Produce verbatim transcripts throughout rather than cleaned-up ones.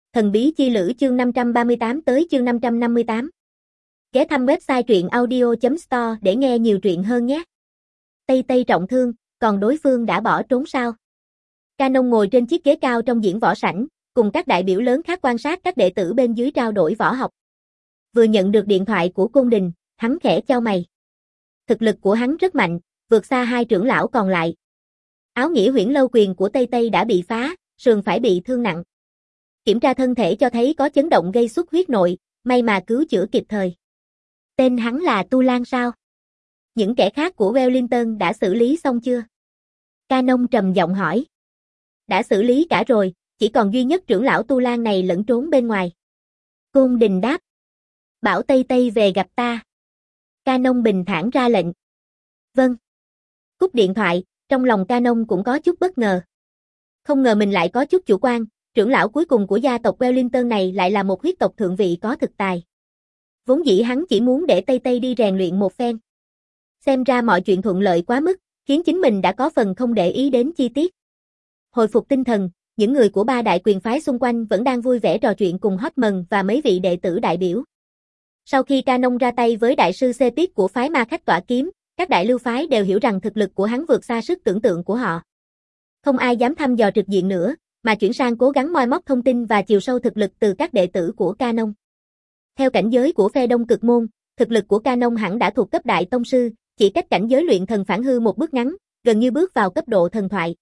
Thần bí chi lữ chương năm trăm ba mươi tám tới chương năm trăm năm mươi tám. Ghé thăm website truyện audio chấm store để nghe nhiều truyện hơn nhé. Tây Tây trọng thương, còn đối phương đã bỏ trốn sao? Canon ngồi trên chiếc ghế cao trong diễn võ sảnh, cùng các đại biểu lớn khác quan sát các đệ tử bên dưới trao đổi võ học. Vừa nhận được điện thoại của Côn Đình, hắn khẽ chau mày. Thực lực của hắn rất mạnh, vượt xa hai trưởng lão còn lại. Áo nghĩa huyễn lâu quyền của Tây Tây đã bị phá, sườn phải bị thương nặng. Kiểm tra thân thể cho thấy có chấn động gây xuất huyết nội, may mà cứu chữa kịp thời. Tên hắn là Tu Lan sao? Những kẻ khác của Wellington đã xử lý xong chưa? Canon trầm giọng hỏi. Đã xử lý cả rồi, chỉ còn duy nhất trưởng lão Tu Lan này lẫn trốn bên ngoài. Côn Đình đáp. Bảo Tây Tây về gặp ta. Canon bình thản ra lệnh. Vâng. Cúp điện thoại, trong lòng Canon cũng có chút bất ngờ. Không ngờ mình lại có chút chủ quan, trưởng lão cuối cùng của gia tộc Wellington này lại là một huyết tộc thượng vị có thực tài. Vốn dĩ hắn chỉ muốn để Tây Tây đi rèn luyện một phen. Xem ra mọi chuyện thuận lợi quá mức, khiến chính mình đã có phần không để ý đến chi tiết. Hồi phục tinh thần, những người của ba đại quyền phái xung quanh vẫn đang vui vẻ trò chuyện cùng Hotman và mấy vị đệ tử đại biểu. Sau khi Canon ra tay với đại sư Cepit của phái Ma Khách Tỏa Kiếm, các đại lưu phái đều hiểu rằng thực lực của hắn vượt xa sức tưởng tượng của họ. Không ai dám thăm dò trực diện nữa, mà chuyển sang cố gắng moi móc thông tin và chiều sâu thực lực từ các đệ tử của Canon. Theo cảnh giới của phe Đông Cực Môn, thực lực của Canon hẳn đã thuộc cấp đại tông sư, chỉ cách cảnh giới luyện thần phản hư một bước ngắn, gần như bước vào cấp độ thần thoại.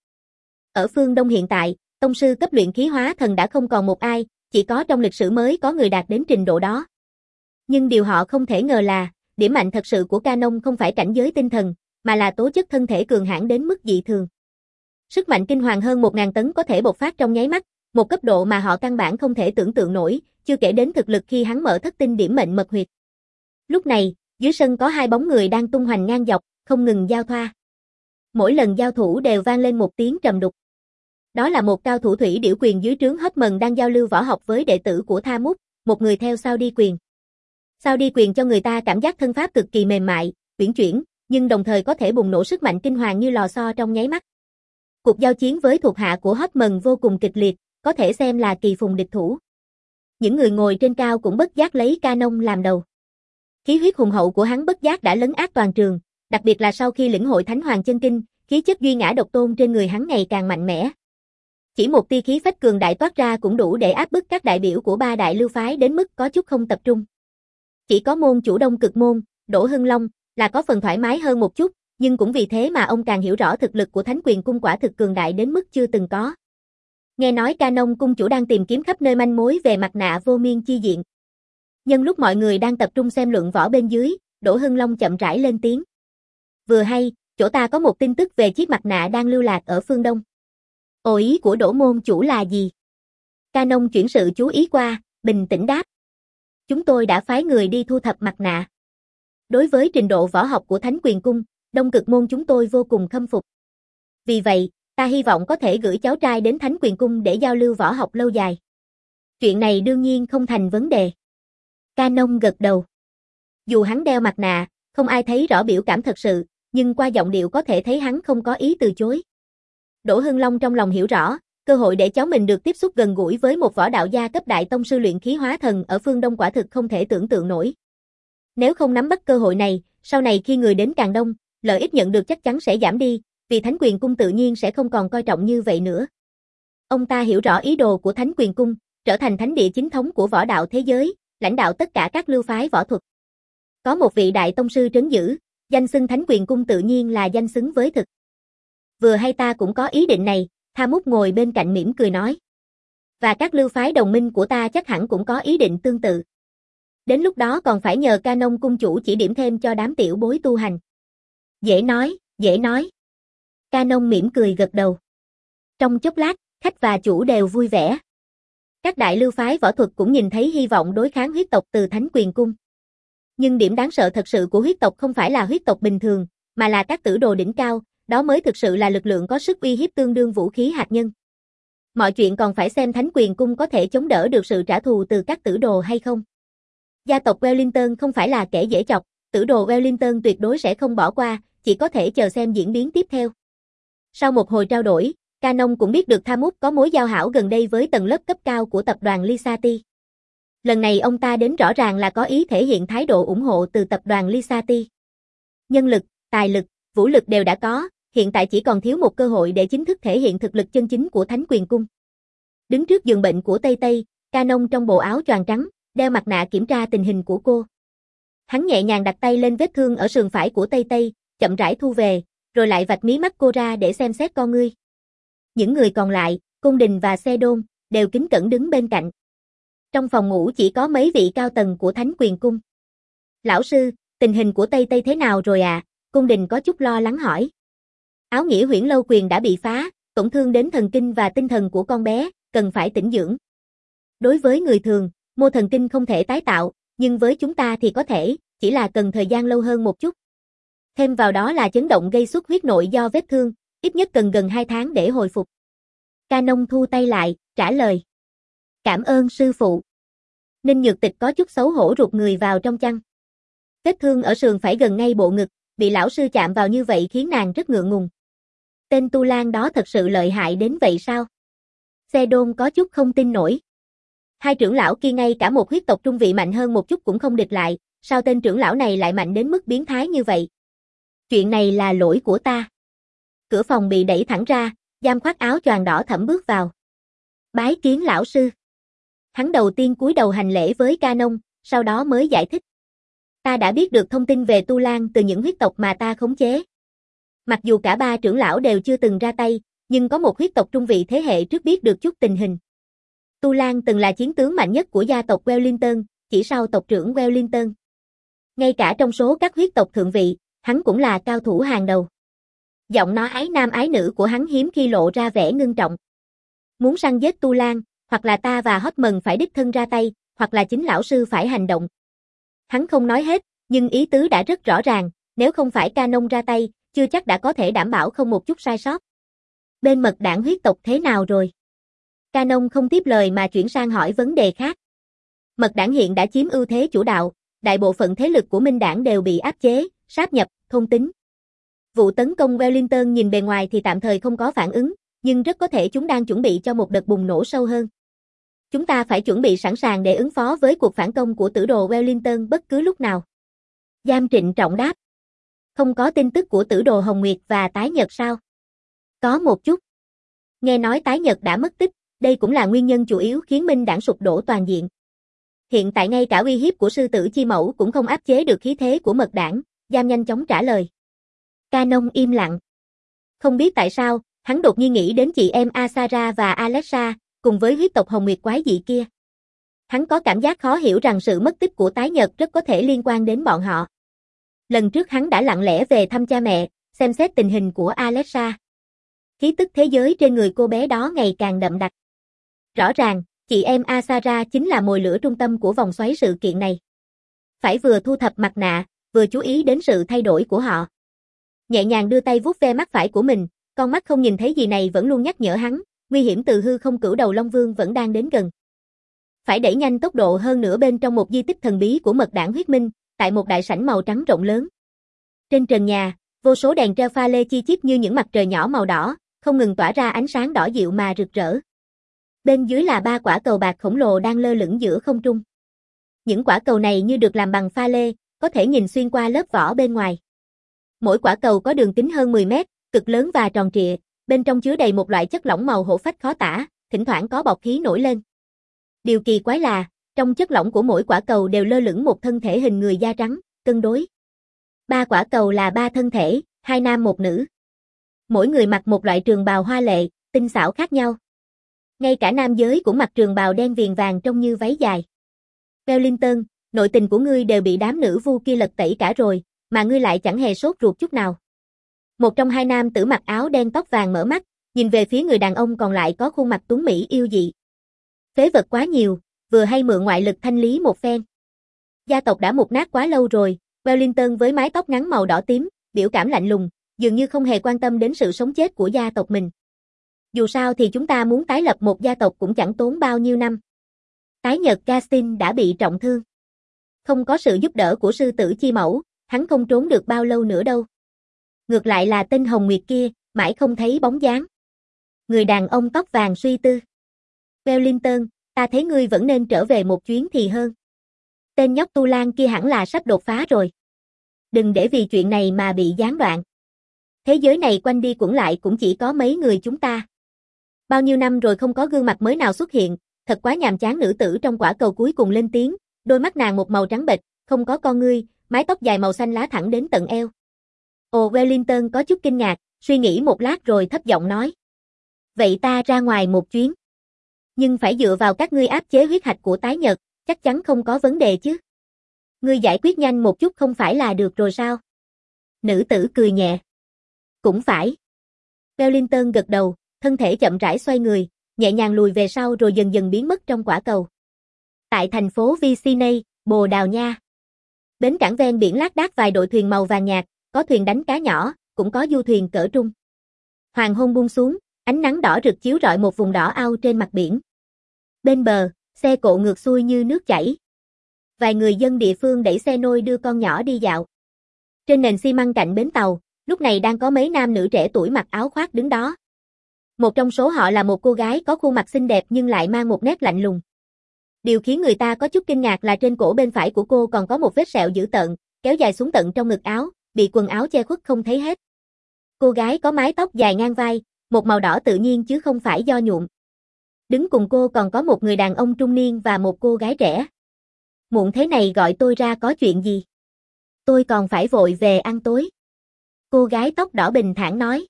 Ở phương Đông hiện tại, tông sư cấp luyện khí hóa thần đã không còn một ai, chỉ có trong lịch sử mới có người đạt đến trình độ đó. Nhưng điều họ không thể ngờ là, điểm mạnh thật sự của Canon không phải cảnh giới tinh thần, mà là tố chất thân thể cường hãn đến mức dị thường. Sức mạnh kinh hoàng hơn một nghìn tấn có thể bộc phát trong nháy mắt, một cấp độ mà họ căn bản không thể tưởng tượng nổi, chưa kể đến thực lực khi hắn mở thất tinh điểm mệnh mật huyệt. Lúc này, dưới sân có hai bóng người đang tung hoành ngang dọc, không ngừng giao thoa. Mỗi lần giao thủ đều vang lên một tiếng trầm đục. Đó là một cao thủ thủy điểu quyền dưới trướng Hotman đang giao lưu võ học với đệ tử của Tha Mút, một người theo sao đi quyền. Sao đi quyền cho người ta cảm giác thân pháp cực kỳ mềm mại, uyển chuyển, nhưng đồng thời có thể bùng nổ sức mạnh kinh hoàng như lò xo trong nháy mắt. Cuộc giao chiến với thuộc hạ của Hotman vô cùng kịch liệt, có thể xem là kỳ phùng địch thủ. Những người ngồi trên cao cũng bất giác lấy Canon làm đầu. Khí huyết hùng hậu của hắn bất giác đã lấn át toàn trường, đặc biệt là sau khi lĩnh hội Thánh Hoàng Chân Kinh, khí chất duy ngã độc tôn trên người hắn ngày càng mạnh mẽ. Chỉ một tia khí phách cường đại toát ra cũng đủ để áp bức các đại biểu của ba đại lưu phái đến mức có chút không tập trung. Chỉ có môn chủ Đông Cực Môn, Đỗ Hưng Long, là có phần thoải mái hơn một chút, nhưng cũng vì thế mà ông càng hiểu rõ thực lực của Thánh Quyền Cung quả thực cường đại đến mức chưa từng có. Nghe nói Canon cung chủ đang tìm kiếm khắp nơi manh mối về mặt nạ vô miên chi diện. Nhân lúc mọi người đang tập trung xem luận võ bên dưới, Đỗ Hưng Long chậm rãi lên tiếng. Vừa hay, chỗ ta có một tin tức về chiếc mặt nạ đang lưu lạc ở phương Đông. Ồ, ý của Đỗ môn chủ là gì? Canon chuyển sự chú ý qua, bình tĩnh đáp. Chúng tôi đã phái người đi thu thập mặt nạ. Đối với trình độ võ học của Thánh Quyền Cung, Đông Cực Môn chúng tôi vô cùng khâm phục. Vì vậy, ta hy vọng có thể gửi cháu trai đến Thánh Quyền Cung để giao lưu võ học lâu dài. Chuyện này đương nhiên không thành vấn đề. Canon gật đầu. Dù hắn đeo mặt nạ, không ai thấy rõ biểu cảm thật sự, nhưng qua giọng điệu có thể thấy hắn không có ý từ chối. Đỗ Hưng Long trong lòng hiểu rõ, cơ hội để cháu mình được tiếp xúc gần gũi với một võ đạo gia cấp đại tông sư luyện khí hóa thần ở phương Đông quả thực không thể tưởng tượng nổi. Nếu không nắm bắt cơ hội này, sau này khi người đến càng đông, lợi ích nhận được chắc chắn sẽ giảm đi, vì Thánh Quyền Cung tự nhiên sẽ không còn coi trọng như vậy nữa. Ông ta hiểu rõ ý đồ của Thánh Quyền Cung, trở thành thánh địa chính thống của võ đạo thế giới, lãnh đạo tất cả các lưu phái võ thuật. Có một vị đại tông sư trấn giữ, danh xưng Thánh Quyền Cung tự nhiên là danh xứng với thực. Vừa hay ta cũng có ý định này, Tha Mút ngồi bên cạnh mỉm cười nói. Và các lưu phái đồng minh của ta chắc hẳn cũng có ý định tương tự. Đến lúc đó còn phải nhờ Canon cung chủ chỉ điểm thêm cho đám tiểu bối tu hành. Dễ nói, dễ nói. Canon mỉm cười gật đầu. Trong chốc lát, khách và chủ đều vui vẻ. Các đại lưu phái võ thuật cũng nhìn thấy hy vọng đối kháng huyết tộc từ Thánh Quyền Cung. Nhưng điểm đáng sợ thật sự của huyết tộc không phải là huyết tộc bình thường, mà là các tử đồ đỉnh cao, đó mới thực sự là lực lượng có sức uy hiếp tương đương vũ khí hạt nhân. Mọi chuyện còn phải xem Thánh Quyền Cung có thể chống đỡ được sự trả thù từ các tử đồ hay không. Gia tộc Wellington không phải là kẻ dễ chọc, tử đồ Wellington tuyệt đối sẽ không bỏ qua, chỉ có thể chờ xem diễn biến tiếp theo. Sau một hồi trao đổi, Canon cũng biết được Thamus có mối giao hảo gần đây với tầng lớp cấp cao của tập đoàn Lisati. Lần này ông ta đến rõ ràng là có ý thể hiện thái độ ủng hộ từ tập đoàn Lisati. Nhân lực, tài lực, vũ lực đều đã có, hiện tại chỉ còn thiếu một cơ hội để chính thức thể hiện thực lực chân chính của Thánh Quyền Cung. Đứng trước giường bệnh của Tây Tây, Canon trong bộ áo choàng trắng, đeo mặt nạ kiểm tra tình hình của cô. Hắn nhẹ nhàng đặt tay lên vết thương ở sườn phải của Tây Tây, chậm rãi thu về, rồi lại vạch mí mắt cô ra để xem xét con ngươi. Những người còn lại, Cung Đình và Xe Đôn, đều kính cẩn đứng bên cạnh. Trong phòng ngủ chỉ có mấy vị cao tầng của Thánh Quyền Cung. Lão sư, tình hình của Tây Tây thế nào rồi à? Cung Đình có chút lo lắng hỏi. Áo nghĩa huyễn lâu quyền đã bị phá, tổn thương đến thần kinh và tinh thần của con bé, cần phải tĩnh dưỡng. Đối với người thường, mô thần kinh không thể tái tạo, nhưng với chúng ta thì có thể, chỉ là cần thời gian lâu hơn một chút. Thêm vào đó là chấn động gây xuất huyết nội do vết thương, ít nhất cần gần hai tháng để hồi phục. Canon thu tay lại, trả lời. Cảm ơn sư phụ. Ninh Nhược Tịch có chút xấu hổ rụt người vào trong chăn. Vết thương ở sườn phải gần ngay bộ ngực, bị lão sư chạm vào như vậy khiến nàng rất ngượng ngùng. Tên Tu Lan đó thật sự lợi hại đến vậy sao? Xe Đôn có chút không tin nổi. Hai trưởng lão kia ngay cả một huyết tộc trung vị mạnh hơn một chút cũng không địch lại, sao tên trưởng lão này lại mạnh đến mức biến thái như vậy? Chuyện này là lỗi của ta. Cửa phòng bị đẩy thẳng ra, Giam khoác áo choàng đỏ thẫm bước vào. Bái kiến lão sư. Hắn đầu tiên cúi đầu hành lễ với Canon, sau đó mới giải thích. Ta đã biết được thông tin về Tu Lan từ những huyết tộc mà ta khống chế. Mặc dù cả ba trưởng lão đều chưa từng ra tay, nhưng có một huyết tộc trung vị thế hệ trước biết được chút tình hình. Tu Lan từng là chiến tướng mạnh nhất của gia tộc Wellington, chỉ sau tộc trưởng Wellington. Ngay cả trong số các huyết tộc thượng vị, hắn cũng là cao thủ hàng đầu. Giọng nói ái nam ái nữ của hắn hiếm khi lộ ra vẻ ngưng trọng. Muốn săn giết Tu Lan, hoặc là ta và Hotman phải đích thân ra tay, hoặc là chính lão sư phải hành động. Hắn không nói hết, nhưng ý tứ đã rất rõ ràng, nếu không phải Canon ra tay, chưa chắc đã có thể đảm bảo không một chút sai sót. Bên mật đảng huyết tộc thế nào rồi? Canon không tiếp lời mà chuyển sang hỏi vấn đề khác. Mật đảng hiện đã chiếm ưu thế chủ đạo, đại bộ phận thế lực của Minh đảng đều bị áp chế, sáp nhập, thôn tính. Vụ tấn công Wellington nhìn bề ngoài thì tạm thời không có phản ứng, nhưng rất có thể chúng đang chuẩn bị cho một đợt bùng nổ sâu hơn. Chúng ta phải chuẩn bị sẵn sàng để ứng phó với cuộc phản công của tử đồ Wellington bất cứ lúc nào. Giam Trịnh trọng đáp. Không có tin tức của tử đồ Hồng Nguyệt và Tái Nhật sao? Có một chút. Nghe nói Tái Nhật đã mất tích, đây cũng là nguyên nhân chủ yếu khiến Minh đảng sụp đổ toàn diện. Hiện tại ngay cả uy hiếp của sư tử chi mẫu cũng không áp chế được khí thế của mật đảng, Giam nhanh chóng trả lời. Canon im lặng. Không biết tại sao, hắn đột nhiên nghĩ đến chị em Asara và Alexa, cùng với huyết tộc Hồng Nguyệt quái dị kia. Hắn có cảm giác khó hiểu rằng sự mất tích của Tái Nhật rất có thể liên quan đến bọn họ. Lần trước hắn đã lặng lẽ về thăm cha mẹ, xem xét tình hình của Alexa. Khí tức thế giới trên người cô bé đó ngày càng đậm đặc. Rõ ràng, chị em Asara chính là mồi lửa trung tâm của vòng xoáy sự kiện này. Phải vừa thu thập mặt nạ, vừa chú ý đến sự thay đổi của họ. Nhẹ nhàng đưa tay vuốt ve mắt phải của mình, con mắt không nhìn thấy gì này vẫn luôn nhắc nhở hắn, nguy hiểm từ hư không cửu đầu Long Vương vẫn đang đến gần. Phải đẩy nhanh tốc độ hơn nữa bên trong một di tích thần bí của mật đảng huyết minh, tại một đại sảnh màu trắng rộng lớn. Trên trần nhà, vô số đèn treo pha lê chi chít như những mặt trời nhỏ màu đỏ, không ngừng tỏa ra ánh sáng đỏ dịu mà rực rỡ. Bên dưới là ba quả cầu bạc khổng lồ đang lơ lửng giữa không trung. Những quả cầu này như được làm bằng pha lê, có thể nhìn xuyên qua lớp vỏ bên ngoài. Mỗi quả cầu có đường kính hơn mười mét, cực lớn và tròn trịa, bên trong chứa đầy một loại chất lỏng màu hổ phách khó tả, thỉnh thoảng có bọt khí nổi lên. Điều kỳ quái là, trong chất lỏng của mỗi quả cầu đều lơ lửng một thân thể hình người da trắng, cân đối. Ba quả cầu là ba thân thể, hai nam một nữ. Mỗi người mặc một loại trường bào hoa lệ, tinh xảo khác nhau. Ngay cả nam giới cũng mặc trường bào đen viền vàng trông như váy dài. Wellington, nội tình của ngươi đều bị đám nữ vu kia lật tẩy cả rồi, mà ngươi lại chẳng hề sốt ruột chút nào. Một trong hai nam tử mặc áo đen tóc vàng mở mắt, nhìn về phía người đàn ông còn lại có khuôn mặt tuấn mỹ yêu dị. Phế vật quá nhiều, vừa hay mượn ngoại lực thanh lý một phen. Gia tộc đã mục nát quá lâu rồi, Wellington với mái tóc ngắn màu đỏ tím, biểu cảm lạnh lùng, dường như không hề quan tâm đến sự sống chết của gia tộc mình. Dù sao thì chúng ta muốn tái lập một gia tộc cũng chẳng tốn bao nhiêu năm. Tái Nhật Gastin đã bị trọng thương. Không có sự giúp đỡ của sư tử chi mẫu, hắn không trốn được bao lâu nữa đâu. Ngược lại là tên Hồng Nguyệt kia, mãi không thấy bóng dáng. Người đàn ông tóc vàng suy tư. Wellington, ta thấy ngươi vẫn nên trở về một chuyến thì hơn. Tên nhóc Tu Lan kia hẳn là sắp đột phá rồi. Đừng để vì chuyện này mà bị gián đoạn. Thế giới này quanh đi quẩn lại cũng chỉ có mấy người chúng ta. Bao nhiêu năm rồi không có gương mặt mới nào xuất hiện, thật quá nhàm chán. Nữ tử trong quả cầu cuối cùng lên tiếng, đôi mắt nàng một màu trắng bệch, không có con ngươi, mái tóc dài màu xanh lá thẳng đến tận eo. Ồ, Wellington có chút kinh ngạc, suy nghĩ một lát rồi thấp giọng nói. Vậy ta ra ngoài một chuyến. Nhưng phải dựa vào các ngươi áp chế huyết hạch của tái nhật, chắc chắn không có vấn đề chứ. Ngươi giải quyết nhanh một chút không phải là được rồi sao? Nữ tử cười nhẹ. Cũng phải. Wellington gật đầu, thân thể chậm rãi xoay người, nhẹ nhàng lùi về sau rồi dần dần biến mất trong quả cầu. Tại thành phố Vicine, Bồ Đào Nha. Bến cảng ven biển lác đác vài đội thuyền màu vàng nhạt, có thuyền đánh cá nhỏ, cũng có du thuyền cỡ trung. Hoàng hôn buông xuống, ánh nắng đỏ rực chiếu rọi một vùng đỏ ao trên mặt biển. Bên bờ, xe cộ ngược xuôi như nước chảy. Vài người dân địa phương đẩy xe nôi đưa con nhỏ đi dạo. Trên nền xi măng cạnh bến tàu, lúc này đang có mấy nam nữ trẻ tuổi mặc áo khoác đứng đó. Một trong số họ là một cô gái có khuôn mặt xinh đẹp nhưng lại mang một nét lạnh lùng. Điều khiến người ta có chút kinh ngạc là trên cổ bên phải của cô còn có một vết sẹo dữ tợn, kéo dài xuống tận trong ngực áo, bị quần áo che khuất không thấy hết. Cô gái có mái tóc dài ngang vai, một màu đỏ tự nhiên chứ không phải do nhuộm. Đứng cùng cô còn có một người đàn ông trung niên và một cô gái trẻ. Muộn thế này gọi tôi ra có chuyện gì? Tôi còn phải vội về ăn tối. Cô gái tóc đỏ bình thản nói.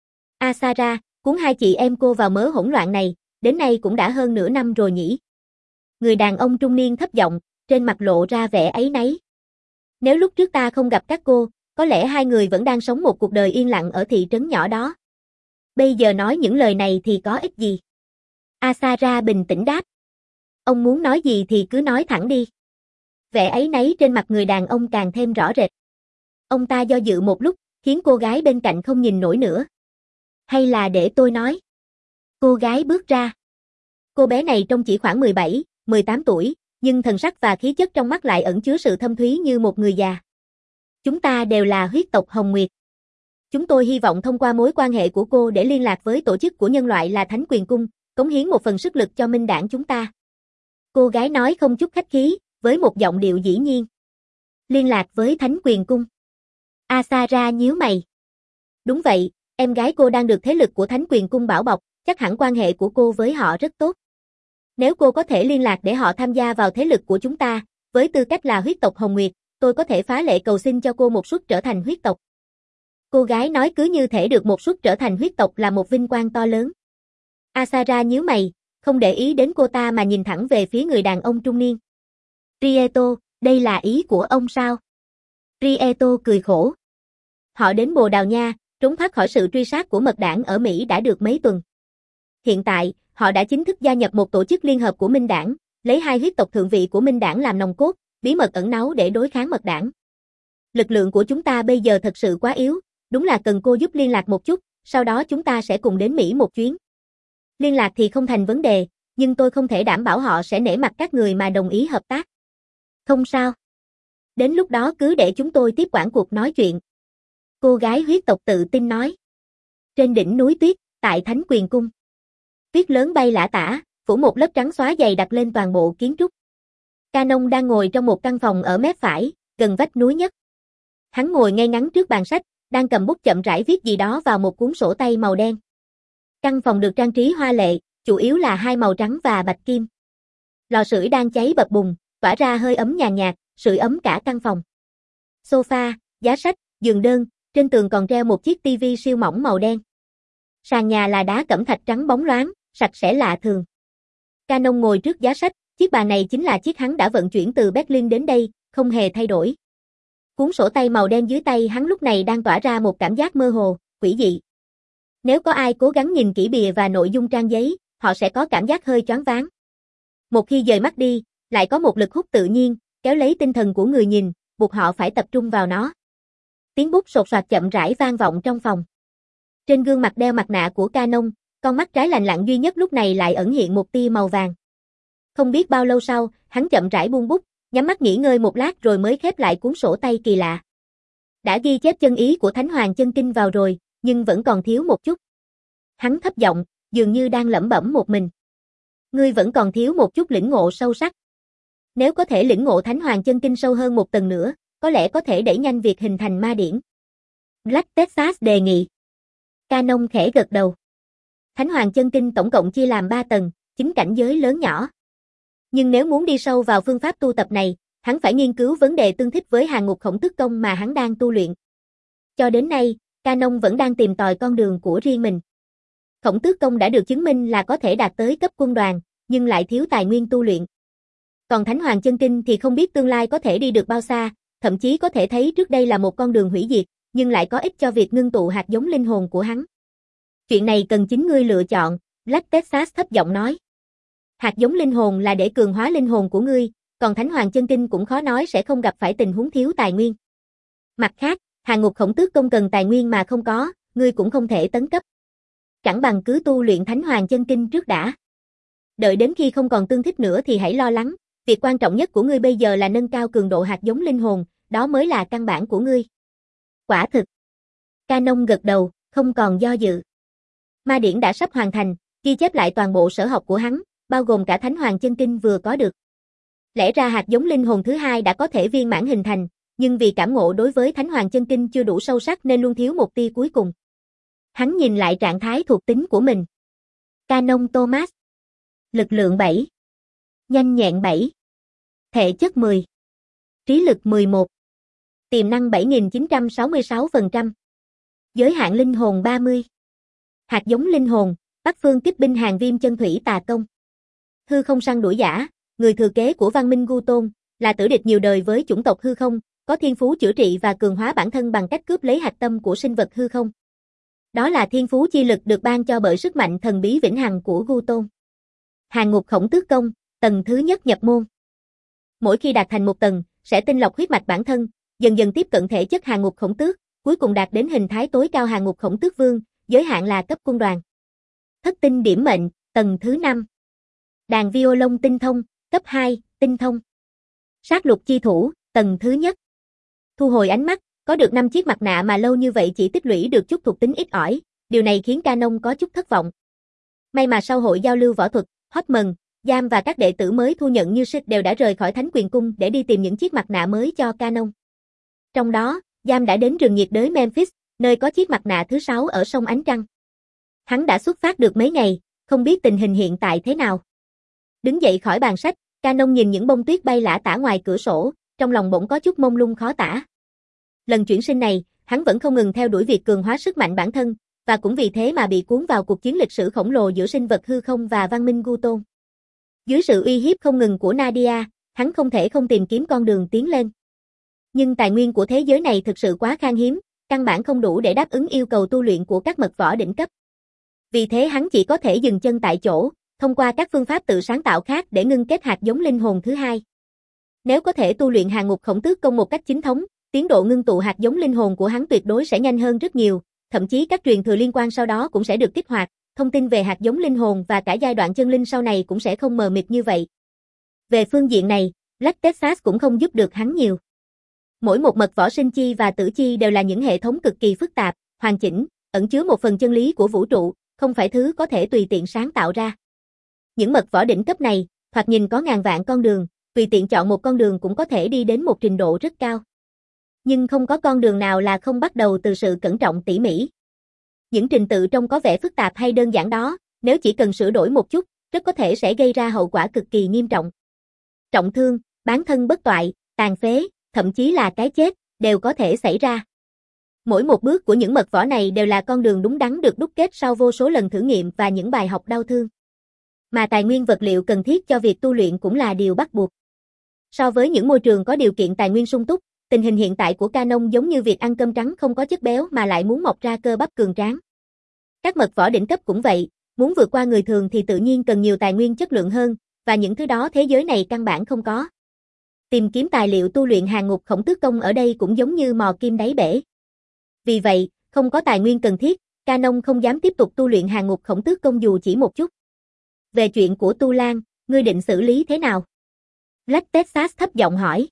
Asara, cuốn hai chị em cô vào mớ hỗn loạn này, đến nay cũng đã hơn nửa năm rồi nhỉ? Người đàn ông trung niên thấp giọng, trên mặt lộ ra vẻ áy náy. Nếu lúc trước ta không gặp các cô, có lẽ hai người vẫn đang sống một cuộc đời yên lặng ở thị trấn nhỏ đó. Bây giờ nói những lời này thì có ích gì? Asara bình tĩnh đáp. Ông muốn nói gì thì cứ nói thẳng đi. Vẻ áy náy trên mặt người đàn ông càng thêm rõ rệt. Ông ta do dự một lúc, khiến cô gái bên cạnh không nhìn nổi nữa. Hay là để tôi nói? Cô gái bước ra. Cô bé này trông chỉ khoảng mười bảy, mười tám tuổi, nhưng thần sắc và khí chất trong mắt lại ẩn chứa sự thâm thúy như một người già. Chúng ta đều là huyết tộc Hồng Nguyệt. Chúng tôi hy vọng thông qua mối quan hệ của cô để liên lạc với tổ chức của nhân loại là Thánh Quyền Cung, cống hiến một phần sức lực cho minh đảng chúng ta. Cô gái nói không chút khách khí, với một giọng điệu dĩ nhiên. Liên lạc với Thánh Quyền Cung. Asara nhíu mày. Đúng vậy, em gái cô đang được thế lực của Thánh Quyền Cung bảo bọc, chắc hẳn quan hệ của cô với họ rất tốt. Nếu cô có thể liên lạc để họ tham gia vào thế lực của chúng ta, với tư cách là huyết tộc Hồng Nguyệt, tôi có thể phá lệ cầu xin cho cô một suất trở thành huyết tộc. Cô gái nói cứ như thể được một suất trở thành huyết tộc là một vinh quang to lớn. Asara nhíu mày, không để ý đến cô ta mà nhìn thẳng về phía người đàn ông trung niên. Prieto, đây là ý của ông sao? Prieto cười khổ. Họ đến Bồ Đào Nha, trốn thoát khỏi sự truy sát của mật đảng ở Mỹ đã được mấy tuần. Hiện tại, họ đã chính thức gia nhập một tổ chức liên hợp của Minh đảng, lấy hai huyết tộc thượng vị của Minh đảng làm nòng cốt, bí mật ẩn náu để đối kháng mật đảng. Lực lượng của chúng ta bây giờ thật sự quá yếu, đúng là cần cô giúp liên lạc một chút, sau đó chúng ta sẽ cùng đến Mỹ một chuyến. Liên lạc thì không thành vấn đề, nhưng tôi không thể đảm bảo họ sẽ nể mặt các người mà đồng ý hợp tác. Không sao. Đến lúc đó cứ để chúng tôi tiếp quản cuộc nói chuyện. Cô gái huyết tộc tự tin nói. Trên đỉnh núi tuyết, tại Thánh Quyền Cung. Tuyết lớn bay lả tả, phủ một lớp trắng xóa dày đặt lên toàn bộ kiến trúc. Canon đang ngồi trong một căn phòng ở mép phải, gần vách núi nhất. Hắn ngồi ngay ngắn trước bàn sách, đang cầm bút chậm rãi viết gì đó vào một cuốn sổ tay màu đen. Căn phòng được trang trí hoa lệ, chủ yếu là hai màu trắng và bạch kim. Lò sưởi đang cháy bập bùng, tỏa ra hơi ấm nhàn nhạt, sưởi ấm cả căn phòng. Sofa, giá sách, giường đơn, trên tường còn treo một chiếc tivi siêu mỏng màu đen. Sàn nhà là đá cẩm thạch trắng bóng loáng, sạch sẽ lạ thường. Canon ngồi trước giá sách, chiếc bàn này chính là chiếc hắn đã vận chuyển từ Berlin đến đây, không hề thay đổi. Cuốn sổ tay màu đen dưới tay hắn lúc này đang tỏa ra một cảm giác mơ hồ, quỷ dị. Nếu có ai cố gắng nhìn kỹ bìa và nội dung trang giấy, họ sẽ có cảm giác hơi choáng váng. Một khi dời mắt đi, lại có một lực hút tự nhiên, kéo lấy tinh thần của người nhìn, buộc họ phải tập trung vào nó. Tiếng bút sột soạt chậm rãi vang vọng trong phòng. Trên gương mặt đeo mặt nạ của Canon, con mắt trái lành lặn duy nhất lúc này lại ẩn hiện một tia màu vàng. Không biết bao lâu sau, hắn chậm rãi buông bút, nhắm mắt nghỉ ngơi một lát rồi mới khép lại cuốn sổ tay kỳ lạ. Đã ghi chép chân ý của Thánh Hoàng chân kinh vào rồi, nhưng vẫn còn thiếu một chút. Hắn thấp giọng, dường như đang lẩm bẩm một mình. Ngươi vẫn còn thiếu một chút lĩnh ngộ sâu sắc. Nếu có thể lĩnh ngộ Thánh Hoàng Chân Kinh sâu hơn một tầng nữa, có lẽ có thể đẩy nhanh việc hình thành ma điển. Black Texas đề nghị. Canon khẽ gật đầu. Thánh Hoàng Chân Kinh tổng cộng chia làm ba tầng, chín cảnh giới lớn nhỏ. Nhưng nếu muốn đi sâu vào phương pháp tu tập này, hắn phải nghiên cứu vấn đề tương thích với Hàng Ngục Khổng Tước Công mà hắn đang tu luyện. Cho đến nay, Canon vẫn đang tìm tòi con đường của riêng mình. Khổng Tước Công đã được chứng minh là có thể đạt tới cấp quân đoàn, nhưng lại thiếu tài nguyên tu luyện. Còn Thánh Hoàng Chân Kinh thì không biết tương lai có thể đi được bao xa, thậm chí có thể thấy trước đây là một con đường hủy diệt, nhưng lại có ích cho việc ngưng tụ hạt giống linh hồn của hắn. Chuyện này cần chính ngươi lựa chọn, Black Texas thấp giọng nói. Hạt giống linh hồn là để cường hóa linh hồn của ngươi, còn Thánh Hoàng Chân Kinh cũng khó nói sẽ không gặp phải tình huống thiếu tài nguyên. Mặt khác, Hàng Ngục Khổng Tước Công cần tài nguyên mà không có, ngươi cũng không thể tấn cấp. Chẳng bằng cứ tu luyện Thánh Hoàng Chân Kinh trước đã. Đợi đến khi không còn tương thích nữa thì hãy lo lắng, việc quan trọng nhất của ngươi bây giờ là nâng cao cường độ hạt giống linh hồn, đó mới là căn bản của ngươi. Quả thực. Canon gật đầu, không còn do dự. Ma điển đã sắp hoàn thành, ghi chép lại toàn bộ sở học của hắn, bao gồm cả Thánh Hoàng Chân Kinh vừa có được. Lẽ ra hạt giống linh hồn thứ hai đã có thể viên mãn hình thành, nhưng vì cảm ngộ đối với Thánh Hoàng Chân Kinh chưa đủ sâu sắc nên luôn thiếu một tia cuối cùng. Hắn nhìn lại trạng thái thuộc tính của mình. Canon Thomas. Lực lượng bảy. Nhanh nhẹn bảy. Thể chất mười. Trí lực mười một. Tiềm năng bảy nghìn chín trăm sáu mươi sáu phần trăm. Giới hạn linh hồn ba mươi. Hạt giống linh hồn, Bắc Phương Kích Binh Hàng Viêm Chân Thủy Tà Công. Hư không săn đuổi giả, người thừa kế của văn minh Gu Tôn, là tử địch nhiều đời với chủng tộc hư không, có thiên phú chữa trị và cường hóa bản thân bằng cách cướp lấy hạt tâm của sinh vật hư không. Đó là thiên phú chi lực được ban cho bởi sức mạnh thần bí vĩnh hằng của Gu Tôn. Hàng Ngục Khổng Tước Công, tầng thứ nhất nhập môn. Mỗi khi đạt thành một tầng, sẽ tinh lọc huyết mạch bản thân, dần dần tiếp cận thể chất Hàng Ngục Khổng Tước, cuối cùng đạt đến hình thái tối cao Hàng Ngục Khổng Tước Vương, giới hạn là cấp quân đoàn. Thất tinh điểm mệnh, tầng thứ năm. Đàn violon tinh thông, cấp hai, tinh thông. Sát lục chi thủ, tầng thứ nhất. Thu hồi ánh mắt, có được năm chiếc mặt nạ mà lâu như vậy chỉ tích lũy được chút thuộc tính ít ỏi, điều này khiến Canon có chút thất vọng. May mà sau hội giao lưu võ thuật, Hotman, Giam và các đệ tử mới thu nhận như Sid đều đã rời khỏi Thánh Quyền Cung để đi tìm những chiếc mặt nạ mới cho Canon. Trong đó, Giam đã đến rừng nhiệt đới Memphis, nơi có chiếc mặt nạ thứ sáu ở sông Ánh Trăng. Hắn đã xuất phát được mấy ngày, không biết tình hình hiện tại thế nào. Đứng dậy khỏi bàn sách, Canon nhìn những bông tuyết bay lả tả ngoài cửa sổ, trong lòng bỗng có chút mông lung khó tả. Lần chuyển sinh này, hắn vẫn không ngừng theo đuổi việc cường hóa sức mạnh bản thân, và cũng vì thế mà bị cuốn vào cuộc chiến lịch sử khổng lồ giữa sinh vật hư không và văn minh Gu Tôn. Dưới sự uy hiếp không ngừng của Nadia, hắn không thể không tìm kiếm con đường tiến lên. Nhưng tài nguyên của thế giới này thực sự quá khan hiếm, căn bản không đủ để đáp ứng yêu cầu tu luyện của các mật võ đỉnh cấp. Vì thế hắn chỉ có thể dừng chân tại chỗ, thông qua các phương pháp tự sáng tạo khác để ngưng kết hạt giống linh hồn thứ hai. Nếu có thể tu luyện Hàng Ngục Khổng Tước Công một cách chính thống, tiến độ ngưng tụ hạt giống linh hồn của hắn tuyệt đối sẽ nhanh hơn rất nhiều, thậm chí các truyền thừa liên quan sau đó cũng sẽ được kích hoạt, thông tin về hạt giống linh hồn và cả giai đoạn chân linh sau này cũng sẽ không mờ mịt như vậy. Về phương diện này, Black Texas cũng không giúp được hắn nhiều. Mỗi một mật võ sinh chi và tử chi đều là những hệ thống cực kỳ phức tạp, hoàn chỉnh, ẩn chứa một phần chân lý của vũ trụ, không phải thứ có thể tùy tiện sáng tạo ra. Những mật võ đỉnh cấp này, thoạt nhìn có ngàn vạn con đường, tùy tiện chọn một con đường cũng có thể đi đến một trình độ rất cao. Nhưng không có con đường nào là không bắt đầu từ sự cẩn trọng tỉ mỉ. Những trình tự trông có vẻ phức tạp hay đơn giản đó, nếu chỉ cần sửa đổi một chút, rất có thể sẽ gây ra hậu quả cực kỳ nghiêm trọng. Trọng thương, bán thân bất toại, tàn phế, thậm chí là cái chết, đều có thể xảy ra. Mỗi một bước của những mật võ này đều là con đường đúng đắn được đúc kết sau vô số lần thử nghiệm và những bài học đau thương. Mà tài nguyên vật liệu cần thiết cho việc tu luyện cũng là điều bắt buộc. So với những môi trường có điều kiện tài nguyên sung túc, tình hình hiện tại của Canon giống như việc ăn cơm trắng không có chất béo mà lại muốn mọc ra cơ bắp cường tráng. Các mật võ đỉnh cấp cũng vậy, muốn vượt qua người thường thì tự nhiên cần nhiều tài nguyên chất lượng hơn, và những thứ đó thế giới này căn bản không có. Tìm kiếm tài liệu tu luyện Hàng Ngục Khổng Tước Công ở đây cũng giống như mò kim đáy bể. Vì vậy, không có tài nguyên cần thiết, Canon không dám tiếp tục tu luyện Hàng Ngục Khổng Tước Công dù chỉ một chút. Về chuyện của Tu Lan, ngươi định xử lý thế nào? Black Texas thấp giọng hỏi.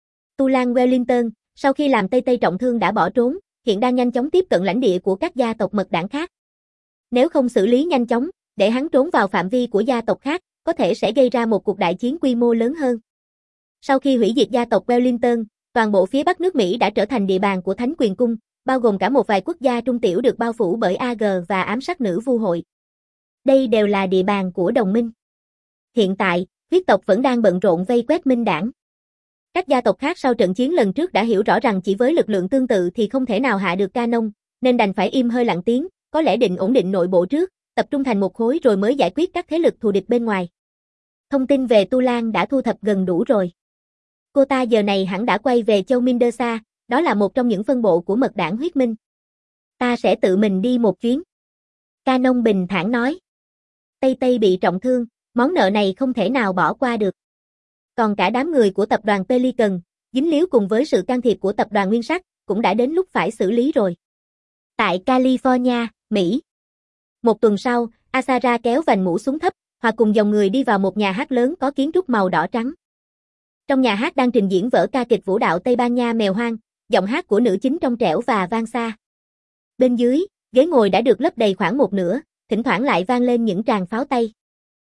Tu Lan Wellington, sau khi làm Tây Tây trọng thương đã bỏ trốn, hiện đang nhanh chóng tiếp cận lãnh địa của các gia tộc mật đảng khác. Nếu không xử lý nhanh chóng, để hắn trốn vào phạm vi của gia tộc khác, có thể sẽ gây ra một cuộc đại chiến quy mô lớn hơn. Sau khi hủy diệt gia tộc Wellington, toàn bộ phía Bắc nước Mỹ đã trở thành địa bàn của Thánh Quyền Cung, bao gồm cả một vài quốc gia trung tiểu được bao phủ bởi a giê và ám sát nữ vu hội. Đây đều là địa bàn của đồng minh. Hiện tại, huyết tộc vẫn đang bận rộn vây quét minh đảng. Các gia tộc khác sau trận chiến lần trước đã hiểu rõ rằng chỉ với lực lượng tương tự thì không thể nào hạ được Canon, nên đành phải im hơi lặng tiếng, có lẽ định ổn định nội bộ trước, tập trung thành một khối rồi mới giải quyết các thế lực thù địch bên ngoài. Thông tin về Tu Lan đã thu thập gần đủ rồi. Cô ta giờ này hẳn đã quay về châu Mendoza, đó là một trong những phân bộ của mật đảng huyết minh. Ta sẽ tự mình đi một chuyến. Canon bình thản nói. Tây Tây bị trọng thương, món nợ này không thể nào bỏ qua được. Còn cả đám người của tập đoàn Pelican, dính líu cùng với sự can thiệp của tập đoàn Nguyên Sắc, cũng đã đến lúc phải xử lý rồi. Tại California, Mỹ. Một tuần sau, Asara kéo vành mũ xuống thấp, hòa cùng dòng người đi vào một nhà hát lớn có kiến trúc màu đỏ trắng. Trong nhà hát đang trình diễn vở ca kịch vũ đạo Tây Ban Nha Mèo Hoang, giọng hát của nữ chính trong trẻo và vang xa. Bên dưới, ghế ngồi đã được lấp đầy khoảng một nửa, thỉnh thoảng lại vang lên những tràng pháo tay.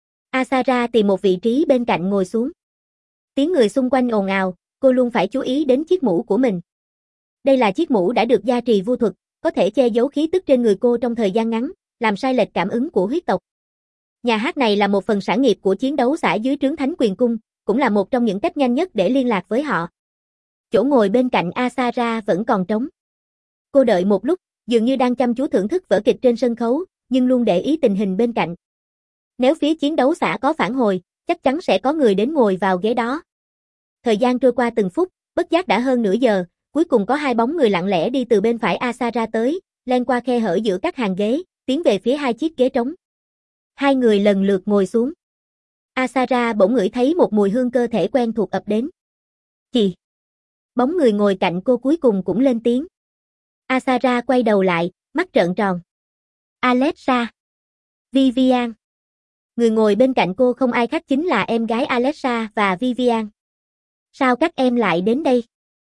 Asara tìm một vị trí bên cạnh ngồi xuống. Tiếng người xung quanh ồn ào, cô luôn phải chú ý đến chiếc mũ của mình. Đây là chiếc mũ đã được gia trì vu thuật, có thể che giấu khí tức trên người cô trong thời gian ngắn, làm sai lệch cảm ứng của huyết tộc. Nhà hát này là một phần sản nghiệp của chiến đấu xã dưới trướng Thánh Quyền Cung, cũng là một trong những cách nhanh nhất để liên lạc với họ. Chỗ ngồi bên cạnh Asara vẫn còn trống. Cô đợi một lúc, dường như đang chăm chú thưởng thức vở kịch trên sân khấu, nhưng luôn để ý tình hình bên cạnh. Nếu phía chiến đấu xã có phản hồi, chắc chắn sẽ có người đến ngồi vào ghế đó. Thời gian trôi qua từng phút, bất giác đã hơn nửa giờ, cuối cùng có hai bóng người lặng lẽ đi từ bên phải Asara tới, len qua khe hở giữa các hàng ghế, tiến về phía hai chiếc ghế trống. Hai người lần lượt ngồi xuống. Asara bỗng ngửi thấy một mùi hương cơ thể quen thuộc ập đến. Chì! Bóng người ngồi cạnh cô cuối cùng cũng lên tiếng. Asara quay đầu lại, mắt trợn tròn. Alexa! Vivian! Người ngồi bên cạnh cô không ai khác chính là em gái Alexa và Vivian. Sao các em lại đến đây?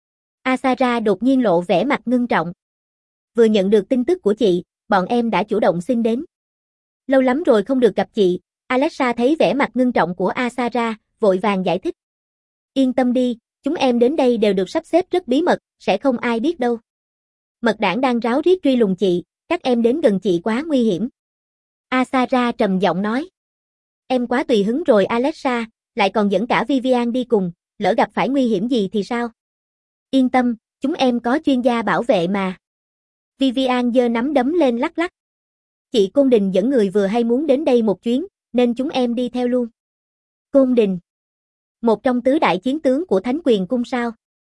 Asara đột nhiên lộ vẻ mặt ngưng trọng. Vừa nhận được tin tức của chị, bọn em đã chủ động xin đến. Lâu lắm rồi không được gặp chị, Alexa thấy vẻ mặt ngưng trọng của Asara, vội vàng giải thích. Yên tâm đi, chúng em đến đây đều được sắp xếp rất bí mật, sẽ không ai biết đâu. Mật đảng đang ráo riết truy lùng chị, các em đến gần chị quá nguy hiểm. Asara trầm giọng nói. Em quá tùy hứng rồi Alexa, lại còn dẫn cả Vivian đi cùng, lỡ gặp phải nguy hiểm gì thì sao? Yên tâm, chúng em có chuyên gia bảo vệ mà. Vivian giơ nắm đấm lên lắc lắc. Chị Côn Đình dẫn người vừa hay muốn đến đây một chuyến, nên chúng em đi theo luôn. Côn Đình. Một trong tứ đại chiến tướng của Thánh Quyền Cung sao?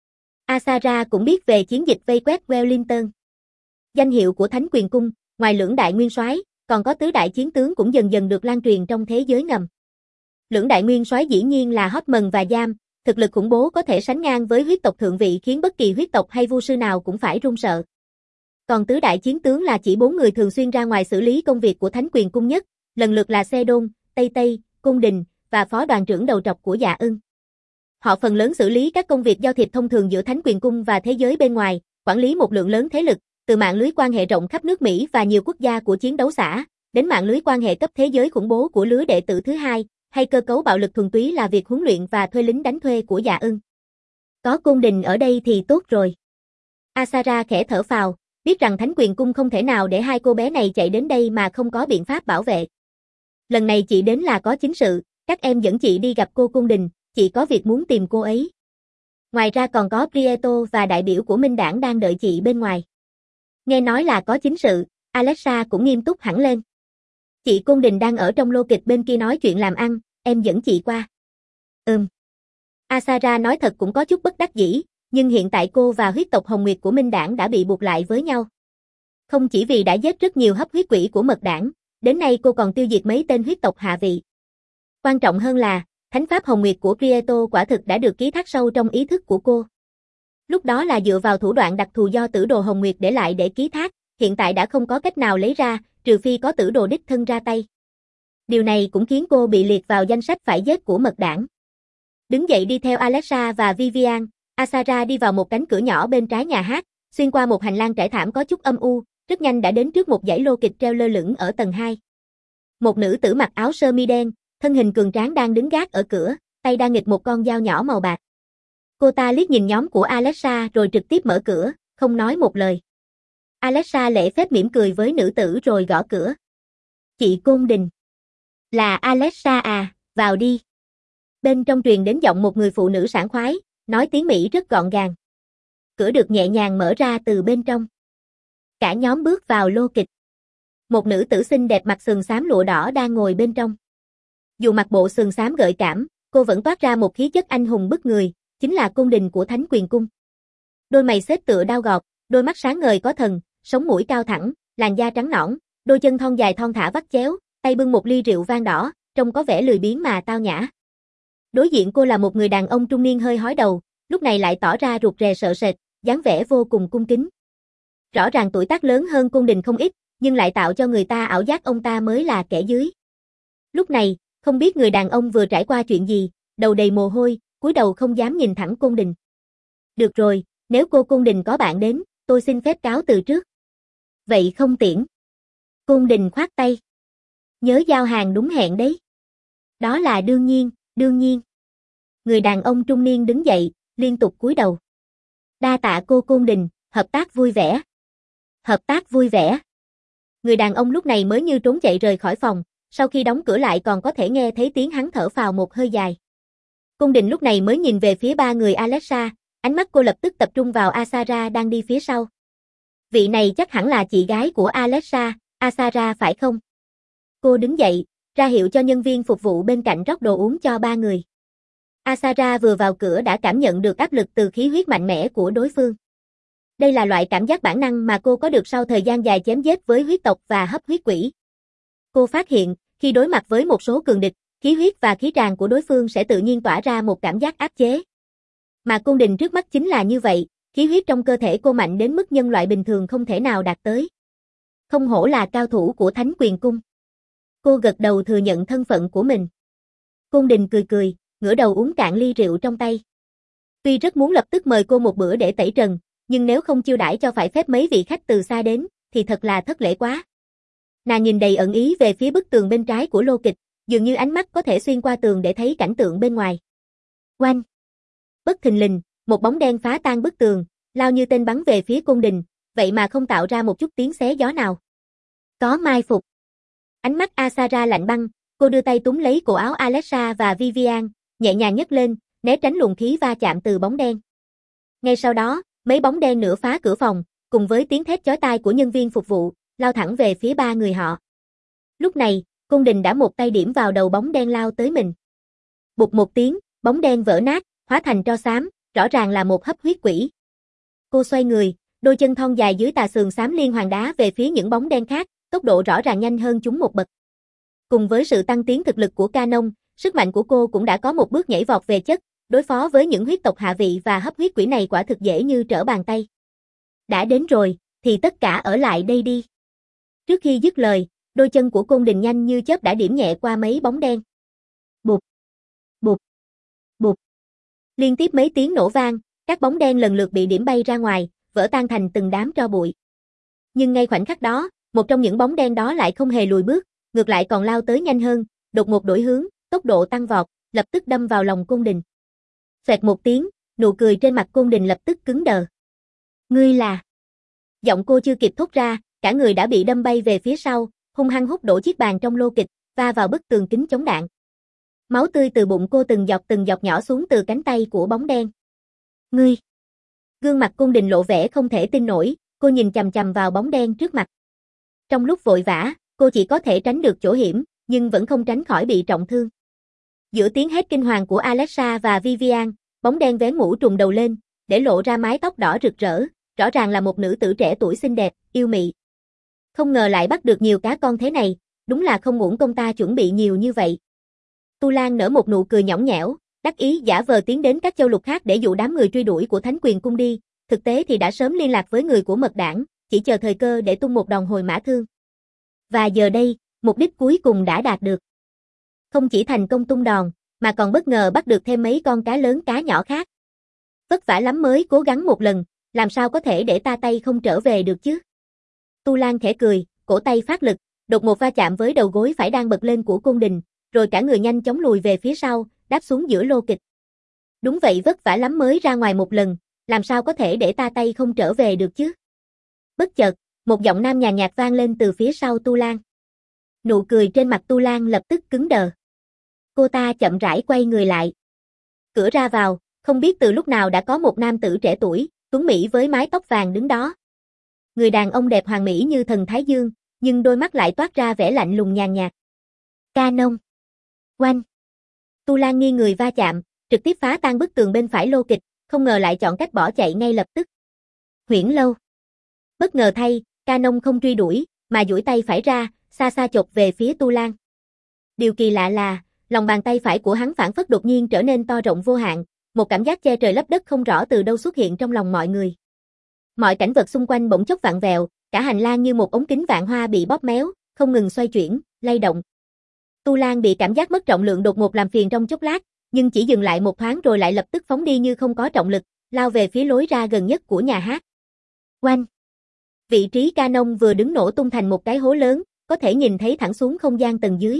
Asara cũng biết về chiến dịch vây quét Wellington. Danh hiệu của Thánh Quyền Cung, ngoài lưỡng đại nguyên soái, còn có tứ đại chiến tướng cũng dần dần được lan truyền trong thế giới ngầm. Lưỡng đại nguyên soái dĩ nhiên là Hotman và Jam, thực lực khủng bố có thể sánh ngang với huyết tộc thượng vị khiến bất kỳ huyết tộc hay vu sư nào cũng phải run sợ. Còn tứ đại chiến tướng là chỉ bốn người thường xuyên ra ngoài xử lý công việc của Thánh Quyền Cung nhất, lần lượt là Sedon, Tây Tây, Côn Đình và phó đoàn trưởng đầu trọc của Dạ Ưng. Họ phần lớn xử lý các công việc giao thiệp thông thường giữa Thánh Quyền Cung và thế giới bên ngoài, quản lý một lượng lớn thế lực, từ mạng lưới quan hệ rộng khắp nước Mỹ và nhiều quốc gia của chiến đấu xã, đến mạng lưới quan hệ cấp thế giới khủng bố của lứa đệ tử thứ hai, hay cơ cấu bạo lực thuần túy là việc huấn luyện và thuê lính đánh thuê của Dạ Ưng. Có Côn Đình ở đây thì tốt rồi. Asara khẽ thở phào, biết rằng Thánh Quyền Cung không thể nào để hai cô bé này chạy đến đây mà không có biện pháp bảo vệ. Lần này chị đến là có chính sự, các em dẫn chị đi gặp cô Côn Đình, chị có việc muốn tìm cô ấy. Ngoài ra còn có Prieto và đại biểu của Minh Đảng đang đợi chị bên ngoài. Nghe nói là có chính sự, Alexa cũng nghiêm túc hẳn lên. Chị Côn Đình đang ở trong lô kịch bên kia nói chuyện làm ăn, em dẫn chị qua. Ừm. Asara nói thật cũng có chút bất đắc dĩ, nhưng hiện tại cô và huyết tộc Hồng Nguyệt của Minh Đảng đã bị buộc lại với nhau. Không chỉ vì đã giết rất nhiều hấp huyết quỷ của mật đảng, đến nay cô còn tiêu diệt mấy tên huyết tộc hạ vị. Quan trọng hơn là, thánh pháp Hồng Nguyệt của Prieto quả thực đã được ký thác sâu trong ý thức của cô. Lúc đó là dựa vào thủ đoạn đặc thù do tử đồ Hồng Nguyệt để lại để ký thác, hiện tại đã không có cách nào lấy ra, trừ phi có tử đồ đích thân ra tay. Điều này cũng khiến cô bị liệt vào danh sách phải giết của mật đảng. Đứng dậy đi theo Alexa và Vivian, Asara đi vào một cánh cửa nhỏ bên trái nhà hát, xuyên qua một hành lang trải thảm có chút âm u, rất nhanh đã đến trước một dãy lô kịch treo lơ lửng ở tầng hai. Một nữ tử mặc áo sơ mi đen, thân hình cường tráng đang đứng gác ở cửa, tay đang nghịch một con dao nhỏ màu bạc. Cô ta liếc nhìn nhóm của Alexa rồi trực tiếp mở cửa, không nói một lời. Alexa lễ phép mỉm cười với nữ tử rồi gõ cửa. Chị Côn Đình. Là Alexa à, vào đi. Bên trong truyền đến giọng một người phụ nữ sảng khoái, nói tiếng Mỹ rất gọn gàng. Cửa được nhẹ nhàng mở ra từ bên trong. Cả nhóm bước vào lô kịch. Một nữ tử xinh đẹp mặc sườn xám lụa đỏ đang ngồi bên trong. Dù mặc bộ sườn xám gợi cảm, cô vẫn toát ra một khí chất anh hùng bức người, chính là Côn Đình của Thánh Quyền Cung. Đôi mày xếp tựa đao gọt, đôi mắt sáng ngời có thần, sống mũi cao thẳng, làn da trắng nõn, đôi chân thon dài thon thả vắt chéo, tay bưng một ly rượu vang đỏ, trông có vẻ lười biếng mà tao nhã. Đối diện cô là một người đàn ông trung niên hơi hói đầu, lúc này lại tỏ ra rụt rè sợ sệt, dáng vẻ vô cùng cung kính. Rõ ràng tuổi tác lớn hơn Côn Đình không ít, nhưng lại tạo cho người ta ảo giác ông ta mới là kẻ dưới. Lúc này, không biết người đàn ông vừa trải qua chuyện gì, đầu đầy mồ hôi, cúi đầu không dám nhìn thẳng Côn Đình. Được rồi, nếu cô Côn Đình có bạn đến, tôi xin phép cáo từ trước. Vậy không tiễn. Côn Đình khoát tay. Nhớ giao hàng đúng hẹn đấy. Đó là đương nhiên, đương nhiên. Người đàn ông trung niên đứng dậy, liên tục cúi đầu. Đa tạ cô Côn Đình, hợp tác vui vẻ. Hợp tác vui vẻ. Người đàn ông lúc này mới như trốn chạy rời khỏi phòng, sau khi đóng cửa lại còn có thể nghe thấy tiếng hắn thở phào một hơi dài. Côn Đình lúc này mới nhìn về phía ba người Alexa, ánh mắt cô lập tức tập trung vào Asara đang đi phía sau. Vị này chắc hẳn là chị gái của Alexa, Asara phải không? Cô đứng dậy, ra hiệu cho nhân viên phục vụ bên cạnh rót đồ uống cho ba người. Asara vừa vào cửa đã cảm nhận được áp lực từ khí huyết mạnh mẽ của đối phương. Đây là loại cảm giác bản năng mà cô có được sau thời gian dài chém giết với huyết tộc và hấp huyết quỷ. Cô phát hiện, khi đối mặt với một số cường địch, khí huyết và khí tràng của đối phương sẽ tự nhiên tỏa ra một cảm giác áp chế. Mà Côn Đình trước mắt chính là như vậy, khí huyết trong cơ thể cô mạnh đến mức nhân loại bình thường không thể nào đạt tới. Không hổ là cao thủ của Thánh Quyền Cung. Cô gật đầu thừa nhận thân phận của mình. Côn Đình cười cười, ngửa đầu uống cạn ly rượu trong tay. Tuy rất muốn lập tức mời cô một bữa để tẩy trần, nhưng nếu không chiêu đãi cho phải phép mấy vị khách từ xa đến, thì thật là thất lễ quá. Nàng nhìn đầy ẩn ý về phía bức tường bên trái của lô kịch, dường như ánh mắt có thể xuyên qua tường để thấy cảnh tượng bên ngoài. Oanh! Bất thình lình, một bóng đen phá tan bức tường, lao như tên bắn về phía Côn Đình, vậy mà không tạo ra một chút tiếng xé gió nào. Có mai phục. Ánh mắt Asara lạnh băng, cô đưa tay túm lấy cổ áo Alexa và Vivian, nhẹ nhàng nhấc lên, né tránh luồng khí va chạm từ bóng đen. Ngay sau đó, mấy bóng đen nửa phá cửa phòng, cùng với tiếng thét chói tai của nhân viên phục vụ, lao thẳng về phía ba người họ. Lúc này, Côn Đình đã một tay điểm vào đầu bóng đen lao tới mình. Bụp một tiếng, bóng đen vỡ nát, hóa thành tro xám, rõ ràng là một hấp huyết quỷ. Cô xoay người, đôi chân thon dài dưới tà sườn xám liên hoàn đá về phía những bóng đen khác, tốc độ rõ ràng nhanh hơn chúng một bậc. Cùng với sự tăng tiến thực lực của Canon, sức mạnh của cô cũng đã có một bước nhảy vọt về chất, đối phó với những huyết tộc hạ vị và hấp huyết quỷ này quả thực dễ như trở bàn tay. Đã đến rồi, thì tất cả ở lại đây đi. Trước khi dứt lời, đôi chân của Côn Đình nhanh như chớp đã điểm nhẹ qua mấy bóng đen. Bụp, bụp, bụp. Liên tiếp mấy tiếng nổ vang, các bóng đen lần lượt bị điểm bay ra ngoài, vỡ tan thành từng đám tro bụi. Nhưng ngay khoảnh khắc đó, một trong những bóng đen đó lại không hề lùi bước, ngược lại còn lao tới nhanh hơn, đột ngột đổi hướng, tốc độ tăng vọt, lập tức đâm vào lòng Côn Đình. Xoẹt một tiếng, nụ cười trên mặt Côn Đình lập tức cứng đờ. Ngươi là... Giọng cô chưa kịp thốt ra, cả người đã bị đâm bay về phía sau, hung hăng hút đổ chiếc bàn trong lô kịch, va vào bức tường kính chống đạn. Máu tươi từ bụng cô từng giọt từng giọt nhỏ xuống từ cánh tay của bóng đen. Ngươi! Gương mặt Côn Đình lộ vẻ không thể tin nổi, cô nhìn chằm chằm vào bóng đen trước mặt. Trong lúc vội vã, cô chỉ có thể tránh được chỗ hiểm, nhưng vẫn không tránh khỏi bị trọng thương. Giữa tiếng hét kinh hoàng của Alexa và Vivian, bóng đen vén mũ trùm đầu lên, để lộ ra mái tóc đỏ rực rỡ, rõ ràng là một nữ tử trẻ tuổi xinh đẹp, yêu mị. Không ngờ lại bắt được nhiều cá con thế này, đúng là không uổng công ta chuẩn bị nhiều như vậy. Tu Lan nở một nụ cười nhõng nhẽo, đắc ý giả vờ tiến đến các châu lục khác để dụ đám người truy đuổi của Thánh Quyền Cung đi, thực tế thì đã sớm liên lạc với người của Mật Đảng, chỉ chờ thời cơ để tung một đòn hồi mã thương. Và giờ đây, mục đích cuối cùng đã đạt được. Không chỉ thành công tung đòn, mà còn bất ngờ bắt được thêm mấy con cá lớn cá nhỏ khác. Vất vả lắm mới cố gắng một lần, làm sao có thể để ta tay không trở về được chứ? Tu Lan khẽ cười, cổ tay phát lực, Đột một va chạm với đầu gối phải đang bật lên của Côn Đình, rồi cả người nhanh chóng lùi về phía sau, đáp xuống giữa lô kịch. Đúng vậy, vất vả lắm mới ra ngoài một lần, làm sao có thể để ta tay không trở về được chứ? Bất chợt, một giọng nam nhàn nhạt vang lên từ phía sau Tu Lan. Nụ cười trên mặt Tu Lan lập tức cứng đờ. Cô ta chậm rãi quay người lại. Cửa ra vào, không biết từ lúc nào đã có một nam tử trẻ tuổi, tuấn mỹ với mái tóc vàng đứng đó. Người đàn ông đẹp hoàn mỹ như thần Thái Dương, nhưng đôi mắt lại toát ra vẻ lạnh lùng nhàn nhạt. Canon. Oanh. Tu Lan nghiêng người va chạm, trực tiếp phá tan bức tường bên phải lô kịch, không ngờ lại chọn cách bỏ chạy ngay lập tức. Huyễn Lâu. Bất ngờ thay, Canon không truy đuổi, mà duỗi tay phải ra, xa xa chộp về phía Tu Lan. Điều kỳ lạ là, lòng bàn tay phải của hắn phảng phất đột nhiên trở nên to rộng vô hạn, một cảm giác che trời lấp đất không rõ từ đâu xuất hiện trong lòng mọi người. Mọi cảnh vật xung quanh bỗng chốc vặn vẹo, cả hành lang như một ống kính vạn hoa bị bóp méo, không ngừng xoay chuyển, lay động. Tu Lan bị cảm giác mất trọng lượng đột ngột làm phiền trong chốc lát, nhưng chỉ dừng lại một thoáng rồi lại lập tức phóng đi như không có trọng lực, lao về phía lối ra gần nhất của nhà hát. Oanh! Vị trí Canon vừa đứng nổ tung thành một cái hố lớn, có thể nhìn thấy thẳng xuống không gian tầng dưới.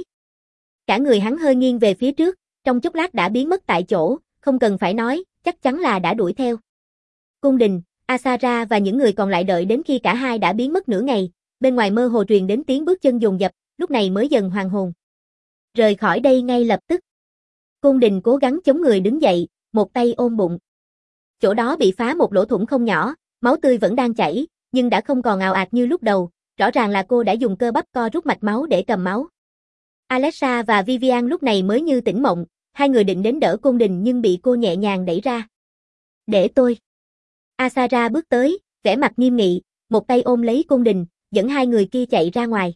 Cả người hắn hơi nghiêng về phía trước, trong chốc lát đã biến mất tại chỗ, không cần phải nói, chắc chắn là đã đuổi theo. Cung Đình, Asara và những người còn lại đợi đến khi cả hai đã biến mất nửa ngày, bên ngoài mơ hồ truyền đến tiếng bước chân dồn dập, lúc này mới dần hoàn hồn. Rời khỏi đây ngay lập tức. Cung Đình cố gắng chống người đứng dậy, một tay ôm bụng. Chỗ đó bị phá một lỗ thủng không nhỏ, máu tươi vẫn đang chảy, nhưng đã không còn ào ạt như lúc đầu, rõ ràng là cô đã dùng cơ bắp co rút mạch máu để cầm máu. Alexa và Vivian lúc này mới như tỉnh mộng, hai người định đến đỡ Cung Đình nhưng bị cô nhẹ nhàng đẩy ra. Để tôi. Asara bước tới, vẻ mặt nghiêm nghị, một tay ôm lấy Cung Đình, dẫn hai người kia chạy ra ngoài.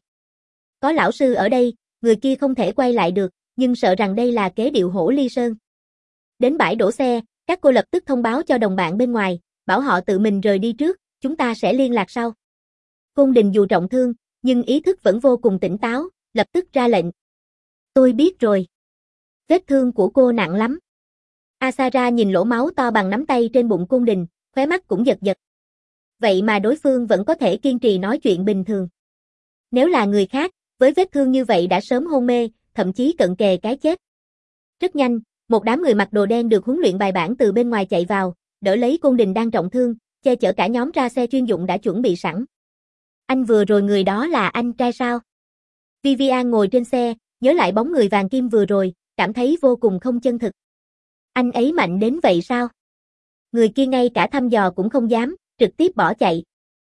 Có lão sư ở đây, người kia không thể quay lại được, nhưng sợ rằng đây là kế điệu hổ ly sơn. Đến bãi đổ xe, các cô lập tức thông báo cho đồng bạn bên ngoài, bảo họ tự mình rời đi trước, chúng ta sẽ liên lạc sau. Cung Đình dù trọng thương, nhưng ý thức vẫn vô cùng tỉnh táo, lập tức ra lệnh. Tôi biết rồi. Vết thương của cô nặng lắm. Asara nhìn lỗ máu to bằng nắm tay trên bụng Cung Đình, khóe mắt cũng giật giật. Vậy mà đối phương vẫn có thể kiên trì nói chuyện bình thường. Nếu là người khác, với vết thương như vậy đã sớm hôn mê, thậm chí cận kề cái chết. Rất nhanh, một đám người mặc đồ đen được huấn luyện bài bản từ bên ngoài chạy vào, đỡ lấy Cung Đình đang trọng thương, che chở cả nhóm ra xe chuyên dụng đã chuẩn bị sẵn. Anh vừa rồi người đó là anh trai sao? Vivian ngồi trên xe, nhớ lại bóng người vàng kim vừa rồi, cảm thấy vô cùng không chân thực. Anh ấy mạnh đến vậy sao? Người kia ngay cả thăm dò cũng không dám, trực tiếp bỏ chạy.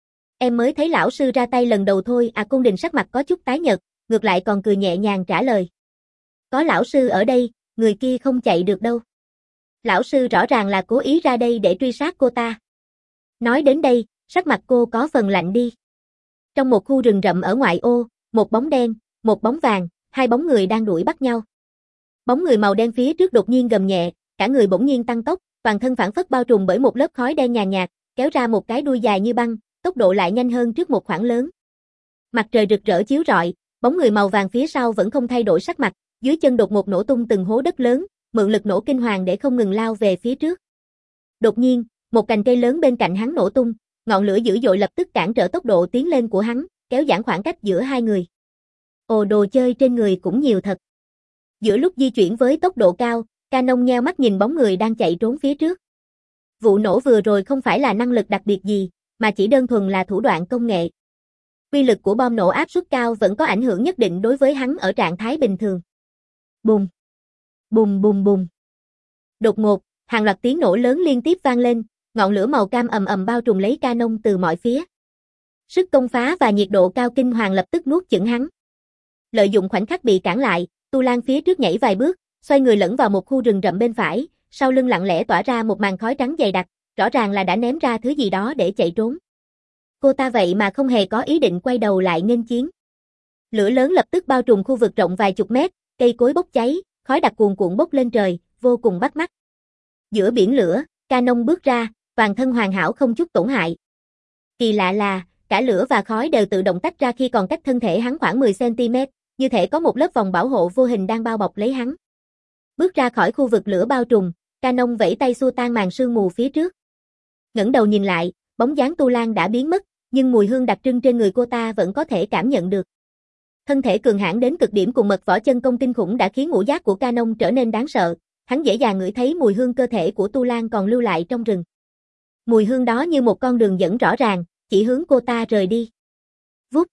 Em mới thấy lão sư ra tay lần đầu thôi. À, Cung Đình sắc mặt có chút tái nhợt, ngược lại còn cười nhẹ nhàng trả lời. Có lão sư ở đây, người kia không chạy được đâu. Lão sư rõ ràng là cố ý ra đây để truy sát cô ta. Nói đến đây, sắc mặt cô có phần lạnh đi. Trong một khu rừng rậm ở ngoại ô, một bóng đen, một bóng vàng, hai bóng người đang đuổi bắt nhau. Bóng người màu đen phía trước đột nhiên gầm nhẹ, cả người bỗng nhiên tăng tốc, toàn thân phảng phất bao trùm bởi một lớp khói đen nhàn nhạt, kéo ra một cái đuôi dài như băng, tốc độ lại nhanh hơn trước một khoảng lớn. Mặt trời rực rỡ chiếu rọi, bóng người màu vàng phía sau vẫn không thay đổi sắc mặt, dưới chân đột ngột nổ tung từng hố đất lớn, mượn lực nổ kinh hoàng để không ngừng lao về phía trước. Đột nhiên, một cành cây lớn bên cạnh hắn nổ tung, ngọn lửa dữ dội lập tức cản trở tốc độ tiến lên của hắn, kéo giãn khoảng cách giữa hai người. Ồ, đồ chơi trên người cũng nhiều thật. Giữa lúc di chuyển với tốc độ cao, Canon nheo mắt nhìn bóng người đang chạy trốn phía trước. Vụ nổ vừa rồi không phải là năng lực đặc biệt gì, mà chỉ đơn thuần là thủ đoạn công nghệ. Uy lực của bom nổ áp suất cao vẫn có ảnh hưởng nhất định đối với hắn ở trạng thái bình thường. Bùng, bùng bùng bùng. Đột ngột, hàng loạt tiếng nổ lớn liên tiếp vang lên, ngọn lửa màu cam ầm ầm bao trùm lấy Canon từ mọi phía. Sức công phá và nhiệt độ cao kinh hoàng lập tức nuốt chửng hắn. Lợi dụng khoảnh khắc bị cản lại, Tu Lan phía trước nhảy vài bước, xoay người lẫn vào một khu rừng rậm bên phải, sau lưng lặng lẽ tỏa ra một màn khói trắng dày đặc, rõ ràng là đã ném ra thứ gì đó để chạy trốn. Cô ta vậy mà không hề có ý định quay đầu lại nghênh chiến. Lửa lớn lập tức bao trùm khu vực rộng vài chục mét, cây cối bốc cháy, khói đặc cuồn cuộn bốc lên trời, vô cùng bắt mắt. Giữa biển lửa, Canon bước ra, toàn thân hoàn hảo không chút tổn hại. Kỳ lạ là, cả lửa và khói đều tự động tách ra khi còn cách thân thể hắn khoảng mười xăng ti mét, như thể có một lớp vòng bảo hộ vô hình đang bao bọc lấy hắn. Bước ra khỏi khu vực lửa bao trùm, Canon vẫy tay xua tan màn sương mù phía trước. Ngẩng đầu nhìn lại, bóng dáng Tu Lan đã biến mất, nhưng mùi hương đặc trưng trên người cô ta vẫn có thể cảm nhận được. Thân thể cường hãn đến cực điểm cùng mật võ chân công kinh khủng đã khiến ngũ giác của Canon trở nên đáng sợ, hắn dễ dàng ngửi thấy mùi hương cơ thể của Tu Lan còn lưu lại trong rừng. Mùi hương đó như một con đường dẫn rõ ràng, chỉ hướng cô ta rời đi. Vút.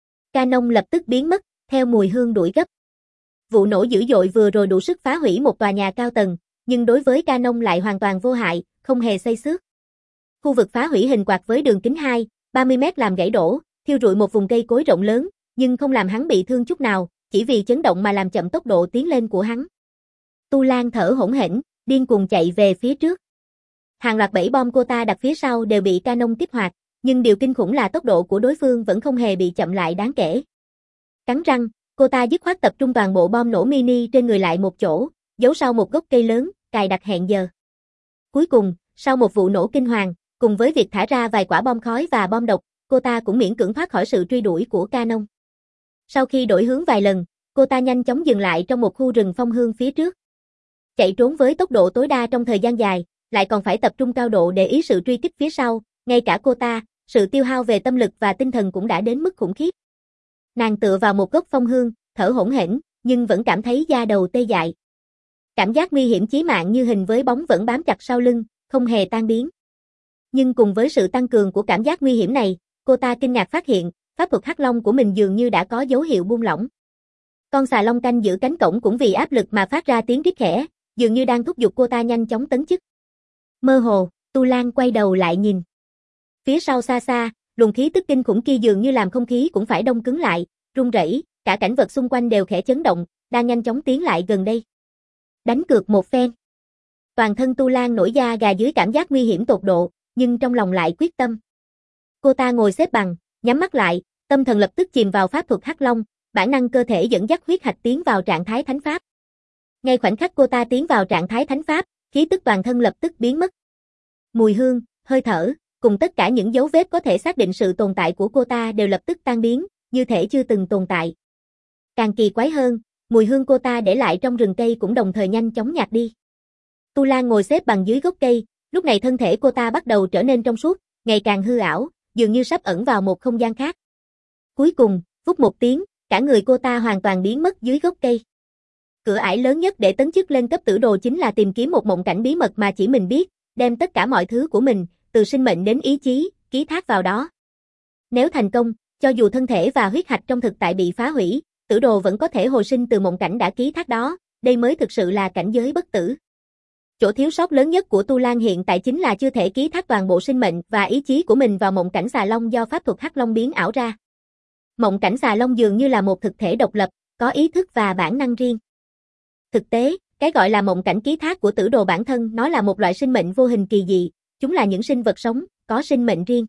Canon lập tức biến mất, theo mùi hương đuổi gấp. Vụ nổ dữ dội vừa rồi đủ sức phá hủy một tòa nhà cao tầng, nhưng đối với Canon lại hoàn toàn vô hại, không hề xây xước. Khu vực phá hủy hình quạt với đường kính hai, ba mươi mét làm gãy đổ, thiêu rụi một vùng cây cối rộng lớn, nhưng không làm hắn bị thương chút nào, chỉ vì chấn động mà làm chậm tốc độ tiến lên của hắn. Tu Lan thở hổn hển, điên cuồng chạy về phía trước. Hàng loạt bẫy bom cô ta đặt phía sau đều bị Canon kích hoạt, nhưng điều kinh khủng là tốc độ của đối phương vẫn không hề bị chậm lại đáng kể. Cắn răng, cô ta dứt khoát tập trung toàn bộ bom nổ mini trên người lại một chỗ, giấu sau một gốc cây lớn, cài đặt hẹn giờ. Cuối cùng, sau một vụ nổ kinh hoàng, cùng với việc thả ra vài quả bom khói và bom độc, cô ta cũng miễn cưỡng thoát khỏi sự truy đuổi của Canon. Sau khi đổi hướng vài lần, cô ta nhanh chóng dừng lại trong một khu rừng phong hương phía trước. Chạy trốn với tốc độ tối đa trong thời gian dài, lại còn phải tập trung cao độ để ý sự truy kích phía sau, ngay cả cô ta, sự tiêu hao về tâm lực và tinh thần cũng đã đến mức khủng khiếp. Nàng tựa vào một gốc phong hương, thở hổn hển, nhưng vẫn cảm thấy da đầu tê dại. Cảm giác nguy hiểm chí mạng như hình với bóng vẫn bám chặt sau lưng, không hề tan biến. Nhưng cùng với sự tăng cường của cảm giác nguy hiểm này, cô ta kinh ngạc phát hiện, pháp thuật Hắc Long của mình dường như đã có dấu hiệu buông lỏng. Con xà long canh giữ cánh cổng cũng vì áp lực mà phát ra tiếng rít khẽ, dường như đang thúc giục cô ta nhanh chóng tấn chức. Mơ hồ, Tu Lan quay đầu lại nhìn. Phía sau xa xa, luồng khí tức kinh khủng kia dường như làm không khí cũng phải đông cứng lại, rung rẩy, cả cảnh vật xung quanh đều khẽ chấn động, đang nhanh chóng tiến lại gần đây. Đánh cược một phen. Toàn thân Tu Lan nổi da gà dưới cảm giác nguy hiểm tột độ, nhưng trong lòng lại quyết tâm. Cô ta ngồi xếp bằng, nhắm mắt lại, tâm thần lập tức chìm vào pháp thuật Hắc Long, bản năng cơ thể dẫn dắt huyết hạch tiến vào trạng thái thánh pháp. Ngay khoảnh khắc cô ta tiến vào trạng thái thánh pháp, khí tức toàn thân lập tức biến mất. Mùi hương, hơi thở, cùng tất cả những dấu vết có thể xác định sự tồn tại của cô ta đều lập tức tan biến, như thể chưa từng tồn tại. Càng kỳ quái hơn, mùi hương cô ta để lại trong rừng cây cũng đồng thời nhanh chóng nhạt đi. Tu Lan ngồi xếp bằng dưới gốc cây, lúc này thân thể cô ta bắt đầu trở nên trong suốt, ngày càng hư ảo, dường như sắp ẩn vào một không gian khác. Cuối cùng, vút một tiếng, cả người cô ta hoàn toàn biến mất dưới gốc cây. Cửa ải lớn nhất để tấn chức lên cấp tử đồ chính là tìm kiếm một mộng cảnh bí mật mà chỉ mình biết, đem tất cả mọi thứ của mình, từ sinh mệnh đến ý chí, ký thác vào đó. Nếu thành công, cho dù thân thể và huyết hạch trong thực tại bị phá hủy, tử đồ vẫn có thể hồi sinh từ mộng cảnh đã ký thác đó, đây mới thực sự là cảnh giới bất tử. Chỗ thiếu sót lớn nhất của Tu Lan hiện tại chính là chưa thể ký thác toàn bộ sinh mệnh và ý chí của mình vào mộng cảnh xà long do pháp thuật Hắc Long biến ảo ra. Mộng cảnh xà long dường như là một thực thể độc lập, có ý thức và bản năng riêng. Thực tế, cái gọi là mộng cảnh ký thác của tử đồ bản thân nó là một loại sinh mệnh vô hình kỳ dị, chúng là những sinh vật sống, có sinh mệnh riêng.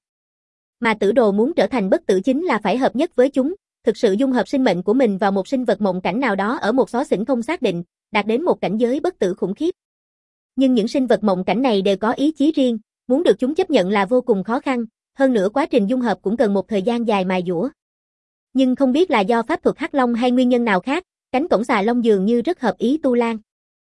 Mà tử đồ muốn trở thành bất tử chính là phải hợp nhất với chúng, thực sự dung hợp sinh mệnh của mình vào một sinh vật mộng cảnh nào đó ở một xó xỉnh không xác định, đạt đến một cảnh giới bất tử khủng khiếp. Nhưng những sinh vật mộng cảnh này đều có ý chí riêng, muốn được chúng chấp nhận là vô cùng khó khăn, hơn nữa quá trình dung hợp cũng cần một thời gian dài mài dũa. Nhưng không biết là do pháp thuật Hắc Long hay nguyên nhân nào khác, cánh cổng xà long dường như rất hợp ý Tu Lan.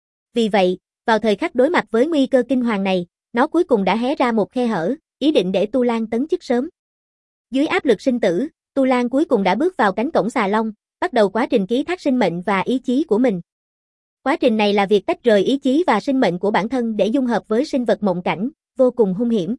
Vì vậy, vào thời khắc đối mặt với nguy cơ kinh hoàng này, nó cuối cùng đã hé ra một khe hở, ý định để Tu Lan tấn chức sớm. Dưới áp lực sinh tử, Tu Lan cuối cùng đã bước vào cánh cổng xà long, bắt đầu quá trình ký thác sinh mệnh và ý chí của mình. Quá trình này là việc tách rời ý chí và sinh mệnh của bản thân để dung hợp với sinh vật mộng cảnh, vô cùng hung hiểm.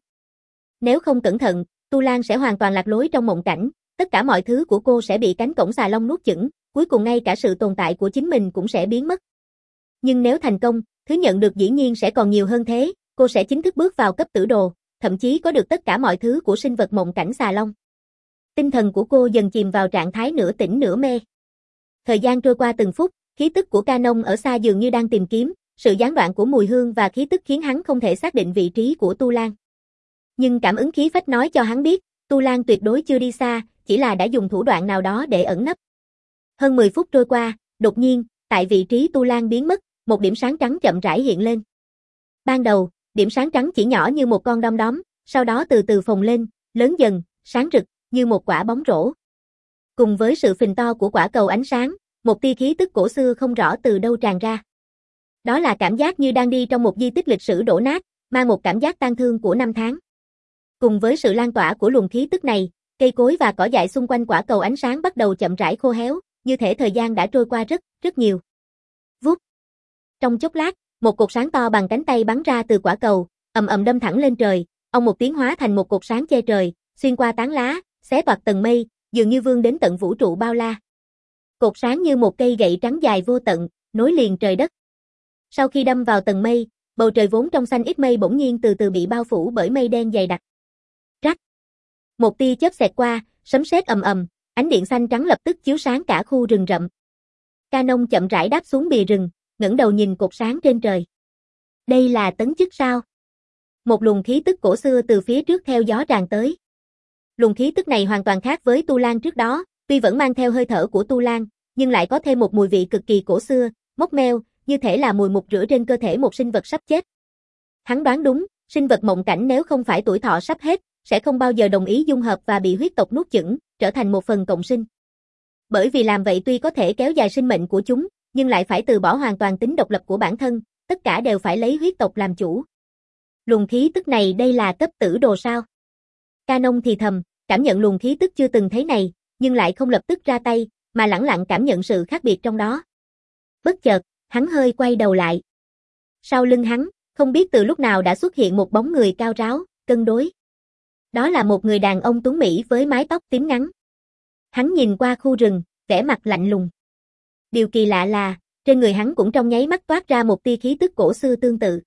Nếu không cẩn thận, Tu Lan sẽ hoàn toàn lạc lối trong mộng cảnh, tất cả mọi thứ của cô sẽ bị cánh cổng xà long nuốt chửng, cuối cùng ngay cả sự tồn tại của chính mình cũng sẽ biến mất. Nhưng nếu thành công, thứ nhận được dĩ nhiên sẽ còn nhiều hơn thế, cô sẽ chính thức bước vào cấp tử đồ, thậm chí có được tất cả mọi thứ của sinh vật mộng cảnh xà long. Tinh thần của cô dần chìm vào trạng thái nửa tỉnh nửa mê. Thời gian trôi qua từng phút, khí tức của Canon ở xa dường như đang tìm kiếm, sự gián đoạn của mùi hương và khí tức khiến hắn không thể xác định vị trí của Tu Lan. Nhưng cảm ứng khí phách nói cho hắn biết, Tu Lan tuyệt đối chưa đi xa, chỉ là đã dùng thủ đoạn nào đó để ẩn nấp. Hơn mười phút trôi qua, đột nhiên, tại vị trí Tu Lan biến mất, một điểm sáng trắng chậm rãi hiện lên. Ban đầu, điểm sáng trắng chỉ nhỏ như một con đom đóm, sau đó từ từ phồng lên, lớn dần, sáng rực, như một quả bóng rổ. Cùng với sự phình to của quả cầu ánh sáng, một tia khí tức cổ xưa không rõ từ đâu tràn ra. Đó là cảm giác như đang đi trong một di tích lịch sử đổ nát, mang một cảm giác tang thương của năm tháng. Cùng với sự lan tỏa của luồng khí tức này, Cây cối và cỏ dại xung quanh quả cầu ánh sáng bắt đầu chậm rãi khô héo, như thể thời gian đã trôi qua rất, rất nhiều. Vút. Trong chốc lát, một cột sáng to bằng cánh tay bắn ra từ quả cầu, ầm ầm đâm thẳng lên trời, ông một tiếng hóa thành một cột sáng che trời, xuyên qua tán lá, xé toạc tầng mây, dường như vươn đến tận vũ trụ bao la. Cột sáng như một cây gậy trắng dài vô tận, nối liền trời đất. Sau khi đâm vào tầng mây, bầu trời vốn trong xanh ít mây bỗng nhiên từ từ bị bao phủ bởi mây đen dày đặc. Rắc. Một tia chớp xẹt qua, sấm sét ầm ầm, ánh điện xanh trắng lập tức chiếu sáng cả khu rừng rậm. Canon chậm rãi đáp xuống bìa rừng, ngẩng đầu nhìn cột sáng trên trời. Đây là tấn chức sao? Một luồng khí tức cổ xưa từ phía trước theo gió tràn tới. Luồng khí tức này hoàn toàn khác với Tu Lan trước đó, tuy vẫn mang theo hơi thở của Tu Lan, nhưng lại có thêm một mùi vị cực kỳ cổ xưa, mốc meo, như thể là mùi mục rửa trên cơ thể một sinh vật sắp chết. Hắn đoán đúng, sinh vật mộng cảnh nếu không phải tuổi thọ sắp hết, sẽ không bao giờ đồng ý dung hợp và bị huyết tộc nuốt chửng, trở thành một phần cộng sinh. Bởi vì làm vậy tuy có thể kéo dài sinh mệnh của chúng, nhưng lại phải từ bỏ hoàn toàn tính độc lập của bản thân, tất cả đều phải lấy huyết tộc làm chủ. Luồng khí tức này đây là cấp tử đồ sao? Canon thì thầm, cảm nhận luồng khí tức chưa từng thấy này, nhưng lại không lập tức ra tay, mà lẳng lặng cảm nhận sự khác biệt trong đó. Bất chợt, hắn hơi quay đầu lại. Sau lưng hắn, không biết từ lúc nào đã xuất hiện một bóng người cao ráo, cân đối. Đó là một người đàn ông tuấn mỹ với mái tóc tím ngắn. Hắn nhìn qua khu rừng, vẻ mặt lạnh lùng. Điều kỳ lạ là, trên người hắn cũng trong nháy mắt toát ra một tia khí tức cổ xưa tương tự.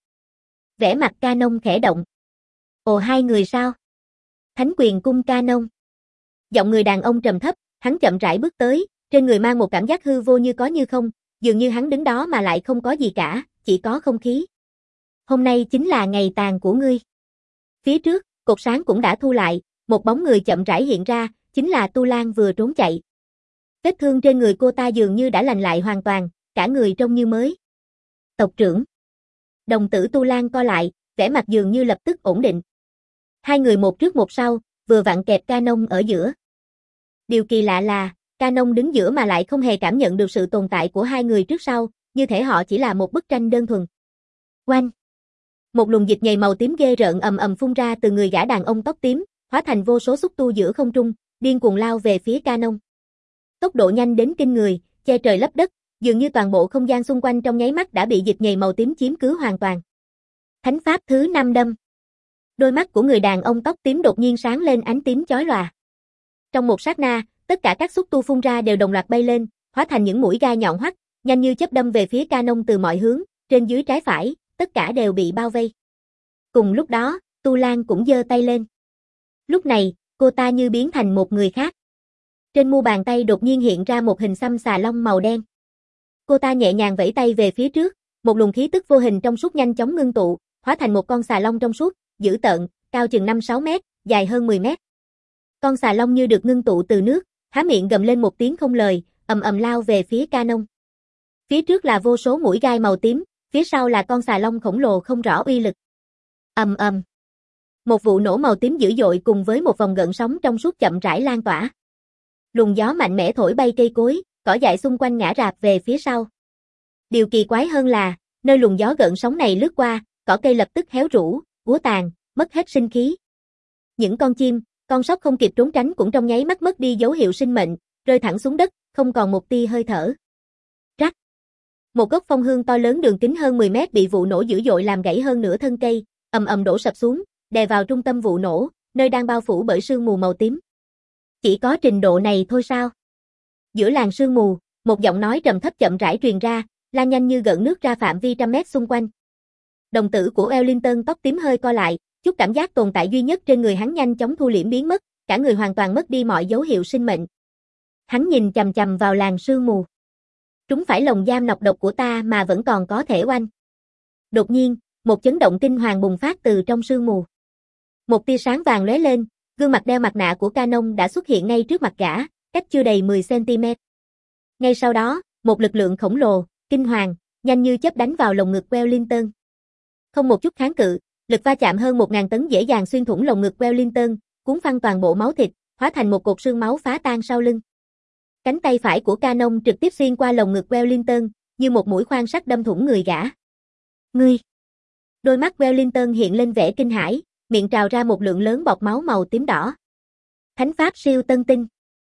Vẻ mặt Canon khẽ động. Ồ, hai người sao? Thánh quyền cung Canon. Giọng người đàn ông trầm thấp, hắn chậm rãi bước tới, trên người mang một cảm giác hư vô như có như không, dường như hắn đứng đó mà lại không có gì cả, chỉ có không khí. Hôm nay chính là ngày tàn của ngươi. Phía trước, cột sáng cũng đã thu lại, một bóng người chậm rãi hiện ra, chính là Tu Lan vừa trốn chạy. Vết thương trên người cô ta dường như đã lành lại hoàn toàn, cả người trông như mới. Tộc trưởng. Đồng tử Tu Lan co lại, vẻ mặt dường như lập tức ổn định. Hai người một trước một sau, vừa vặn kẹp Canon ở giữa. Điều kỳ lạ là, Canon đứng giữa mà lại không hề cảm nhận được sự tồn tại của hai người trước sau, như thể họ chỉ là một bức tranh đơn thuần. Oanh! Một luồng dịch nhầy màu tím ghê rợn ầm ầm phun ra từ người gã đàn ông tóc tím, hóa thành vô số xúc tu giữa không trung, điên cuồng lao về phía Canon. Tốc độ nhanh đến kinh người, che trời lấp đất, dường như toàn bộ không gian xung quanh trong nháy mắt đã bị dịch nhầy màu tím chiếm cứ hoàn toàn. Thánh pháp thứ năm đâm. Đôi mắt của người đàn ông tóc tím đột nhiên sáng lên ánh tím chói lòa. Trong một sát na, tất cả các xúc tu phun ra đều đồng loạt bay lên, hóa thành những mũi gai nhọn hoắt, nhanh như chớp đâm về phía Canon từ mọi hướng, trên dưới trái phải, tất cả đều bị bao vây. Cùng lúc đó, Tu Lan cũng giơ tay lên. Lúc này, cô ta như biến thành một người khác. Trên mu bàn tay đột nhiên hiện ra một hình xăm xà long màu đen. Cô ta nhẹ nhàng vẫy tay về phía trước, một luồng khí tức vô hình trong suốt nhanh chóng ngưng tụ, hóa thành một con xà long trong suốt, dữ tợn, cao chừng năm sáu mét, dài hơn mười mét. Con xà long như được ngưng tụ từ nước, há miệng gầm lên một tiếng không lời, ầm ầm lao về phía Canon. Phía trước là vô số mũi gai màu tím, phía sau là con xà long khổng lồ không rõ uy lực. Ầm ầm. Một vụ nổ màu tím dữ dội cùng với một vòng gợn sóng trong suốt chậm rãi lan tỏa. Luồng gió mạnh mẽ thổi bay cây cối, cỏ dại xung quanh ngã rạp về phía sau. Điều kỳ quái hơn là, nơi luồng gió gợn sóng này lướt qua, cỏ cây lập tức héo rũ, úa tàn, mất hết sinh khí. Những con chim, con sóc không kịp trốn tránh cũng trong nháy mắt mất đi dấu hiệu sinh mệnh, rơi thẳng xuống đất, không còn một tia hơi thở. Rắc. Một gốc phong hương to lớn đường kính hơn mười mét bị vụ nổ dữ dội làm gãy hơn nửa thân cây, ầm ầm đổ sập xuống, đè vào trung tâm vụ nổ, nơi đang bao phủ bởi sương mù màu tím. Chỉ có trình độ này thôi sao? Giữa làn sương mù, một giọng nói trầm thấp chậm rãi truyền ra, lan nhanh như gợn nước ra phạm vi trăm mét xung quanh. Đồng tử của Wellington tóc tím hơi co lại, chút cảm giác tồn tại duy nhất trên người hắn nhanh chóng thu liễm biến mất, cả người hoàn toàn mất đi mọi dấu hiệu sinh mệnh. Hắn nhìn chằm chằm vào làn sương mù. Trúng phải lồng giam nọc độc của ta mà vẫn còn có thể oanh. Đột nhiên, một chấn động kinh hoàng bùng phát từ trong sương mù. Một tia sáng vàng lóe lên, gương mặt đeo mặt nạ của Canon đã xuất hiện ngay trước mặt gã, cách chưa đầy mười xăng ti mét. Ngay sau đó, một lực lượng khổng lồ, kinh hoàng, nhanh như chớp đánh vào lồng ngực Wellington. Không một chút kháng cự, lực va chạm hơn một nghìn tấn dễ dàng xuyên thủng lồng ngực Wellington, cuốn phăng toàn bộ máu thịt, hóa thành một cột xương máu phá tan sau lưng. Cánh tay phải của Canon trực tiếp xuyên qua lồng ngực Wellington, như một mũi khoan sắt đâm thủng người gã. Ngươi! Đôi mắt Wellington hiện lên vẻ kinh hãi, miệng trào ra một lượng lớn bọt máu màu tím đỏ. Thánh pháp siêu tân tinh.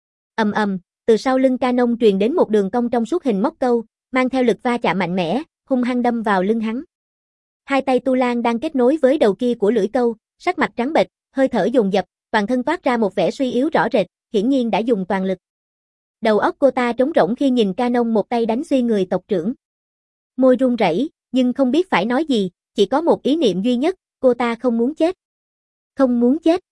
Ầm ầm, từ sau lưng Canon truyền đến một đường cong trong suốt hình móc câu, mang theo lực va chạm mạnh mẽ, hung hăng đâm vào lưng hắn. Hai tay Tu Lan đang kết nối với đầu kia của lưỡi câu, sắc mặt trắng bệch, hơi thở dồn dập, toàn thân toát ra một vẻ suy yếu rõ rệt, hiển nhiên đã dùng toàn lực. Đầu óc cô ta trống rỗng khi nhìn Canon một tay đánh xuyên người tộc trưởng. Môi run rẩy, nhưng không biết phải nói gì, chỉ có một ý niệm duy nhất, cô ta không muốn chết. Không muốn chết.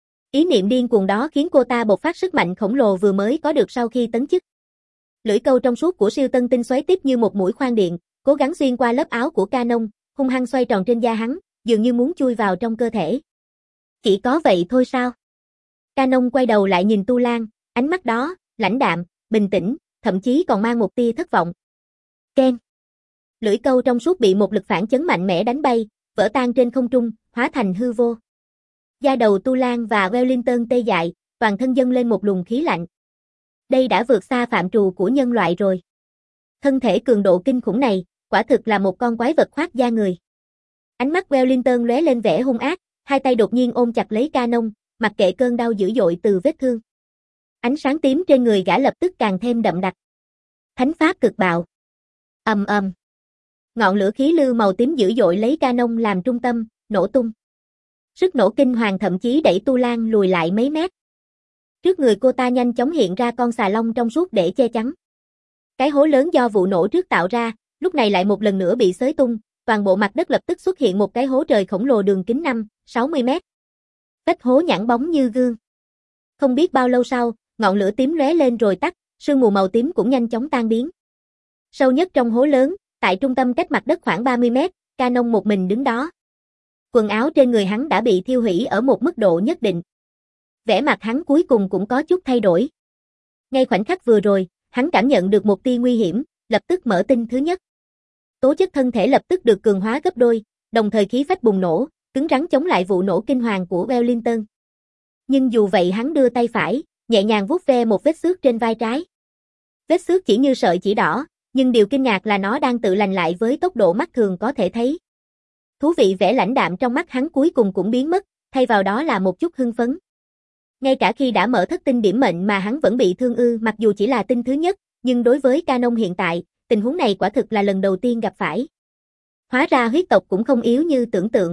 Ý niệm điên cuồng đó khiến cô ta bộc phát sức mạnh khổng lồ vừa mới có được sau khi tấn chức. Lưỡi câu trong suốt của siêu tân tinh xoáy tiếp như một mũi khoan điện, cố gắng xuyên qua lớp áo của Canon, hung hăng xoay tròn trên da hắn, dường như muốn chui vào trong cơ thể. Chỉ có vậy thôi sao? Canon quay đầu lại nhìn Tu Lan, ánh mắt đó, lãnh đạm, bình tĩnh, thậm chí còn mang một tia thất vọng. Keng. Lưỡi câu trong suốt bị một lực phản chấn mạnh mẽ đánh bay, vỡ tan trên không trung, hóa thành hư vô. Da đầu Tu Lan và Wellington tê dại, toàn thân dâng lên một luồng khí lạnh. Đây đã vượt xa phạm trù của nhân loại rồi. Thân thể cường độ kinh khủng này, quả thực là một con quái vật khoác da người. Ánh mắt Wellington lóe lên vẻ hung ác, hai tay đột nhiên ôm chặt lấy Canon, mặc kệ cơn đau dữ dội từ vết thương. Ánh sáng tím trên người gã lập tức càng thêm đậm đặc. Thánh pháp cực bạo. Ầm ầm. Ngọn lửa khí lưu màu tím dữ dội lấy Canon làm trung tâm, nổ tung. Sức nổ kinh hoàng thậm chí đẩy Tu Lan lùi lại mấy mét. Trước người cô ta nhanh chóng hiện ra con xà long trong suốt để che chắn. Cái hố lớn do vụ nổ trước tạo ra, lúc này lại một lần nữa bị xới tung, toàn bộ mặt đất lập tức xuất hiện một cái hố trời khổng lồ đường kính năm, sáu mươi mét. Vết hố nhẵn bóng như gương. Không biết bao lâu sau, ngọn lửa tím lóe lên rồi tắt, sương mù màu tím cũng nhanh chóng tan biến. Sâu nhất trong hố lớn, tại trung tâm cách mặt đất khoảng ba mươi mét, Canon một mình đứng đó. Quần áo trên người hắn đã bị thiêu hủy ở một mức độ nhất định. Vẻ mặt hắn cuối cùng cũng có chút thay đổi. Ngay khoảnh khắc vừa rồi, hắn cảm nhận được một tia nguy hiểm, lập tức mở tinh thứ nhất. Tố chất thân thể lập tức được cường hóa gấp đôi, đồng thời khí phách bùng nổ, cứng rắn chống lại vụ nổ kinh hoàng của Wellington. Nhưng dù vậy hắn đưa tay phải, nhẹ nhàng vuốt ve một vết xước trên vai trái. Vết xước chỉ như sợi chỉ đỏ, nhưng điều kinh ngạc là nó đang tự lành lại với tốc độ mắt thường có thể thấy. Thú vị vẻ lãnh đạm trong mắt hắn cuối cùng cũng biến mất, thay vào đó là một chút hưng phấn. Ngay cả khi đã mở thất tinh điểm mệnh mà hắn vẫn bị thương ư, mặc dù chỉ là tinh thứ nhất, nhưng đối với Canon hiện tại, tình huống này quả thực là lần đầu tiên gặp phải. Hóa ra huyết tộc cũng không yếu như tưởng tượng.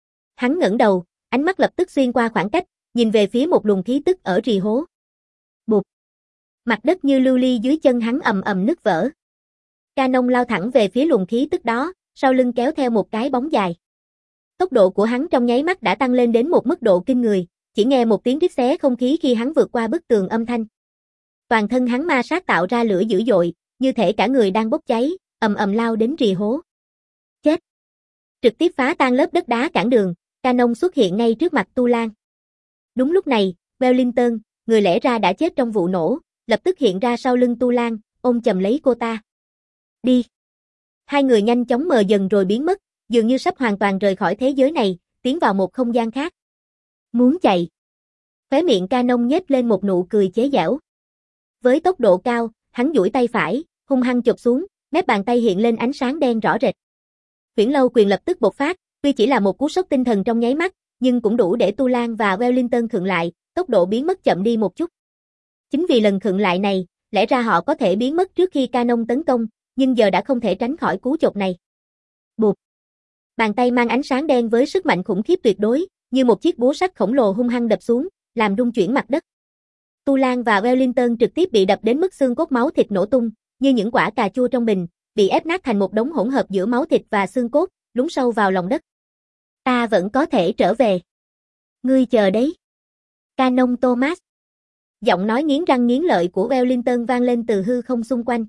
Hắn ngẩng đầu, ánh mắt lập tức xuyên qua khoảng cách, nhìn về phía một luồng khí tức ở rì hố. Bụp. Mặt đất như lưu ly dưới chân hắn ầm ầm nứt vỡ. Canon lao thẳng về phía luồng khí tức đó, sau lưng kéo theo một cái bóng dài. Tốc độ của hắn trong nháy mắt đã tăng lên đến một mức độ kinh người, chỉ nghe một tiếng rít xé không khí khi hắn vượt qua bức tường âm thanh. Toàn thân hắn ma sát tạo ra lửa dữ dội, như thể cả người đang bốc cháy, ầm ầm lao đến rì hố. Chết! Trực tiếp phá tan lớp đất đá cản đường, Canon xuất hiện ngay trước mặt Tu Lan. Đúng lúc này, Wellington, người lẽ ra đã chết trong vụ nổ, lập tức hiện ra sau lưng Tu Lan, ôm chầm lấy cô ta. Đi! Hai người nhanh chóng mờ dần rồi biến mất, dường như sắp hoàn toàn rời khỏi thế giới này, tiến vào một không gian khác. Muốn chạy. Khóe miệng Canon nhếch lên một nụ cười chế giễu. Với tốc độ cao, hắn duỗi tay phải, hung hăng chụp xuống, mép bàn tay hiện lên ánh sáng đen rõ rệt. Huyễn Lâu quyền lập tức bộc phát, tuy chỉ là một cú sốc tinh thần trong nháy mắt, nhưng cũng đủ để Tu Lan và Wellington khựng lại, tốc độ biến mất chậm đi một chút. Chính vì lần khựng lại này, lẽ ra họ có thể biến mất trước khi Canon tấn công, nhưng giờ đã không thể tránh khỏi cú chộp này. Bụp. Bàn tay mang ánh sáng đen với sức mạnh khủng khiếp tuyệt đối, như một chiếc búa sắt khổng lồ hung hăng đập xuống, làm rung chuyển mặt đất. Tu Lan và Wellington trực tiếp bị đập đến mức xương cốt máu thịt nổ tung, như những quả cà chua trong bình, bị ép nát thành một đống hỗn hợp giữa máu thịt và xương cốt, lún sâu vào lòng đất. Ta vẫn có thể trở về. Ngươi chờ đấy. Canon Thomas. Giọng nói nghiến răng nghiến lợi của Wellington vang lên từ hư không xung quanh.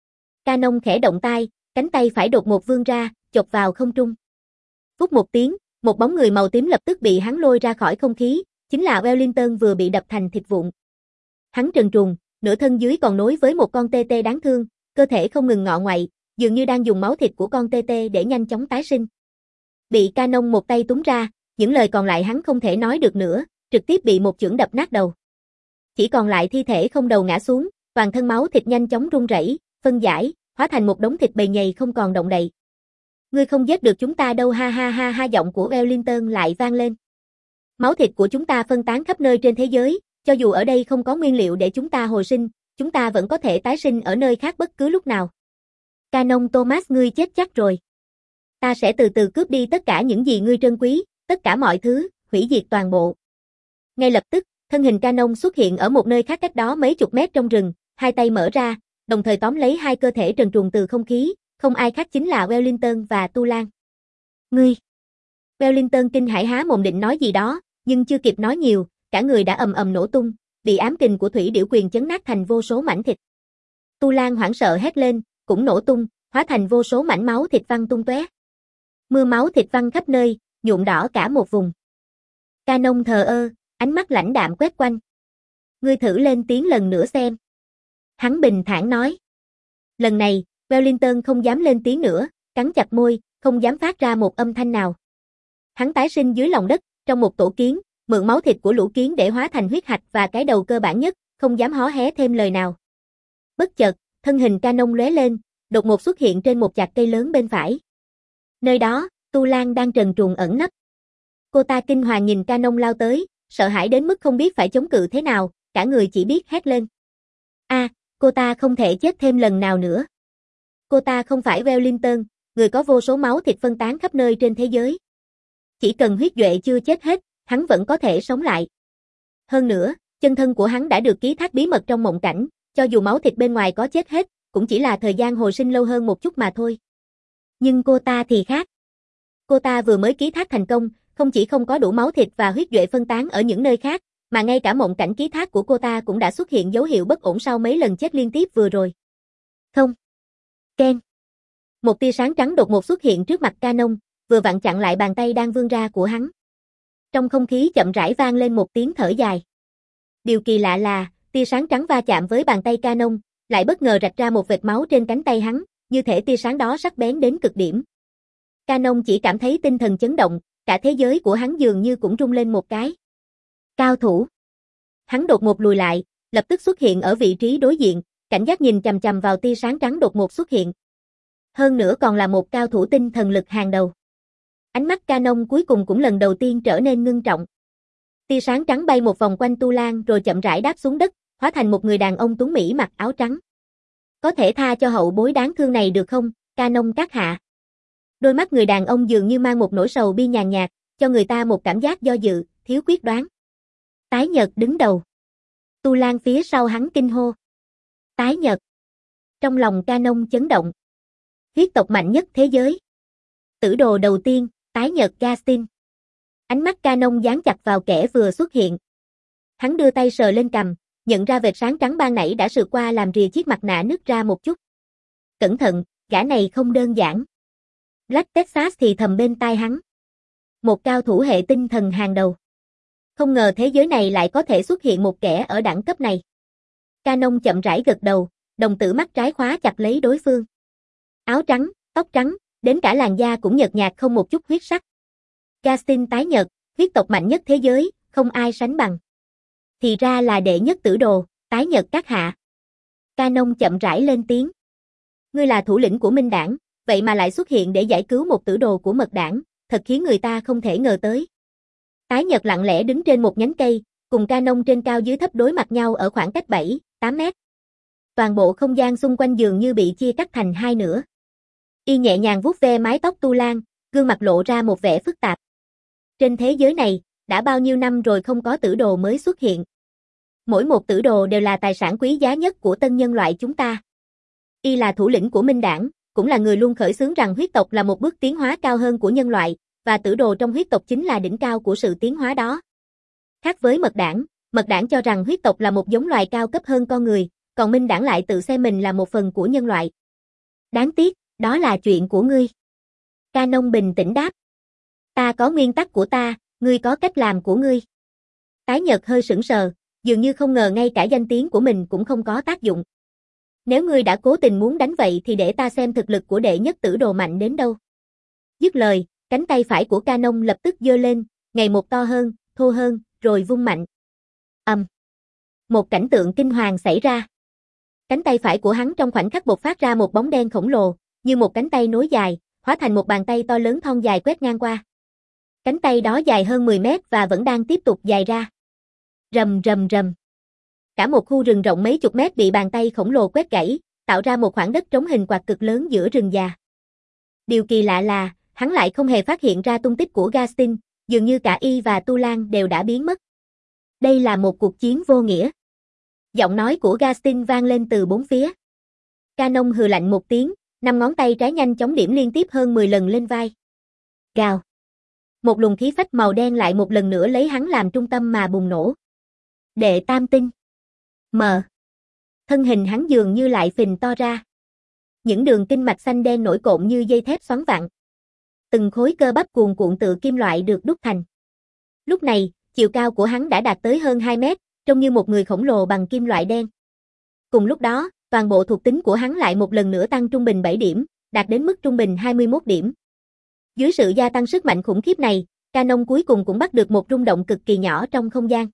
Canon khẽ động tay, cánh tay phải đột ngột vươn ra, chộp vào không trung. Phút một tiếng, một bóng người màu tím lập tức bị hắn lôi ra khỏi không khí, chính là Wellington vừa bị đập thành thịt vụn. Hắn trần truồng, nửa thân dưới còn nối với một con tê tê đáng thương, cơ thể không ngừng ngọ ngoậy, dường như đang dùng máu thịt của con tê tê để nhanh chóng tái sinh. Bị Canon một tay túm ra, những lời còn lại hắn không thể nói được nữa, trực tiếp bị một chưởng đập nát đầu. Chỉ còn lại thi thể không đầu ngã xuống, toàn thân máu thịt nhanh chóng rung rẩy, phân giải, hóa thành một đống thịt bầy nhầy không còn động đậy. Ngươi không giết được chúng ta đâu, ha ha ha ha, giọng của Wellington lại vang lên. Máu thịt của chúng ta phân tán khắp nơi trên thế giới, Cho dù ở đây không có nguyên liệu để chúng ta hồi sinh, chúng ta vẫn có thể tái sinh ở nơi khác bất cứ lúc nào. Canon Thomas, ngươi chết chắc rồi. Ta sẽ từ từ cướp đi tất cả những gì ngươi trân quý, tất cả mọi thứ, hủy diệt toàn bộ. Ngay lập tức, thân hình Canon xuất hiện ở một nơi khác cách đó mấy chục mét trong rừng, hai tay mở ra, đồng thời tóm lấy hai cơ thể trần truồng từ không khí, không ai khác chính là Wellington và Tu Lan. Ngươi! Wellington kinh hãi há mồm định nói gì đó, nhưng chưa kịp nói nhiều, cả người đã ầm ầm nổ tung, bị ám kình của thủy điểu quyền chấn nát thành vô số mảnh thịt. Tu Lan hoảng sợ hét lên, cũng nổ tung, hóa thành vô số mảnh máu thịt văng tung tóe. Mưa máu thịt văng khắp nơi, nhuộm đỏ cả một vùng. Canon thờ ơ, ánh mắt lãnh đạm quét quanh. Ngươi thử lên tiếng lần nữa xem. Hắn bình thản nói. Lần này, Wellington không dám lên tiếng nữa, cắn chặt môi, không dám phát ra một âm thanh nào. Hắn tái sinh dưới lòng đất, trong một tổ kiến, mượn máu thịt của lũ kiến để hóa thành huyết hạch và cái đầu cơ bản nhất, không dám hó hé thêm lời nào. Bất chợt, thân hình Canon lóe lên, đột ngột xuất hiện trên một chạc cây lớn bên phải. Nơi đó, Tu Lan đang trần truồng ẩn nấp. Cô ta kinh hoàng nhìn Canon lao tới, sợ hãi đến mức không biết phải chống cự thế nào, cả người chỉ biết hét lên. A, à, cô ta không thể chết thêm lần nào nữa. Cô ta không phải Wellington, người có vô số máu thịt phân tán khắp nơi trên thế giới. Chỉ cần huyết duệ chưa chết hết, hắn vẫn có thể sống lại. Hơn nữa, chân thân của hắn đã được ký thác bí mật trong mộng cảnh, cho dù máu thịt bên ngoài có chết hết, cũng chỉ là thời gian hồi sinh lâu hơn một chút mà thôi. Nhưng cô ta thì khác. Cô ta vừa mới ký thác thành công, không chỉ không có đủ máu thịt và huyết duệ phân tán ở những nơi khác, mà ngay cả mộng cảnh ký thác của cô ta cũng đã xuất hiện dấu hiệu bất ổn sau mấy lần chết liên tiếp vừa rồi. Không. Ken. Một tia sáng trắng đột ngột xuất hiện trước mặt Canon, vừa vặn chặn lại bàn tay đang vươn ra của hắn. Trong không khí chậm rãi vang lên một tiếng thở dài. Điều kỳ lạ là, tia sáng trắng va chạm với bàn tay Canon, lại bất ngờ rạch ra một vệt máu trên cánh tay hắn, như thể tia sáng đó sắc bén đến cực điểm. Canon chỉ cảm thấy tinh thần chấn động, cả thế giới của hắn dường như cũng rung lên một cái. Cao thủ. Hắn đột ngột lùi lại, lập tức xuất hiện ở vị trí đối diện, cảnh giác nhìn chằm chằm vào tia sáng trắng đột ngột xuất hiện. Hơn nữa còn là một cao thủ tinh thần lực hàng đầu. Ánh mắt Canon cuối cùng cũng lần đầu tiên trở nên ngưng trọng. Tia sáng trắng bay một vòng quanh Tu Lan rồi chậm rãi đáp xuống đất, hóa thành một người đàn ông tuấn mỹ mặc áo trắng. Có thể tha cho hậu bối đáng thương này được không, Canon các hạ? Đôi mắt người đàn ông dường như mang một nỗi sầu bi nhàn nhạt, cho người ta một cảm giác do dự, thiếu quyết đoán. Tái Nhật đứng đầu. Tu Lan phía sau hắn kinh hô. Tái Nhật. Trong lòng Canon chấn động. Huyết tộc mạnh nhất thế giới. Tử đồ đầu tiên, Tái Nhật Gastin. Ánh mắt Canon dán chặt vào kẻ vừa xuất hiện. Hắn đưa tay sờ lên cằm, nhận ra vệt sáng trắng ban nãy đã sượt qua làm rìa chiếc mặt nạ nứt ra một chút. Cẩn thận, gã này không đơn giản. Black Texas thì thầm bên tai hắn. Một cao thủ hệ tinh thần hàng đầu. Không ngờ thế giới này lại có thể xuất hiện một kẻ ở đẳng cấp này. Canon chậm rãi gật đầu, đồng tử mắt trái khóa chặt lấy đối phương. Áo trắng, tóc trắng, đến cả làn da cũng nhợt nhạt không một chút huyết sắc. Gastin Tái Nhật, huyết tộc mạnh nhất thế giới, không ai sánh bằng. Thì ra là đệ nhất tử đồ, Tái Nhật các hạ. Canon chậm rãi lên tiếng. Ngươi là thủ lĩnh của Minh Đảng, vậy mà lại xuất hiện để giải cứu một tử đồ của Mật Đảng, thật khiến người ta không thể ngờ tới. Tái Nhật lặng lẽ đứng trên một nhánh cây, cùng Canon trên cao dưới thấp đối mặt nhau ở khoảng cách bảy, tám mét. Toàn bộ không gian xung quanh dường như bị chia cắt thành hai nửa. Y nhẹ nhàng vuốt ve mái tóc Tu Lan, gương mặt lộ ra một vẻ phức tạp. Trên thế giới này, đã bao nhiêu năm rồi không có tử đồ mới xuất hiện. Mỗi một tử đồ đều là tài sản quý giá nhất của tân nhân loại chúng ta. Y là thủ lĩnh của Minh Đảng, cũng là người luôn khởi xướng rằng huyết tộc là một bước tiến hóa cao hơn của nhân loại, và tử đồ trong huyết tộc chính là đỉnh cao của sự tiến hóa đó. Khác với Mật Đảng, Mật Đảng cho rằng huyết tộc là một giống loài cao cấp hơn con người, còn Minh Đảng lại tự xem mình là một phần của nhân loại. Đáng tiếc, đó là chuyện của ngươi. Canon bình tĩnh đáp. Ta có nguyên tắc của ta, ngươi có cách làm của ngươi. Tái Nhật hơi sững sờ, dường như không ngờ ngay cả danh tiếng của mình cũng không có tác dụng. Nếu ngươi đã cố tình muốn đánh vậy thì để ta xem thực lực của đệ nhất tử đồ mạnh đến đâu. Dứt lời, cánh tay phải của Canon lập tức giơ lên, ngày một to hơn, thô hơn, rồi vung mạnh. Ầm. Um. Một cảnh tượng kinh hoàng xảy ra. Cánh tay phải của hắn trong khoảnh khắc bộc phát ra một bóng đen khổng lồ, như một cánh tay nối dài, hóa thành một bàn tay to lớn thon dài quét ngang qua. Cánh tay đó dài hơn mười mét và vẫn đang tiếp tục dài ra. Rầm rầm rầm. Cả một khu rừng rộng mấy chục mét bị bàn tay khổng lồ quét gãy, tạo ra một khoảng đất trống hình quạt cực lớn giữa rừng già. Điều kỳ lạ là, hắn lại không hề phát hiện ra tung tích của Gaston, dường như cả y và Tu Lan đều đã biến mất. Đây là một cuộc chiến vô nghĩa. Giọng nói của Gaston vang lên từ bốn phía. Canon hừ lạnh một tiếng, năm ngón tay trái nhanh chóng điểm liên tiếp hơn mười lần lên vai. Gào. Một luồng khí phách màu đen lại một lần nữa lấy hắn làm trung tâm mà bùng nổ. Đệ tam tinh. Mờ. Thân hình hắn dường như lại phình to ra. Những đường kinh mạch xanh đen nổi cộm như dây thép xoắn vặn. Từng khối cơ bắp cuồn cuộn tự kim loại được đúc thành. Lúc này, chiều cao của hắn đã đạt tới hơn hai mét, trông như một người khổng lồ bằng kim loại đen. Cùng lúc đó, toàn bộ thuộc tính của hắn lại một lần nữa tăng trung bình bảy điểm, đạt đến mức trung bình hai mươi mốt điểm. Dưới sự gia tăng sức mạnh khủng khiếp này, Canon cuối cùng cũng bắt được một rung động cực kỳ nhỏ trong không gian.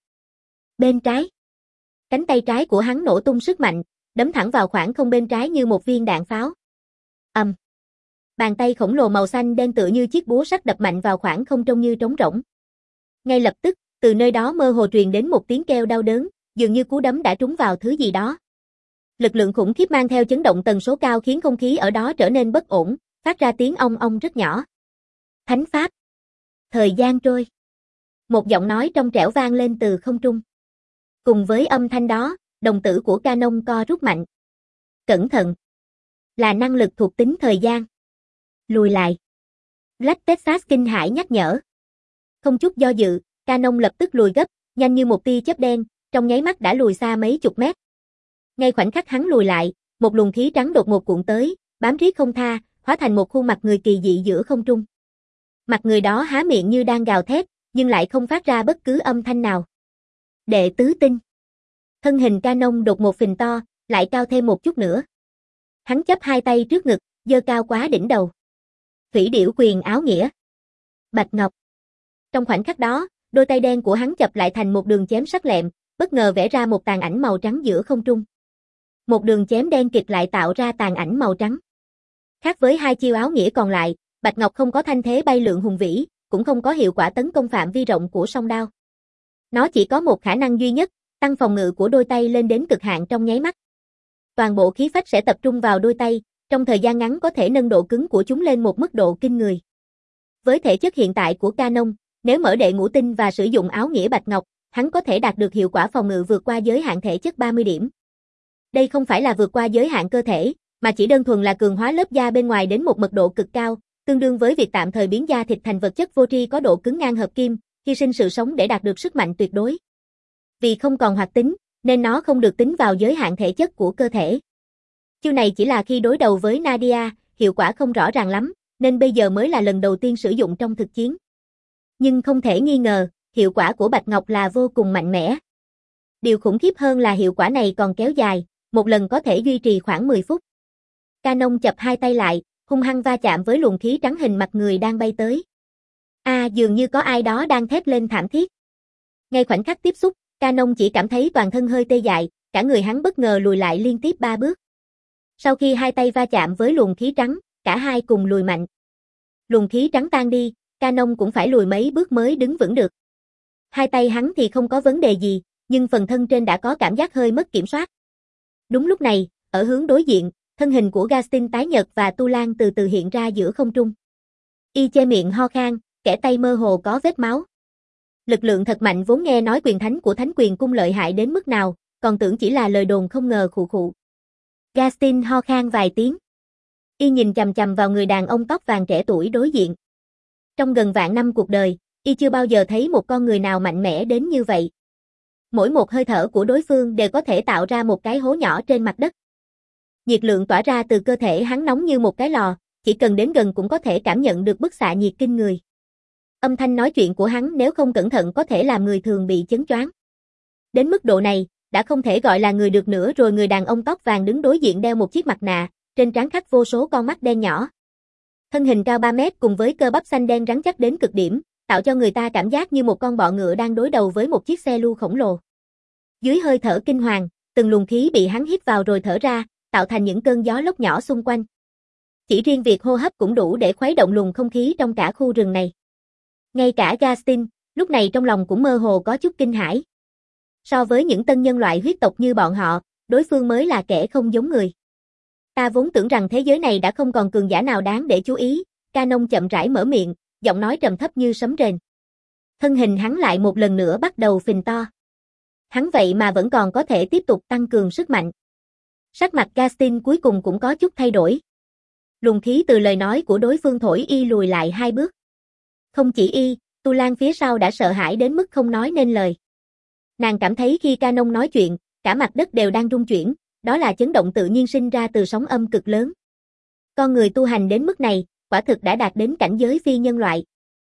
Bên trái. Cánh tay trái của hắn nổ tung sức mạnh, đấm thẳng vào khoảng không bên trái như một viên đạn pháo. Ầm. Um. Bàn tay khổng lồ màu xanh đen tựa như chiếc búa sắt đập mạnh vào khoảng không trông như trống rỗng. Ngay lập tức, từ nơi đó mơ hồ truyền đến một tiếng kêu đau đớn, dường như cú đấm đã trúng vào thứ gì đó. Lực lượng khủng khiếp mang theo chấn động tần số cao khiến không khí ở đó trở nên bất ổn, phát ra tiếng ong ong rất nhỏ. Thánh pháp. Thời gian trôi. Một giọng nói trong trẻo vang lên từ không trung. Cùng với âm thanh đó, đồng tử của Canon co rút mạnh. Cẩn thận. Là năng lực thuộc tính thời gian. Lùi lại. Black Texas kinh hãi nhắc nhở. Không chút do dự, Canon lập tức lùi gấp, nhanh như một tia chớp đen, trong nháy mắt đã lùi xa mấy chục mét. Ngay khoảnh khắc hắn lùi lại, một luồng khí trắng đột ngột cuộn tới, bám riết không tha, hóa thành một khuôn mặt người kỳ dị giữa không trung. Mặt người đó há miệng như đang gào thét, nhưng lại không phát ra bất cứ âm thanh nào. Đệ tứ tinh. Thân hình Canon đột ngột phình to, lại cao thêm một chút nữa. Hắn chắp hai tay trước ngực, giơ cao quá đỉnh đầu. Thủy điểu quyền áo nghĩa. Bạch Ngọc. Trong khoảnh khắc đó, đôi tay đen của hắn chập lại thành một đường chém sắc lẹm, bất ngờ vẽ ra một tàn ảnh màu trắng giữa không trung. Một đường chém đen kịt lại tạo ra tàn ảnh màu trắng. Khác với hai chiêu áo nghĩa còn lại, Bạch Ngọc không có thanh thế bay lượn hùng vĩ, cũng không có hiệu quả tấn công phạm vi rộng của song đao. Nó chỉ có một khả năng duy nhất, tăng phòng ngự của đôi tay lên đến cực hạn trong nháy mắt. Toàn bộ khí phách sẽ tập trung vào đôi tay, trong thời gian ngắn có thể nâng độ cứng của chúng lên một mức độ kinh người. Với thể chất hiện tại của Canon, nếu mở đệ ngũ tinh và sử dụng áo nghĩa Bạch Ngọc, hắn có thể đạt được hiệu quả phòng ngự vượt qua giới hạn thể chất ba mươi điểm. Đây không phải là vượt qua giới hạn cơ thể, mà chỉ đơn thuần là cường hóa lớp da bên ngoài đến một mật độ cực cao, tương đương với việc tạm thời biến da thịt thành vật chất vô tri có độ cứng ngang hợp kim, hy sinh sự sống để đạt được sức mạnh tuyệt đối. Vì không còn hoạt tính, nên nó không được tính vào giới hạn thể chất của cơ thể. Chiêu này chỉ là khi đối đầu với Nadia, hiệu quả không rõ ràng lắm, nên bây giờ mới là lần đầu tiên sử dụng trong thực chiến. Nhưng không thể nghi ngờ, hiệu quả của Bạch Ngọc là vô cùng mạnh mẽ. Điều khủng khiếp hơn là hiệu quả này còn kéo dài, một lần có thể duy trì khoảng mười phút. Canon chập hai tay lại, hung hăng va chạm với luồng khí trắng hình mặt người đang bay tới. A à, dường như có ai đó đang thét lên thảm thiết. Ngay khoảnh khắc tiếp xúc, Canon chỉ cảm thấy toàn thân hơi tê dại, cả người hắn bất ngờ lùi lại liên tiếp ba bước. Sau khi hai tay va chạm với luồng khí trắng, cả hai cùng lùi mạnh. Luồng khí trắng tan đi, Canon cũng phải lùi mấy bước mới đứng vững được. Hai tay hắn thì không có vấn đề gì, nhưng phần thân trên đã có cảm giác hơi mất kiểm soát. Đúng lúc này, ở hướng đối diện, thân hình của Gaston tái nhợt và Tu Lan từ từ hiện ra giữa không trung. Y che miệng ho khan, kẻ tay mơ hồ có vết máu. Lực lượng thật mạnh vốn nghe nói quyền thánh của Thánh Quyền Cung lợi hại đến mức nào, còn tưởng chỉ là lời đồn không ngờ khụ khụ. Gaston ho khan vài tiếng. Y nhìn chằm chằm vào người đàn ông tóc vàng trẻ tuổi đối diện. Trong gần vạn năm cuộc đời, Y chưa bao giờ thấy một con người nào mạnh mẽ đến như vậy. Mỗi một hơi thở của đối phương đều có thể tạo ra một cái hố nhỏ trên mặt đất. Nhiệt lượng tỏa ra từ cơ thể hắn nóng như một cái lò, chỉ cần đến gần cũng có thể cảm nhận được bức xạ nhiệt kinh người. Âm thanh nói chuyện của hắn nếu không cẩn thận có thể làm người thường bị chấn choáng. Đến mức độ này, đã không thể gọi là người được nữa rồi. Người đàn ông tóc vàng đứng đối diện đeo một chiếc mặt nạ, trên trán khắc vô số con mắt đen nhỏ. Thân hình cao ba mét cùng với cơ bắp xanh đen rắn chắc đến cực điểm, tạo cho người ta cảm giác như một con bọ ngựa đang đối đầu với một chiếc xe lu khổng lồ. Dưới hơi thở kinh hoàng, từng luồng khí bị hắn hít vào rồi thở ra, tạo thành những cơn gió lốc nhỏ xung quanh. Chỉ riêng việc hô hấp cũng đủ để khuấy động luồng không khí trong cả khu rừng này. Ngay cả Gaston, lúc này trong lòng cũng mơ hồ có chút kinh hãi. So với những tân nhân loại huyết tộc như bọn họ, đối phương mới là kẻ không giống người. Ta vốn tưởng rằng thế giới này đã không còn cường giả nào đáng để chú ý, Canon chậm rãi mở miệng, giọng nói trầm thấp như sấm rền. Thân hình hắn lại một lần nữa bắt đầu phình to. Hắn vậy mà vẫn còn có thể tiếp tục tăng cường sức mạnh. Sắc mặt Justin cuối cùng cũng có chút thay đổi. Luồng khí từ lời nói của đối phương thổi y lùi lại hai bước. Không chỉ y, Tu Lan phía sau đã sợ hãi đến mức không nói nên lời. Nàng cảm thấy khi Canon nói chuyện, cả mặt đất đều đang rung chuyển, đó là chấn động tự nhiên sinh ra từ sóng âm cực lớn. Con người tu hành đến mức này, quả thực đã đạt đến cảnh giới phi nhân loại.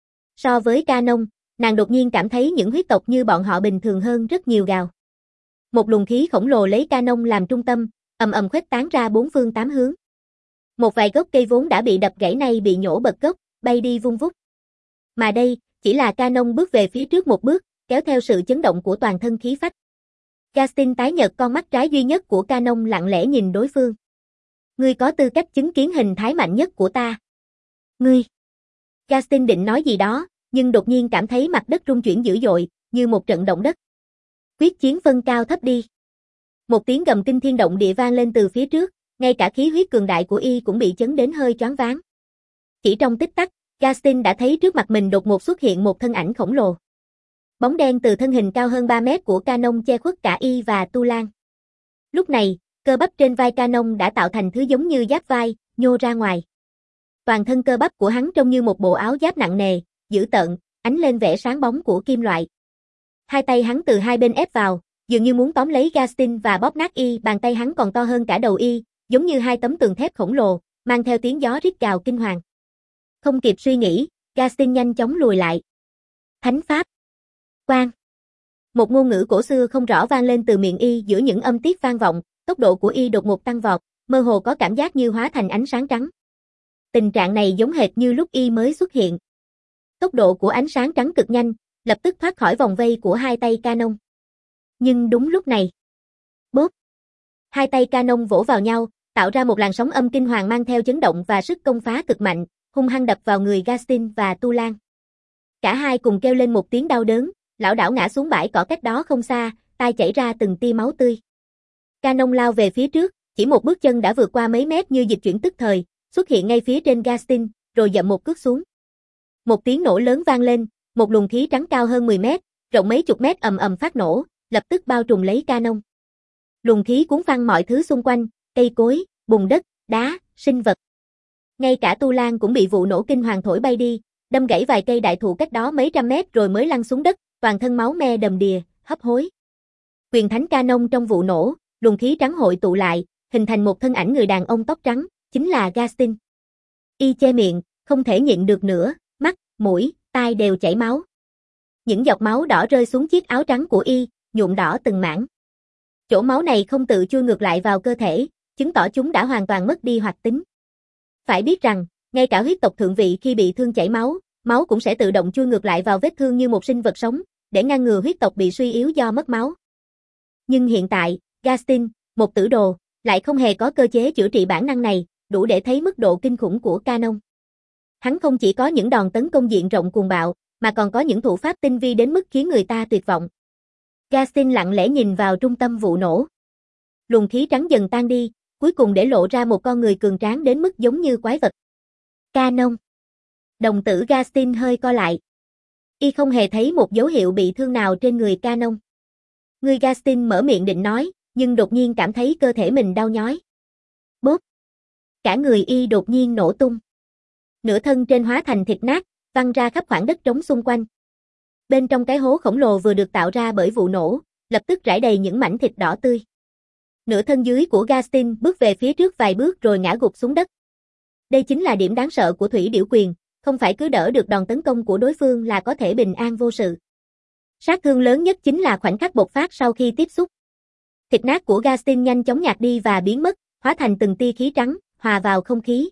So với Canon, nàng đột nhiên cảm thấy những huyết tộc như bọn họ bình thường hơn rất nhiều gào. Một luồng khí khổng lồ lấy Canon làm trung tâm, ầm ầm khuếch tán ra bốn phương tám hướng. Một vài gốc cây vốn đã bị đập gãy nay bị nhổ bật gốc, bay đi vung vút. Mà đây, chỉ là Canon bước về phía trước một bước, kéo theo sự chấn động của toàn thân khí phách. Justin tái nhợt con mắt trái duy nhất của Canon lặng lẽ nhìn đối phương. Ngươi có tư cách chứng kiến hình thái mạnh nhất của ta. Ngươi. Justin định nói gì đó, nhưng đột nhiên cảm thấy mặt đất rung chuyển dữ dội, như một trận động đất. Quyết chiến phân cao thấp đi. Một tiếng gầm kinh thiên động địa vang lên từ phía trước, ngay cả khí huyết cường đại của y cũng bị chấn đến hơi choáng váng. Chỉ trong tích tắc, Justin đã thấy trước mặt mình đột ngột xuất hiện một thân ảnh khổng lồ. Bóng đen từ thân hình cao hơn ba mét của Canon che khuất cả y và Tu Lan. Lúc này, cơ bắp trên vai Canon đã tạo thành thứ giống như giáp vai, nhô ra ngoài. Toàn thân cơ bắp của hắn trông như một bộ áo giáp nặng nề, dữ tợn, ánh lên vẻ sáng bóng của kim loại. Hai tay hắn từ hai bên ép vào, dường như muốn tóm lấy Justin và bóp nát y, bàn tay hắn còn to hơn cả đầu y, giống như hai tấm tường thép khổng lồ, mang theo tiếng gió rít gào kinh hoàng. Không kịp suy nghĩ, Justin nhanh chóng lùi lại. Thánh pháp. Quang. Một ngôn ngữ cổ xưa không rõ vang lên từ miệng y giữa những âm tiết vang vọng, tốc độ của y đột ngột tăng vọt, mơ hồ có cảm giác như hóa thành ánh sáng trắng. Tình trạng này giống hệt như lúc y mới xuất hiện. Tốc độ của ánh sáng trắng cực nhanh, lập tức thoát khỏi vòng vây của hai tay Canon. Nhưng đúng lúc này, bốp, hai tay Canon vỗ vào nhau, tạo ra một làn sóng âm kinh hoàng mang theo chấn động và sức công phá cực mạnh, hung hăng đập vào người Justin và Tu Lan. Cả hai cùng kêu lên một tiếng đau đớn, lảo đảo ngã xuống bãi cỏ cách đó không xa, tai chảy ra từng tia máu tươi. Canon lao về phía trước, chỉ một bước chân đã vượt qua mấy mét như dịch chuyển tức thời, xuất hiện ngay phía trên Justin, rồi dậm một cước xuống. Một tiếng nổ lớn vang lên, một luồng khí trắng cao hơn mười mét, rộng mấy chục mét ầm ầm phát nổ, lập tức bao trùm lấy Canon. Luồng khí cuốn phăng mọi thứ xung quanh, cây cối, bùn đất, đá, sinh vật. Ngay cả Tu Lan cũng bị vụ nổ kinh hoàng thổi bay đi, đâm gãy vài cây đại thụ cách đó mấy trăm mét rồi mới lăn xuống đất, toàn thân máu me đầm đìa, hấp hối. Quyền thánh Canon trong vụ nổ, luồng khí trắng hội tụ lại, hình thành một thân ảnh người đàn ông tóc trắng, chính là Justin. Y che miệng, không thể nhịn được nữa, mắt, mũi, tai đều chảy máu. Những giọt máu đỏ rơi xuống chiếc áo trắng của y, nhuộm đỏ từng mảng. Chỗ máu này không tự chui ngược lại vào cơ thể, chứng tỏ chúng đã hoàn toàn mất đi hoạt tính. Phải biết rằng, ngay cả huyết tộc thượng vị khi bị thương chảy máu, máu cũng sẽ tự động chui ngược lại vào vết thương như một sinh vật sống, để ngăn ngừa huyết tộc bị suy yếu do mất máu. Nhưng hiện tại, Justin, một tử đồ, lại không hề có cơ chế chữa trị bản năng này, đủ để thấy mức độ kinh khủng của Canon. Hắn không chỉ có những đòn tấn công diện rộng cuồng bạo, mà còn có những thủ pháp tinh vi đến mức khiến người ta tuyệt vọng. Justin lặng lẽ nhìn vào trung tâm vụ nổ. Luồng khí trắng dần tan đi, cuối cùng để lộ ra một con người cường tráng đến mức giống như quái vật. Canon. Đồng tử Justin hơi co lại. Y không hề thấy một dấu hiệu bị thương nào trên người Canon. Người Justin mở miệng định nói, nhưng đột nhiên cảm thấy cơ thể mình đau nhói. Bốp. Cả người y đột nhiên nổ tung. Nửa thân trên hóa thành thịt nát, văng ra khắp khoảng đất trống xung quanh. Bên trong cái hố khổng lồ vừa được tạo ra bởi vụ nổ, lập tức rải đầy những mảnh thịt đỏ tươi. Nửa thân dưới của Justin bước về phía trước vài bước rồi ngã gục xuống đất. Đây chính là điểm đáng sợ của thủy điểu quyền, không phải cứ đỡ được đòn tấn công của đối phương là có thể bình an vô sự. Sát thương lớn nhất chính là khoảnh khắc bộc phát sau khi tiếp xúc. Thịt nát của Justin nhanh chóng nhạt đi và biến mất, hóa thành từng tia khí trắng, hòa vào không khí.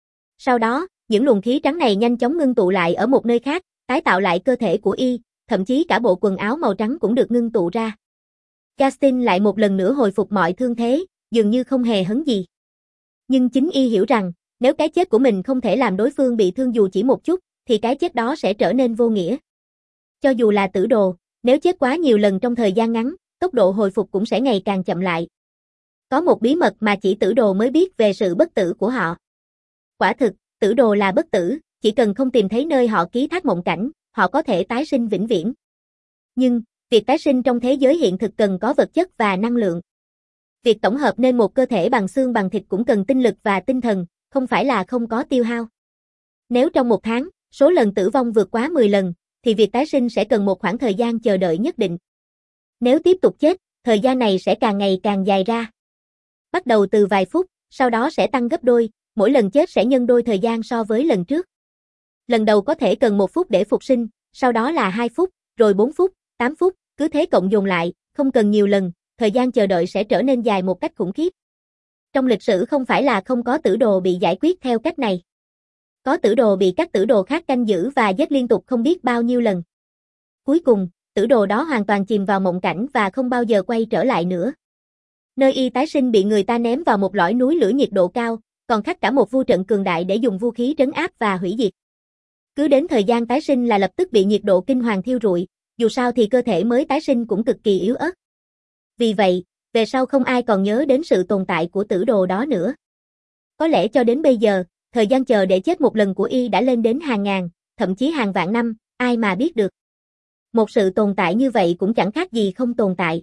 Sau đó, những luồng khí trắng này nhanh chóng ngưng tụ lại ở một nơi khác, tái tạo lại cơ thể của y, thậm chí cả bộ quần áo màu trắng cũng được ngưng tụ ra. Justin lại một lần nữa hồi phục mọi thương thế, dường như không hề hấn gì. Nhưng chính y hiểu rằng, nếu cái chết của mình không thể làm đối phương bị thương dù chỉ một chút, thì cái chết đó sẽ trở nên vô nghĩa. Cho dù là tử đồ, nếu chết quá nhiều lần trong thời gian ngắn, tốc độ hồi phục cũng sẽ ngày càng chậm lại. Có một bí mật mà chỉ tử đồ mới biết về sự bất tử của họ. Quả thực, tử đồ là bất tử, chỉ cần không tìm thấy nơi họ ký thác mộng cảnh, họ có thể tái sinh vĩnh viễn. Nhưng, việc tái sinh trong thế giới hiện thực cần có vật chất và năng lượng. Việc tổng hợp nên một cơ thể bằng xương bằng thịt cũng cần tinh lực và tinh thần, không phải là không có tiêu hao. Nếu trong một tháng, số lần tử vong vượt quá mười lần, thì việc tái sinh sẽ cần một khoảng thời gian chờ đợi nhất định. Nếu tiếp tục chết, thời gian này sẽ càng ngày càng dài ra. Bắt đầu từ vài phút, sau đó sẽ tăng gấp đôi, mỗi lần chết sẽ nhân đôi thời gian so với lần trước. Lần đầu có thể cần một phút để phục sinh, sau đó là hai phút, rồi bốn phút, tám phút, cứ thế cộng dồn lại, không cần nhiều lần, thời gian chờ đợi sẽ trở nên dài một cách khủng khiếp. Trong lịch sử không phải là không có tử đồ bị giải quyết theo cách này. Có tử đồ bị các tử đồ khác canh giữ và giết liên tục không biết bao nhiêu lần. Cuối cùng, tử đồ đó hoàn toàn chìm vào mộng cảnh và không bao giờ quay trở lại nữa. Nơi y tái sinh bị người ta ném vào một lõi núi lửa nhiệt độ cao, còn khắc cả một vu trận cường đại để dùng vũ khí trấn áp và hủy diệt. Cứ đến thời gian tái sinh là lập tức bị nhiệt độ kinh hoàng thiêu rụi, dù sao thì cơ thể mới tái sinh cũng cực kỳ yếu ớt. Vì vậy, về sau không ai còn nhớ đến sự tồn tại của tử đồ đó nữa. Có lẽ cho đến bây giờ, thời gian chờ để chết một lần của y đã lên đến hàng ngàn, thậm chí hàng vạn năm, ai mà biết được. Một sự tồn tại như vậy cũng chẳng khác gì không tồn tại.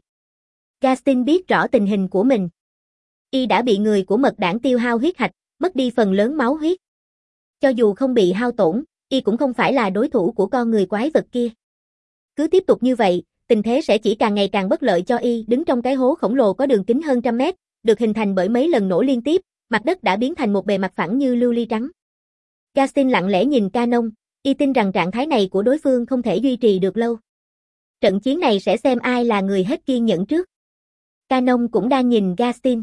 Gaston biết rõ tình hình của mình. Y đã bị người của mật đảng tiêu hao huyết hạch, mất đi phần lớn máu huyết. Cho dù không bị hao tổn, y cũng không phải là đối thủ của con người quái vật kia. Cứ tiếp tục như vậy, tình thế sẽ chỉ càng ngày càng bất lợi cho y. Đứng trong cái hố khổng lồ có đường kính hơn trăm mét, được hình thành bởi mấy lần nổ liên tiếp, mặt đất đã biến thành một bề mặt phẳng như lưu ly trắng. Gaston lặng lẽ nhìn Canon, y tin rằng trạng thái này của đối phương không thể duy trì được lâu. Trận chiến này sẽ xem ai là người hết kiên nhẫn trước. Canon cũng đang nhìn Gaston.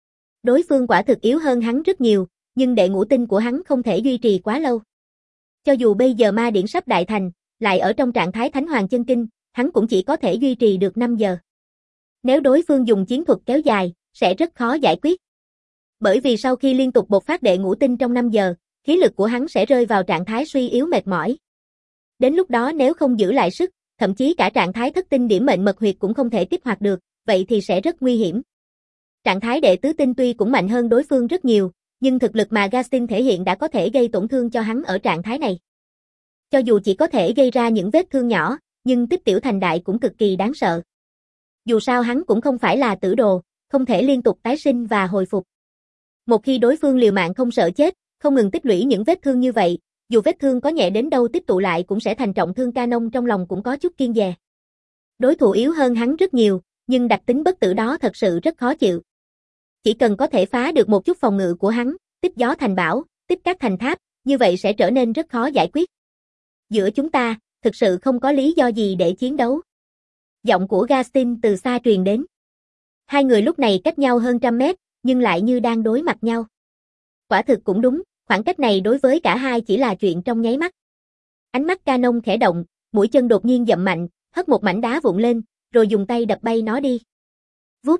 Đối phương quả thực yếu hơn hắn rất nhiều, nhưng đệ ngũ tinh của hắn không thể duy trì quá lâu. Cho dù bây giờ ma điển sắp đại thành, lại ở trong trạng thái thánh hoàng chân kinh, hắn cũng chỉ có thể duy trì được năm giờ. Nếu đối phương dùng chiến thuật kéo dài, sẽ rất khó giải quyết. Bởi vì sau khi liên tục bộc phát đệ ngũ tinh trong năm giờ, khí lực của hắn sẽ rơi vào trạng thái suy yếu mệt mỏi. Đến lúc đó nếu không giữ lại sức, thậm chí cả trạng thái thất tinh điểm mệnh mật huyệt cũng không thể kích hoạt được, vậy thì sẽ rất nguy hiểm. Trạng thái đệ tứ tinh tuy cũng mạnh hơn đối phương rất nhiều, nhưng thực lực mà Gaston thể hiện đã có thể gây tổn thương cho hắn ở trạng thái này. Cho dù chỉ có thể gây ra những vết thương nhỏ, nhưng tích tiểu thành đại cũng cực kỳ đáng sợ. Dù sao hắn cũng không phải là tử đồ, không thể liên tục tái sinh và hồi phục. Một khi đối phương liều mạng không sợ chết, không ngừng tích lũy những vết thương như vậy, dù vết thương có nhẹ đến đâu tích tụ lại cũng sẽ thành trọng thương. Canon trong lòng cũng có chút kiêng dè. Đối thủ yếu hơn hắn rất nhiều, nhưng đặc tính bất tử đó thật sự rất khó chịu. Chỉ cần có thể phá được một chút phòng ngự của hắn, tích gió thành bão, tích cát thành tháp, như vậy sẽ trở nên rất khó giải quyết. Giữa chúng ta, thực sự không có lý do gì để chiến đấu. Giọng của Gaston từ xa truyền đến. Hai người lúc này cách nhau hơn trăm mét, nhưng lại như đang đối mặt nhau. Quả thực cũng đúng, khoảng cách này đối với cả hai chỉ là chuyện trong nháy mắt. Ánh mắt Canon khẽ động, mũi chân đột nhiên dậm mạnh, hất một mảnh đá vụn lên, rồi dùng tay đập bay nó đi. Vút.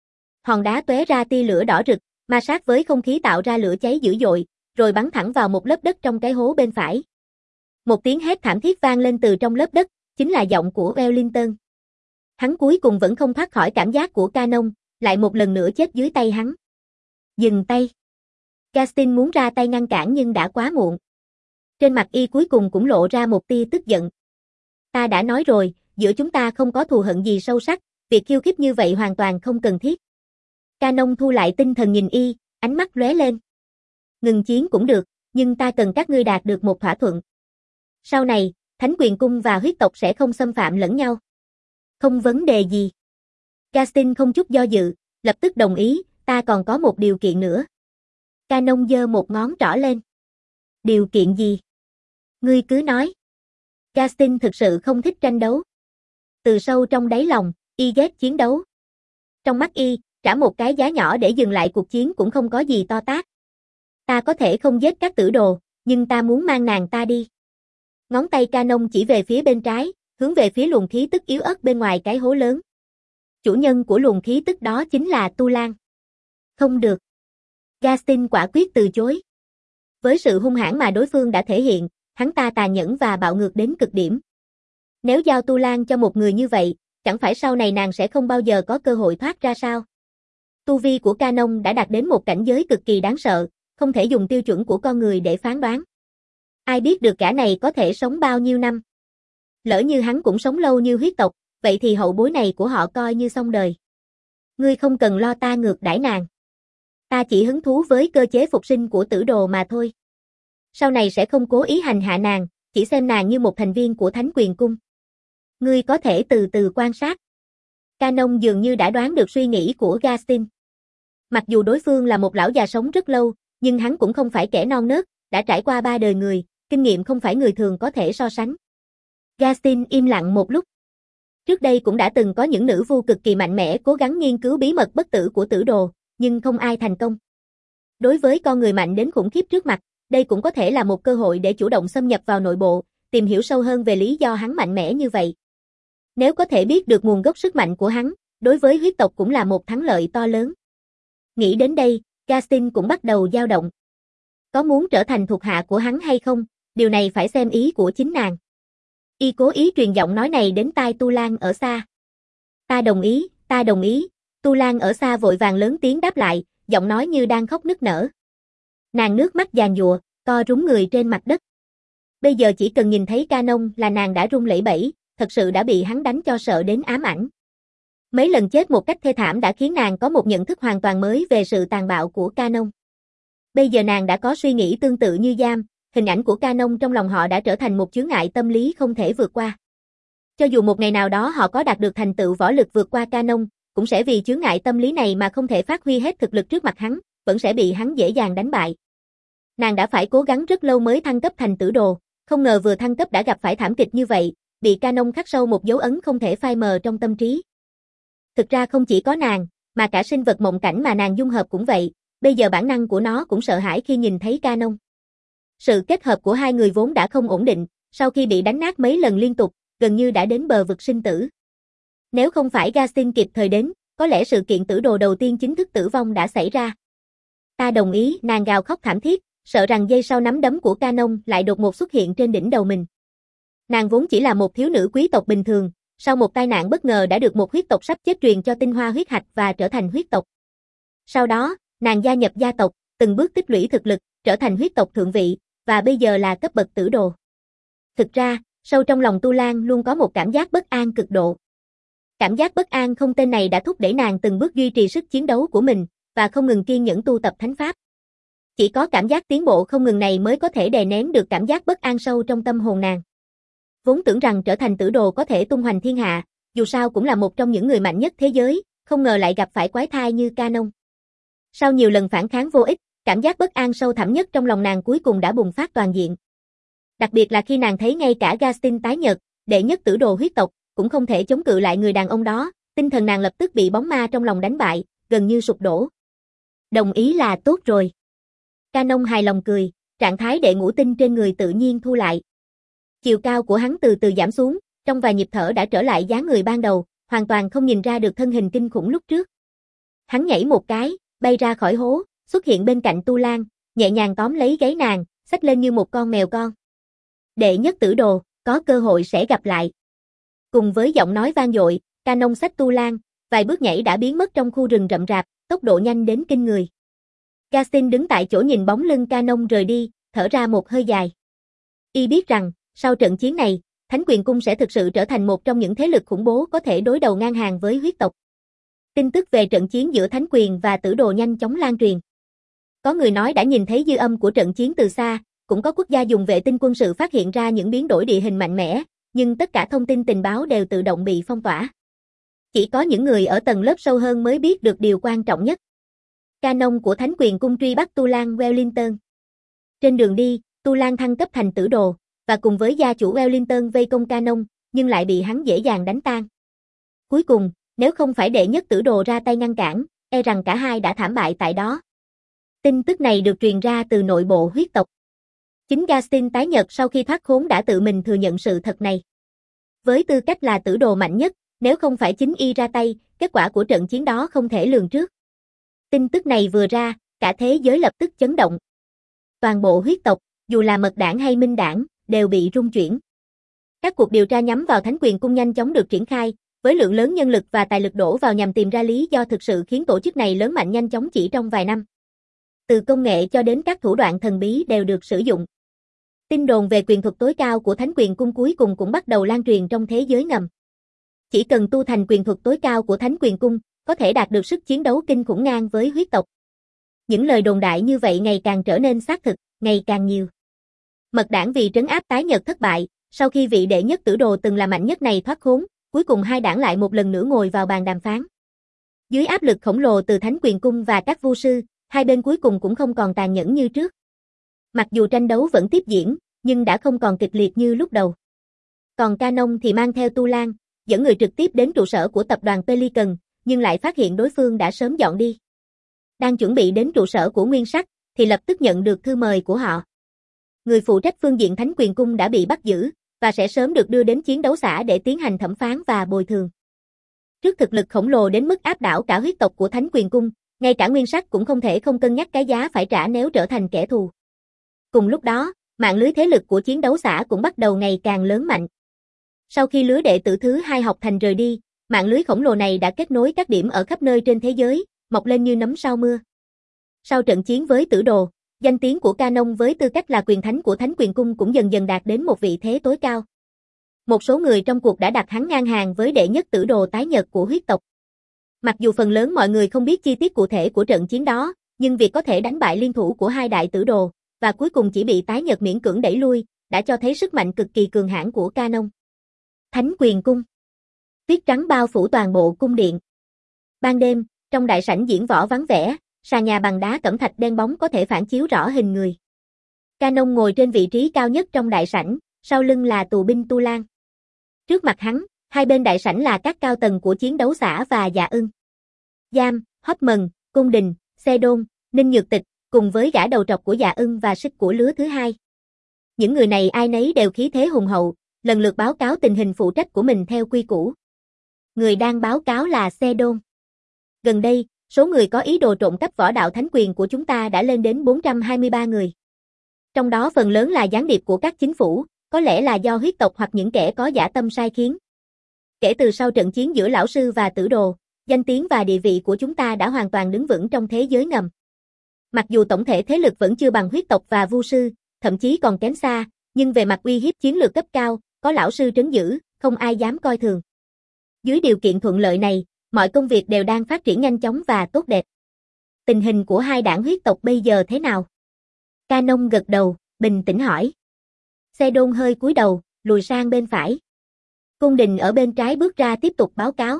Hòn đá tóe ra tia lửa đỏ rực, ma sát với không khí tạo ra lửa cháy dữ dội, rồi bắn thẳng vào một lớp đất trong cái hố bên phải. Một tiếng hét thảm thiết vang lên từ trong lớp đất, chính là giọng của Wellington. Hắn cuối cùng vẫn không thoát khỏi cảm giác của Canon, lại một lần nữa chết dưới tay hắn. Dừng tay. Gaston muốn ra tay ngăn cản nhưng đã quá muộn. Trên mặt y cuối cùng cũng lộ ra một tia tức giận. Ta đã nói rồi, giữa chúng ta không có thù hận gì sâu sắc, việc khiêu khích như vậy hoàn toàn không cần thiết. Canon thu lại tinh thần nhìn y, ánh mắt lóe lên. Ngừng chiến cũng được, nhưng ta cần các ngươi đạt được một thỏa thuận. Sau này, Thánh Quyền Cung và huyết tộc sẽ không xâm phạm lẫn nhau. Không vấn đề gì. Gaston không chút do dự, lập tức đồng ý, ta còn có một điều kiện nữa. Canon giơ một ngón trỏ lên. Điều kiện gì? Ngươi cứ nói. Gaston thực sự không thích tranh đấu. Từ sâu trong đáy lòng, y ghét chiến đấu. Trong mắt y, trả một cái giá nhỏ để dừng lại cuộc chiến cũng không có gì to tát. Ta có thể không giết các tử đồ, nhưng ta muốn mang nàng ta đi. Ngón tay Canon chỉ về phía bên trái, hướng về phía luồng khí tức yếu ớt bên ngoài cái hố lớn. Chủ nhân của luồng khí tức đó chính là Tu Lan. Không được. Gaston quả quyết từ chối. Với sự hung hãn mà đối phương đã thể hiện, hắn ta tàn nhẫn và bạo ngược đến cực điểm. Nếu giao Tu Lan cho một người như vậy, chẳng phải sau này nàng sẽ không bao giờ có cơ hội thoát ra sao? Tu vi của Canon đã đạt đến một cảnh giới cực kỳ đáng sợ, không thể dùng tiêu chuẩn của con người để phán đoán. Ai biết được gã này có thể sống bao nhiêu năm? Lỡ như hắn cũng sống lâu như huyết tộc, vậy thì hậu bối này của họ coi như xong đời. Ngươi không cần lo ta ngược đãi nàng. Ta chỉ hứng thú với cơ chế phục sinh của tử đồ mà thôi. Sau này sẽ không cố ý hành hạ nàng, chỉ xem nàng như một thành viên của Thánh Quyền Cung. Ngươi có thể từ từ quan sát. Canon dường như đã đoán được suy nghĩ của Gaston. Mặc dù đối phương là một lão già sống rất lâu, nhưng hắn cũng không phải kẻ non nớt, đã trải qua ba đời người, kinh nghiệm không phải người thường có thể so sánh. Gaston im lặng một lúc. Trước đây cũng đã từng có những nữ vu cực kỳ mạnh mẽ cố gắng nghiên cứu bí mật bất tử của tử đồ, nhưng không ai thành công. Đối với con người mạnh đến khủng khiếp trước mặt, đây cũng có thể là một cơ hội để chủ động xâm nhập vào nội bộ, tìm hiểu sâu hơn về lý do hắn mạnh mẽ như vậy. Nếu có thể biết được nguồn gốc sức mạnh của hắn, đối với huyết tộc cũng là một thắng lợi to lớn. Nghĩ đến đây, Gaston cũng bắt đầu dao động. Có muốn trở thành thuộc hạ của hắn hay không, điều này phải xem ý của chính nàng. Y cố ý truyền giọng nói này đến tai Tu Lan ở xa. Ta đồng ý, ta đồng ý, Tu Lan ở xa vội vàng lớn tiếng đáp lại, giọng nói như đang khóc nức nở. Nàng nước mắt giàn giụa, co rúm người trên mặt đất. Bây giờ chỉ cần nhìn thấy Canon là nàng đã run lẩy bẩy, thật sự đã bị hắn đánh cho sợ đến ám ảnh. Mấy lần chết một cách thê thảm đã khiến nàng có một nhận thức hoàn toàn mới về sự tàn bạo của Canon. Bây giờ nàng đã có suy nghĩ tương tự như Giam, hình ảnh của Canon trong lòng họ đã trở thành một chướng ngại tâm lý không thể vượt qua. Cho dù một ngày nào đó họ có đạt được thành tựu võ lực vượt qua Canon, cũng sẽ vì chướng ngại tâm lý này mà không thể phát huy hết thực lực trước mặt hắn, vẫn sẽ bị hắn dễ dàng đánh bại. Nàng đã phải cố gắng rất lâu mới thăng cấp thành tử đồ, không ngờ vừa thăng cấp đã gặp phải thảm kịch như vậy, bị Canon khắc sâu một dấu ấn không thể phai mờ trong tâm trí. Thực ra không chỉ có nàng, mà cả sinh vật mộng cảnh mà nàng dung hợp cũng vậy, bây giờ bản năng của nó cũng sợ hãi khi nhìn thấy Canon. Sự kết hợp của hai người vốn đã không ổn định, sau khi bị đánh nát mấy lần liên tục, gần như đã đến bờ vực sinh tử. Nếu không phải Gaston kịp thời đến, có lẽ sự kiện tử đồ đầu tiên chính thức tử vong đã xảy ra. Ta đồng ý, nàng gào khóc thảm thiết, sợ rằng dây sau nắm đấm của Canon lại đột ngột xuất hiện trên đỉnh đầu mình. Nàng vốn chỉ là một thiếu nữ quý tộc bình thường, sau một tai nạn bất ngờ đã được một huyết tộc sắp chết truyền cho tinh hoa huyết hạch và trở thành huyết tộc. Sau đó, nàng gia nhập gia tộc, từng bước tích lũy thực lực, trở thành huyết tộc thượng vị, và bây giờ là cấp bậc tử đồ. Thực ra, sâu trong lòng Tu Lan luôn có một cảm giác bất an cực độ. Cảm giác bất an không tên này đã thúc đẩy nàng từng bước duy trì sức chiến đấu của mình, và không ngừng kiên nhẫn tu tập thánh pháp. Chỉ có cảm giác tiến bộ không ngừng này mới có thể đè nén được cảm giác bất an sâu trong tâm hồn nàng. Vốn tưởng rằng trở thành tử đồ có thể tung hoành thiên hạ, dù sao cũng là một trong những người mạnh nhất thế giới, không ngờ lại gặp phải quái thai như Canon. Sau nhiều lần phản kháng vô ích, cảm giác bất an sâu thẳm nhất trong lòng nàng cuối cùng đã bùng phát toàn diện. Đặc biệt là khi nàng thấy ngay cả Gaston tái nhợt, đệ nhất tử đồ huyết tộc, cũng không thể chống cự lại người đàn ông đó, tinh thần nàng lập tức bị bóng ma trong lòng đánh bại, gần như sụp đổ. Đồng ý là tốt rồi. Canon hài lòng cười, trạng thái đệ ngũ tinh trên người tự nhiên thu lại. Chiều cao của hắn từ từ giảm xuống, trong vài nhịp thở đã trở lại dáng người ban đầu, hoàn toàn không nhìn ra được thân hình kinh khủng lúc trước. Hắn nhảy một cái, bay ra khỏi hố, xuất hiện bên cạnh Tu Lan, nhẹ nhàng tóm lấy gáy nàng, xách lên như một con mèo con. Đệ nhất tử đồ, có cơ hội sẽ gặp lại. Cùng với giọng nói vang dội, Canon xách Tu Lan, vài bước nhảy đã biến mất trong khu rừng rậm rạp, tốc độ nhanh đến kinh người. Gaston đứng tại chỗ nhìn bóng lưng Canon rời đi, thở ra một hơi dài. Y biết rằng, sau trận chiến này, Thánh Quyền Cung sẽ thực sự trở thành một trong những thế lực khủng bố có thể đối đầu ngang hàng với huyết tộc. Tin tức về trận chiến giữa Thánh Quyền và Tử Đồ nhanh chóng lan truyền. Có người nói đã nhìn thấy dư âm của trận chiến từ xa, cũng có quốc gia dùng vệ tinh quân sự phát hiện ra những biến đổi địa hình mạnh mẽ, nhưng tất cả thông tin tình báo đều tự động bị phong tỏa. Chỉ có những người ở tầng lớp sâu hơn mới biết được điều quan trọng nhất. Canon của Thánh Quyền Cung truy bắt Tu Lan Wellington. Trên đường đi, Tu Lan thăng cấp thành tử đồ, và cùng với gia chủ Wellington vây công Canon, nhưng lại bị hắn dễ dàng đánh tan. Cuối cùng, nếu không phải đệ nhất tử đồ ra tay ngăn cản, e rằng cả hai đã thảm bại tại đó. Tin tức này được truyền ra từ nội bộ huyết tộc. Chính Gaston tái nhợt sau khi thoát khốn đã tự mình thừa nhận sự thật này. Với tư cách là tử đồ mạnh nhất, nếu không phải chính y ra tay, kết quả của trận chiến đó không thể lường trước. Tin tức này vừa ra, cả thế giới lập tức chấn động. Toàn bộ huyết tộc, dù là mật đảng hay minh đảng, đều bị rung chuyển. Các cuộc điều tra nhắm vào Thánh Quyền Cung nhanh chóng được triển khai, với lượng lớn nhân lực và tài lực đổ vào nhằm tìm ra lý do thực sự khiến tổ chức này lớn mạnh nhanh chóng chỉ trong vài năm. Từ công nghệ cho đến các thủ đoạn thần bí đều được sử dụng. Tin đồn về quyền thuật tối cao của Thánh Quyền Cung cuối cùng cũng bắt đầu lan truyền trong thế giới ngầm. Chỉ cần tu thành quyền thuật tối cao của Thánh Quyền Cung, có thể đạt được sức chiến đấu kinh khủng ngang với huyết tộc. Những lời đồn đại như vậy ngày càng trở nên xác thực, ngày càng nhiều. Mật đảng vì trấn áp tái nhật thất bại, sau khi vị đệ nhất tử đồ từng là mạnh nhất này thoát khốn, cuối cùng hai đảng lại một lần nữa ngồi vào bàn đàm phán. Dưới áp lực khổng lồ từ Thánh Quyền Cung và các vu sư, hai bên cuối cùng cũng không còn tàn nhẫn như trước. Mặc dù tranh đấu vẫn tiếp diễn, nhưng đã không còn kịch liệt như lúc đầu. Còn Canon thì mang theo Tu Lan, dẫn người trực tiếp đến trụ sở của tập đoàn Pelican, nhưng lại phát hiện đối phương đã sớm dọn đi. Đang chuẩn bị đến trụ sở của Nguyên Sắc, thì lập tức nhận được thư mời của họ. Người phụ trách phương diện Thánh Quyền Cung đã bị bắt giữ, và sẽ sớm được đưa đến chiến đấu xã để tiến hành thẩm phán và bồi thường. Trước thực lực khổng lồ đến mức áp đảo cả huyết tộc của Thánh Quyền Cung, ngay cả Nguyên Sắc cũng không thể không cân nhắc cái giá phải trả nếu trở thành kẻ thù. Cùng lúc đó, mạng lưới thế lực của chiến đấu xã cũng bắt đầu ngày càng lớn mạnh. Sau khi lứa đệ tử thứ hai học thành rời đi, mạng lưới khổng lồ này đã kết nối các điểm ở khắp nơi trên thế giới, mọc lên như nấm sau mưa. Sau trận chiến với Tử Đồ, danh tiếng của Canon với tư cách là quyền thánh của Thánh Quyền Cung cũng dần dần đạt đến một vị thế tối cao. Một số người trong cuộc đã đặt hắn ngang hàng với đệ nhất Tử Đồ tái nhật của huyết tộc. Mặc dù phần lớn mọi người không biết chi tiết cụ thể của trận chiến đó, nhưng việc có thể đánh bại liên thủ của hai đại Tử Đồ, và cuối cùng chỉ bị tái nhật miễn cưỡng đẩy lui, đã cho thấy sức mạnh cực kỳ cường hãn của Canon. Thánh Quyền Cung. Tuyết trắng bao phủ toàn bộ cung điện. Ban đêm, trong đại sảnh diễn võ vắng vẻ, sàn nhà bằng đá cẩm thạch đen bóng có thể phản chiếu rõ hình người. Canon ngồi trên vị trí cao nhất trong đại sảnh, sau lưng là tù binh Tu Lan. Trước mặt hắn, hai bên đại sảnh là các cao tầng của chiến đấu xã và Dạ Ưng. Giam, Hoffman, Cung Đình, Xe Đôn, Ninh Nhược Tịch, cùng với gã đầu trọc của Dạ Ưng và Sích của lứa thứ hai. Những người này ai nấy đều khí thế hùng hậu, lần lượt báo cáo tình hình phụ trách của mình theo quy củ. Người đang báo cáo là Xe Đôn. Gần đây, số người có ý đồ trộm cắp võ đạo thánh quyền của chúng ta đã lên đến bốn trăm hai mươi ba người. Trong đó phần lớn là gián điệp của các chính phủ, có lẽ là do huyết tộc hoặc những kẻ có dã tâm sai khiến. Kể từ sau trận chiến giữa lão sư và Tử Đồ, danh tiếng và địa vị của chúng ta đã hoàn toàn đứng vững trong thế giới ngầm. Mặc dù tổng thể thế lực vẫn chưa bằng huyết tộc và vu sư, thậm chí còn kém xa, nhưng về mặt uy hiếp chiến lược cấp cao, có lão sư trấn giữ, không ai dám coi thường. Dưới điều kiện thuận lợi này, mọi công việc đều đang phát triển nhanh chóng và tốt đẹp. Tình hình của hai đảng huyết tộc bây giờ thế nào? Canon gật đầu, bình tĩnh hỏi. Xe Đôn hơi cúi đầu, lùi sang bên phải. Cung Đình ở bên trái bước ra tiếp tục báo cáo.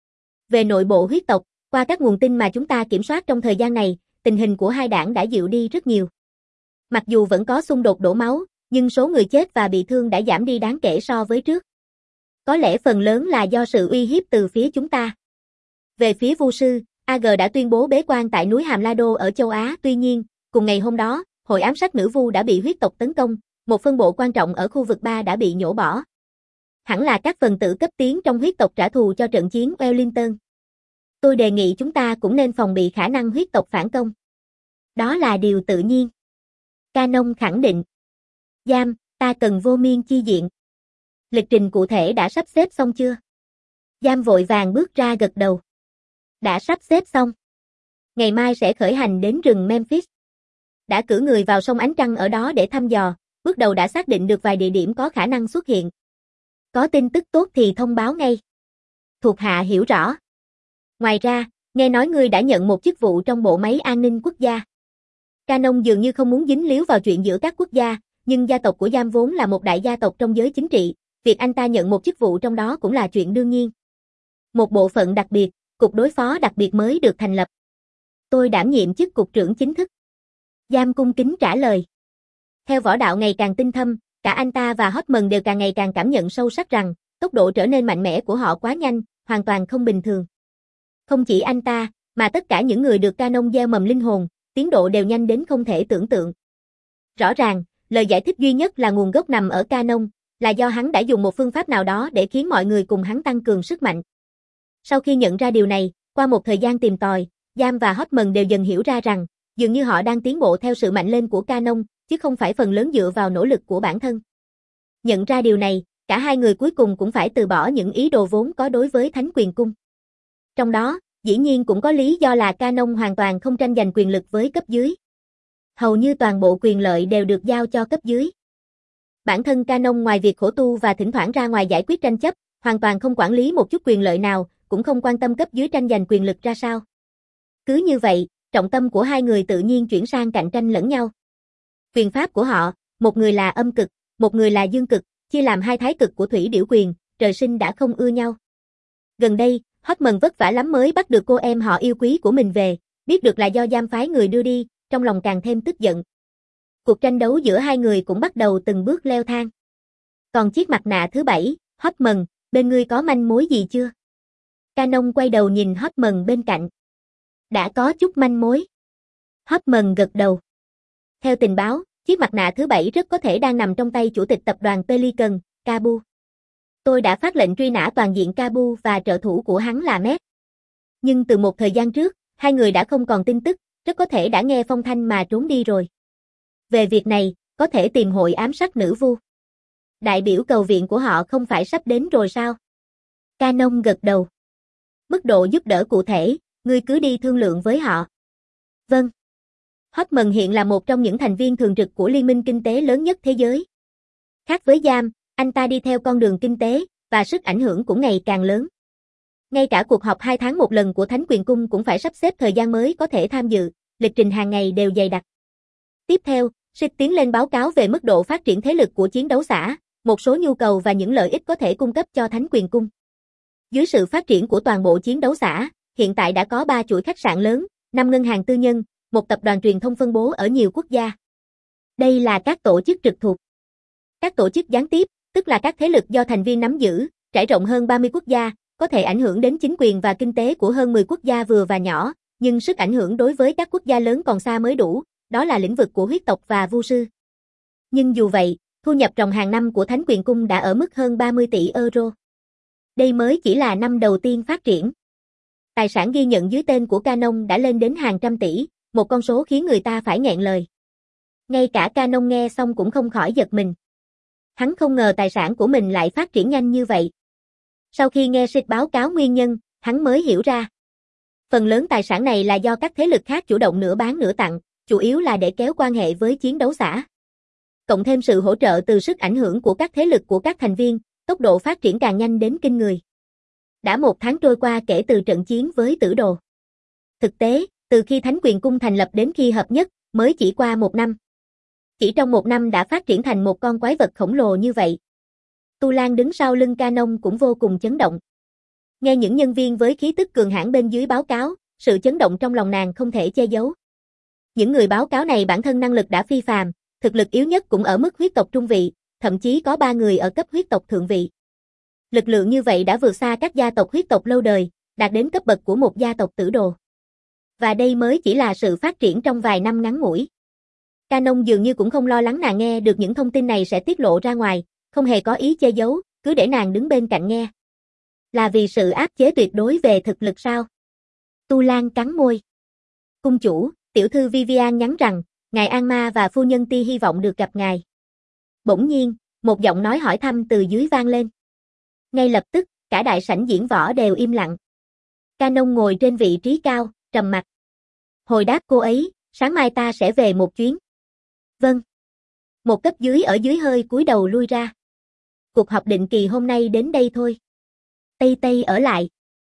Về nội bộ huyết tộc, qua các nguồn tin mà chúng ta kiểm soát trong thời gian này, tình hình của hai đảng đã dịu đi rất nhiều. Mặc dù vẫn có xung đột đổ máu, nhưng số người chết và bị thương đã giảm đi đáng kể so với trước. Có lẽ phần lớn là do sự uy hiếp từ phía chúng ta. Về phía vu sư, a giê đã tuyên bố bế quan tại núi Hàm La Đô ở châu Á, tuy nhiên, cùng ngày hôm đó, hội ám sát nữ vu đã bị huyết tộc tấn công, một phân bộ quan trọng ở khu vực ba đã bị nhổ bỏ. Hẳn là các phần tử cấp tiến trong huyết tộc trả thù cho trận chiến Wellington. Tôi đề nghị chúng ta cũng nên phòng bị khả năng huyết tộc phản công. Đó là điều tự nhiên. Canon khẳng định. Giam, ta cần vô miên chi diện. Lịch trình cụ thể đã sắp xếp xong chưa? Giam vội vàng bước ra gật đầu. Đã sắp xếp xong. Ngày mai sẽ khởi hành đến rừng Memphis. Đã cử người vào sông Ánh Trăng ở đó để thăm dò, bước đầu đã xác định được vài địa điểm có khả năng xuất hiện. Có tin tức tốt thì thông báo ngay. Thuộc hạ hiểu rõ. Ngoài ra, nghe nói ngươi đã nhận một chức vụ trong bộ máy an ninh quốc gia. Canon dường như không muốn dính líu vào chuyện giữa các quốc gia, nhưng gia tộc của Giam vốn là một đại gia tộc trong giới chính trị, việc anh ta nhận một chức vụ trong đó cũng là chuyện đương nhiên. Một bộ phận đặc biệt, cục đối phó đặc biệt mới được thành lập. Tôi đảm nhiệm chức cục trưởng chính thức. Giam cung kính trả lời. Theo võ đạo ngày càng tinh thâm, cả anh ta và Hoffman đều càng ngày càng cảm nhận sâu sắc rằng, tốc độ trở nên mạnh mẽ của họ quá nhanh, hoàn toàn không bình thường. Không chỉ anh ta, mà tất cả những người được Canon gieo mầm linh hồn, tiến độ đều nhanh đến không thể tưởng tượng. Rõ ràng, lời giải thích duy nhất là nguồn gốc nằm ở Canon, là do hắn đã dùng một phương pháp nào đó để khiến mọi người cùng hắn tăng cường sức mạnh. Sau khi nhận ra điều này, qua một thời gian tìm tòi, Giam và Hoffman đều dần hiểu ra rằng, dường như họ đang tiến bộ theo sự mạnh lên của Canon, chứ không phải phần lớn dựa vào nỗ lực của bản thân. Nhận ra điều này, cả hai người cuối cùng cũng phải từ bỏ những ý đồ vốn có đối với Thánh Quyền Cung. Trong đó, dĩ nhiên cũng có lý do là Canon hoàn toàn không tranh giành quyền lực với cấp dưới. Hầu như toàn bộ quyền lợi đều được giao cho cấp dưới. Bản thân Canon ngoài việc khổ tu và thỉnh thoảng ra ngoài giải quyết tranh chấp, hoàn toàn không quản lý một chút quyền lợi nào, cũng không quan tâm cấp dưới tranh giành quyền lực ra sao. Cứ như vậy, trọng tâm của hai người tự nhiên chuyển sang cạnh tranh lẫn nhau. Quyền pháp của họ, một người là âm cực, một người là dương cực, chia làm hai thái cực của thủy điểu quyền, trời sinh đã không ưa nhau. Gần đây, Hortman vất vả lắm mới bắt được cô em họ yêu quý của mình về, biết được là do giam phái người đưa đi, trong lòng càng thêm tức giận. Cuộc tranh đấu giữa hai người cũng bắt đầu từng bước leo thang. Còn chiếc mặt nạ thứ bảy, Hortman, bên ngươi có manh mối gì chưa? Canon quay đầu nhìn Hortman bên cạnh. Đã có chút manh mối. Hortman gật đầu. Theo tình báo, chiếc mặt nạ thứ bảy rất có thể đang nằm trong tay chủ tịch tập đoàn Pelican, Cabu. Tôi đã phát lệnh truy nã toàn diện Cabu và trợ thủ của hắn là Met. Nhưng từ một thời gian trước, hai người đã không còn tin tức, rất có thể đã nghe phong thanh mà trốn đi rồi. Về việc này, có thể tìm hội ám sát nữ vu. Đại biểu cầu viện của họ không phải sắp đến rồi sao? Canon gật đầu. Mức độ giúp đỡ cụ thể, ngươi cứ đi thương lượng với họ. Vâng. Hortman hiện là một trong những thành viên thường trực của liên minh kinh tế lớn nhất thế giới. Khác với Giam, anh ta đi theo con đường kinh tế, và sức ảnh hưởng cũng ngày càng lớn. Ngay cả cuộc họp hai tháng một lần của Thánh Quyền Cung cũng phải sắp xếp thời gian mới có thể tham dự, lịch trình hàng ngày đều dày đặc. Tiếp theo, Sid tiến lên báo cáo về mức độ phát triển thế lực của chiến đấu xã, một số nhu cầu và những lợi ích có thể cung cấp cho Thánh Quyền Cung. Dưới sự phát triển của toàn bộ chiến đấu xã, hiện tại đã có ba chuỗi khách sạn lớn, năm ngân hàng tư nhân, một tập đoàn truyền thông phân bố ở nhiều quốc gia. Đây là các tổ chức trực thuộc. Các tổ chức gián tiếp, tức là các thế lực do thành viên nắm giữ, trải rộng hơn ba mươi quốc gia, có thể ảnh hưởng đến chính quyền và kinh tế của hơn mười quốc gia vừa và nhỏ, nhưng sức ảnh hưởng đối với các quốc gia lớn còn xa mới đủ, đó là lĩnh vực của huyết tộc và vu sư. Nhưng dù vậy, thu nhập ròng hàng năm của Thánh Quyền Cung đã ở mức hơn ba mươi tỷ euro. Đây mới chỉ là năm đầu tiên phát triển. Tài sản ghi nhận dưới tên của Canon đã lên đến hàng trăm tỷ, một con số khiến người ta phải nghẹn lời. Ngay cả Canon nghe xong cũng không khỏi giật mình. Hắn không ngờ tài sản của mình lại phát triển nhanh như vậy. Sau khi nghe Sid báo cáo nguyên nhân, hắn mới hiểu ra. Phần lớn tài sản này là do các thế lực khác chủ động nửa bán nửa tặng, chủ yếu là để kéo quan hệ với chiến đấu xã. Cộng thêm sự hỗ trợ từ sức ảnh hưởng của các thế lực của các thành viên, tốc độ phát triển càng nhanh đến kinh người. Đã một tháng trôi qua kể từ trận chiến với Tử Đồ. Thực tế, từ khi Thánh Quyền Cung thành lập đến khi hợp nhất, mới chỉ qua một năm. Chỉ trong một năm đã phát triển thành một con quái vật khổng lồ như vậy. Tu Lan đứng sau lưng Canon cũng vô cùng chấn động. Nghe những nhân viên với khí tức cường hãn bên dưới báo cáo, sự chấn động trong lòng nàng không thể che giấu. Những người báo cáo này bản thân năng lực đã phi phàm, thực lực yếu nhất cũng ở mức huyết tộc trung vị, thậm chí có ba người ở cấp huyết tộc thượng vị. Lực lượng như vậy đã vượt xa các gia tộc huyết tộc lâu đời, đạt đến cấp bậc của một gia tộc Tử Đồ. Và đây mới chỉ là sự phát triển trong vài năm ngắn ngủi. Canon dường như cũng không lo lắng nàng nghe được những thông tin này sẽ tiết lộ ra ngoài, không hề có ý che giấu, cứ để nàng đứng bên cạnh nghe. Là vì sự áp chế tuyệt đối về thực lực sao? Tu Lan cắn môi. Cung chủ, tiểu thư Vivian nhắn rằng, ngài An Ma và phu nhân Ti hy vọng được gặp ngài. Bỗng nhiên, một giọng nói hỏi thăm từ dưới vang lên. Ngay lập tức, cả đại sảnh diễn võ đều im lặng. Canon ngồi trên vị trí cao, trầm mặc. Hồi đáp cô ấy, sáng mai ta sẽ về một chuyến. Vâng. Một cấp dưới ở dưới hơi cúi đầu lui ra. Cuộc họp định kỳ hôm nay đến đây thôi. Tây Tây ở lại.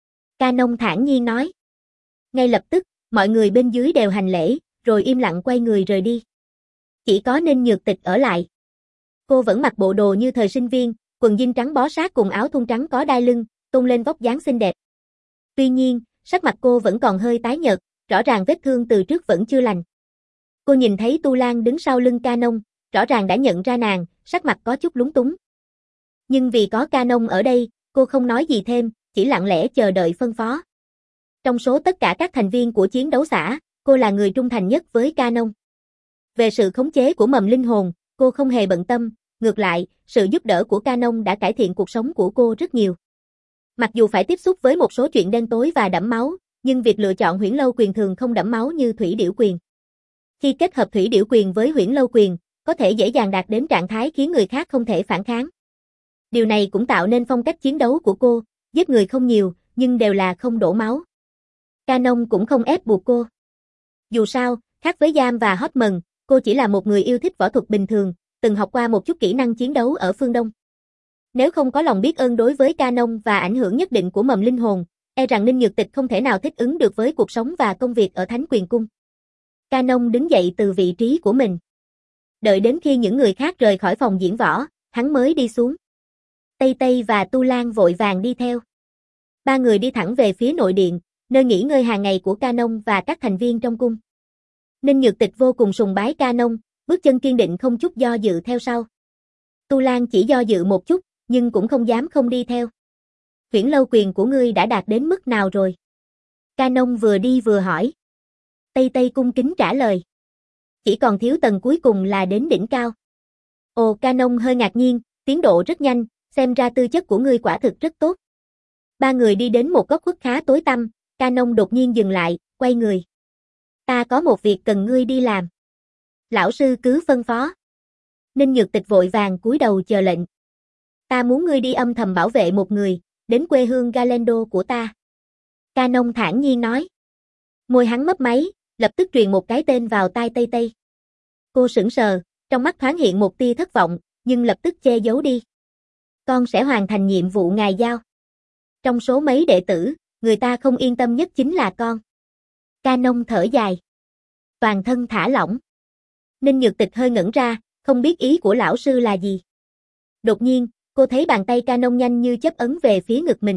Canon thản nhiên nói. Ngay lập tức, mọi người bên dưới đều hành lễ, rồi im lặng quay người rời đi. Chỉ có Ninh Nhược Tịch ở lại. Cô vẫn mặc bộ đồ như thời sinh viên, quần jean trắng bó sát cùng áo thun trắng có đai lưng, tôn lên vóc dáng xinh đẹp. Tuy nhiên, sắc mặt cô vẫn còn hơi tái nhợt, rõ ràng vết thương từ trước vẫn chưa lành. Cô nhìn thấy Tu Lan đứng sau lưng Canon, rõ ràng đã nhận ra nàng, sắc mặt có chút lúng túng. Nhưng vì có Canon ở đây, cô không nói gì thêm, chỉ lặng lẽ chờ đợi phân phó. Trong số tất cả các thành viên của chiến đấu xã, cô là người trung thành nhất với Canon. Về sự khống chế của mầm linh hồn, cô không hề bận tâm, ngược lại, sự giúp đỡ của Canon đã cải thiện cuộc sống của cô rất nhiều. Mặc dù phải tiếp xúc với một số chuyện đen tối và đẫm máu, nhưng việc lựa chọn huyễn lâu quyền thường không đẫm máu như thủy điểu quyền. Khi kết hợp thủy điểu quyền với huyễn lâu quyền, có thể dễ dàng đạt đến trạng thái khiến người khác không thể phản kháng. Điều này cũng tạo nên phong cách chiến đấu của cô, giết người không nhiều, nhưng đều là không đổ máu. Canon cũng không ép buộc cô. Dù sao, khác với Giam và Hotman, cô chỉ là một người yêu thích võ thuật bình thường, từng học qua một chút kỹ năng chiến đấu ở phương Đông. Nếu không có lòng biết ơn đối với Canon và ảnh hưởng nhất định của mầm linh hồn, e rằng Ninh Nhược Tịch không thể nào thích ứng được với cuộc sống và công việc ở Thánh Quyền Cung. Canon đứng dậy từ vị trí của mình. Đợi đến khi những người khác rời khỏi phòng diễn võ, hắn mới đi xuống. Tây Tây và Tu Lan vội vàng đi theo. Ba người đi thẳng về phía nội điện, nơi nghỉ ngơi hàng ngày của Canon và các thành viên trong cung. Ninh Nhược Tịch vô cùng sùng bái Canon, bước chân kiên định không chút do dự theo sau. Tu Lan chỉ do dự một chút, nhưng cũng không dám không đi theo. Huyễn Lâu Quyền của ngươi đã đạt đến mức nào rồi? Canon vừa đi vừa hỏi. Tây Tây cung kính trả lời. Chỉ còn thiếu tầng cuối cùng là đến đỉnh cao. Ồ, Canon hơi ngạc nhiên, tiến độ rất nhanh, xem ra tư chất của ngươi quả thực rất tốt. Ba người đi đến một góc khuất khá tối tăm, Canon đột nhiên dừng lại, quay người. Ta có một việc cần ngươi đi làm. Lão sư cứ phân phó. Ninh Nhược Tịch vội vàng cúi đầu chờ lệnh. Ta muốn ngươi đi âm thầm bảo vệ một người, đến quê hương Galendo của ta. Canon thản nhiên nói. Môi hắn mấp máy, lập tức truyền một cái tên vào tai Tây Tây. Cô sững sờ, trong mắt thoáng hiện một tia thất vọng, nhưng lập tức che giấu đi. Con sẽ hoàn thành nhiệm vụ ngài giao. Trong số mấy đệ tử, người ta không yên tâm nhất chính là con. Canon thở dài. Toàn thân thả lỏng. Ninh Nhược Tịch hơi ngẩn ra, không biết ý của lão sư là gì. Đột nhiên, cô thấy bàn tay Canon nhanh như chớp ấn về phía ngực mình.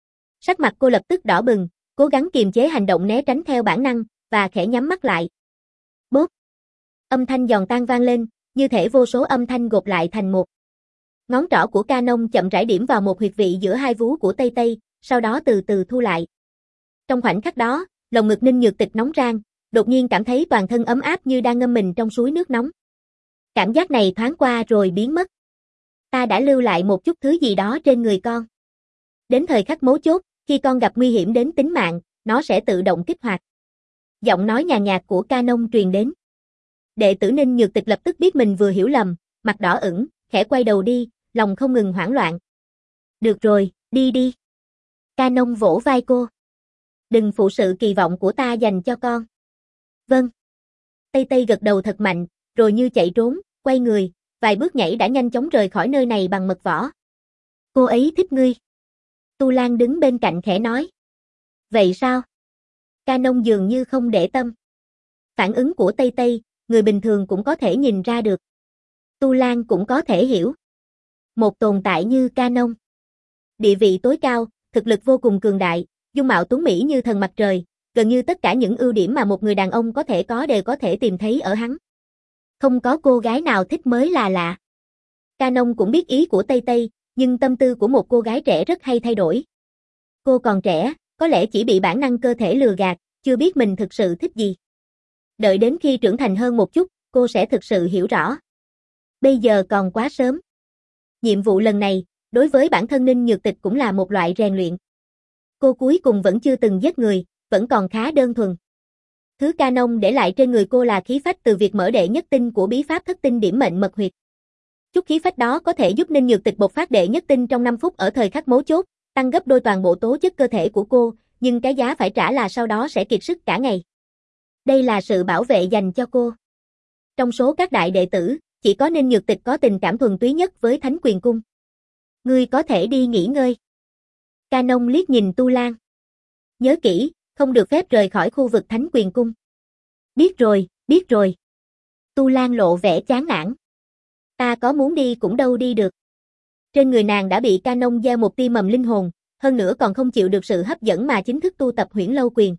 Sắc mặt cô lập tức đỏ bừng, cố gắng kiềm chế hành động né tránh theo bản năng, và khẽ nhắm mắt lại. Bốp! Âm thanh giòn tan vang lên, như thể vô số âm thanh gộp lại thành một. Ngón trỏ của Canon chậm rãi điểm vào một huyệt vị giữa hai vú của Tây Tây, sau đó từ từ thu lại. Trong khoảnh khắc đó, lồng ngực Ninh Nhược Tịch nóng rang, đột nhiên cảm thấy toàn thân ấm áp như đang ngâm mình trong suối nước nóng. Cảm giác này thoáng qua rồi biến mất. Ta đã lưu lại một chút thứ gì đó trên người con. Đến thời khắc mấu chốt, khi con gặp nguy hiểm đến tính mạng, nó sẽ tự động kích hoạt. Giọng nói nhàn nhạt của Canon truyền đến. Đệ tử Ninh Nhược Tịch lập tức biết mình vừa hiểu lầm, mặt đỏ ửng, khẽ quay đầu đi, lòng không ngừng hoảng loạn. Được rồi, đi đi. Canon vỗ vai cô. Đừng phụ sự kỳ vọng của ta dành cho con. Vâng. Tây Tây gật đầu thật mạnh, rồi như chạy trốn, quay người, vài bước nhảy đã nhanh chóng rời khỏi nơi này bằng mật võ. Cô ấy thích ngươi. Tu Lan đứng bên cạnh khẽ nói. Vậy sao? Canon dường như không để tâm. Phản ứng của Tây Tây, người bình thường cũng có thể nhìn ra được. Tu Lan cũng có thể hiểu. Một tồn tại như Canon. Địa vị tối cao, thực lực vô cùng cường đại, dung mạo tuấn mỹ như thần mặt trời, gần như tất cả những ưu điểm mà một người đàn ông có thể có đều có thể tìm thấy ở hắn. Không có cô gái nào thích mới là lạ. Canon cũng biết ý của Tây Tây, nhưng tâm tư của một cô gái trẻ rất hay thay đổi. Cô còn trẻ, có lẽ chỉ bị bản năng cơ thể lừa gạt, chưa biết mình thực sự thích gì. Đợi đến khi trưởng thành hơn một chút, cô sẽ thực sự hiểu rõ. Bây giờ còn quá sớm. Nhiệm vụ lần này, đối với bản thân Ninh Nhược Tịch cũng là một loại rèn luyện. Cô cuối cùng vẫn chưa từng giết người, vẫn còn khá đơn thuần. Thứ Canon để lại trên người cô là khí phách từ việc mở đệ nhất tinh của bí pháp thất tinh điểm mệnh mật huyệt. Chút khí phách đó có thể giúp Ninh Nhược Tịch bộc phát đệ nhất tinh trong năm phút ở thời khắc mấu chốt, tăng gấp đôi toàn bộ tố chất cơ thể của cô, nhưng cái giá phải trả là sau đó sẽ kiệt sức cả ngày. Đây là sự bảo vệ dành cho cô. Trong số các đại đệ tử, chỉ có Ninh Nhược Tịch có tình cảm thuần túy nhất với Thánh Quyền Cung. Ngươi có thể đi nghỉ ngơi. Canon liếc nhìn Tu Lan. Nhớ kỹ, không được phép rời khỏi khu vực Thánh Quyền Cung. Biết rồi, biết rồi. Tu Lan lộ vẻ chán nản. Ta có muốn đi cũng đâu đi được. Trên người nàng đã bị Canon gieo một tia mầm linh hồn, hơn nữa còn không chịu được sự hấp dẫn mà chính thức tu tập Huyễn Lâu Quyền.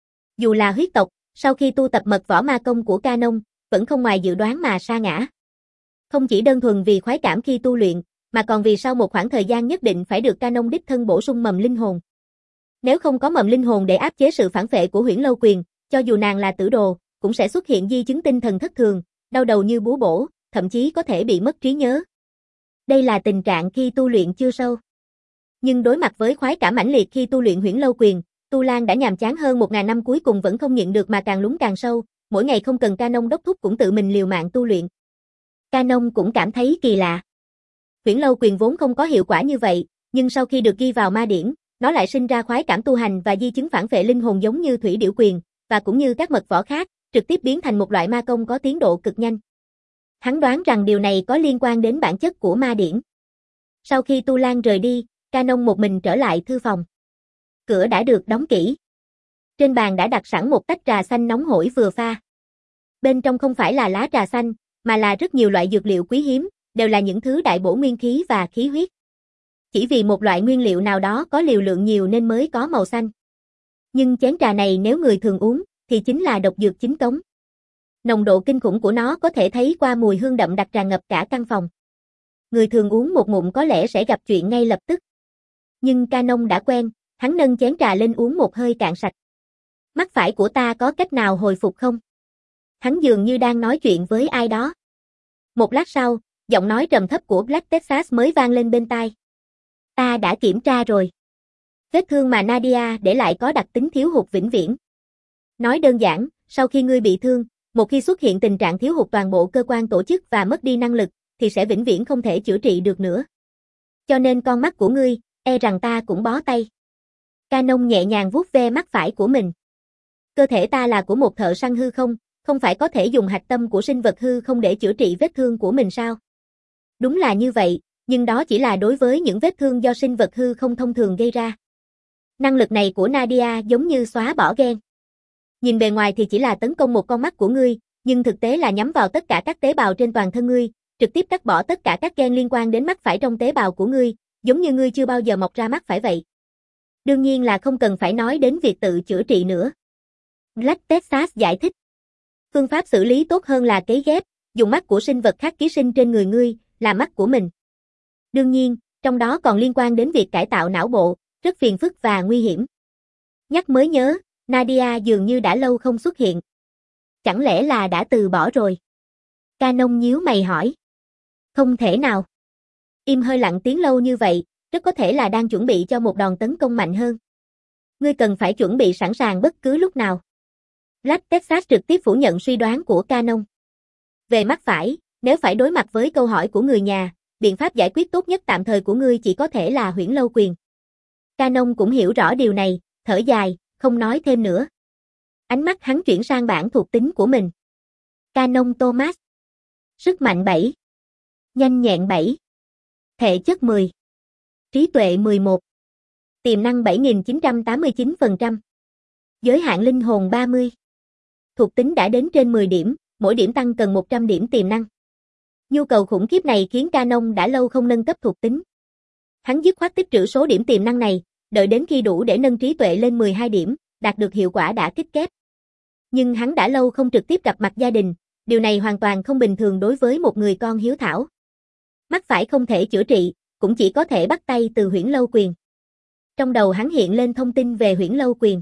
Dù là huyết tộc, sau khi tu tập mật võ ma công của Canon, vẫn không ngoài dự đoán mà sa ngã. Không chỉ đơn thuần vì khoái cảm khi tu luyện, mà còn vì sau một khoảng thời gian nhất định phải được Canon đích thân bổ sung mầm linh hồn. Nếu không có mầm linh hồn để áp chế sự phản phệ của Huyễn Lâu Quyền, cho dù nàng là tử đồ, cũng sẽ xuất hiện di chứng tinh thần thất thường, đau đầu như búa bổ, thậm chí có thể bị mất trí nhớ. Đây là tình trạng khi tu luyện chưa sâu. Nhưng đối mặt với khoái cảm mãnh liệt khi tu luyện Huyễn Lâu Quyền, Tu Lan đã nhàm chán hơn một ngàn năm cuối cùng vẫn không nhịn được mà càng lún càng sâu, mỗi ngày không cần Canon đốc thúc cũng tự mình liều mạng tu luyện. Canon cũng cảm thấy kỳ lạ. Huyễn Lâu Quyền vốn không có hiệu quả như vậy, nhưng sau khi được ghi vào ma điển, nó lại sinh ra khoái cảm tu hành và di chứng phản vệ linh hồn giống như Thủy Điểu Quyền, và cũng như các mật võ khác, trực tiếp biến thành một loại ma công có tiến độ cực nhanh. Hắn đoán rằng điều này có liên quan đến bản chất của ma điển. Sau khi Tu Lan rời đi, Canon một mình trở lại thư phòng. Cửa đã được đóng kỹ. Trên bàn đã đặt sẵn một tách trà xanh nóng hổi vừa pha. Bên trong không phải là lá trà xanh, mà là rất nhiều loại dược liệu quý hiếm, đều là những thứ đại bổ nguyên khí và khí huyết. Chỉ vì một loại nguyên liệu nào đó có liều lượng nhiều nên mới có màu xanh. Nhưng chén trà này nếu người thường uống, thì chính là độc dược chính cống. Nồng độ kinh khủng của nó có thể thấy qua mùi hương đậm đặc tràn ngập cả căn phòng. Người thường uống một ngụm có lẽ sẽ gặp chuyện ngay lập tức. Nhưng Canon đã quen, hắn nâng chén trà lên uống một hơi cạn sạch. Mắt phải của ta có cách nào hồi phục không? Hắn dường như đang nói chuyện với ai đó. Một lát sau, giọng nói trầm thấp của Black Texas mới vang lên bên tai. Ta đã kiểm tra rồi. Vết thương mà Nadia để lại có đặc tính thiếu hụt vĩnh viễn. Nói đơn giản, sau khi ngươi bị thương, một khi xuất hiện tình trạng thiếu hụt toàn bộ cơ quan tổ chức và mất đi năng lực, thì sẽ vĩnh viễn không thể chữa trị được nữa. Cho nên con mắt của ngươi, e rằng ta cũng bó tay. Canon nhẹ nhàng vuốt ve mắt phải của mình. Cơ thể ta là của một thợ săn hư không, không phải có thể dùng hạch tâm của sinh vật hư không để chữa trị vết thương của mình sao? Đúng là như vậy, nhưng đó chỉ là đối với những vết thương do sinh vật hư không thông thường gây ra. Năng lực này của Nadia giống như xóa bỏ gen. Nhìn bề ngoài thì chỉ là tấn công một con mắt của ngươi, nhưng thực tế là nhắm vào tất cả các tế bào trên toàn thân ngươi, trực tiếp cắt bỏ tất cả các gen liên quan đến mắt phải trong tế bào của ngươi, giống như ngươi chưa bao giờ mọc ra mắt phải vậy. Đương nhiên là không cần phải nói đến việc tự chữa trị nữa. Black Texas giải thích. Phương pháp xử lý tốt hơn là cấy ghép, dùng mắt của sinh vật khác ký sinh trên người ngươi, là mắt của mình. Đương nhiên, trong đó còn liên quan đến việc cải tạo não bộ, rất phiền phức và nguy hiểm. Nhắc mới nhớ, Nadia dường như đã lâu không xuất hiện. Chẳng lẽ là đã từ bỏ rồi? Canon nhíu mày hỏi. Không thể nào. Im hơi lặng tiếng lâu như vậy, rất có thể là đang chuẩn bị cho một đòn tấn công mạnh hơn. Ngươi cần phải chuẩn bị sẵn sàng bất cứ lúc nào. Black Texas trực tiếp phủ nhận suy đoán của Canon. Về mắt phải, nếu phải đối mặt với câu hỏi của người nhà, biện pháp giải quyết tốt nhất tạm thời của ngươi chỉ có thể là Huyễn Lâu Quyền. Canon cũng hiểu rõ điều này, thở dài, không nói thêm nữa. Ánh mắt hắn chuyển sang bảng thuộc tính của mình. Canon Thomas. Sức mạnh bảy. Nhanh nhẹn bảy. Thể chất mười. Trí tuệ mười một. Tiềm năng bảy nghìn chín trăm tám mươi chín phần trăm. Giới hạn linh hồn ba mươi. Thuộc tính đã đến trên mười điểm, mỗi điểm tăng cần một trăm điểm tiềm năng. Nhu cầu khủng khiếp này khiến Canon đã lâu không nâng cấp thuộc tính. Hắn dứt khoát tích trữ số điểm tiềm năng này, đợi đến khi đủ để nâng trí tuệ lên mười hai điểm, đạt được hiệu quả đã kích kép. Nhưng hắn đã lâu không trực tiếp gặp mặt gia đình, điều này hoàn toàn không bình thường đối với một người con hiếu thảo. Mắt phải không thể chữa trị, cũng chỉ có thể bắt tay từ Huyễn Lâu Quyền. Trong đầu hắn hiện lên thông tin về Huyễn Lâu Quyền.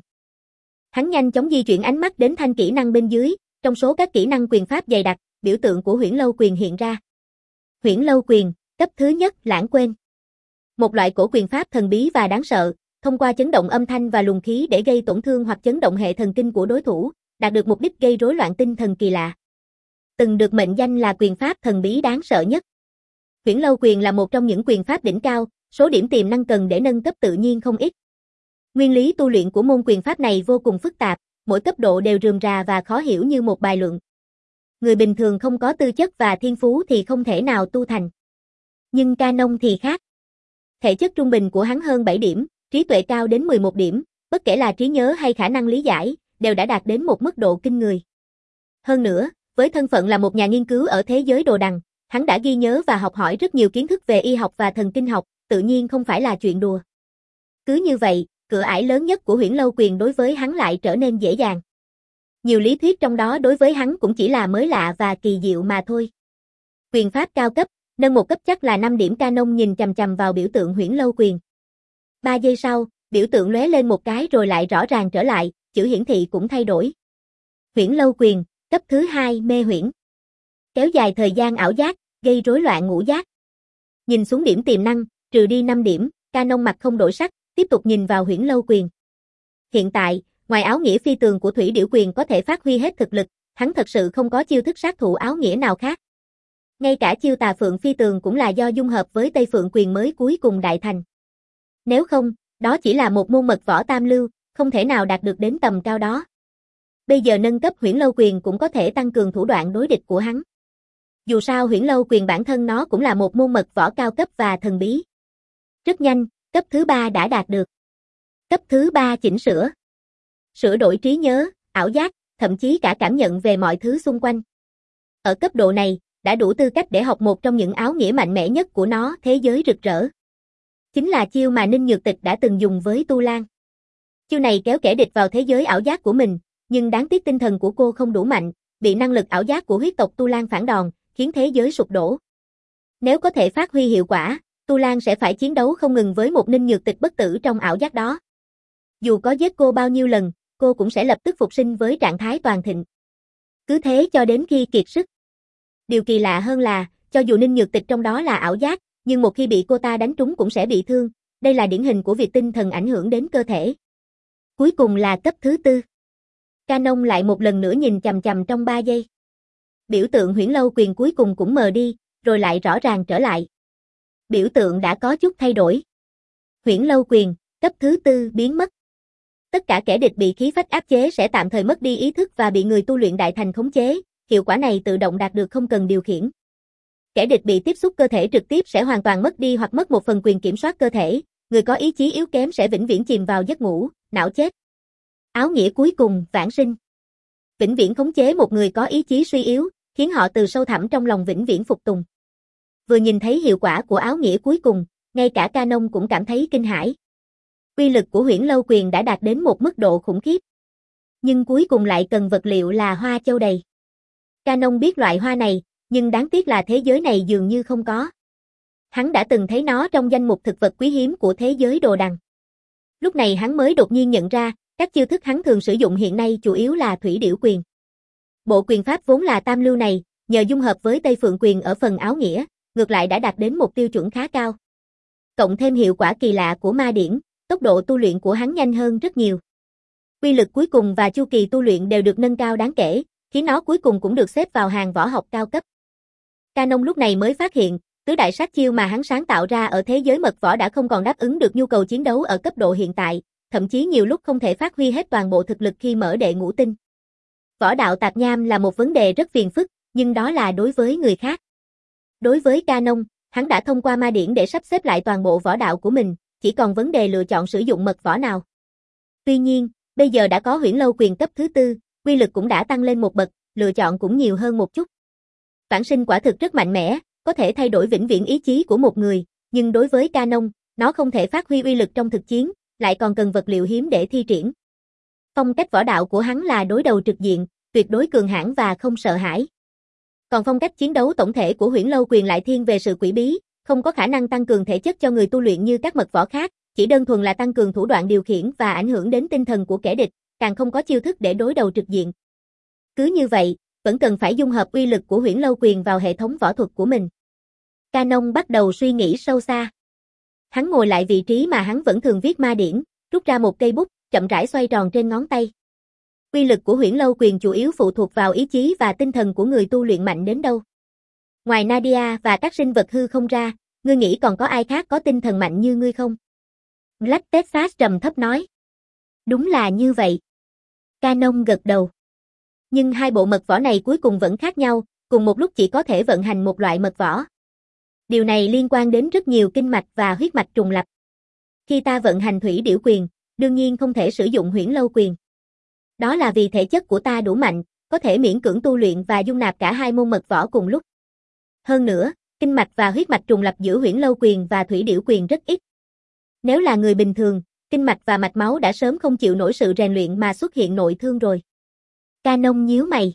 Hắn nhanh chóng di chuyển ánh mắt đến thanh kỹ năng bên dưới, trong số các kỹ năng quyền pháp dày đặc, biểu tượng của Huyễn Lâu Quyền hiện ra. Huyễn Lâu Quyền, cấp thứ nhất, lãng quên. Một loại cổ quyền pháp thần bí và đáng sợ, thông qua chấn động âm thanh và luồng khí để gây tổn thương hoặc chấn động hệ thần kinh của đối thủ, đạt được mục đích gây rối loạn tinh thần kỳ lạ. Từng được mệnh danh là quyền pháp thần bí đáng sợ nhất. Huyễn Lâu Quyền là một trong những quyền pháp đỉnh cao, số điểm tiềm năng cần để nâng cấp tự nhiên không ít. Nguyên lý tu luyện của môn quyền pháp này vô cùng phức tạp, mỗi cấp độ đều rườm rà và khó hiểu như một bài luận. Người bình thường không có tư chất và thiên phú thì không thể nào tu thành. Nhưng Canon thì khác. Thể chất trung bình của hắn hơn bảy điểm, trí tuệ cao đến mười một điểm, bất kể là trí nhớ hay khả năng lý giải, đều đã đạt đến một mức độ kinh người. Hơn nữa, với thân phận là một nhà nghiên cứu ở thế giới đồ đằng, hắn đã ghi nhớ và học hỏi rất nhiều kiến thức về y học và thần kinh học, tự nhiên không phải là chuyện đùa. Cứ như vậy, cửa ải lớn nhất của Huyễn Lâu Quyền đối với hắn lại trở nên dễ dàng. Nhiều lý thuyết trong đó đối với hắn cũng chỉ là mới lạ và kỳ diệu mà thôi. Quyền pháp cao cấp, nâng một cấp chắc là năm điểm. Canon nhìn chằm chằm vào biểu tượng Huyễn Lâu Quyền. ba giây sau, biểu tượng lóe lên một cái rồi lại rõ ràng trở lại, chữ hiển thị cũng thay đổi. Huyễn Lâu Quyền, cấp thứ hai, mê huyễn. Kéo dài thời gian ảo giác, gây rối loạn ngũ giác. Nhìn xuống điểm tiềm năng, trừ đi năm điểm, Canon mặt không đổi sắc, tiếp tục nhìn vào Huyễn Lâu Quyền. Hiện tại, ngoài áo nghĩa phi tường của Thủy Điểu Quyền có thể phát huy hết thực lực, hắn thật sự không có chiêu thức sát thủ áo nghĩa nào khác. Ngay cả chiêu Tà Phượng Phi Tường cũng là do dung hợp với Tây Phượng Quyền mới cuối cùng đại thành. Nếu không, đó chỉ là một môn mật võ tam lưu, không thể nào đạt được đến tầm cao đó. Bây giờ nâng cấp Huyễn Lâu Quyền cũng có thể tăng cường thủ đoạn đối địch của hắn. Dù sao Huyễn Lâu Quyền bản thân nó cũng là một môn mật võ cao cấp và thần bí. Rất nhanh, cấp thứ ba đã đạt được. Cấp thứ ba chỉnh sửa. Sửa đổi trí nhớ, ảo giác, thậm chí cả cảm nhận về mọi thứ xung quanh. Ở cấp độ này, đã đủ tư cách để học một trong những áo nghĩa mạnh mẽ nhất của nó, thế giới rực rỡ. Chính là chiêu mà Ninh Nhược Tịch đã từng dùng với Tu Lan. Chiêu này kéo kẻ địch vào thế giới ảo giác của mình, nhưng đáng tiếc tinh thần của cô không đủ mạnh, bị năng lực ảo giác của huyết tộc Tu Lan phản đòn, khiến thế giới sụp đổ. Nếu có thể phát huy hiệu quả, Tu Lan sẽ phải chiến đấu không ngừng với một Ninh Nhược Tịch bất tử trong ảo giác đó. Dù có giết cô bao nhiêu lần, cô cũng sẽ lập tức phục sinh với trạng thái toàn thịnh. Cứ thế cho đến khi kiệt sức. Điều kỳ lạ hơn là, cho dù Ninh Nhược Tịch trong đó là ảo giác, nhưng một khi bị cô ta đánh trúng cũng sẽ bị thương, đây là điển hình của việc tinh thần ảnh hưởng đến cơ thể. Cuối cùng là cấp thứ tư. Canon lại một lần nữa nhìn chằm chằm trong ba giây. Biểu tượng Huyễn Lâu Quyền cuối cùng cũng mờ đi, rồi lại rõ ràng trở lại. Biểu tượng đã có chút thay đổi. Huyễn Lâu Quyền, cấp thứ tư biến mất. Tất cả kẻ địch bị khí phách áp chế sẽ tạm thời mất đi ý thức và bị người tu luyện đại thành khống chế, hiệu quả này tự động đạt được không cần điều khiển. Kẻ địch bị tiếp xúc cơ thể trực tiếp sẽ hoàn toàn mất đi hoặc mất một phần quyền kiểm soát cơ thể, người có ý chí yếu kém sẽ vĩnh viễn chìm vào giấc ngủ, não chết. Áo nghĩa cuối cùng, vãng sinh. Vĩnh viễn khống chế một người có ý chí suy yếu, khiến họ từ sâu thẳm trong lòng vĩnh viễn phục tùng. Vừa nhìn thấy hiệu quả của áo nghĩa cuối cùng, ngay cả Canon cũng cảm thấy kinh hãi. Uy lực của Huyễn Lâu Quyền đã đạt đến một mức độ khủng khiếp. Nhưng cuối cùng lại cần vật liệu là hoa châu đầy. Canon biết loại hoa này, nhưng đáng tiếc là thế giới này dường như không có. Hắn đã từng thấy nó trong danh mục thực vật quý hiếm của thế giới đồ đằng. Lúc này hắn mới đột nhiên nhận ra, các chiêu thức hắn thường sử dụng hiện nay chủ yếu là thủy điểu quyền. Bộ quyền pháp vốn là tam lưu này, nhờ dung hợp với Tây Phượng Quyền ở phần áo nghĩa, ngược lại đã đạt đến một tiêu chuẩn khá cao. Cộng thêm hiệu quả kỳ lạ của ma điển, tốc độ tu luyện của hắn nhanh hơn rất nhiều. Uy lực cuối cùng và chu kỳ tu luyện đều được nâng cao đáng kể, khiến nó cuối cùng cũng được xếp vào hàng võ học cao cấp. Canon lúc này mới phát hiện, tứ đại sát chiêu mà hắn sáng tạo ra ở thế giới mật võ đã không còn đáp ứng được nhu cầu chiến đấu ở cấp độ hiện tại, thậm chí nhiều lúc không thể phát huy hết toàn bộ thực lực khi mở đệ ngũ tinh. Võ đạo tạp nham là một vấn đề rất phiền phức, nhưng đó là đối với người khác. Đối với Canon, hắn đã thông qua ma điển để sắp xếp lại toàn bộ võ đạo của mình, chỉ còn vấn đề lựa chọn sử dụng mật võ nào. Tuy nhiên, bây giờ đã có Huyễn Lâu Quyền cấp thứ tư, uy lực cũng đã tăng lên một bậc, lựa chọn cũng nhiều hơn một chút. Vãng sinh quả thực rất mạnh mẽ, có thể thay đổi vĩnh viễn ý chí của một người, nhưng đối với Canon, nó không thể phát huy uy lực trong thực chiến, lại còn cần vật liệu hiếm để thi triển. Phong cách võ đạo của hắn là đối đầu trực diện, tuyệt đối cường hãn và không sợ hãi. Còn phong cách chiến đấu tổng thể của Huyễn Lâu Quyền lại thiên về sự quỷ bí, không có khả năng tăng cường thể chất cho người tu luyện như các mật võ khác, chỉ đơn thuần là tăng cường thủ đoạn điều khiển và ảnh hưởng đến tinh thần của kẻ địch, càng không có chiêu thức để đối đầu trực diện. Cứ như vậy, vẫn cần phải dung hợp uy lực của Huyễn Lâu Quyền vào hệ thống võ thuật của mình. Canon bắt đầu suy nghĩ sâu xa. Hắn ngồi lại vị trí mà hắn vẫn thường viết ma điển, rút ra một cây bút, chậm rãi xoay tròn trên ngón tay. Uy lực của Huyễn Lâu Quyền chủ yếu phụ thuộc vào ý chí và tinh thần của người tu luyện mạnh đến đâu. Ngoài Nadia và các sinh vật hư không ra, ngươi nghĩ còn có ai khác có tinh thần mạnh như ngươi không? Black Texas trầm thấp nói. Đúng là như vậy. Canon gật đầu. Nhưng hai bộ mật võ này cuối cùng vẫn khác nhau, cùng một lúc chỉ có thể vận hành một loại mật võ. Điều này liên quan đến rất nhiều kinh mạch và huyết mạch trùng lập. Khi ta vận hành thủy điểu quyền, đương nhiên không thể sử dụng Huyễn Lâu Quyền. Đó là vì thể chất của ta đủ mạnh, có thể miễn cưỡng tu luyện và dung nạp cả hai môn mật võ cùng lúc. Hơn nữa, kinh mạch và huyết mạch trùng lập giữa Huyễn Lâu Quyền và thủy điểu quyền rất ít. Nếu là người bình thường, kinh mạch và mạch máu đã sớm không chịu nổi sự rèn luyện mà xuất hiện nội thương rồi. Canon nhíu mày.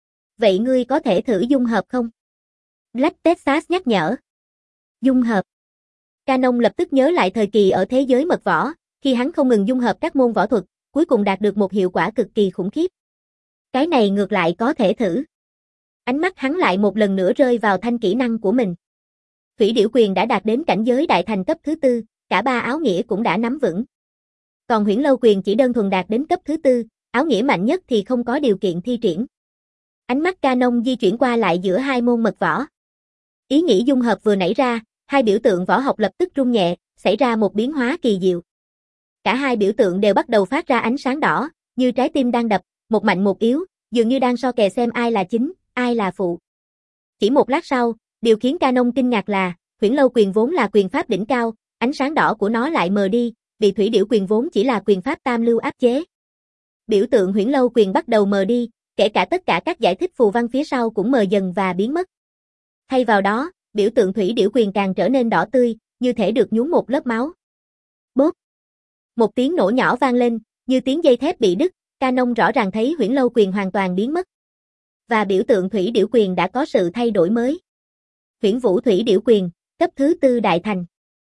Vậy ngươi có thể thử dung hợp không? Black Texas nhắc nhở. Dung hợp. Canon lập tức nhớ lại thời kỳ ở thế giới mật võ, khi hắn không ngừng dung hợp các môn võ thuật, cuối cùng đạt được một hiệu quả cực kỳ khủng khiếp. Cái này ngược lại có thể thử. Ánh mắt hắn lại một lần nữa rơi vào thanh kỹ năng của mình. Thủy điểu quyền đã đạt đến cảnh giới đại thành cấp thứ tư, cả ba áo nghĩa cũng đã nắm vững. Còn Huyễn Lâu Quyền chỉ đơn thuần đạt đến cấp thứ tư, áo nghĩa mạnh nhất thì không có điều kiện thi triển. Ánh mắt Canon di chuyển qua lại giữa hai môn mật võ. Ý nghĩ dung hợp vừa nảy ra, hai biểu tượng võ học lập tức rung nhẹ, xảy ra một biến hóa kỳ diệu. Cả hai biểu tượng đều bắt đầu phát ra ánh sáng đỏ, như trái tim đang đập, một mạnh một yếu, dường như đang so kè xem ai là chính, ai là phụ. Chỉ một lát sau, điều khiến Canon kinh ngạc là, Huyễn Lâu quyền vốn là quyền pháp đỉnh cao, ánh sáng đỏ của nó lại mờ đi, vì Thủy Điểu quyền vốn chỉ là quyền pháp tam lưu áp chế. Biểu tượng Huyễn Lâu quyền bắt đầu mờ đi, kể cả tất cả các giải thích phù văn phía sau cũng mờ dần và biến mất. Thay vào đó, biểu tượng Thủy Điểu quyền càng trở nên đỏ tươi, như thể được nhuốm một lớp máu. Bốp! Một tiếng nổ nhỏ vang lên, như tiếng dây thép bị đứt, Canon rõ ràng thấy Huyễn Lâu quyền hoàn toàn biến mất. Và biểu tượng Thủy Điểu quyền đã có sự thay đổi mới. Huyễn Vũ Thủy Điểu quyền, cấp thứ tư đại thành.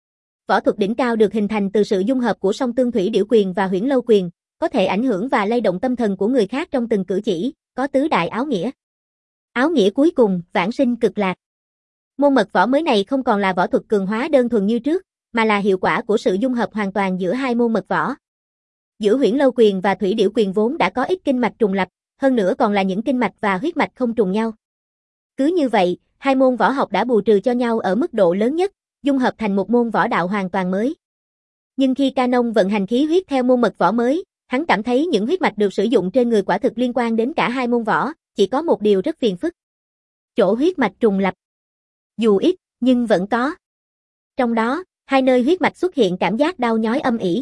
Võ thuật đỉnh cao được hình thành từ sự dung hợp của song tương Thủy Điểu quyền và Huyễn Lâu quyền, có thể ảnh hưởng và lay động tâm thần của người khác trong từng cử chỉ, có tứ đại áo nghĩa. Áo nghĩa cuối cùng, vãng sinh cực lạc. Môn mật võ mới này không còn là võ thuật cường hóa đơn thuần như trước, mà là hiệu quả của sự dung hợp hoàn toàn giữa hai môn mật võ. Giữa Huyễn Lâu quyền và Thủy Điểu quyền vốn đã có ít kinh mạch trùng lặp, hơn nữa còn là những kinh mạch và huyết mạch không trùng nhau. Cứ như vậy, hai môn võ học đã bù trừ cho nhau ở mức độ lớn nhất, dung hợp thành một môn võ đạo hoàn toàn mới. Nhưng khi Canon vận hành khí huyết theo môn mật võ mới, hắn cảm thấy những huyết mạch được sử dụng trên người quả thực liên quan đến cả hai môn võ, chỉ có một điều rất phiền phức. Chỗ huyết mạch trùng lặp. Dù ít, nhưng vẫn có. Trong đó, hai nơi huyết mạch xuất hiện cảm giác đau nhói âm ỉ.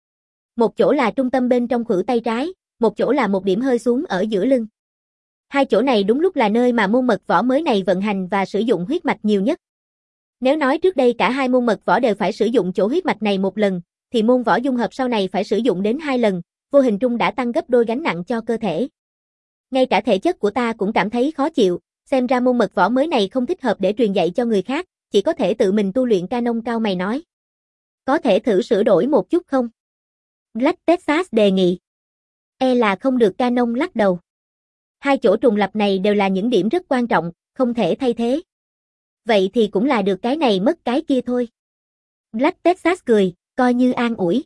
Một chỗ là trung tâm bên trong khuỷu tay trái, một chỗ là một điểm hơi xuống ở giữa lưng. Hai chỗ này đúng lúc là nơi mà môn mật võ mới này vận hành và sử dụng huyết mạch nhiều nhất. Nếu nói trước đây cả hai môn mật võ đều phải sử dụng chỗ huyết mạch này một lần, thì môn võ dung hợp sau này phải sử dụng đến hai lần, vô hình trung đã tăng gấp đôi gánh nặng cho cơ thể. Ngay cả thể chất của ta cũng cảm thấy khó chịu, xem ra môn mật võ mới này không thích hợp để truyền dạy cho người khác, chỉ có thể tự mình tu luyện. Canon cao mày nói. Có thể thử sửa đổi một chút không? Black Texas đề nghị. E là không được. Canon lắc đầu. Hai chỗ trùng lặp này đều là những điểm rất quan trọng, không thể thay thế. Vậy thì cũng là được cái này mất cái kia thôi. Black Texas cười, coi như an ủi.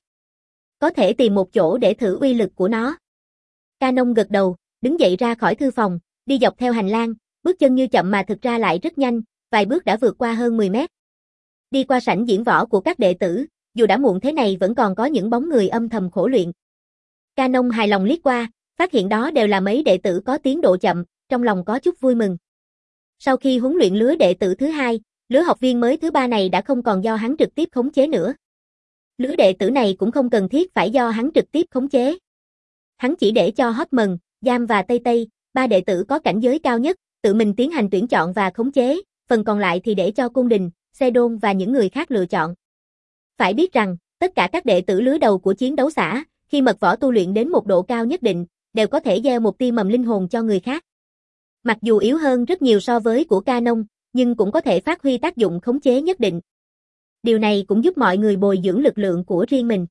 Có thể tìm một chỗ để thử uy lực của nó. Canon gật đầu, đứng dậy ra khỏi thư phòng, đi dọc theo hành lang, bước chân như chậm mà thực ra lại rất nhanh, vài bước đã vượt qua hơn mười mét. Đi qua sảnh diễn võ của các đệ tử, dù đã muộn thế này vẫn còn có những bóng người âm thầm khổ luyện. Canon hài lòng liếc qua, phát hiện đó đều là mấy đệ tử có tiến độ chậm, trong lòng có chút vui mừng. Sau khi huấn luyện lứa đệ tử thứ hai, lứa học viên mới thứ ba này đã không còn do hắn trực tiếp khống chế nữa. Lứa đệ tử này cũng không cần thiết phải do hắn trực tiếp khống chế. Hắn chỉ để cho Hotman, Giam và Tây Tây, ba đệ tử có cảnh giới cao nhất, tự mình tiến hành tuyển chọn và khống chế, phần còn lại thì để cho Cung Đình, Sedon và những người khác lựa chọn. Phải biết rằng, tất cả các đệ tử lứa đầu của chiến đấu xã, khi mật võ tu luyện đến một độ cao nhất định, đều có thể gieo một tia mầm linh hồn cho người khác. Mặc dù yếu hơn rất nhiều so với của Canon, nhưng cũng có thể phát huy tác dụng khống chế nhất định. Điều này cũng giúp mọi người bồi dưỡng lực lượng của riêng mình.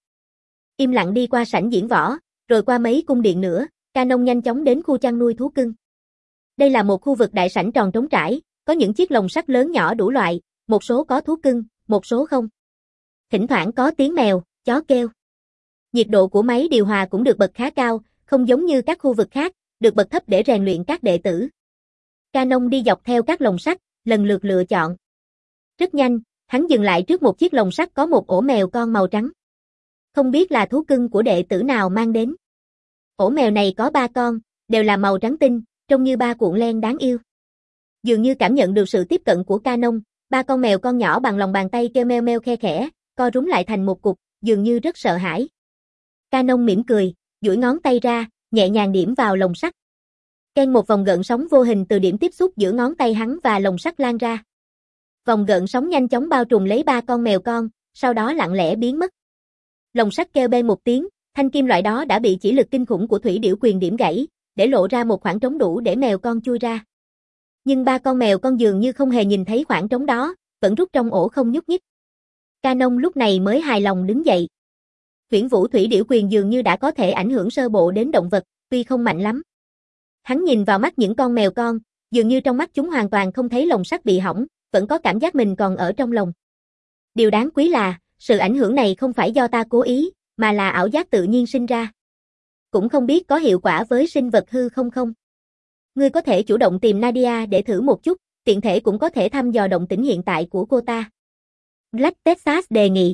Im lặng đi qua sảnh diễn võ, rồi qua mấy cung điện nữa, Canon nhanh chóng đến khu chăn nuôi thú cưng. Đây là một khu vực đại sảnh tròn trống trải, có những chiếc lồng sắt lớn nhỏ đủ loại, một số có thú cưng, một số không. Thỉnh thoảng có tiếng mèo, chó kêu. Nhiệt độ của máy điều hòa cũng được bật khá cao, không giống như các khu vực khác, được bật thấp để rèn luyện các đệ tử. Canon đi dọc theo các lồng sắt, lần lượt lựa chọn. Rất nhanh, hắn dừng lại trước một chiếc lồng sắt có một ổ mèo con màu trắng. Không biết là thú cưng của đệ tử nào mang đến. Ổ mèo này có ba con, đều là màu trắng tinh, trông như ba cuộn len đáng yêu. Dường như cảm nhận được sự tiếp cận của Canon, ba con mèo con nhỏ bằng lòng bàn tay kêu meo meo khe khẽ, co rúm lại thành một cục, dường như rất sợ hãi. Canon mỉm cười, duỗi ngón tay ra, nhẹ nhàng điểm vào lồng sắt. Ken một vòng gợn sóng vô hình từ điểm tiếp xúc giữa ngón tay hắn và lồng sắt lan ra. Vòng gợn sóng nhanh chóng bao trùm lấy ba con mèo con, sau đó lặng lẽ biến mất. Lồng sắt kêu beng một tiếng, thanh kim loại đó đã bị chỉ lực kinh khủng của Thủy Điểu quyền điểm gãy, để lộ ra một khoảng trống đủ để mèo con chui ra. Nhưng ba con mèo con dường như không hề nhìn thấy khoảng trống đó, vẫn rút trong ổ không nhúc nhích. Canon lúc này mới hài lòng đứng dậy. Huyễn Vũ Thủy Điểu quyền dường như đã có thể ảnh hưởng sơ bộ đến động vật, tuy không mạnh lắm. Hắn nhìn vào mắt những con mèo con, dường như trong mắt chúng hoàn toàn không thấy lồng sắt bị hỏng, vẫn có cảm giác mình còn ở trong lồng. Điều đáng quý là, sự ảnh hưởng này không phải do ta cố ý, mà là ảo giác tự nhiên sinh ra. Cũng không biết có hiệu quả với sinh vật hư không không. Ngươi có thể chủ động tìm Nadia để thử một chút, tiện thể cũng có thể thăm dò động tĩnh hiện tại của cô ta. Black Texas đề nghị.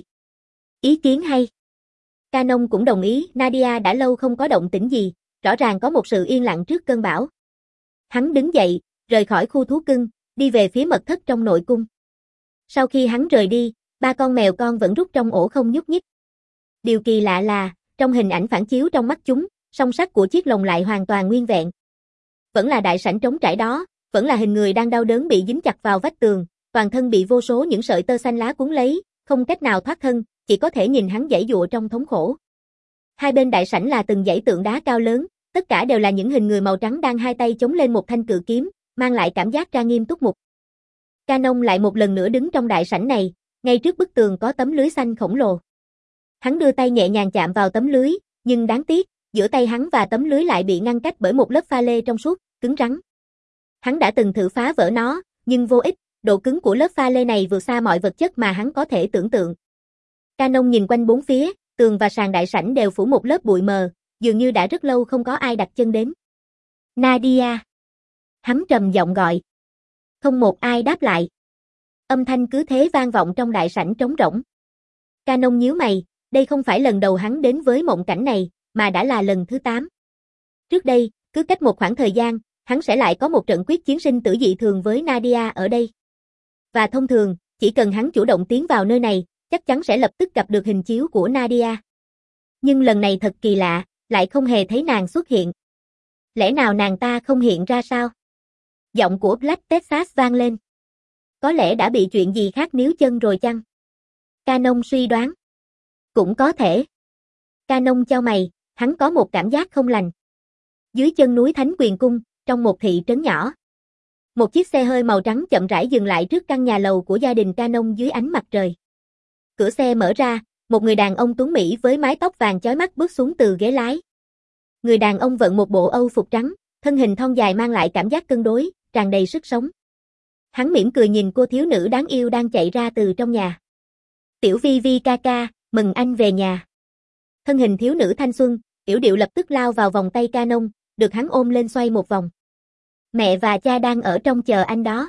Ý kiến hay. Canon cũng đồng ý, Nadia đã lâu không có động tĩnh gì, rõ ràng có một sự yên lặng trước cơn bão. Hắn đứng dậy, rời khỏi khu thú cưng, đi về phía mật thất trong nội cung. Sau khi hắn rời đi, ba con mèo con vẫn rút trong ổ không nhúc nhích. Điều kỳ lạ là, trong hình ảnh phản chiếu trong mắt chúng, song sắt của chiếc lồng lại hoàn toàn nguyên vẹn. Vẫn là đại sảnh trống trải đó, vẫn là hình người đang đau đớn bị dính chặt vào vách tường, toàn thân bị vô số những sợi tơ xanh lá cuốn lấy, không cách nào thoát thân, chỉ có thể nhìn hắn giãy giụa trong thống khổ. Hai bên đại sảnh là từng dãy tượng đá cao lớn, tất cả đều là những hình người màu trắng đang hai tay chống lên một thanh cự kiếm, mang lại cảm giác trang nghiêm túc mục. Canon lại một lần nữa đứng trong đại sảnh này, ngay trước bức tường có tấm lưới xanh khổng lồ. Hắn đưa tay nhẹ nhàng chạm vào tấm lưới, nhưng đáng tiếc, giữa tay hắn và tấm lưới lại bị ngăn cách bởi một lớp pha lê trong suốt, cứng rắn. Hắn đã từng thử phá vỡ nó, nhưng vô ích, độ cứng của lớp pha lê này vượt xa mọi vật chất mà hắn có thể tưởng tượng. Canon nhìn quanh bốn phía, tường và sàn đại sảnh đều phủ một lớp bụi mờ, dường như đã rất lâu không có ai đặt chân đến. Nadia. Hắn trầm giọng gọi. Không một ai đáp lại. Âm thanh cứ thế vang vọng trong đại sảnh trống rỗng. Canon nhíu mày, đây không phải lần đầu hắn đến với mộng cảnh này, mà đã là lần thứ tám. Trước đây, cứ cách một khoảng thời gian, hắn sẽ lại có một trận quyết chiến sinh tử dị thường với Nadia ở đây. Và thông thường, chỉ cần hắn chủ động tiến vào nơi này, chắc chắn sẽ lập tức gặp được hình chiếu của Nadia. Nhưng lần này thật kỳ lạ, lại không hề thấy nàng xuất hiện. Lẽ nào nàng ta không hiện ra sao? Giọng của Black Texas vang lên. Có lẽ đã bị chuyện gì khác níu chân rồi chăng? Canon suy đoán. Cũng có thể. Canon chau mày, hắn có một cảm giác không lành. Dưới chân núi Thánh Quyền Cung, trong một thị trấn nhỏ. Một chiếc xe hơi màu trắng chậm rãi dừng lại trước căn nhà lầu của gia đình Canon dưới ánh mặt trời. Cửa xe mở ra, một người đàn ông tuấn mỹ với mái tóc vàng chói mắt bước xuống từ ghế lái. Người đàn ông vận một bộ Âu phục trắng, thân hình thon dài mang lại cảm giác cân đối, tràn đầy sức sống. Hắn mỉm cười nhìn cô thiếu nữ đáng yêu đang chạy ra từ trong nhà. Tiểu Vi Vi ca ca, mừng anh về nhà. Thân hình thiếu nữ thanh xuân, yểu điệu lập tức lao vào vòng tay Canon, được hắn ôm lên xoay một vòng. Mẹ và cha đang ở trong chờ anh đó.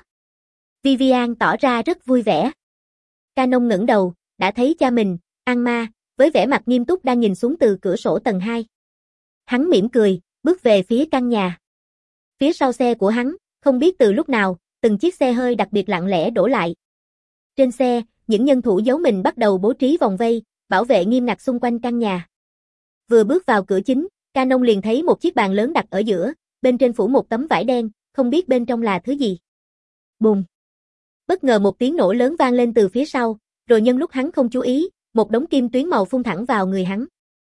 Vivian tỏ ra rất vui vẻ. Canon ngẩng đầu, đã thấy cha mình, Anma, với vẻ mặt nghiêm túc đang nhìn xuống từ cửa sổ tầng hai. Hắn mỉm cười, bước về phía căn nhà. Phía sau xe của hắn, không biết từ lúc nào, từng chiếc xe hơi đặc biệt lặng lẽ đổ lại. Trên xe, những nhân thủ giấu mình bắt đầu bố trí vòng vây, bảo vệ nghiêm ngặt xung quanh căn nhà. Vừa bước vào cửa chính, Canon liền thấy một chiếc bàn lớn đặt ở giữa, bên trên phủ một tấm vải đen, không biết bên trong là thứ gì. Bùm! Bất ngờ một tiếng nổ lớn vang lên từ phía sau, rồi nhân lúc hắn không chú ý, một đống kim tuyến màu phun thẳng vào người hắn.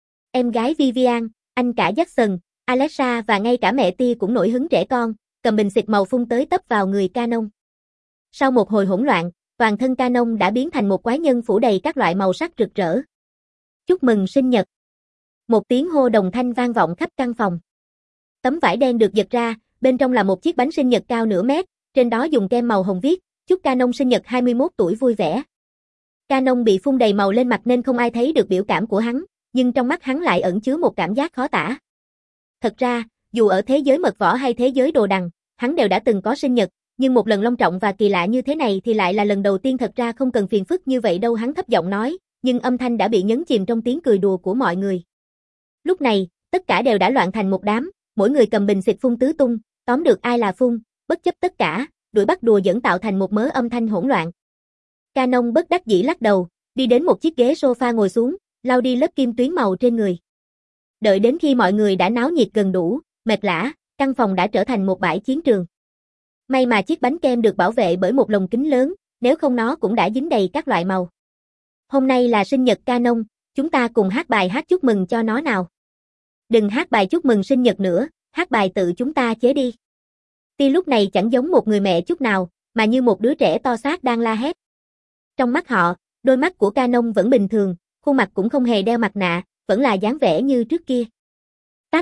Em gái Vivian, anh cả Jackson, Alexa và ngay cả mẹ Tia cũng nổi hứng trẻ con, cầm bình xịt màu phun tới tấp vào người Canon. Sau một hồi hỗn loạn, toàn thân Canon đã biến thành một quái nhân phủ đầy các loại màu sắc rực rỡ. Chúc mừng sinh nhật! Một tiếng hô đồng thanh vang vọng khắp căn phòng. Tấm vải đen được giật ra, bên trong là một chiếc bánh sinh nhật cao nửa mét, trên đó dùng kem màu hồng viết, chúc Canon sinh nhật hai mươi mốt tuổi vui vẻ. Canon bị phun đầy màu lên mặt nên không ai thấy được biểu cảm của hắn, nhưng trong mắt hắn lại ẩn chứa một cảm giác khó tả. Thật ra, dù ở thế giới mật võ hay thế giới đồ đằng, hắn đều đã từng có sinh nhật, nhưng một lần long trọng và kỳ lạ như thế này thì lại là lần đầu tiên. Thật ra không cần phiền phức như vậy đâu, hắn thấp giọng nói, nhưng âm thanh đã bị nhấn chìm trong tiếng cười đùa của mọi người. Lúc này, tất cả đều đã loạn thành một đám, mỗi người cầm bình xịt phun tứ tung, tóm được ai là phun, bất chấp tất cả, đuổi bắt đùa dẫn tạo thành một mớ âm thanh hỗn loạn. Canon bất đắc dĩ lắc đầu, đi đến một chiếc ghế sofa ngồi xuống, lau đi lớp kim tuyến màu trên người. Đợi đến khi mọi người đã náo nhiệt gần đủ, mệt lả, căn phòng đã trở thành một bãi chiến trường. May mà chiếc bánh kem được bảo vệ bởi một lồng kính lớn, nếu không nó cũng đã dính đầy các loại màu. Hôm nay là sinh nhật Canon, chúng ta cùng hát bài hát chúc mừng cho nó nào. Đừng hát bài chúc mừng sinh nhật nữa, hát bài tự chúng ta chế đi. Tia lúc này chẳng giống một người mẹ chút nào, mà như một đứa trẻ to xác đang la hét. Trong mắt họ, đôi mắt của Canon vẫn bình thường, khuôn mặt cũng không hề đeo mặt nạ, vẫn là dáng vẻ như trước kia. Tách.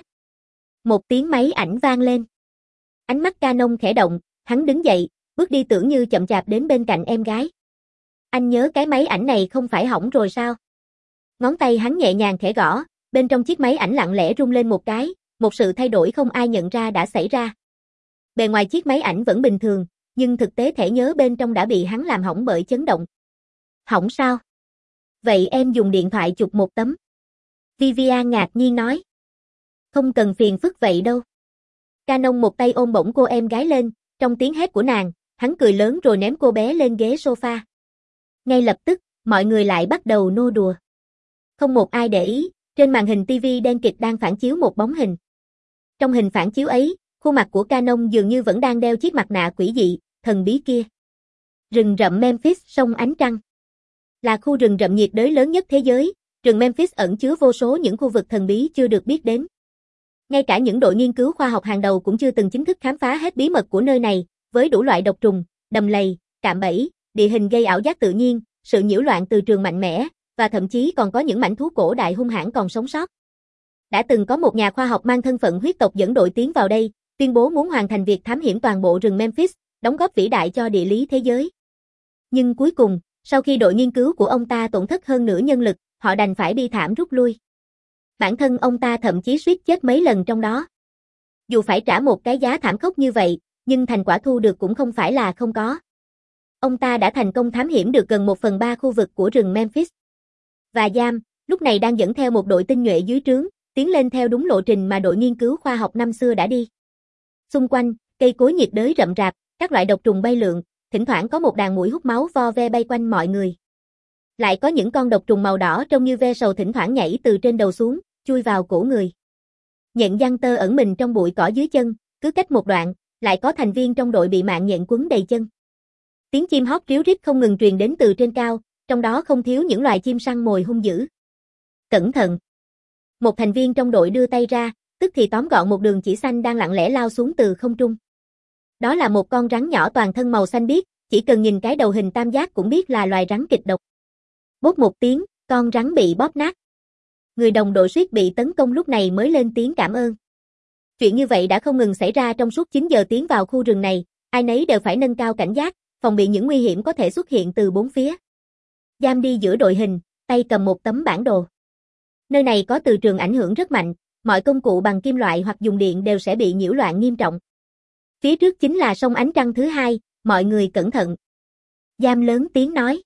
Một tiếng máy ảnh vang lên. Ánh mắt Canon khẽ động, hắn đứng dậy, bước đi tưởng như chậm chạp đến bên cạnh em gái. Anh nhớ cái máy ảnh này không phải hỏng rồi sao? Ngón tay hắn nhẹ nhàng khẽ gõ, bên trong chiếc máy ảnh lặng lẽ rung lên một cái, một sự thay đổi không ai nhận ra đã xảy ra. Bề ngoài chiếc máy ảnh vẫn bình thường, nhưng thực tế thẻ nhớ bên trong đã bị hắn làm hỏng bởi chấn động. Hỏng sao? Vậy em dùng điện thoại chụp một tấm. Vivian ngạc nhiên nói. Không cần phiền phức vậy đâu. Canon một tay ôm bổng cô em gái lên, trong tiếng hét của nàng, hắn cười lớn rồi ném cô bé lên ghế sofa. Ngay lập tức, mọi người lại bắt đầu nô đùa. Không một ai để ý, trên màn hình ti vi đen kịt đang phản chiếu một bóng hình. Trong hình phản chiếu ấy, khuôn mặt của Canon dường như vẫn đang đeo chiếc mặt nạ quỷ dị, thần bí kia. Rừng rậm Memphis sông ánh trăng. Là khu rừng rậm nhiệt đới lớn nhất thế giới, rừng Memphis ẩn chứa vô số những khu vực thần bí chưa được biết đến. Ngay cả những đội nghiên cứu khoa học hàng đầu cũng chưa từng chính thức khám phá hết bí mật của nơi này, với đủ loại độc trùng, đầm lầy, cạm bẫy, địa hình gây ảo giác tự nhiên, sự nhiễu loạn từ trường mạnh mẽ, và thậm chí còn có những mảnh thú cổ đại hung hãn còn sống sót. Đã từng có một nhà khoa học mang thân phận huyết tộc dẫn đội tiến vào đây, tuyên bố muốn hoàn thành việc thám hiểm toàn bộ rừng Memphis, đóng góp vĩ đại cho địa lý thế giới. Nhưng cuối cùng, sau khi đội nghiên cứu của ông ta tổn thất hơn nửa nhân lực, họ đành phải bi thảm rút lui. Bản thân ông ta thậm chí suýt chết mấy lần trong đó. Dù phải trả một cái giá thảm khốc như vậy, nhưng thành quả thu được cũng không phải là không có. Ông ta đã thành công thám hiểm được gần một phần ba khu vực của rừng Memphis. Và Yam, lúc này đang dẫn theo một đội tinh nhuệ dưới trướng, tiến lên theo đúng lộ trình mà đội nghiên cứu khoa học năm xưa đã đi. Xung quanh, cây cối nhiệt đới rậm rạp, các loại độc trùng bay lượn, thỉnh thoảng có một đàn muỗi hút máu vo ve bay quanh mọi người. Lại có những con độc trùng màu đỏ trông như ve sầu thỉnh thoảng nhảy từ trên đầu xuống, chui vào cổ người. Nhện giăng tơ ẩn mình trong bụi cỏ dưới chân, cứ cách một đoạn, lại có thành viên trong đội bị mạng nhện quấn đầy chân. Tiếng chim hót ríu rít không ngừng truyền đến từ trên cao, trong đó không thiếu những loài chim săn mồi hung dữ. Cẩn thận! Một thành viên trong đội đưa tay ra, tức thì tóm gọn một đường chỉ xanh đang lặng lẽ lao xuống từ không trung. Đó là một con rắn nhỏ toàn thân màu xanh biếc, chỉ cần nhìn cái đầu hình tam giác cũng biết là loài rắn kịch độc. Bốp một tiếng, con rắn bị bóp nát. Người đồng đội suýt bị tấn công lúc này mới lên tiếng cảm ơn. Chuyện như vậy đã không ngừng xảy ra trong suốt chín giờ tiến vào khu rừng này, ai nấy đều phải nâng cao cảnh giác, phòng bị những nguy hiểm có thể xuất hiện từ bốn phía. Yam đi giữa đội hình, tay cầm một tấm bản đồ. Nơi này có từ trường ảnh hưởng rất mạnh, mọi công cụ bằng kim loại hoặc dùng điện đều sẽ bị nhiễu loạn nghiêm trọng. Phía trước chính là sông ánh trăng thứ hai, mọi người cẩn thận. Yam lớn tiếng nói.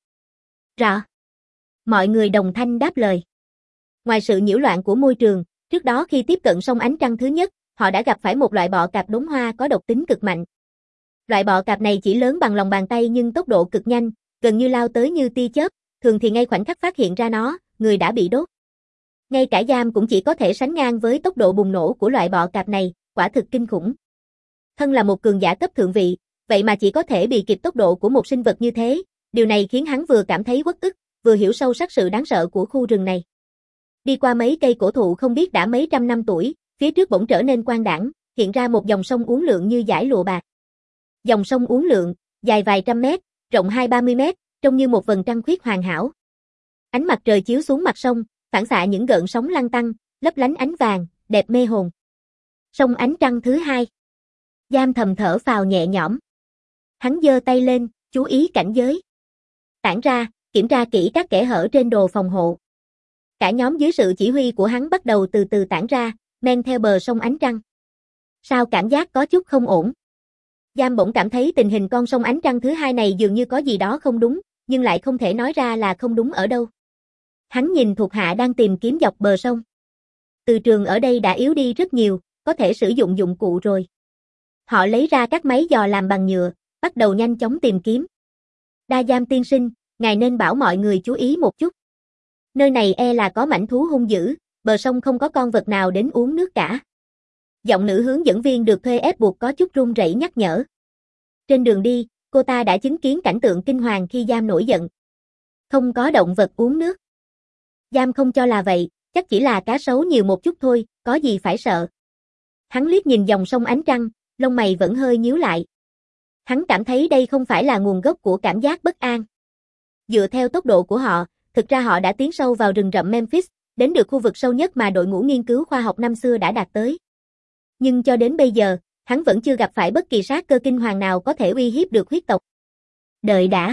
Rõ. Mọi người đồng thanh đáp lời. Ngoài sự nhiễu loạn của môi trường, trước đó khi tiếp cận sông ánh trăng thứ nhất, họ đã gặp phải một loại bọ cạp đốn hoa có độc tính cực mạnh. Loại bọ cạp này chỉ lớn bằng lòng bàn tay nhưng tốc độ cực nhanh, gần như lao tới như tia chớp, thường thì ngay khoảnh khắc phát hiện ra nó, người đã bị đốt. Ngay cả Yam cũng chỉ có thể sánh ngang với tốc độ bùng nổ của loại bọ cạp này, quả thực kinh khủng. Thân là một cường giả cấp thượng vị, vậy mà chỉ có thể bị kịp tốc độ của một sinh vật như thế, điều này khiến hắn vừa cảm thấy uất ức, vừa hiểu sâu sắc sự đáng sợ của khu rừng này. Đi qua mấy cây cổ thụ không biết đã mấy trăm năm tuổi, phía trước bỗng trở nên quang đãng, hiện ra một dòng sông uốn lượn như dải lụa bạc. Dòng sông uốn lượn, dài vài trăm mét, rộng hai ba mươi mét, trông như một vầng trăng khuyết hoàn hảo. Ánh mặt trời chiếu xuống mặt sông, phản xạ những gợn sóng lăn tăn, lấp lánh ánh vàng, đẹp mê hồn. Sông ánh trăng thứ hai. Yam thầm thở phào nhẹ nhõm. Hắn giơ tay lên, chú ý cảnh giới. Tản ra, kiểm tra kỹ các kẽ hở trên đồ phòng hộ. Cả nhóm dưới sự chỉ huy của hắn bắt đầu từ từ tản ra, men theo bờ sông ánh trăng. Sao cảm giác có chút không ổn? Yam bỗng cảm thấy tình hình con sông ánh trăng thứ hai này dường như có gì đó không đúng, nhưng lại không thể nói ra là không đúng ở đâu. Hắn nhìn thuộc hạ đang tìm kiếm dọc bờ sông. Từ trường ở đây đã yếu đi rất nhiều, có thể sử dụng dụng cụ rồi. Họ lấy ra các máy dò làm bằng nhựa, bắt đầu nhanh chóng tìm kiếm. Đa Yam tiên sinh, ngài nên bảo mọi người chú ý một chút. Nơi này e là có mãnh thú hung dữ, bờ sông không có con vật nào đến uống nước cả. Giọng nữ hướng dẫn viên được thuê ép buộc có chút run rẩy nhắc nhở. Trên đường đi, cô ta đã chứng kiến cảnh tượng kinh hoàng khi Yam nổi giận. Không có động vật uống nước. Yam không cho là vậy, chắc chỉ là cá sấu nhiều một chút thôi, có gì phải sợ. Hắn liếc nhìn dòng sông ánh trăng, lông mày vẫn hơi nhíu lại. Hắn cảm thấy đây không phải là nguồn gốc của cảm giác bất an. Dựa theo tốc độ của họ, thực ra họ đã tiến sâu vào rừng rậm Memphis, đến được khu vực sâu nhất mà đội ngũ nghiên cứu khoa học năm xưa đã đạt tới. Nhưng cho đến bây giờ, hắn vẫn chưa gặp phải bất kỳ sát cơ kinh hoàng nào có thể uy hiếp được huyết tộc. Đợi đã.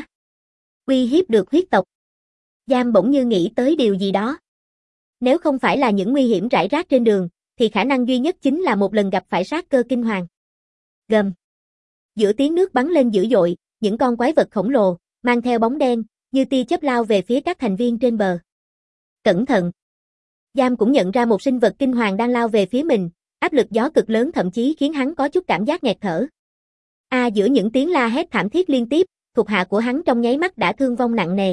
Uy hiếp được huyết tộc. Yam bỗng như nghĩ tới điều gì đó. Nếu không phải là những nguy hiểm rải rác trên đường, thì khả năng duy nhất chính là một lần gặp phải sát cơ kinh hoàng. Gầm. Giữa tiếng nước bắn lên dữ dội, những con quái vật khổng lồ, mang theo bóng đen, như tia chớp lao về phía các thành viên trên bờ. Cẩn thận! Giam cũng nhận ra một sinh vật kinh hoàng đang lao về phía mình, áp lực gió cực lớn thậm chí khiến hắn có chút cảm giác nghẹt thở. A à, giữa những tiếng la hét thảm thiết liên tiếp, thuộc hạ của hắn trong nháy mắt đã thương vong nặng nề.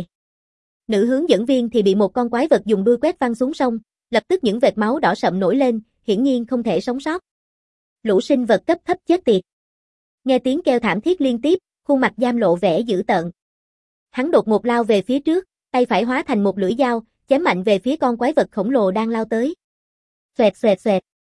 Nữ hướng dẫn viên thì bị một con quái vật dùng đuôi quét văng xuống sông, lập tức những vệt máu đỏ sậm nổi lên, hiển nhiên không thể sống sót. Lũ sinh vật cấp thấp chết tiệt. Nghe tiếng kêu thảm thiết liên tiếp, khuôn mặt Giam lộ vẻ dữ tợn. Hắn đột ngột lao về phía trước, tay phải hóa thành một lưỡi dao, chém mạnh về phía con quái vật khổng lồ đang lao tới. Xoẹt xoẹt xoẹt.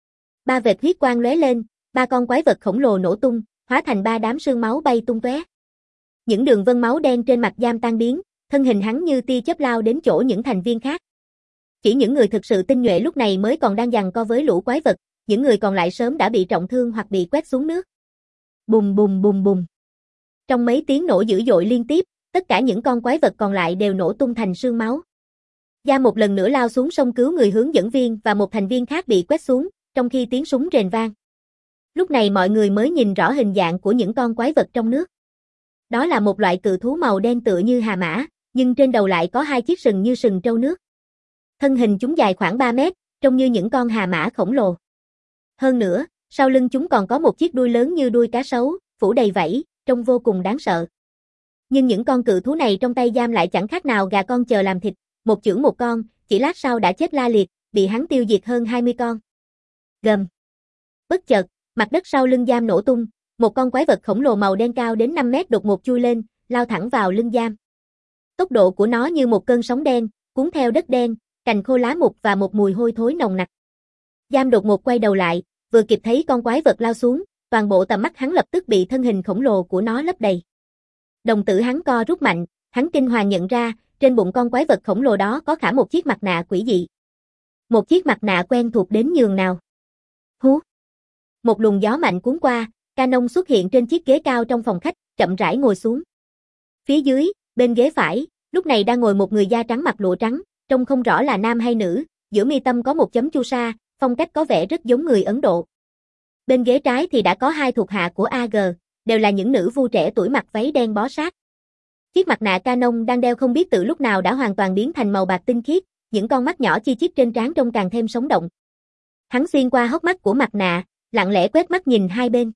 Ba vệt huyết quang lóe lên, ba con quái vật khổng lồ nổ tung, hóa thành ba đám sương máu bay tung tóe. Những đường vân máu đen trên mặt Giam tan biến, thân hình hắn như tia chớp lao đến chỗ những thành viên khác. Chỉ những người thực sự tinh nhuệ lúc này mới còn đang giằng co với lũ quái vật, những người còn lại sớm đã bị trọng thương hoặc bị quét xuống nước. Bùm bùm bùm bùm. Trong mấy tiếng nổ dữ dội liên tiếp, tất cả những con quái vật còn lại đều nổ tung thành sương máu. Giam một lần nữa lao xuống sông cứu người hướng dẫn viên và một thành viên khác bị quét xuống, trong khi tiếng súng rền vang. Lúc này mọi người mới nhìn rõ hình dạng của những con quái vật trong nước. Đó là một loại cự thú màu đen tựa như hà mã, nhưng trên đầu lại có hai chiếc sừng như sừng trâu nước. Thân hình chúng dài khoảng ba mét, trông như những con hà mã khổng lồ. Hơn nữa, sau lưng chúng còn có một chiếc đuôi lớn như đuôi cá sấu, phủ đầy vảy, trông vô cùng đáng sợ. Nhưng những con cự thú này trong tay Giam lại chẳng khác nào gà con chờ làm thịt, một chưởng một con, chỉ lát sau đã chết la liệt, bị hắn tiêu diệt hơn hai mươi con. Gầm. Bất chợt, mặt đất sau lưng Giam nổ tung, một con quái vật khổng lồ màu đen cao đến năm mét đột ngột chui lên, lao thẳng vào lưng Giam. Tốc độ của nó như một cơn sóng đen, cuốn theo đất đen, cành khô lá mục và một mùi hôi thối nồng nặc. Giam đột ngột quay đầu lại, vừa kịp thấy con quái vật lao xuống, toàn bộ tầm mắt hắn lập tức bị thân hình khổng lồ của nó lấp đầy. Đồng tử hắn co rút mạnh, hắn kinh hoàng nhận ra, trên bụng con quái vật khổng lồ đó có khả một chiếc mặt nạ quỷ dị. Một chiếc mặt nạ quen thuộc đến nhường nào. Hú! Một luồng gió mạnh cuốn qua, Canon xuất hiện trên chiếc ghế cao trong phòng khách, chậm rãi ngồi xuống. Phía dưới, bên ghế phải, lúc này đang ngồi một người da trắng mặc lụa trắng, trông không rõ là nam hay nữ, giữa mi tâm có một chấm chu sa, phong cách có vẻ rất giống người Ấn Độ. Bên ghế trái thì đã có hai thuộc hạ của a giê, đều là những nữ vu trẻ tuổi mặc váy đen bó sát. Chiếc mặt nạ Canon đang đeo không biết từ lúc nào đã hoàn toàn biến thành màu bạc tinh khiết, những con mắt nhỏ chi chít trên trán trông càng thêm sống động. Hắn xuyên qua hốc mắt của mặt nạ, lặng lẽ quét mắt nhìn hai bên.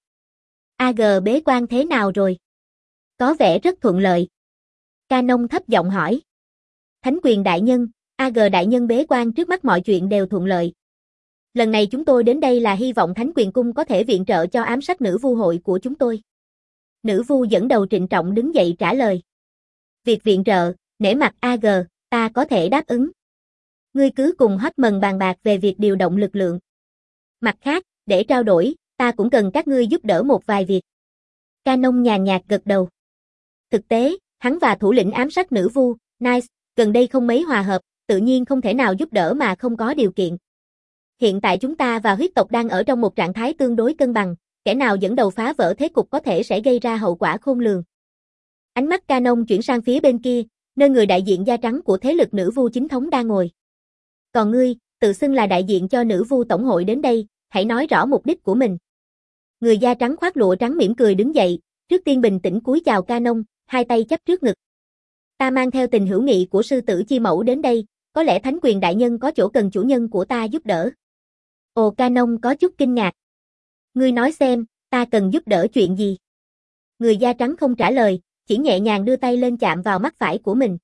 a giê bế quan thế nào rồi? Có vẻ rất thuận lợi. Canon thấp giọng hỏi. Thánh quyền đại nhân, a giê đại nhân bế quan trước mắt mọi chuyện đều thuận lợi. Lần này chúng tôi đến đây là hy vọng Thánh quyền cung có thể viện trợ cho ám sát nữ vu hội của chúng tôi. Nữ vu dẫn đầu trịnh trọng đứng dậy trả lời. Việc viện trợ, nể mặt a giê, ta có thể đáp ứng. Ngươi cứ cùng Hodgman bàn bạc về việc điều động lực lượng. Mặt khác, để trao đổi, ta cũng cần các ngươi giúp đỡ một vài việc. Canon nhàn nhạt gật đầu. Thực tế, hắn và thủ lĩnh ám sát nữ vu, Nice, gần đây không mấy hòa hợp, tự nhiên không thể nào giúp đỡ mà không có điều kiện. Hiện tại chúng ta và huyết tộc đang ở trong một trạng thái tương đối cân bằng, kẻ nào dẫn đầu phá vỡ thế cục có thể sẽ gây ra hậu quả khôn lường. Ánh mắt Canon chuyển sang phía bên kia, nơi người đại diện da trắng của thế lực nữ vu chính thống đang ngồi. Còn ngươi, tự xưng là đại diện cho nữ vu tổng hội đến đây, hãy nói rõ mục đích của mình. Người da trắng khoác lụa trắng mỉm cười đứng dậy, trước tiên bình tĩnh cúi chào Canon, hai tay chắp trước ngực. Ta mang theo tình hữu nghị của sư tử chi mẫu đến đây, có lẽ Thánh quyền đại nhân có chỗ cần chủ nhân của ta giúp đỡ. Ồ, Canon có chút kinh ngạc. Ngươi nói xem, ta cần giúp đỡ chuyện gì? Người da trắng không trả lời, chỉ nhẹ nhàng đưa tay lên chạm vào mắt phải của mình.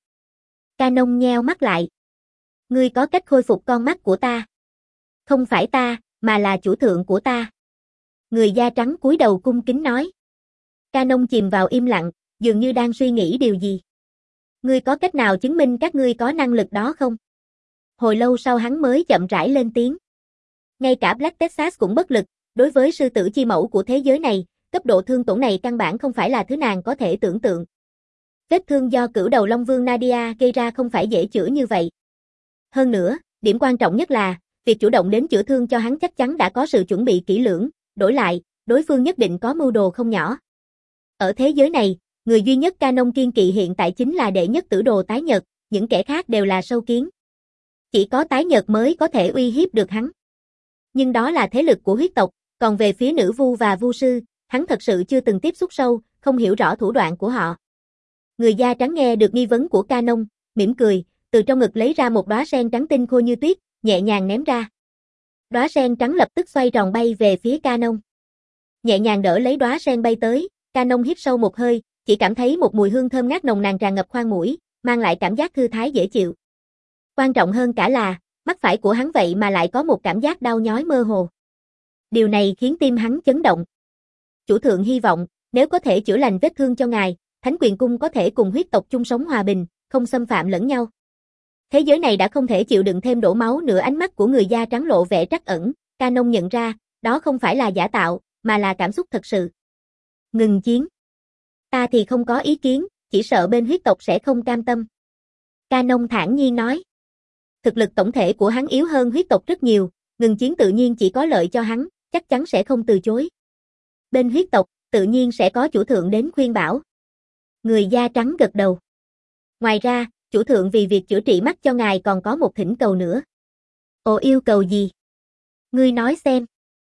Canon nheo mắt lại. Ngươi có cách khôi phục con mắt của ta. Không phải ta, mà là chủ thượng của ta. Người da trắng cúi đầu cung kính nói. Canon chìm vào im lặng, dường như đang suy nghĩ điều gì. Ngươi có cách nào chứng minh các ngươi có năng lực đó không? Hồi lâu sau hắn mới chậm rãi lên tiếng. Ngay cả Black Texas cũng bất lực, đối với sư tử chi mẫu của thế giới này, cấp độ thương tổn này căn bản không phải là thứ nàng có thể tưởng tượng. Vết thương do cửu đầu Long Vương Nadia gây ra không phải dễ chữa như vậy. Hơn nữa, điểm quan trọng nhất là, việc chủ động đến chữa thương cho hắn chắc chắn đã có sự chuẩn bị kỹ lưỡng, đổi lại, đối phương nhất định có mưu đồ không nhỏ. Ở thế giới này, người duy nhất Canon kiên kỵ hiện tại chính là đệ nhất tử đồ tái nhật, những kẻ khác đều là sâu kiến. Chỉ có tái nhật mới có thể uy hiếp được hắn. Nhưng đó là thế lực của huyết tộc, còn về phía nữ vu và vu sư, hắn Hắn thật sự chưa từng tiếp xúc sâu, không hiểu rõ thủ đoạn của họ. Người da trắng nghe được nghi vấn của Canon, mỉm cười, từ trong ngực lấy ra một đóa sen trắng tinh khô như tuyết, nhẹ nhàng ném ra. Đóa sen trắng lập tức xoay tròn bay về phía Canon. Nhẹ nhàng đỡ lấy đóa sen bay tới, Canon hít sâu một hơi, chỉ cảm thấy một mùi hương thơm ngát nồng nàn tràn ngập khoang mũi, mang lại cảm giác thư thái dễ chịu. Quan trọng hơn cả là, mắt phải của hắn vậy mà lại có một cảm giác đau nhói mơ hồ. Điều này khiến tim hắn chấn động. Chủ thượng hy vọng, nếu có thể chữa lành vết thương cho ngài, Thánh Quyền Cung có thể cùng huyết tộc chung sống hòa bình, không xâm phạm lẫn nhau. Thế giới này đã không thể chịu đựng thêm đổ máu nữa. Ánh mắt của người da trắng lộ vẻ trắc ẩn, Canon nhận ra, đó không phải là giả tạo, mà là cảm xúc thật sự. Ngừng chiến. Ta thì không có ý kiến, chỉ sợ bên huyết tộc sẽ không cam tâm. Canon thản nhiên nói. Thực lực tổng thể của hắn yếu hơn huyết tộc rất nhiều, ngừng chiến tự nhiên chỉ có lợi cho hắn, chắc chắn sẽ không từ chối. Bên huyết tộc, tự nhiên sẽ có chủ thượng đến khuyên bảo. Người da trắng gật đầu. Ngoài ra, chủ thượng vì việc chữa trị mắt cho ngài còn có một thỉnh cầu nữa. Ồ, yêu cầu gì? Ngươi nói xem.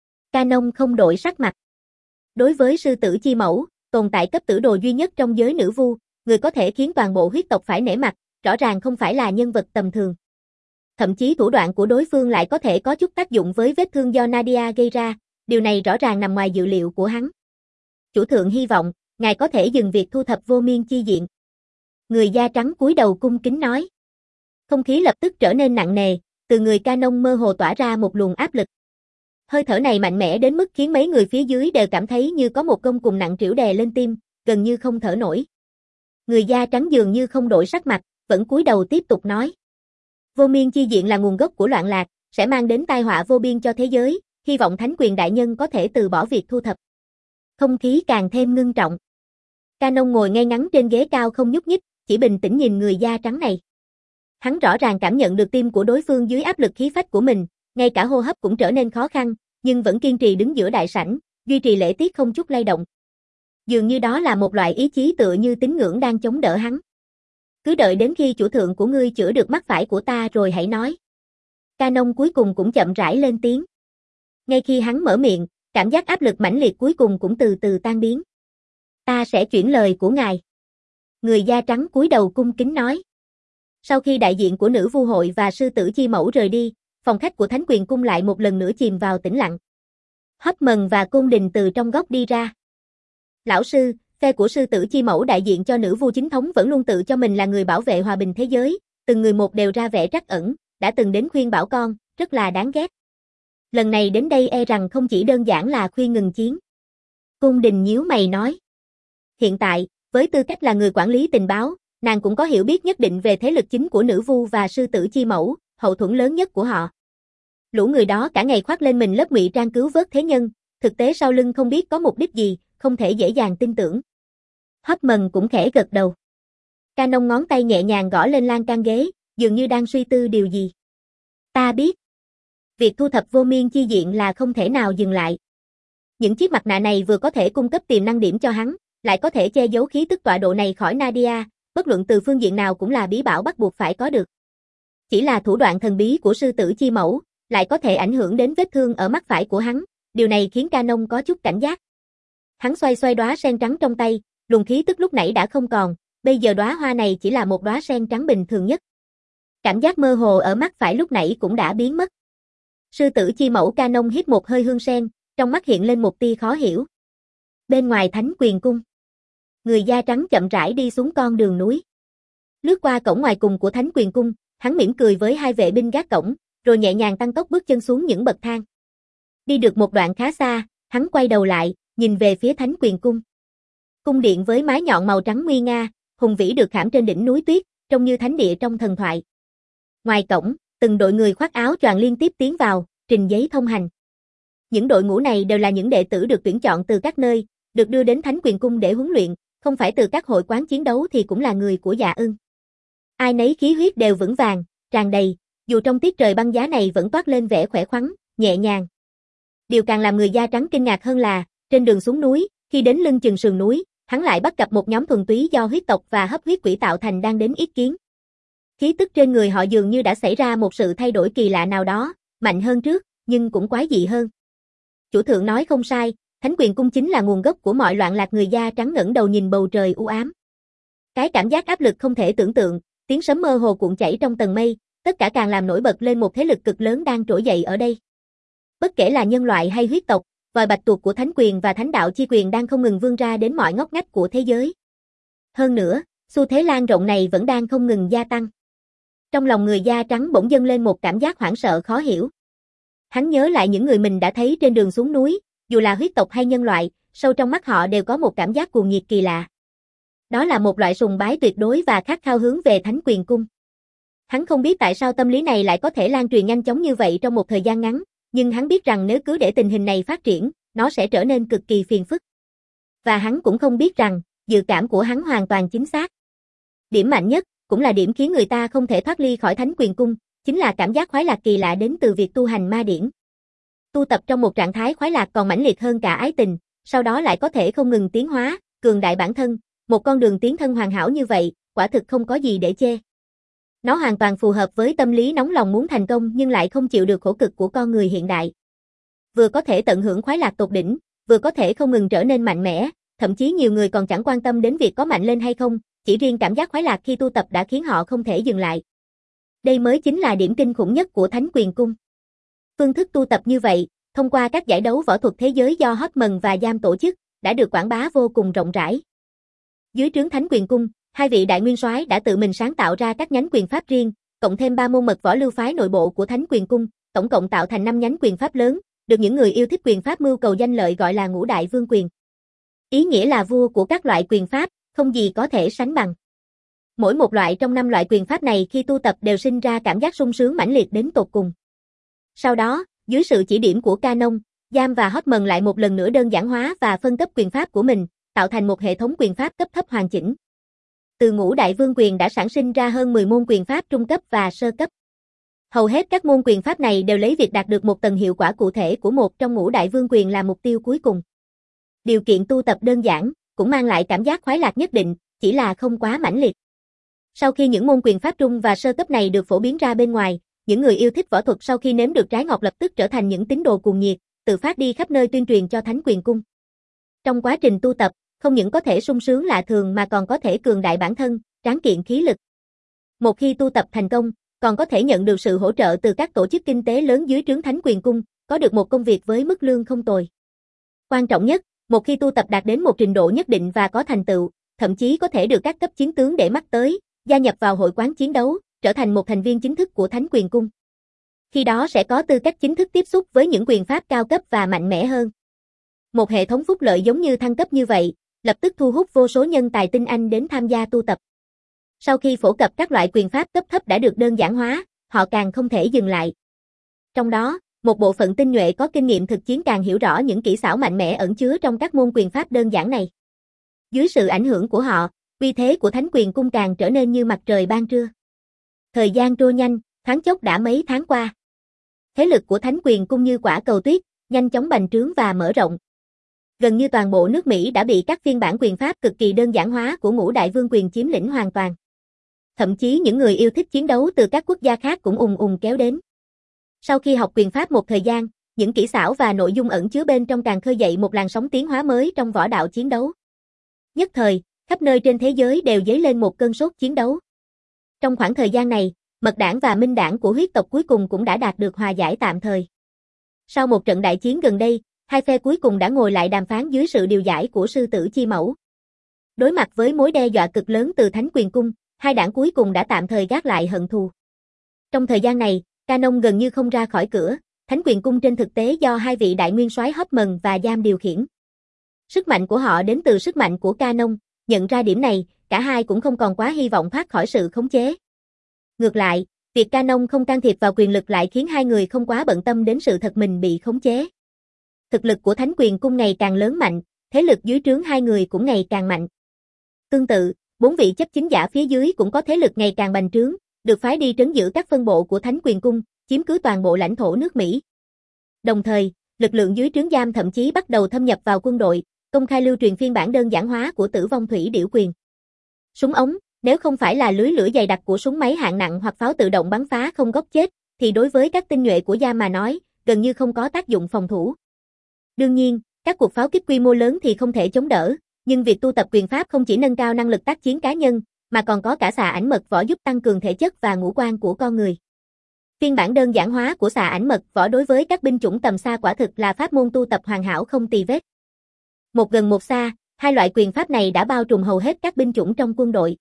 Canon không đổi sắc mặt. Đối với sư tử chi mẫu, tồn tại cấp tử đồ duy nhất trong giới nữ vu, người có thể khiến toàn bộ huyết tộc phải nể mặt, rõ ràng không phải là nhân vật tầm thường. Thậm chí thủ đoạn của đối phương lại có thể có chút tác dụng với vết thương do Nadia gây ra, điều này rõ ràng nằm ngoài dự liệu của hắn. Chủ thượng hy vọng, ngài có thể dừng việc thu thập vô miên chi diện. Người da trắng cúi đầu cung kính nói. Không khí lập tức trở nên nặng nề, từ người Canon mơ hồ tỏa ra một luồng áp lực. Hơi thở này mạnh mẽ đến mức khiến mấy người phía dưới đều cảm thấy như có một công cùng nặng trĩu đè lên tim, gần như không thở nổi. Người da trắng dường như không đổi sắc mặt, vẫn cúi đầu tiếp tục nói. Vô miên chi diện là nguồn gốc của loạn lạc, sẽ mang đến tai họa vô biên cho thế giới, hy vọng Thánh Quyền đại nhân có thể từ bỏ việc thu thập. Không khí càng thêm ngưng trọng. Canon ngồi ngay ngắn trên ghế cao không nhúc nhích, chỉ bình tĩnh nhìn người da trắng này. Hắn rõ ràng cảm nhận được tim của đối phương dưới áp lực khí phách của mình, ngay cả hô hấp cũng trở nên khó khăn, nhưng vẫn kiên trì đứng giữa đại sảnh, duy trì lễ tiết không chút lay động. Dường như đó là một loại ý chí tựa như tín ngưỡng đang chống đỡ hắn. Cứ đợi đến khi chủ thượng của ngươi chữa được mắt phải của ta rồi hãy nói. Canon cuối cùng cũng chậm rãi lên tiếng. Ngay khi hắn mở miệng, cảm giác áp lực mãnh liệt cuối cùng cũng từ từ tan biến. Ta sẽ chuyển lời của ngài. Người da trắng cúi đầu cung kính nói. Sau khi đại diện của nữ vu hội và sư tử chi mẫu rời đi, phòng khách của Thánh Quyền Cung lại một lần nữa chìm vào tĩnh lặng. Hoffman và Côn Đình từ trong góc đi ra. Lão sư, phe của sư tử chi mẫu đại diện cho nữ vu chính thống vẫn luôn tự cho mình là người bảo vệ hòa bình thế giới, từng người một đều ra vẻ trắc ẩn, đã từng đến khuyên bảo con, rất là đáng ghét. Lần này đến đây e rằng không chỉ đơn giản là khuyên ngừng chiến. Côn Đình nhíu mày nói. Hiện tại, với tư cách là người quản lý tình báo, nàng cũng có hiểu biết nhất định về thế lực chính của nữ vu và sư tử chi mẫu, hậu thuẫn lớn nhất của họ. Lũ người đó cả ngày khoác lên mình lớp ngụy trang cứu vớt thế nhân, thực tế sau lưng không biết có mục đích gì, không thể dễ dàng tin tưởng. Hoffman cũng khẽ gật đầu. Canon ngón tay nhẹ nhàng gõ lên lan can ghế, dường như đang suy tư điều gì. Ta biết. Việc thu thập vô miên chi diện là không thể nào dừng lại. Những chiếc mặt nạ này vừa có thể cung cấp tiềm năng điểm cho hắn, lại có thể che giấu khí tức tọa độ này khỏi Nadia, bất luận từ phương diện nào cũng là bí bảo bắt buộc phải có được. Chỉ là thủ đoạn thần bí của sư tử chi mẫu, lại có thể ảnh hưởng đến vết thương ở mắt phải của hắn, điều này khiến Canon có chút cảnh giác. Hắn xoay xoay đóa sen trắng trong tay, luồng khí tức lúc nãy đã không còn, bây giờ đóa hoa này chỉ là một đóa sen trắng bình thường nhất. Cảm giác mơ hồ ở mắt phải lúc nãy cũng đã biến mất. Sư tử chi mẫu Canon hít một hơi hương sen, trong mắt hiện lên một tia khó hiểu. Bên ngoài Thánh Quyền Cung, người da trắng chậm rãi đi xuống con đường núi. Lướt qua cổng ngoài cùng của Thánh Quyền Cung, hắn mỉm cười với hai vệ binh gác cổng, rồi nhẹ nhàng tăng tốc bước chân xuống những bậc thang. Đi được một đoạn khá xa, hắn quay đầu lại, nhìn về phía Thánh Quyền Cung. Cung điện với mái nhọn màu trắng nguy nga, hùng vĩ được khảm trên đỉnh núi tuyết, trông như thánh địa trong thần thoại. Ngoài cổng, từng đội người khoác áo choàng liên tiếp tiến vào, trình giấy thông hành. Những đội ngũ này đều là những đệ tử được tuyển chọn từ các nơi, được đưa đến Thánh Quyền Cung để huấn luyện, không phải từ các hội quán chiến đấu thì cũng là người của Dạ Ưng. Ai nấy khí huyết đều vững vàng, tràn đầy, dù trong tiết trời băng giá này vẫn toát lên vẻ khỏe khoắn, nhẹ nhàng. Điều càng làm người da trắng kinh ngạc hơn là, trên đường xuống núi, khi đến lưng chừng sườn núi, hắn lại bắt gặp một nhóm thuần túy do huyết tộc và hấp huyết quỷ tạo thành đang đến yết kiến. Khí tức trên người họ dường như đã xảy ra một sự thay đổi kỳ lạ nào đó, mạnh hơn trước, nhưng cũng quái dị hơn. Chủ thượng nói không sai, Thánh Quyền Cung chính là nguồn gốc của mọi loạn lạc. Người da trắng ngẩng đầu nhìn bầu trời u ám. Cái cảm giác áp lực không thể tưởng tượng, tiếng sấm mơ hồ cuộn chảy trong tầng mây, tất cả càng làm nổi bật lên một thế lực cực lớn đang trỗi dậy ở đây. Bất kể là nhân loại hay huyết tộc, vòi bạch tuộc của thánh quyền và thánh đạo chi quyền đang không ngừng vươn ra đến mọi ngóc ngách của thế giới. Hơn nữa, xu thế lan rộng này vẫn đang không ngừng gia tăng. Trong lòng người da trắng bỗng dâng lên một cảm giác hoảng sợ khó hiểu. Hắn nhớ lại những người mình đã thấy trên đường xuống núi, dù là huyết tộc hay nhân loại, sâu trong mắt họ đều có một cảm giác cuồng nhiệt kỳ lạ. Đó là một loại sùng bái tuyệt đối và khát khao hướng về Thánh Quyền Cung. Hắn không biết tại sao tâm lý này lại có thể lan truyền nhanh chóng như vậy trong một thời gian ngắn, nhưng hắn biết rằng nếu cứ để tình hình này phát triển, nó sẽ trở nên cực kỳ phiền phức. Và hắn cũng không biết rằng, dự cảm của hắn hoàn toàn chính xác. Điểm mạnh nhất, cũng là điểm khiến người ta không thể thoát ly khỏi Thánh Quyền Cung, chính là cảm giác khoái lạc kỳ lạ đến từ việc tu hành ma điển. Tu tập trong một trạng thái khoái lạc còn mãnh liệt hơn cả ái tình, sau đó lại có thể không ngừng tiến hóa, cường đại bản thân, một con đường tiến thân hoàn hảo như vậy, quả thực không có gì để chê. Nó hoàn toàn phù hợp với tâm lý nóng lòng muốn thành công nhưng lại không chịu được khổ cực của con người hiện đại. Vừa có thể tận hưởng khoái lạc tột đỉnh, vừa có thể không ngừng trở nên mạnh mẽ, thậm chí nhiều người còn chẳng quan tâm đến việc có mạnh lên hay không, chỉ riêng cảm giác khoái lạc khi tu tập đã khiến họ không thể dừng lại. Đây mới chính là điểm kinh khủng nhất của Thánh Quyền Cung. Phương thức tu tập như vậy, thông qua các giải đấu võ thuật thế giới do Hotman và Giam tổ chức, đã được quảng bá vô cùng rộng rãi. Dưới trướng Thánh Quyền Cung, hai vị đại nguyên soái đã tự mình sáng tạo ra các nhánh quyền pháp riêng, cộng thêm ba môn mật võ lưu phái nội bộ của Thánh Quyền Cung, tổng cộng tạo thành năm nhánh quyền pháp lớn, được những người yêu thích quyền pháp mưu cầu danh lợi gọi là Ngũ Đại Vương Quyền. Ý nghĩa là vua của các loại quyền pháp, không gì có thể sánh bằng. Mỗi một loại trong năm loại quyền pháp này khi tu tập đều sinh ra cảm giác sung sướng mãnh liệt đến tột cùng. Sau đó, dưới sự chỉ điểm của Canon, Giam và Hotman lại một lần nữa đơn giản hóa và phân cấp quyền pháp của mình, tạo thành một hệ thống quyền pháp cấp thấp hoàn chỉnh. Từ Ngũ Đại Vương Quyền đã sản sinh ra hơn mười môn quyền pháp trung cấp và sơ cấp. Hầu hết các môn quyền pháp này đều lấy việc đạt được một tầng hiệu quả cụ thể của một trong Ngũ Đại Vương Quyền là mục tiêu cuối cùng. Điều kiện tu tập đơn giản, cũng mang lại cảm giác khoái lạc nhất định, chỉ là không quá mãnh liệt. Sau khi những môn quyền pháp trung và sơ cấp này được phổ biến ra bên ngoài, những người yêu thích võ thuật sau khi nếm được trái ngọt lập tức trở thành những tín đồ cuồng nhiệt, tự phát đi khắp nơi tuyên truyền cho Thánh Quyền Cung. Trong quá trình tu tập, không những có thể sung sướng lạ thường mà còn có thể cường đại bản thân, tráng kiện khí lực. Một khi tu tập thành công, còn có thể nhận được sự hỗ trợ từ các tổ chức kinh tế lớn dưới trướng Thánh Quyền Cung, có được một công việc với mức lương không tồi. Quan trọng nhất, một khi tu tập đạt đến một trình độ nhất định và có thành tựu, thậm chí có thể được các cấp chiến tướng để mắt tới, gia nhập vào hội quán chiến đấu, trở thành một thành viên chính thức của Thánh Quyền Cung. Khi đó sẽ có tư cách chính thức tiếp xúc với những quyền pháp cao cấp và mạnh mẽ hơn. Một hệ thống phúc lợi giống như thăng cấp như vậy, lập tức thu hút vô số nhân tài tinh anh đến tham gia tu tập. Sau khi phổ cập các loại quyền pháp cấp thấp đã được đơn giản hóa, họ càng không thể dừng lại. Trong đó, một bộ phận tinh nhuệ có kinh nghiệm thực chiến càng hiểu rõ những kỹ xảo mạnh mẽ ẩn chứa trong các môn quyền pháp đơn giản này. Dưới sự ảnh hưởng của họ, uy thế của Thánh Quyền Cung càng trở nên như mặt trời ban trưa. Thời gian trôi nhanh, thoáng chốc đã mấy tháng qua. Thế lực của Thánh Quyền Cung như quả cầu tuyết, nhanh chóng bành trướng và mở rộng. Gần như toàn bộ nước Mỹ đã bị các phiên bản quyền pháp cực kỳ đơn giản hóa của Ngũ Đại Vương Quyền chiếm lĩnh hoàn toàn. Thậm chí những người yêu thích chiến đấu từ các quốc gia khác cũng ùn ùn kéo đến. Sau khi học quyền pháp một thời gian, những kỹ xảo và nội dung ẩn chứa bên trong càng khơi dậy một làn sóng tiến hóa mới trong võ đạo chiến đấu. Nhất thời, khắp nơi trên thế giới đều dấy lên một cơn sốt chiến đấu. Trong khoảng thời gian này, Mật Đảng và Minh Đảng của huyết tộc cuối cùng cũng đã đạt được hòa giải tạm thời. Sau một trận đại chiến gần đây, hai phe cuối cùng đã ngồi lại đàm phán dưới sự điều giải của Sư Tử Chi Mẫu. Đối mặt với mối đe dọa cực lớn từ Thánh Quyền Cung, hai đảng cuối cùng đã tạm thời gác lại hận thù. Trong thời gian này, Canon gần như không ra khỏi cửa, Thánh Quyền Cung trên thực tế do hai vị đại nguyên soái Hotman và Giam điều khiển. Sức mạnh của họ đến từ sức mạnh của Canon, nhận ra điểm này, cả hai cũng không còn quá hy vọng thoát khỏi sự khống chế. Ngược lại, việc Canon không can thiệp vào quyền lực lại khiến hai người không quá bận tâm đến sự thật mình bị khống chế. Thực lực của Thánh Quyền Cung ngày càng lớn mạnh, thế lực dưới trướng hai người cũng ngày càng mạnh. Tương tự, bốn vị chấp chính giả phía dưới cũng có thế lực ngày càng bành trướng, được phái đi trấn giữ các phân bộ của Thánh Quyền Cung, chiếm cứ toàn bộ lãnh thổ nước Mỹ. Đồng thời, lực lượng dưới trướng Giam thậm chí bắt đầu thâm nhập vào quân đội, công khai lưu truyền phiên bản đơn giản hóa của Tử Vong Thủy Điểu Quyền. Súng ống, nếu không phải là lưới lửa dày đặc của súng máy hạng nặng hoặc pháo tự động bắn phá không góc chết, thì đối với các tinh nhuệ của Giam mà nói, gần như không có tác dụng phòng thủ. Đương nhiên, Các cuộc pháo kích quy mô lớn thì không thể chống đỡ, nhưng việc tu tập quyền pháp không chỉ nâng cao năng lực tác chiến cá nhân, mà còn có cả xà ảnh mật võ giúp tăng cường thể chất và ngũ quan của con người. Phiên bản đơn giản hóa của xà ảnh mật võ đối với các binh chủng tầm xa quả thực là pháp môn tu tập hoàn hảo không tì vết. Một gần một xa, hai loại quyền pháp này đã bao trùm hầu hết các binh chủng trong quân đội.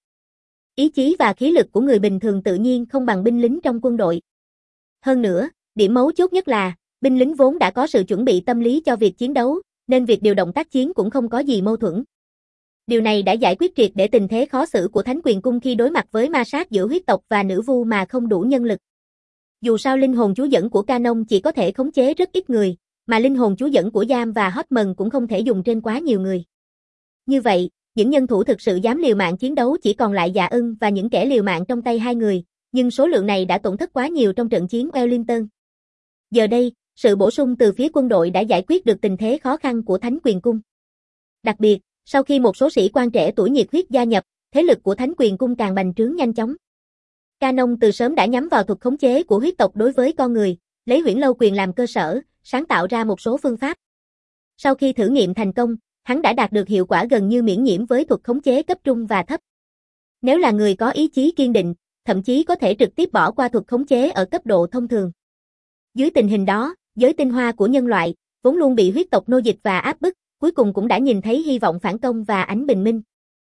Ý chí và khí lực của người bình thường tự nhiên không bằng binh lính trong quân đội. Hơn nữa, điểm mấu chốt nhất là, binh lính vốn đã có sự chuẩn bị tâm lý cho việc chiến đấu, nên việc điều động tác chiến cũng không có gì mâu thuẫn. Điều này đã giải quyết triệt để tình thế khó xử của Thánh Quyền Cung khi đối mặt với ma sát giữa huyết tộc và nữ vu mà không đủ nhân lực. Dù sao linh hồn chú dẫn của Canon chỉ có thể khống chế rất ít người, mà linh hồn chú dẫn của Giam và Hotman cũng không thể dùng trên quá nhiều người. Như vậy, những nhân thủ thực sự dám liều mạng chiến đấu chỉ còn lại Dạ Ân và những kẻ liều mạng trong tay hai người, nhưng số lượng này đã tổn thất quá nhiều trong trận chiến Wellington. Giờ đây, sự bổ sung từ phía quân đội đã giải quyết được tình thế khó khăn của Thánh Quyền Cung. Đặc biệt, sau khi một số sĩ quan trẻ tuổi nhiệt huyết gia nhập, thế lực của Thánh Quyền Cung càng bành trướng nhanh chóng. Canon từ sớm đã nhắm vào thuật khống chế của huyết tộc đối với con người, lấy Huyễn Lâu Quyền làm cơ sở, sáng tạo ra một số phương pháp. Sau khi thử nghiệm thành công, hắn đã đạt được hiệu quả gần như miễn nhiễm với thuật khống chế cấp trung và thấp. Nếu là người có ý chí kiên định, thậm chí có thể trực tiếp bỏ qua thuật khống chế ở cấp độ thông thường. Dưới tình hình đó, giới tinh hoa của nhân loại, vốn luôn bị huyết tộc nô dịch và áp bức, cuối cùng cũng đã nhìn thấy hy vọng phản công và ánh bình minh.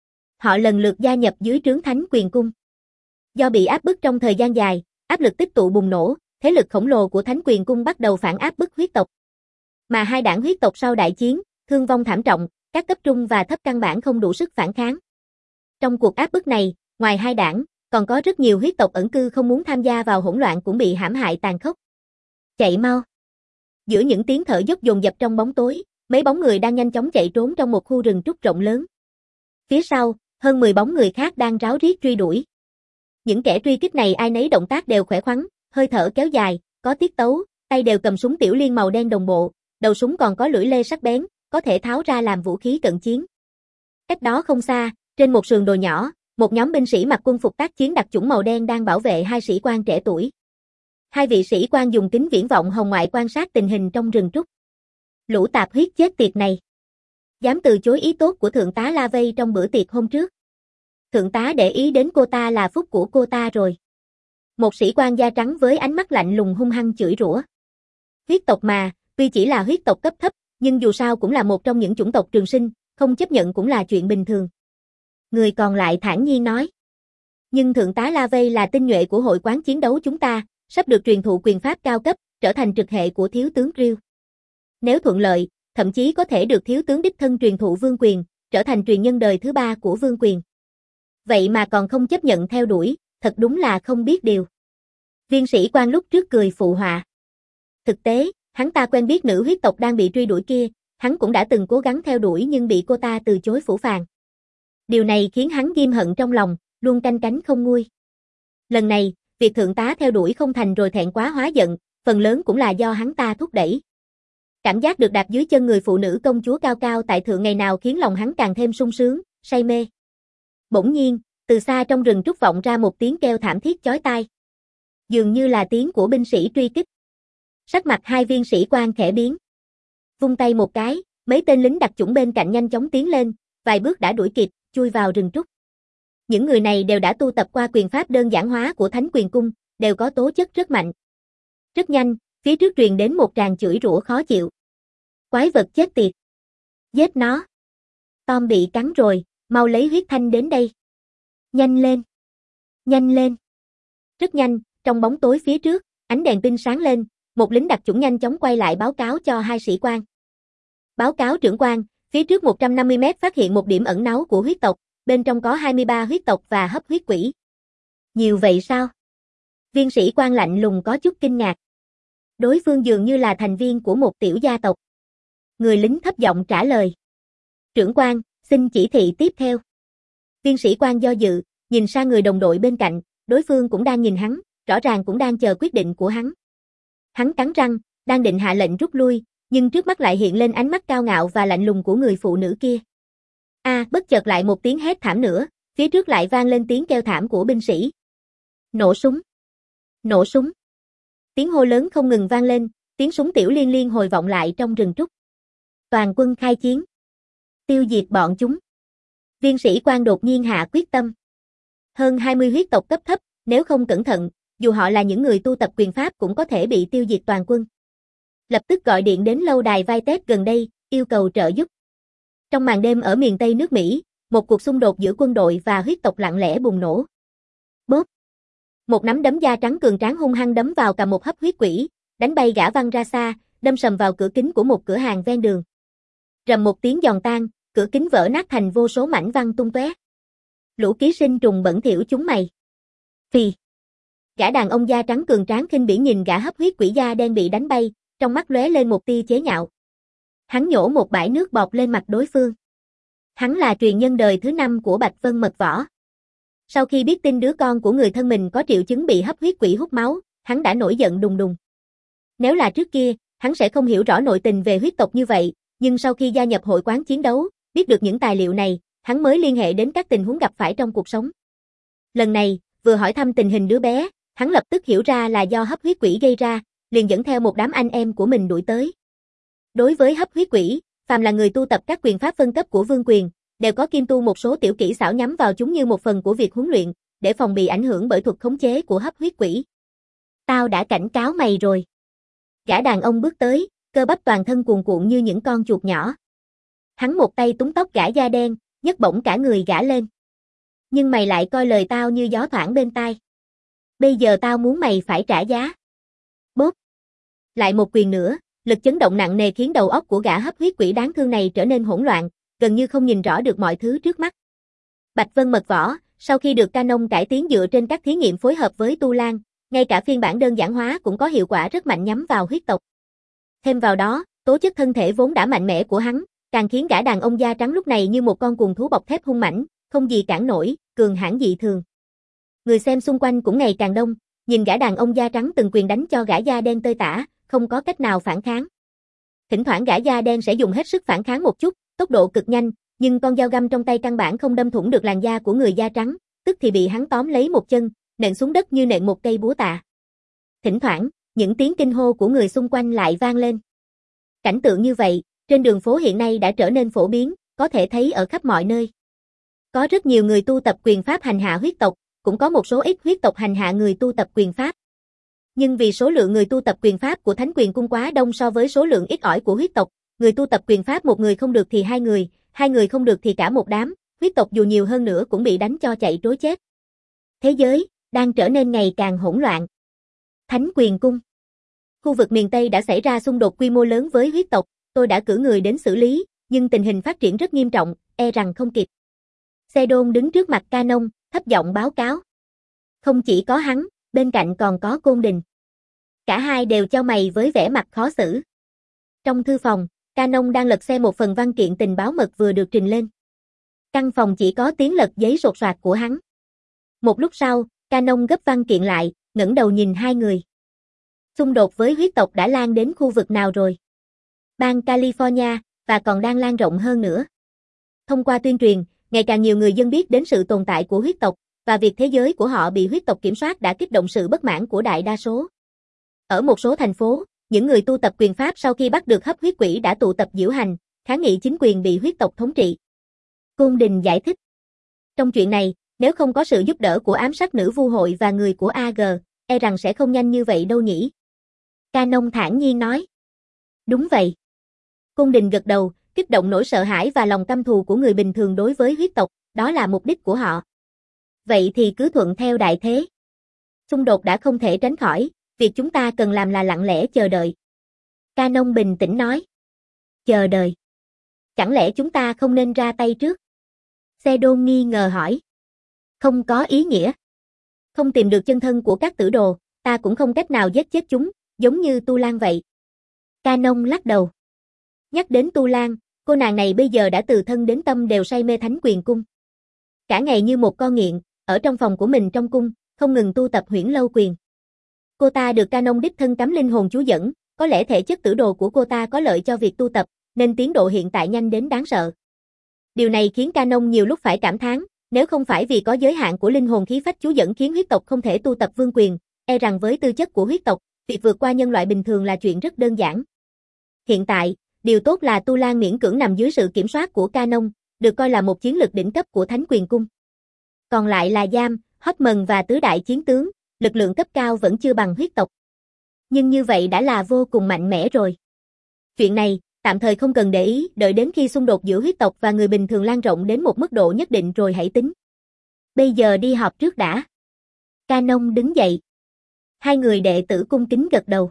Họ lần lượt gia nhập dưới trướng Thánh Quyền Cung. Do bị áp bức trong thời gian dài, áp lực tích tụ bùng nổ, thế lực khổng lồ của Thánh Quyền Cung bắt đầu phản áp bức huyết tộc. Mà hai đảng huyết tộc sau đại chiến, thương vong thảm trọng, các cấp trung và thấp căn bản không đủ sức phản kháng. Trong cuộc áp bức này, ngoài hai đảng, còn có rất nhiều huyết tộc ẩn cư không muốn tham gia vào hỗn loạn cũng bị hãm hại tàn khốc. Chạy mau! Giữa những tiếng thở dốc dồn dập trong bóng tối, mấy bóng người đang nhanh chóng chạy trốn trong một khu rừng trúc rộng lớn. Phía sau, hơn mười bóng người khác đang ráo riết truy đuổi. Những kẻ truy kích này ai nấy động tác đều khỏe khoắn, hơi thở kéo dài, có tiết tấu, tay đều cầm súng tiểu liên màu đen đồng bộ, đầu súng còn có lưỡi lê sắc bén, có thể tháo ra làm vũ khí cận chiến. Cách đó không xa, trên một sườn đồi nhỏ, một nhóm binh sĩ mặc quân phục tác chiến đặc chủng màu đen đang bảo vệ hai sĩ quan trẻ tuổi. Hai vị sĩ quan dùng kính viễn vọng hồng ngoại quan sát tình hình trong rừng trúc. Lũ tạp huyết chết tiệt này. Dám từ chối ý tốt của thượng tá La Vây trong bữa tiệc hôm trước. Thượng tá để ý đến cô ta là phúc của cô ta rồi. Một sĩ quan da trắng với ánh mắt lạnh lùng hung hăng chửi rủa. Huyết tộc mà, tuy chỉ là huyết tộc cấp thấp, nhưng dù sao cũng là một trong những chủng tộc trường sinh, không chấp nhận cũng là chuyện bình thường. Người còn lại thản nhiên nói. Nhưng thượng tá La Vây là tinh nhuệ của hội quán chiến đấu chúng ta, sắp được truyền thụ quyền pháp cao cấp, trở thành trực hệ của thiếu tướng Riêu. Nếu thuận lợi, thậm chí có thể được thiếu tướng đích thân truyền thụ vương quyền, trở thành truyền nhân đời thứ ba của vương quyền. Vậy mà còn không chấp nhận theo đuổi, thật đúng là không biết điều. Viên sĩ quan lúc trước cười phụ họa. Thực tế, hắn ta quen biết nữ huyết tộc đang bị truy đuổi kia, hắn cũng đã từng cố gắng theo đuổi nhưng bị cô ta từ chối phũ phàng. Điều này khiến hắn ghim hận trong lòng, luôn canh cánh không nguôi. Lần này, việc thượng tá theo đuổi không thành rồi thẹn quá hóa giận, phần lớn cũng là do hắn ta thúc đẩy. Cảm giác được đạp dưới chân người phụ nữ công chúa cao cao tại thượng ngày nào khiến lòng hắn càng thêm sung sướng, say mê. Bỗng nhiên, từ xa trong rừng trúc vọng ra một tiếng kêu thảm thiết chói tai. Dường như là tiếng của binh sĩ truy kích. Sắc mặt hai viên sĩ quan khẽ biến. Vung tay một cái, mấy tên lính đặc chủng bên cạnh nhanh chóng tiến lên, vài bước đã đuổi kịp, chui vào rừng trúc. Những người này đều đã tu tập qua quyền pháp đơn giản hóa của Thánh Quyền Cung, đều có tố chất rất mạnh. Rất nhanh, phía trước truyền đến một tràng chửi rủa khó chịu. Quái vật chết tiệt. Giết nó. Tom bị cắn rồi, mau lấy huyết thanh đến đây. Nhanh lên. Nhanh lên. Rất nhanh, trong bóng tối phía trước, ánh đèn pin sáng lên, một lính đặc chủng nhanh chóng quay lại báo cáo cho hai sĩ quan. Báo cáo trưởng quan, phía trước một trăm năm mươi mét phát hiện một điểm ẩn náu của huyết tộc, bên trong có hai mươi ba huyết tộc và hấp huyết quỷ. Nhiều vậy sao? Viên sĩ quan lạnh lùng có chút kinh ngạc. Đối phương dường như là thành viên của một tiểu gia tộc. Người lính thấp giọng trả lời. Trưởng quan, xin chỉ thị tiếp theo. Viên sĩ quan do dự, nhìn sang người đồng đội bên cạnh, đối phương cũng đang nhìn hắn, rõ ràng cũng đang chờ quyết định của hắn. Hắn cắn răng, đang định hạ lệnh rút lui, nhưng trước mắt lại hiện lên ánh mắt cao ngạo và lạnh lùng của người phụ nữ kia. A, à, bất chợt lại một tiếng hét thảm nữa, phía trước lại vang lên tiếng kêu thảm của binh sĩ. Nổ súng! Nổ súng! Tiếng hô lớn không ngừng vang lên, tiếng súng tiểu liên liên hồi vọng lại trong rừng trúc. Toàn quân khai chiến. Tiêu diệt bọn chúng. Viên sĩ quan đột nhiên hạ quyết tâm. Hơn hai mươi huyết tộc cấp thấp, nếu không cẩn thận, dù họ là những người tu tập quyền pháp cũng có thể bị tiêu diệt toàn quân. Lập tức gọi điện đến lâu đài Vitet gần đây, yêu cầu trợ giúp. Trong màn đêm ở miền Tây nước Mỹ, một cuộc xung đột giữa quân đội và huyết tộc lặng lẽ bùng nổ. Bốp! Một nắm đấm da trắng cường tráng hung hăng đấm vào cầm một hấp huyết quỷ, đánh bay gã văng ra xa, đâm sầm vào cửa kính của một cửa hàng ven đường. Rầm một tiếng giòn tan, cửa kính vỡ nát thành vô số mảnh văng tung tóe. Lũ ký sinh trùng bẩn thỉu chúng mày. Phì. Gã đàn ông da trắng cường tráng khinh bỉ nhìn gã hấp huyết quỷ da đen bị đánh bay, trong mắt lóe lên một tia chế nhạo. Hắn nhổ một bãi nước bọt lên mặt đối phương. Hắn là truyền nhân đời thứ năm của Bạch Vân Mật Võ. Sau khi biết tin đứa con của người thân mình có triệu chứng bị hấp huyết quỷ hút máu, hắn đã nổi giận đùng đùng. Nếu là trước kia, hắn sẽ không hiểu rõ nội tình về huyết tộc như vậy, nhưng sau khi gia nhập hội quán chiến đấu, biết được những tài liệu này, hắn mới liên hệ đến các tình huống gặp phải trong cuộc sống. Lần này, vừa hỏi thăm tình hình đứa bé, hắn lập tức hiểu ra là do hấp huyết quỷ gây ra, liền dẫn theo một đám anh em của mình đuổi tới. Đối với hấp huyết quỷ, phàm là người tu tập các quyền pháp phân cấp của vương quyền, đều có kiêm tu một số tiểu kỹ xảo nhắm vào chúng như một phần của việc huấn luyện, để phòng bị ảnh hưởng bởi thuật khống chế của hấp huyết quỷ. Tao đã cảnh cáo mày rồi. Gã đàn ông bước tới, cơ bắp toàn thân cuồn cuộn như những con chuột nhỏ. Hắn một tay túm tóc gã da đen, nhấc bổng cả người gã lên. Nhưng mày lại coi lời tao như gió thoảng bên tai. Bây giờ tao muốn mày phải trả giá. Bốp. Lại một quyền nữa, lực chấn động nặng nề khiến đầu óc của gã hấp huyết quỷ đáng thương này trở nên hỗn loạn, gần như không nhìn rõ được mọi thứ trước mắt. Bạch Vân Mật Võ, sau khi được Canon cải tiến dựa trên các thí nghiệm phối hợp với Tu Lan, ngay cả phiên bản đơn giản hóa cũng có hiệu quả rất mạnh nhắm vào huyết tộc. Thêm vào đó, tố chất thân thể vốn đã mạnh mẽ của hắn, càng khiến gã đàn ông da trắng lúc này như một con cuồng thú bọc thép hung mãnh, không gì cản nổi, cường hãn dị thường. Người xem xung quanh cũng ngày càng đông, nhìn gã đàn ông da trắng từng quyền đánh cho gã da đen tơi tả, không có cách nào phản kháng. Thỉnh thoảng gã da đen sẽ dùng hết sức phản kháng một chút, tốc độ cực nhanh, nhưng con dao găm trong tay căn bản không đâm thủng được làn da của người da trắng, tức thì bị hắn tóm lấy một chân, nện xuống đất như nện một cây búa tạ. Thỉnh thoảng, những tiếng kinh hô của người xung quanh lại vang lên. Cảnh tượng như vậy, trên đường phố hiện nay đã trở nên phổ biến, có thể thấy ở khắp mọi nơi. Có rất nhiều người tu tập quyền pháp hành hạ huyết tộc, cũng có một số ít huyết tộc hành hạ người tu tập quyền pháp. Nhưng vì số lượng người tu tập quyền pháp của Thánh Quyền Cung quá đông so với số lượng ít ỏi của huyết tộc, người tu tập quyền pháp một người không được thì hai người, hai người không được thì cả một đám, huyết tộc dù nhiều hơn nữa cũng bị đánh cho chạy trối chết. Thế giới đang trở nên ngày càng hỗn loạn. Thánh Quyền Cung. Khu vực miền Tây đã xảy ra xung đột quy mô lớn với huyết tộc, tôi đã cử người đến xử lý, nhưng tình hình phát triển rất nghiêm trọng, e rằng không kịp. Sedon đứng trước mặt Canon, thấp giọng báo cáo. Không chỉ có hắn, bên cạnh còn có Côn Đình. Cả hai đều chau mày với vẻ mặt khó xử. Trong thư phòng, Canon đang lật xem một phần văn kiện tình báo mật vừa được trình lên. Căn phòng chỉ có tiếng lật giấy sột soạt của hắn. Một lúc sau, Canon gấp văn kiện lại, ngẩng đầu nhìn hai người. Xung đột với huyết tộc đã lan đến khu vực nào rồi? Bang California, và còn đang lan rộng hơn nữa. Thông qua tuyên truyền, ngày càng nhiều người dân biết đến sự tồn tại của huyết tộc, và việc thế giới của họ bị huyết tộc kiểm soát đã kích động sự bất mãn của đại đa số. Ở một số thành phố, những người tu tập quyền pháp sau khi bắt được hấp huyết quỷ đã tụ tập diễu hành, kháng nghị chính quyền bị huyết tộc thống trị. Côn Đình giải thích. Trong chuyện này, nếu không có sự giúp đỡ của ám sát nữ vu hội và người của a giê, e rằng sẽ không nhanh như vậy đâu nhỉ. Canon thản nhiên nói. Đúng vậy. Côn Đình gật đầu, kích động nỗi sợ hãi và lòng căm thù của người bình thường đối với huyết tộc, đó là mục đích của họ. Vậy thì cứ thuận theo đại thế. Xung đột đã không thể tránh khỏi, việc chúng ta cần làm là lặng lẽ chờ đợi. Canon bình tĩnh nói. Chờ đợi. Chẳng lẽ chúng ta không nên ra tay trước? Sedon nghi ngờ hỏi. Không có ý nghĩa. Không tìm được chân thân của các tử đồ, ta cũng không cách nào giết chết chúng, giống như Tu Lan vậy. Canon lắc đầu. Nhắc đến Tu Lan, cô nàng này bây giờ đã từ thân đến tâm đều say mê Thánh Quyền Cung. Cả ngày như một con nghiện, ở trong phòng của mình trong cung, không ngừng tu tập Huyễn Lâu Quyền. Cô ta được Canon đích thân cắm linh hồn chú dẫn, có lẽ thể chất tử đồ của cô ta có lợi cho việc tu tập, nên tiến độ hiện tại nhanh đến đáng sợ. Điều này khiến Canon nhiều lúc phải cảm thán, nếu không phải vì có giới hạn của linh hồn khí phách chú dẫn khiến huyết tộc không thể tu tập vương quyền, e rằng với tư chất của huyết tộc, việc vượt qua nhân loại bình thường là chuyện rất đơn giản. Hiện tại, Điều tốt là Tu Lan miễn cưỡng nằm dưới sự kiểm soát của Canon, được coi là một chiến lực đỉnh cấp của Thánh Quyền Cung. Còn lại là Giam, Hortman và tứ đại chiến tướng, lực lượng cấp cao vẫn chưa bằng huyết tộc. Nhưng như vậy đã là vô cùng mạnh mẽ rồi. Chuyện này, tạm thời không cần để ý, đợi đến khi xung đột giữa huyết tộc và người bình thường lan rộng đến một mức độ nhất định rồi hãy tính. Bây giờ đi họp trước đã. Canon đứng dậy. Hai người đệ tử cung kính gật đầu.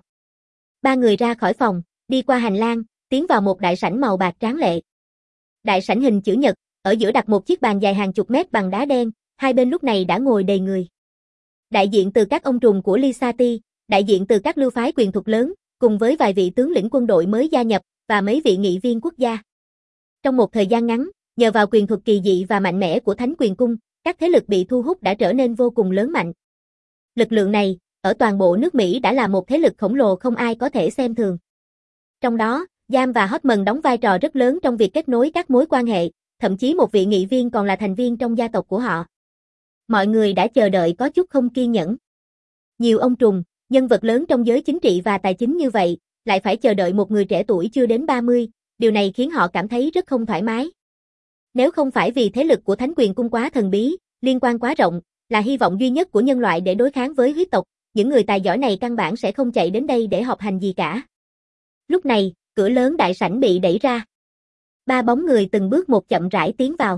Ba người ra khỏi phòng, đi qua hành lang, tiến vào một đại sảnh màu bạc tráng lệ. Đại sảnh hình chữ nhật, ở giữa đặt một chiếc bàn dài hàng chục mét bằng đá đen, hai bên lúc này đã ngồi đầy người. Đại diện từ các ông trùm của Lisati, đại diện từ các lưu phái quyền thuật lớn, cùng với vài vị tướng lĩnh quân đội mới gia nhập, và mấy vị nghị viên quốc gia. Trong một thời gian ngắn, nhờ vào quyền thuật kỳ dị và mạnh mẽ của Thánh Quyền Cung, các thế lực bị thu hút đã trở nên vô cùng lớn mạnh. Lực lượng này, ở toàn bộ nước Mỹ đã là một thế lực khổng lồ không ai có thể xem thường. Trong đó, Giam và Hortman đóng vai trò rất lớn trong việc kết nối các mối quan hệ, thậm chí một vị nghị viên còn là thành viên trong gia tộc của họ. Mọi người đã chờ đợi có chút không kiên nhẫn. Nhiều ông trùm, nhân vật lớn trong giới chính trị và tài chính như vậy, lại phải chờ đợi một người trẻ tuổi chưa đến ba mươi, điều này khiến họ cảm thấy rất không thoải mái. Nếu không phải vì thế lực của Thánh Quyền Cung quá thần bí, liên quan quá rộng, là hy vọng duy nhất của nhân loại để đối kháng với huyết tộc, những người tài giỏi này căn bản sẽ không chạy đến đây để họp hành gì cả. Lúc này, cửa lớn đại sảnh bị đẩy ra. Ba bóng người từng bước một chậm rãi tiến vào.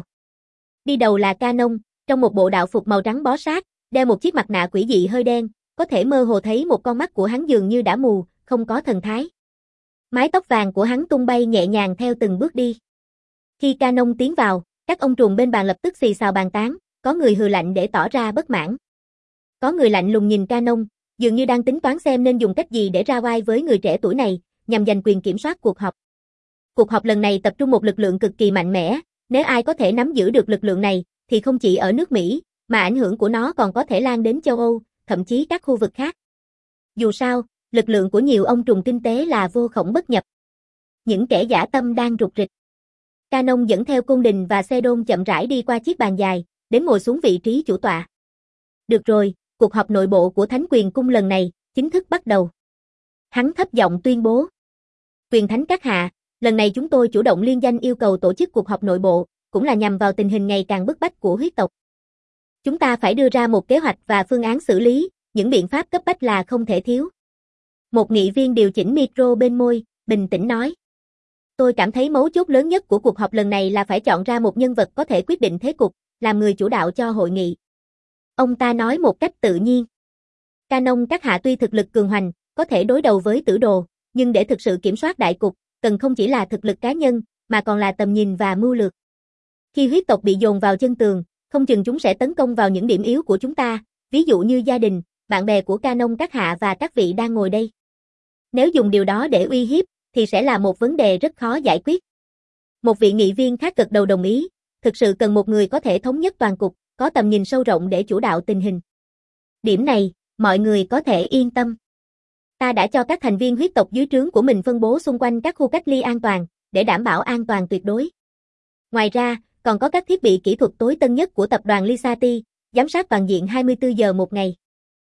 Đi đầu là Canon, trong một bộ đạo phục màu trắng bó sát, đeo một chiếc mặt nạ quỷ dị hơi đen, có thể mơ hồ thấy một con mắt của hắn dường như đã mù, không có thần thái. Mái tóc vàng của hắn tung bay nhẹ nhàng theo từng bước đi. Khi Canon tiến vào, các ông trùm bên bàn lập tức xì xào bàn tán, có người hừ lạnh để tỏ ra bất mãn. Có người lạnh lùng nhìn Canon, dường như đang tính toán xem nên dùng cách gì để ra oai với người trẻ tuổi này, nhằm giành quyền kiểm soát cuộc họp. Cuộc họp lần này tập trung một lực lượng cực kỳ mạnh mẽ, nếu ai có thể nắm giữ được lực lượng này, thì không chỉ ở nước Mỹ, mà ảnh hưởng của nó còn có thể lan đến châu Âu, thậm chí các khu vực khác. Dù sao, lực lượng của nhiều ông trùm kinh tế là vô khổng bất nhập. Những kẻ dã tâm đang rục rịch. Canon dẫn theo cung đình và xe đôn chậm rãi đi qua chiếc bàn dài, đến ngồi xuống vị trí chủ tọa. Được rồi, cuộc họp nội bộ của Thánh Quyền Cung lần này, chính thức bắt đầu. Hắn thấp giọng tuyên bố. Quyền thánh các hạ, lần này chúng tôi chủ động liên danh yêu cầu tổ chức cuộc họp nội bộ, cũng là nhằm vào tình hình ngày càng bức bách của huyết tộc. Chúng ta phải đưa ra một kế hoạch và phương án xử lý, những biện pháp cấp bách là không thể thiếu. Một nghị viên điều chỉnh micro bên môi, bình tĩnh nói. Tôi cảm thấy mấu chốt lớn nhất của cuộc họp lần này là phải chọn ra một nhân vật có thể quyết định thế cục, làm người chủ đạo cho hội nghị. Ông ta nói một cách tự nhiên. Canon các hạ tuy thực lực cường hoành, có thể đối đầu với tử đồ, nhưng để thực sự kiểm soát đại cục, cần không chỉ là thực lực cá nhân, mà còn là tầm nhìn và mưu lược. Khi huyết tộc bị dồn vào chân tường, không chừng chúng sẽ tấn công vào những điểm yếu của chúng ta, ví dụ như gia đình, bạn bè của Canon các hạ và các vị đang ngồi đây. Nếu dùng điều đó để uy hiếp, thì sẽ là một vấn đề rất khó giải quyết. Một vị nghị viên khác gật đầu đồng ý, thực sự cần một người có thể thống nhất toàn cục, có tầm nhìn sâu rộng để chủ đạo tình hình. Điểm này, mọi người có thể yên tâm. Ta đã cho các thành viên huyết tộc dưới trướng của mình phân bố xung quanh các khu cách ly an toàn, để đảm bảo an toàn tuyệt đối. Ngoài ra, còn có các thiết bị kỹ thuật tối tân nhất của tập đoàn Lisati, giám sát toàn diện hai mươi tư giờ một ngày.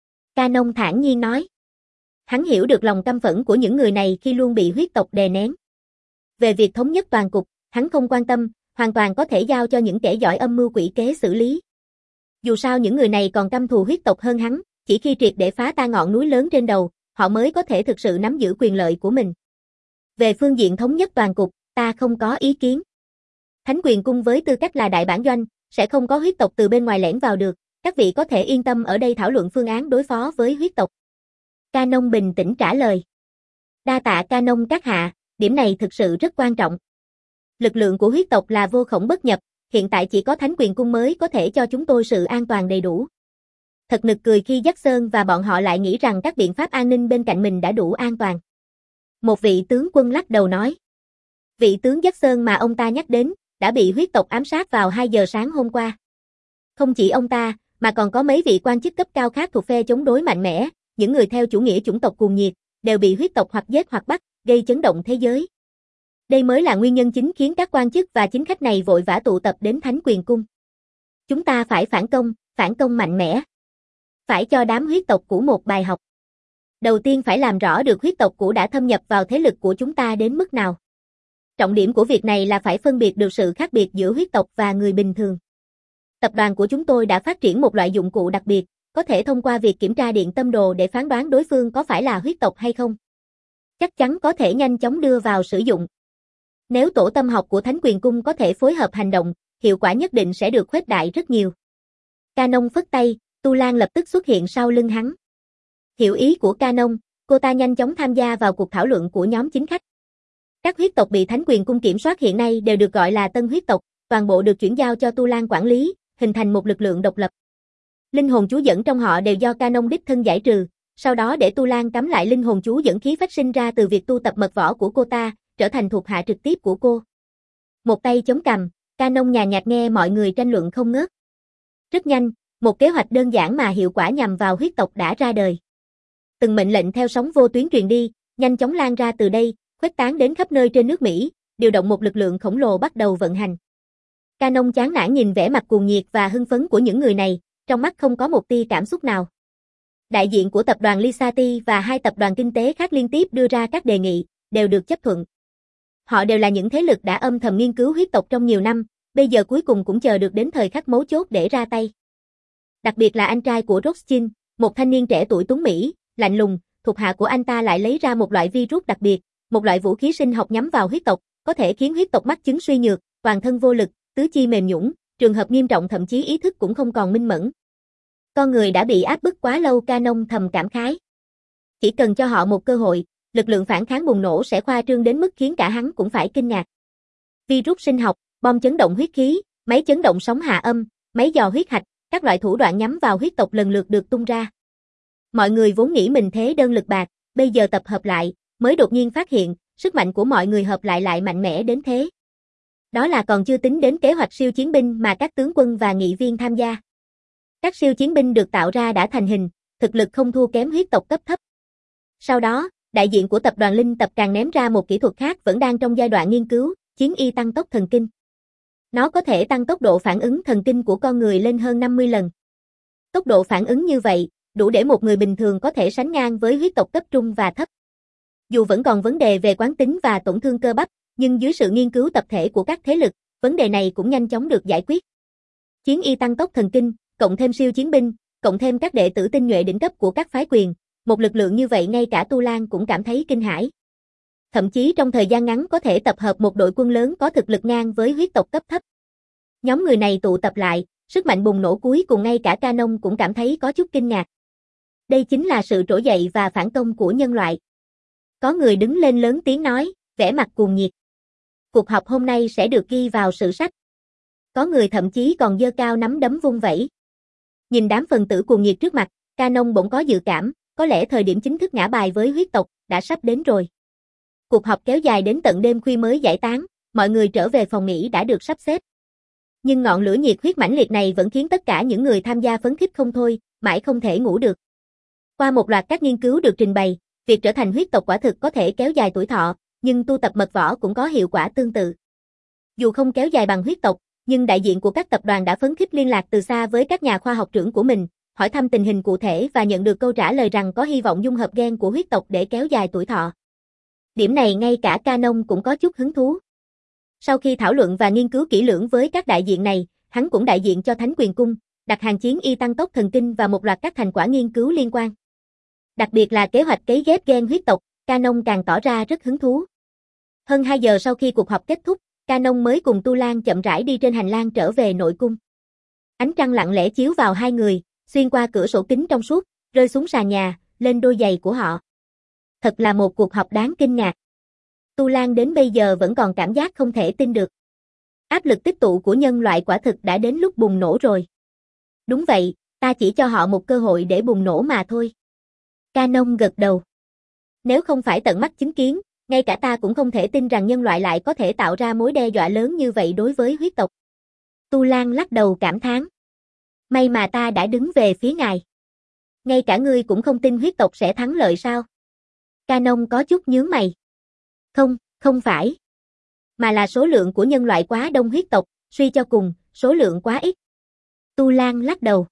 Canon thản nhiên nói. Hắn hiểu được lòng căm phẫn của những người này khi luôn bị huyết tộc đè nén. Về việc thống nhất toàn cục, hắn không quan tâm, hoàn toàn có thể giao cho những kẻ giỏi âm mưu quỷ kế xử lý. Dù sao những người này còn căm thù huyết tộc hơn hắn, chỉ khi triệt để phá tan ngọn núi lớn trên đầu, họ mới có thể thực sự nắm giữ quyền lợi của mình. Về phương diện thống nhất toàn cục, ta không có ý kiến. Thánh Quyền Cung với tư cách là đại bản doanh, sẽ không có huyết tộc từ bên ngoài lẻn vào được, các vị có thể yên tâm ở đây thảo luận phương án đối phó với huyết tộc. Canon bình tĩnh trả lời. Đa tạ Canon các hạ, điểm này thực sự rất quan trọng. Lực lượng của huyết tộc là vô khổng bất nhập, hiện tại chỉ có Thánh Quyền Cung mới có thể cho chúng tôi sự an toàn đầy đủ. Thật nực cười khi Jackson và bọn họ lại nghĩ rằng các biện pháp an ninh bên cạnh mình đã đủ an toàn. Một vị tướng quân lắc đầu nói. Vị tướng Jackson mà ông ta nhắc đến, đã bị huyết tộc ám sát vào hai giờ sáng hôm qua. Không chỉ ông ta, mà còn có mấy vị quan chức cấp cao khác thuộc phe chống đối mạnh mẽ, những người theo chủ nghĩa chủng tộc cuồng nhiệt, đều bị huyết tộc hoặc giết hoặc bắt, gây chấn động thế giới. Đây mới là nguyên nhân chính khiến các quan chức và chính khách này vội vã tụ tập đến Thánh Quyền Cung. Chúng ta phải phản công, phản công mạnh mẽ. Phải cho đám huyết tộc cũ một bài học. Đầu tiên phải làm rõ được huyết tộc cũ đã thâm nhập vào thế lực của chúng ta đến mức nào. Trọng điểm của việc này là phải phân biệt được sự khác biệt giữa huyết tộc và người bình thường. Tập đoàn của chúng tôi đã phát triển một loại dụng cụ đặc biệt, có thể thông qua việc kiểm tra điện tâm đồ để phán đoán đối phương có phải là huyết tộc hay không. Chắc chắn có thể nhanh chóng đưa vào sử dụng. Nếu tổ tâm học của Thánh Quyền Cung có thể phối hợp hành động, hiệu quả nhất định sẽ được khuếch đại rất nhiều. Canon phất tay, Tu Lan lập tức xuất hiện sau lưng hắn. Hiểu ý của Canon, cô ta nhanh chóng tham gia vào cuộc thảo luận của nhóm chính khách. Các huyết tộc bị Thánh Quyền Cung kiểm soát hiện nay đều được gọi là tân huyết tộc, toàn bộ được chuyển giao cho Tu Lan quản lý, hình thành một lực lượng độc lập. Linh hồn chú dẫn trong họ đều do Canon đích thân giải trừ, sau đó để Tu Lan cắm lại linh hồn chú dẫn khí phách sinh ra từ việc tu tập mật võ của cô ta, trở thành thuộc hạ trực tiếp của cô. Một tay chống cằm, Canon nhàn nhạt nghe mọi người tranh luận không ngớt. Rất nhanh, một kế hoạch đơn giản mà hiệu quả nhằm vào huyết tộc đã ra đời. Từng mệnh lệnh theo sóng vô tuyến truyền đi, nhanh chóng lan ra từ đây, khuếch tán đến khắp nơi trên nước Mỹ, điều động một lực lượng khổng lồ bắt đầu vận hành. Canon chán nản nhìn vẻ mặt cuồng nhiệt và hưng phấn của những người này, trong mắt không có một tia cảm xúc nào. Đại diện của tập đoàn Lisati và hai tập đoàn kinh tế khác liên tiếp đưa ra các đề nghị, đều được chấp thuận. Họ đều là những thế lực đã âm thầm nghiên cứu huyết tộc trong nhiều năm, bây giờ cuối cùng cũng chờ được đến thời khắc mấu chốt để ra tay. Đặc biệt là anh trai của Rothschild, một thanh niên trẻ tuổi tuấn Mỹ, lạnh lùng, thuộc hạ của anh ta lại lấy ra một loại virus đặc biệt, một loại vũ khí sinh học nhắm vào huyết tộc, có thể khiến huyết tộc mắc chứng suy nhược, toàn thân vô lực, tứ chi mềm nhũn, trường hợp nghiêm trọng thậm chí ý thức cũng không còn minh mẫn. Con người đã bị áp bức quá lâu, Canon thầm cảm khái. Chỉ cần cho họ một cơ hội, lực lượng phản kháng bùng nổ sẽ khoa trương đến mức khiến cả hắn cũng phải kinh ngạc. Virus sinh học, bom chấn động huyết khí, máy chấn động sóng hạ âm, máy dò huyết hạch, các loại thủ đoạn nhắm vào huyết tộc lần lượt được tung ra. Mọi người vốn nghĩ mình thế đơn lực bạc, bây giờ tập hợp lại, mới đột nhiên phát hiện, sức mạnh của mọi người hợp lại lại mạnh mẽ đến thế. Đó là còn chưa tính đến kế hoạch siêu chiến binh mà các tướng quân và nghị viên tham gia. Các siêu chiến binh được tạo ra đã thành hình, thực lực không thua kém huyết tộc cấp thấp. Sau đó, đại diện của tập đoàn Linh tập càng ném ra một kỹ thuật khác vẫn đang trong giai đoạn nghiên cứu, chiến y tăng tốc thần kinh. Nó có thể tăng tốc độ phản ứng thần kinh của con người lên hơn năm mươi lần. Tốc độ phản ứng như vậy, đủ để một người bình thường có thể sánh ngang với huyết tộc cấp trung và thấp. Dù vẫn còn vấn đề về quán tính và tổn thương cơ bắp, nhưng dưới sự nghiên cứu tập thể của các thế lực, vấn đề này cũng nhanh chóng được giải quyết. Chiến y tăng tốc thần kinh, cộng thêm siêu chiến binh, cộng thêm các đệ tử tinh nhuệ đỉnh cấp của các phái quyền, một lực lượng như vậy ngay cả Tu Lan cũng cảm thấy kinh hãi. Thậm chí trong thời gian ngắn có thể tập hợp một đội quân lớn có thực lực ngang với huyết tộc cấp thấp. Nhóm người này tụ tập lại, sức mạnh bùng nổ cuối cùng ngay cả Canon cũng cảm thấy có chút kinh ngạc. Đây chính là sự trỗi dậy và phản công của nhân loại. Có người đứng lên lớn tiếng nói, vẻ mặt cuồng nhiệt. Cuộc họp hôm nay sẽ được ghi vào sử sách. Có người thậm chí còn giơ cao nắm đấm vung vẩy. Nhìn đám phần tử cuồng nhiệt trước mặt, Canon bỗng có dự cảm, có lẽ thời điểm chính thức ngã bài với huyết tộc đã sắp đến rồi. Cuộc họp kéo dài đến tận đêm khuya mới giải tán, mọi người trở về phòng nghỉ đã được sắp xếp. Nhưng ngọn lửa nhiệt huyết mãnh liệt này vẫn khiến tất cả những người tham gia phấn khích không thôi, mãi không thể ngủ được. Qua một loạt các nghiên cứu được trình bày, việc trở thành huyết tộc quả thực có thể kéo dài tuổi thọ, nhưng tu tập mật võ cũng có hiệu quả tương tự. Dù không kéo dài bằng huyết tộc, nhưng đại diện của các tập đoàn đã phấn khích liên lạc từ xa với các nhà khoa học trưởng của mình, hỏi thăm tình hình cụ thể và nhận được câu trả lời rằng có hy vọng dung hợp gen của huyết tộc để kéo dài tuổi thọ. Điểm này ngay cả Canon cũng có chút hứng thú. Sau khi thảo luận và nghiên cứu kỹ lưỡng với các đại diện này, hắn cũng đại diện cho Thánh Quyền Cung, đặt hàng chiến y tăng tốc thần kinh và một loạt các thành quả nghiên cứu liên quan. Đặc biệt là kế hoạch cấy ghép gen huyết tộc, Canon càng tỏ ra rất hứng thú. Hơn hai giờ sau khi cuộc họp kết thúc, Canon mới cùng Tu Lan chậm rãi đi trên hành lang trở về nội cung. Ánh trăng lặng lẽ chiếu vào hai người, xuyên qua cửa sổ kính trong suốt, rơi xuống sàn nhà, lên đôi giày của họ. Thật là một cuộc họp đáng kinh ngạc. Tu Lan đến bây giờ vẫn còn cảm giác không thể tin được. Áp lực tích tụ của nhân loại quả thực đã đến lúc bùng nổ rồi. Đúng vậy, ta chỉ cho họ một cơ hội để bùng nổ mà thôi. Canon gật đầu. Nếu không phải tận mắt chứng kiến, ngay cả ta cũng không thể tin rằng nhân loại lại có thể tạo ra mối đe dọa lớn như vậy đối với huyết tộc. Tu Lan lắc đầu cảm thán. May mà ta đã đứng về phía ngài. Ngay cả ngươi cũng không tin huyết tộc sẽ thắng lợi sao? Canon có chút nhướng mày. Không, không phải. Mà là số lượng của nhân loại quá đông, huyết tộc, suy cho cùng, số lượng quá ít. Tu Lan lắc đầu.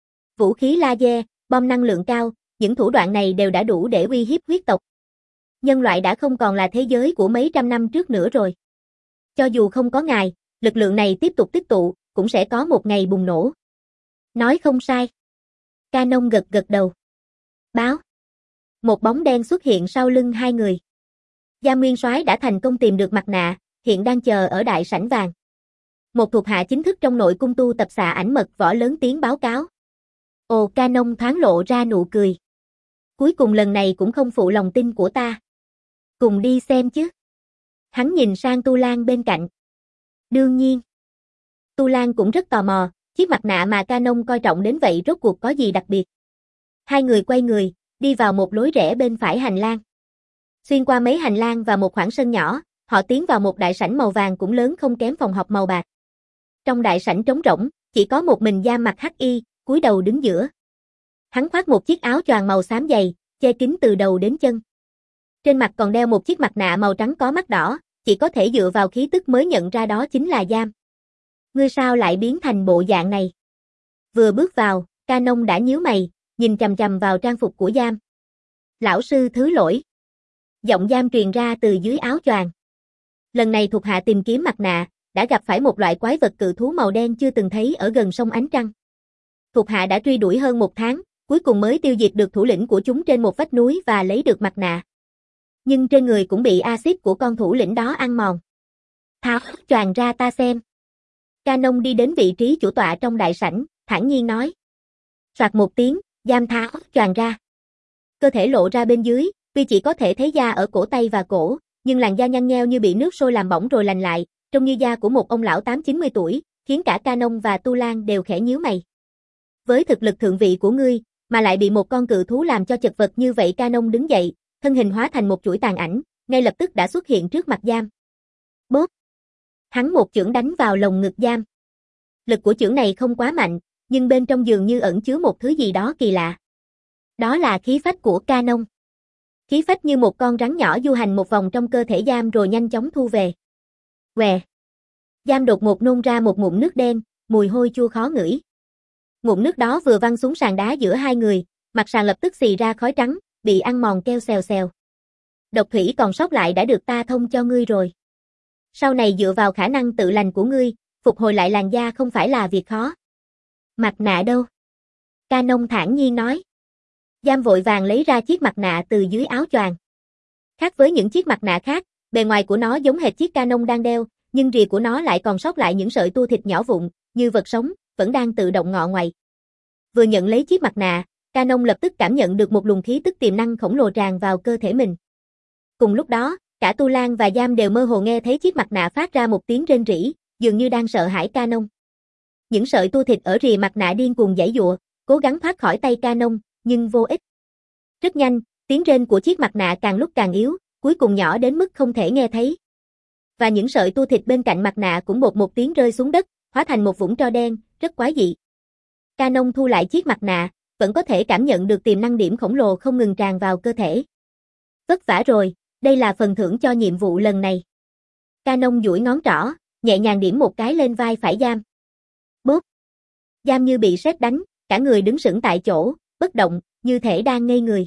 Vũ khí laser, bom năng lượng cao, những thủ đoạn này đều đã đủ để uy hiếp huyết tộc. Nhân loại đã không còn là thế giới của mấy trăm năm trước nữa rồi. Cho dù không có ngài, lực lượng này tiếp tục tích tụ, cũng sẽ có một ngày bùng nổ. Nói không sai. Canon gật gật đầu. Báo. Một bóng đen xuất hiện sau lưng hai người. Giam Nguyên Soái đã thành công tìm được mặt nạ, hiện đang chờ ở đại sảnh vàng. Một thuộc hạ chính thức trong nội cung tu tập xạ ảnh mật võ lớn tiếng báo cáo. Ồ, Canon thoáng lộ ra nụ cười. Cuối cùng lần này cũng không phụ lòng tin của ta. Cùng đi xem chứ. Hắn nhìn sang Tu Lan bên cạnh. Đương nhiên. Tu Lan cũng rất tò mò, chiếc mặt nạ mà Canon coi trọng đến vậy rốt cuộc có gì đặc biệt. Hai người quay người, đi vào một lối rẽ bên phải hành lang. Xuyên qua mấy hành lang và một khoảng sân nhỏ, họ tiến vào một đại sảnh màu vàng cũng lớn không kém phòng họp màu bạc. Trong đại sảnh trống rỗng, chỉ có một mình Giam mặc hắc y, cúi đầu đứng giữa. Hắn khoác một chiếc áo choàng màu xám dày, che kín từ đầu đến chân. Trên mặt còn đeo một chiếc mặt nạ màu trắng có mắt đỏ, chỉ có thể dựa vào khí tức mới nhận ra đó chính là Giam. Ngươi sao lại biến thành bộ dạng này? Vừa bước vào, Canon đã nhíu mày, nhìn chằm chằm vào trang phục của Giam. Lão sư thứ lỗi. Giọng Giam truyền ra từ dưới áo choàng. Lần này thuộc hạ tìm kiếm mặt nạ, đã gặp phải một loại quái vật cự thú màu đen chưa từng thấy ở gần sông Ánh Trăng. Thuộc hạ đã truy đuổi hơn một tháng, cuối cùng mới tiêu diệt được thủ lĩnh của chúng trên một vách núi và lấy được mặt nạ. Nhưng trên người cũng bị axit của con thủ lĩnh đó ăn mòn. Tháo choàng ra ta xem. Canon đi đến vị trí chủ tọa trong đại sảnh, thản nhiên nói. Soạt một tiếng, Giam tháo choàng ra. Cơ thể lộ ra bên dưới, tuy chỉ có thể thấy da ở cổ tay và cổ, nhưng làn da nhăn nheo như bị nước sôi làm bỏng rồi lành lại, trông như da của một ông lão tám chín mươi tuổi, khiến cả Canon và Tu Lan đều khẽ nhíu mày. Với thực lực thượng vị của ngươi, mà lại bị một con cự thú làm cho chật vật như vậy. Canon đứng dậy, thân hình hóa thành một chuỗi tàn ảnh, ngay lập tức đã xuất hiện trước mặt Giam. Bốp! Hắn một chưởng đánh vào lồng ngực Giam. Lực của chưởng này không quá mạnh, nhưng bên trong dường như ẩn chứa một thứ gì đó kỳ lạ. Đó là khí phách của Canon. Khí phách như một con rắn nhỏ du hành một vòng trong cơ thể Giam rồi nhanh chóng thu về. Què! Giam đột ngột nôn ra một ngụm nước đen, mùi hôi chua khó ngửi. Ngụm nước đó vừa văng xuống sàn đá giữa hai người, mặt sàn lập tức xì ra khói trắng, bị ăn mòn keo xèo xèo. Độc thủy còn sót lại đã được ta thông cho ngươi rồi. Sau này dựa vào khả năng tự lành của ngươi, phục hồi lại làn da không phải là việc khó. Mặt nạ đâu? Canon thản nhiên nói. Giam vội vàng lấy ra chiếc mặt nạ từ dưới áo choàng. Khác với những chiếc mặt nạ khác, bề ngoài của nó giống hệt chiếc Canon đang đeo, nhưng rìa của nó lại còn sót lại những sợi tua thịt nhỏ vụn, như vật sống, vẫn đang tự động ngọ ngoại. Vừa nhận lấy chiếc mặt nạ, Canon lập tức cảm nhận được một luồng khí tức tiềm năng khổng lồ tràn vào cơ thể mình. Cùng lúc đó, cả Tu Lan và Giam đều mơ hồ nghe thấy chiếc mặt nạ phát ra một tiếng rên rỉ, dường như đang sợ hãi Canon. Những sợi tua thịt ở rìa mặt nạ điên cuồng giãy giụa, cố gắng thoát khỏi tay Canon, nhưng vô ích. Rất nhanh, tiếng rên của chiếc mặt nạ càng lúc càng yếu, cuối cùng nhỏ đến mức không thể nghe thấy. Và những sợi tua thịt bên cạnh mặt nạ cũng bột một tiếng rơi xuống đất, hóa thành một vũng tro đen, rất quái dị. Canon thu lại chiếc mặt nạ, vẫn có thể cảm nhận được tiềm năng điểm khổng lồ không ngừng tràn vào cơ thể. Vất vả rồi, đây là phần thưởng cho nhiệm vụ lần này. Canon duỗi ngón trỏ, nhẹ nhàng điểm một cái lên vai phải Giam. Bốp! Giam như bị sét đánh, cả người đứng sững tại chỗ, bất động, như thể đang ngây người.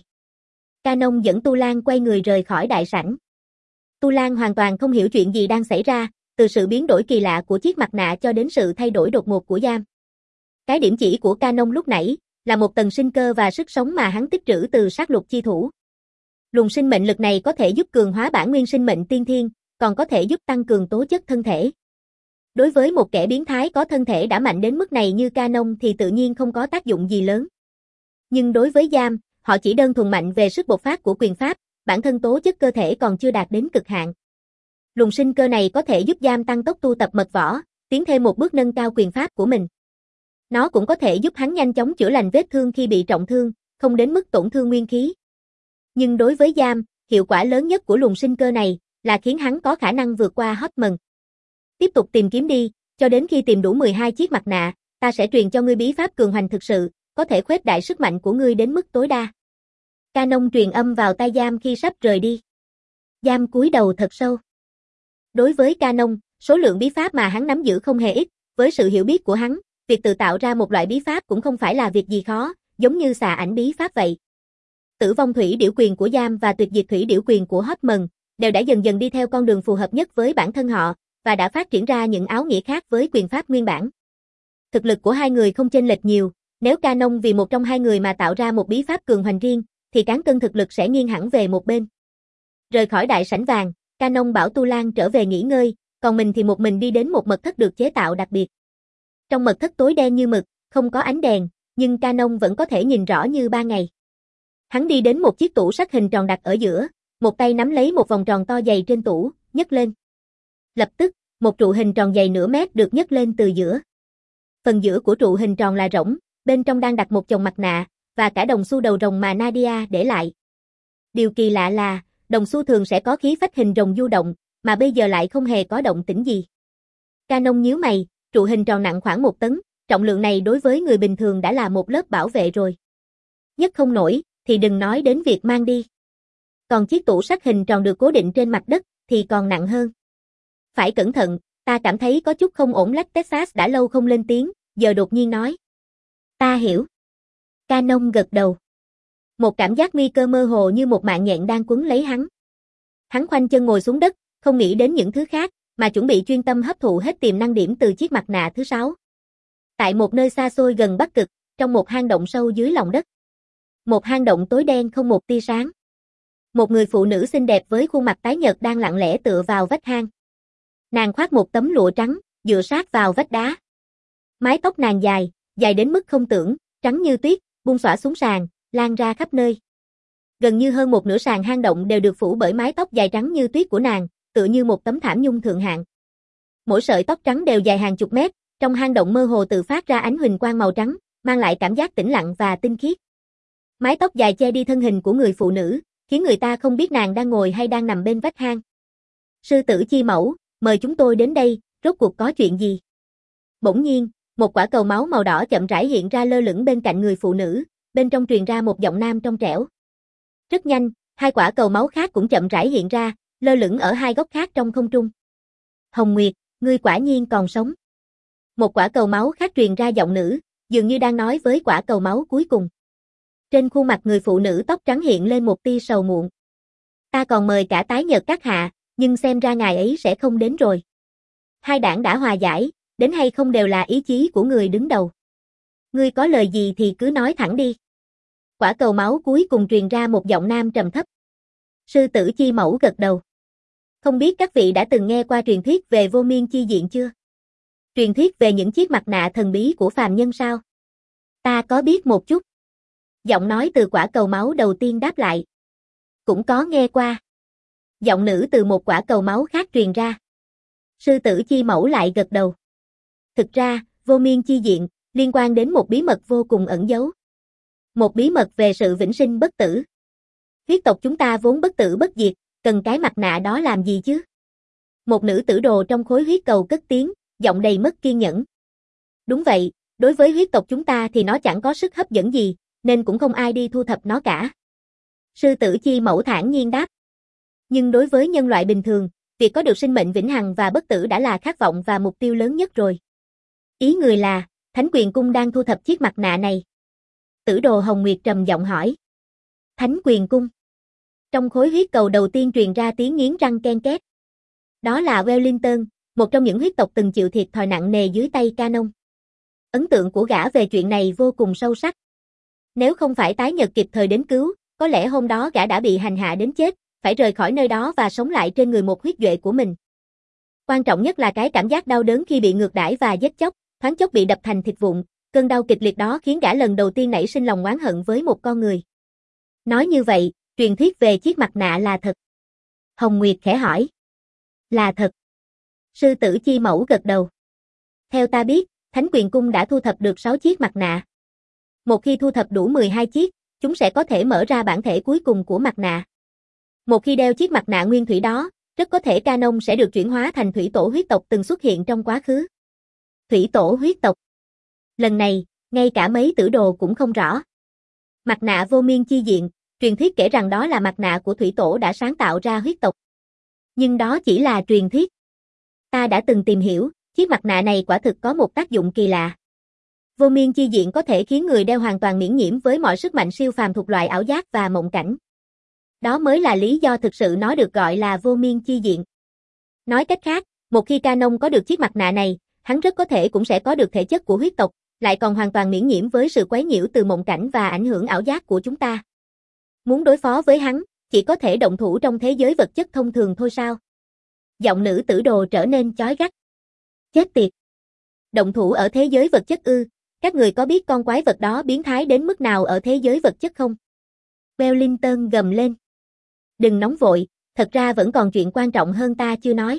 Canon dẫn Tu Lan quay người rời khỏi đại sảnh. Tu Lan hoàn toàn không hiểu chuyện gì đang xảy ra, từ sự biến đổi kỳ lạ của chiếc mặt nạ cho đến sự thay đổi đột ngột của Giam. Cái điểm chỉ của Canon lúc nãy là một tầng sinh cơ và sức sống mà hắn tích trữ từ sát lục chi thủ. Luồng sinh mệnh lực này có thể giúp cường hóa bản nguyên sinh mệnh tiên thiên, còn có thể giúp tăng cường tố chất thân thể. Đối với một kẻ biến thái có thân thể đã mạnh đến mức này như Canon thì tự nhiên không có tác dụng gì lớn. Nhưng đối với Giam, họ chỉ đơn thuần mạnh về sức bộc phát của quyền pháp, bản thân tố chất cơ thể còn chưa đạt đến cực hạn. Luồng sinh cơ này có thể giúp Giam tăng tốc tu tập mật võ, tiến thêm một bước nâng cao quyền pháp của mình. Nó cũng có thể giúp hắn nhanh chóng chữa lành vết thương khi bị trọng thương, không đến mức tổn thương nguyên khí. Nhưng đối với Giam, hiệu quả lớn nhất của luồng sinh cơ này là khiến hắn có khả năng vượt qua Hotman. Tiếp tục tìm kiếm đi, cho đến khi tìm đủ mười hai chiếc mặt nạ, ta sẽ truyền cho ngươi bí pháp cường hoành thực sự, có thể khuếch đại sức mạnh của ngươi đến mức tối đa. Canon truyền âm vào tai Giam khi sắp rời đi. Giam cúi đầu thật sâu. Đối với Canon, số lượng bí pháp mà hắn nắm giữ không hề ít, với sự hiểu biết của hắn, việc tự tạo ra một loại bí pháp cũng không phải là việc gì khó, giống như xà ảnh bí pháp vậy. Tử vong thủy điểu quyền của Giam và tuyệt diệt thủy điểu quyền của Hotman đều đã dần dần đi theo con đường phù hợp nhất với bản thân họ, và đã phát triển ra những áo nghĩa khác với quyền pháp nguyên bản. Thực lực của hai người không chênh lệch nhiều, nếu Canon vì một trong hai người mà tạo ra một bí pháp cường hoành riêng, thì cán cân thực lực sẽ nghiêng hẳn về một bên. Rời khỏi đại sảnh vàng, Canon bảo Tu Lan trở về nghỉ ngơi, còn mình thì một mình đi đến một mật thất được chế tạo đặc biệt. Trong mật thất tối đen như mực, không có ánh đèn, nhưng Canon vẫn có thể nhìn rõ như ban ngày. Hắn đi đến một chiếc tủ sắt hình tròn đặt ở giữa, một tay nắm lấy một vòng tròn to dày trên tủ, nhấc lên. Lập tức, một trụ hình tròn dày nửa mét được nhấc lên từ giữa. Phần giữa của trụ hình tròn là rỗng, bên trong đang đặt một chồng mặt nạ, và cả đồng xu đầu rồng mà Nadia để lại. Điều kỳ lạ là, đồng xu thường sẽ có khí phách hình rồng du động, mà bây giờ lại không hề có động tĩnh gì. Canon nhíu mày, trụ hình tròn nặng khoảng một tấn, trọng lượng này đối với người bình thường đã là một lớp bảo vệ rồi. Nhất không nổi, thì đừng nói đến việc mang đi. Còn chiếc tủ sắt hình tròn được cố định trên mặt đất, thì còn nặng hơn. Phải cẩn thận, ta cảm thấy có chút không ổn. Lách Texas đã lâu không lên tiếng, giờ đột nhiên nói. Ta hiểu. Canon gật đầu. Một cảm giác nguy cơ mơ hồ như một mạng nhện đang quấn lấy hắn. Hắn khoanh chân ngồi xuống đất, không nghĩ đến những thứ khác, mà chuẩn bị chuyên tâm hấp thụ hết tiềm năng điểm từ chiếc mặt nạ thứ sáu. Tại một nơi xa xôi gần Bắc Cực, trong một hang động sâu dưới lòng đất. Một hang động tối đen không một tia sáng. Một người phụ nữ xinh đẹp với khuôn mặt tái nhợt đang lặng lẽ tựa vào vách hang. Nàng khoác một tấm lụa trắng, dựa sát vào vách đá. Mái tóc nàng dài, dài đến mức không tưởng, trắng như tuyết, buông xõa xuống sàn, lan ra khắp nơi. Gần như hơn một nửa sàn hang động đều được phủ bởi mái tóc dài trắng như tuyết của nàng, tựa như một tấm thảm nhung thượng hạng. Mỗi sợi tóc trắng đều dài hàng chục mét, trong hang động mơ hồ tự phát ra ánh huỳnh quang màu trắng, mang lại cảm giác tĩnh lặng và tinh khiết. Mái tóc dài che đi thân hình của người phụ nữ, khiến người ta không biết nàng đang ngồi hay đang nằm bên vách hang. Sư tử chi mẫu, mời chúng tôi đến đây, rốt cuộc có chuyện gì? Bỗng nhiên, một quả cầu máu màu đỏ chậm rãi hiện ra lơ lửng bên cạnh người phụ nữ, bên trong truyền ra một giọng nam trong trẻo. Rất nhanh, hai quả cầu máu khác cũng chậm rãi hiện ra, lơ lửng ở hai góc khác trong không trung. Hồng Nguyệt, ngươi quả nhiên còn sống. Một quả cầu máu khác truyền ra giọng nữ, dường như đang nói với quả cầu máu cuối cùng. Trên khuôn mặt người phụ nữ tóc trắng hiện lên một tia sầu muộn. Ta còn mời cả tái nhợt các hạ, nhưng xem ra ngài ấy sẽ không đến rồi. Hai đảng đã hòa giải, đến hay không đều là ý chí của người đứng đầu. Ngươi có lời gì thì cứ nói thẳng đi. Quả cầu máu cuối cùng truyền ra một giọng nam trầm thấp. Sư tử chi mẫu gật đầu. Không biết các vị đã từng nghe qua truyền thuyết về vô miên chi diện chưa? Truyền thuyết về những chiếc mặt nạ thần bí của phàm nhân sao? Ta có biết một chút. Giọng nói từ quả cầu máu đầu tiên đáp lại. Cũng có nghe qua. Giọng nữ từ một quả cầu máu khác truyền ra. Sư tử chi mẫu lại gật đầu. Thực ra, vô miên chi diện, liên quan đến một bí mật vô cùng ẩn giấu. Một bí mật về sự vĩnh sinh bất tử. Huyết tộc chúng ta vốn bất tử bất diệt, cần cái mặt nạ đó làm gì chứ? Một nữ tử đồ trong khối huyết cầu cất tiếng, giọng đầy mất kiên nhẫn. Đúng vậy, đối với huyết tộc chúng ta thì nó chẳng có sức hấp dẫn gì, nên cũng không ai đi thu thập nó cả. Sư tử chi mẫu thản nhiên đáp. Nhưng đối với nhân loại bình thường, việc có được sinh mệnh vĩnh hằng và bất tử đã là khát vọng và mục tiêu lớn nhất rồi. Ý người là, Thánh Quyền Cung đang thu thập chiếc mặt nạ này. Tử đồ Hồng Nguyệt trầm giọng hỏi. Thánh Quyền Cung. Trong khối huyết cầu đầu tiên truyền ra tiếng nghiến răng ken két. Đó là Wellington, một trong những huyết tộc từng chịu thiệt thòi nặng nề dưới tay Canon. Ấn tượng của gã về chuyện này vô cùng sâu sắc. Nếu không phải tái nhật kịp thời đến cứu, có lẽ hôm đó gã đã bị hành hạ đến chết, phải rời khỏi nơi đó và sống lại trên người một huyết duệ của mình. Quan trọng nhất là cái cảm giác đau đớn khi bị ngược đãi và giết chóc, thoáng chốc bị đập thành thịt vụn, cơn đau kịch liệt đó khiến gã lần đầu tiên nảy sinh lòng oán hận với một con người. Nói như vậy, truyền thuyết về chiếc mặt nạ là thật. Hồng Nguyệt khẽ hỏi. Là thật. Sư tử chi mẫu gật đầu. Theo ta biết, Thánh Quyền Cung đã thu thập được sáu chiếc mặt nạ. Một khi thu thập đủ mười hai chiếc, chúng sẽ có thể mở ra bản thể cuối cùng của mặt nạ. Một khi đeo chiếc mặt nạ nguyên thủy đó, rất có thể Canon sẽ được chuyển hóa thành thủy tổ huyết tộc từng xuất hiện trong quá khứ. Thủy tổ huyết tộc. Lần này, ngay cả mấy tử đồ cũng không rõ. Mặt nạ vô miên chi diện, truyền thuyết kể rằng đó là mặt nạ của thủy tổ đã sáng tạo ra huyết tộc. Nhưng đó chỉ là truyền thuyết. Ta đã từng tìm hiểu, chiếc mặt nạ này quả thực có một tác dụng kỳ lạ. Vô miên chi diện có thể khiến người đeo hoàn toàn miễn nhiễm với mọi sức mạnh siêu phàm thuộc loại ảo giác và mộng cảnh. Đó mới là lý do thực sự nó được gọi là vô miên chi diện. Nói cách khác, Một khi Canon có được chiếc mặt nạ này, hắn rất có thể cũng sẽ có được thể chất của huyết tộc, lại còn hoàn toàn miễn nhiễm với sự quấy nhiễu từ mộng cảnh và ảnh hưởng ảo giác của chúng ta. Muốn đối phó với hắn, chỉ có thể động thủ trong thế giới vật chất thông thường thôi sao? Giọng nữ tử đồ trở nên chói gắt. Chết tiệt! Động thủ ở thế giới vật chất ư? Các người có biết con quái vật đó biến thái đến mức nào ở thế giới vật chất không? Wellington gầm lên. Đừng nóng vội, thật ra vẫn còn chuyện quan trọng hơn ta chưa nói.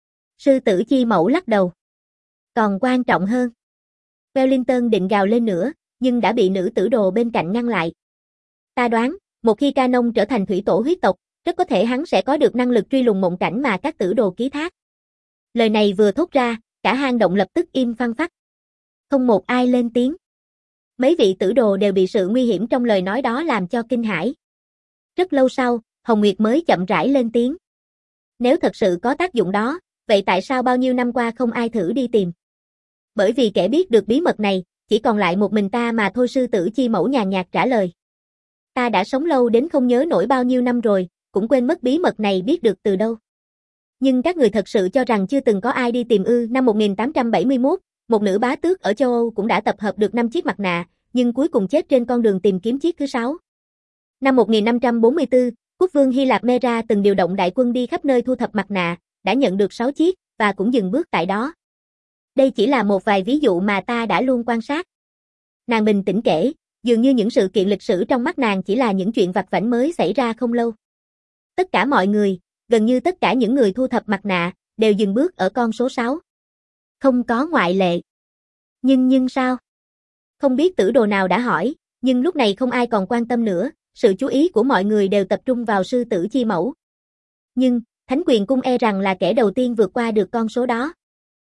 Sư tử chi mẫu lắc đầu. Còn quan trọng hơn. Wellington định gào lên nữa, nhưng đã bị nữ tử đồ bên cạnh ngăn lại. Ta đoán, một khi Canon trở thành thủy tổ huyết tộc, rất có thể hắn sẽ có được năng lực truy lùng mộng cảnh mà các tử đồ ký thác. Lời này vừa thốt ra, cả hang động lập tức im phăng phắc. Không một ai lên tiếng. Mấy vị tử đồ đều bị sự nguy hiểm trong lời nói đó làm cho kinh hãi. Rất lâu sau, Hồng Nguyệt mới chậm rãi lên tiếng. Nếu thật sự có tác dụng đó, vậy tại sao bao nhiêu năm qua không ai thử đi tìm? Bởi vì kẻ biết được bí mật này, chỉ còn lại một mình ta mà thôi, sư tử chi mẫu nhàn nhạt trả lời. Ta đã sống lâu đến không nhớ nổi bao nhiêu năm rồi, cũng quên mất bí mật này biết được từ đâu. Nhưng các người thật sự cho rằng chưa từng có ai đi tìm ư? Năm một nghìn tám trăm bảy mươi mốt, một nữ bá tước ở châu Âu cũng đã tập hợp được năm chiếc mặt nạ, nhưng cuối cùng chết trên con đường tìm kiếm chiếc thứ sáu. Năm một nghìn năm trăm bốn mươi tư, quốc vương Hy Lạp Mera từng điều động đại quân đi khắp nơi thu thập mặt nạ, đã nhận được sáu chiếc, và cũng dừng bước tại đó. Đây chỉ là một vài ví dụ mà ta đã luôn quan sát. Nàng bình tĩnh kể, dường như những sự kiện lịch sử trong mắt nàng chỉ là những chuyện vặt vãnh mới xảy ra không lâu. Tất cả mọi người, gần như tất cả những người thu thập mặt nạ, đều dừng bước ở con số sáu. Không có ngoại lệ. Nhưng nhưng sao? Không biết tử đồ nào đã hỏi, nhưng lúc này không ai còn quan tâm nữa, sự chú ý của mọi người đều tập trung vào sư tử chi mẫu. Nhưng, Thánh quyền cung e rằng là kẻ đầu tiên vượt qua được con số đó.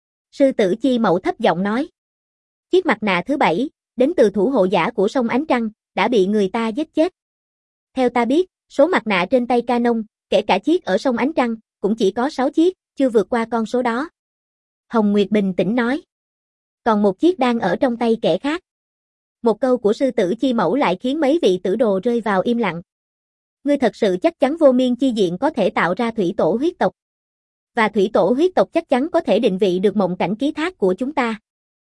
Sư tử chi mẫu thấp giọng nói. Chiếc mặt nạ thứ bảy, đến từ thủ hộ giả của sông Ánh Trăng, đã bị người ta giết chết. Theo ta biết, số mặt nạ trên tay Canon, kể cả chiếc ở sông Ánh Trăng, cũng chỉ có sáu chiếc, chưa vượt qua con số đó. Hồng Nguyệt bình tĩnh nói. Còn một chiếc đang ở trong tay kẻ khác. Một câu của sư tử chi mẫu lại khiến mấy vị tử đồ rơi vào im lặng. Ngươi thật sự chắc chắn vô miên chi diện có thể tạo ra thủy tổ huyết tộc. Và thủy tổ huyết tộc chắc chắn có thể định vị được mộng cảnh ký thác của chúng ta.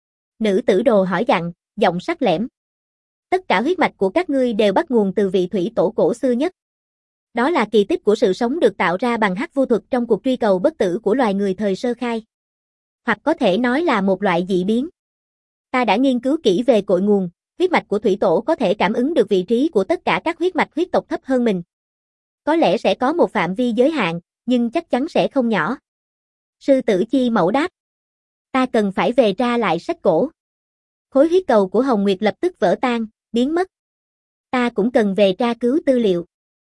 Nữ tử đồ hỏi dặn, giọng sắc lẻm. Tất cả huyết mạch của các ngươi đều bắt nguồn từ vị thủy tổ cổ xưa nhất. Đó là kỳ tích của sự sống được tạo ra bằng hắc vu thuật trong cuộc truy cầu bất tử của loài người thời sơ khai. Hoặc có thể nói là một loại dị biến. Ta đã nghiên cứu kỹ về cội nguồn, huyết mạch của thủy tổ có thể cảm ứng được vị trí của tất cả các huyết mạch huyết tộc thấp hơn mình. Có lẽ sẽ có một phạm vi giới hạn, nhưng chắc chắn sẽ không nhỏ. Sư tử chi mẫu đáp. Ta cần phải về tra lại sách cổ. Khối huyết cầu của Hồng Nguyệt lập tức vỡ tan, biến mất. Ta cũng cần về tra cứu tư liệu.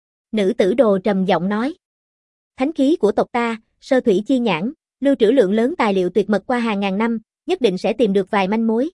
Nữ tử đồ trầm giọng nói. Thánh khí của tộc ta, sơ thủy chi nhãn, lưu trữ lượng lớn tài liệu tuyệt mật qua hàng ngàn năm, nhất định sẽ tìm được vài manh mối.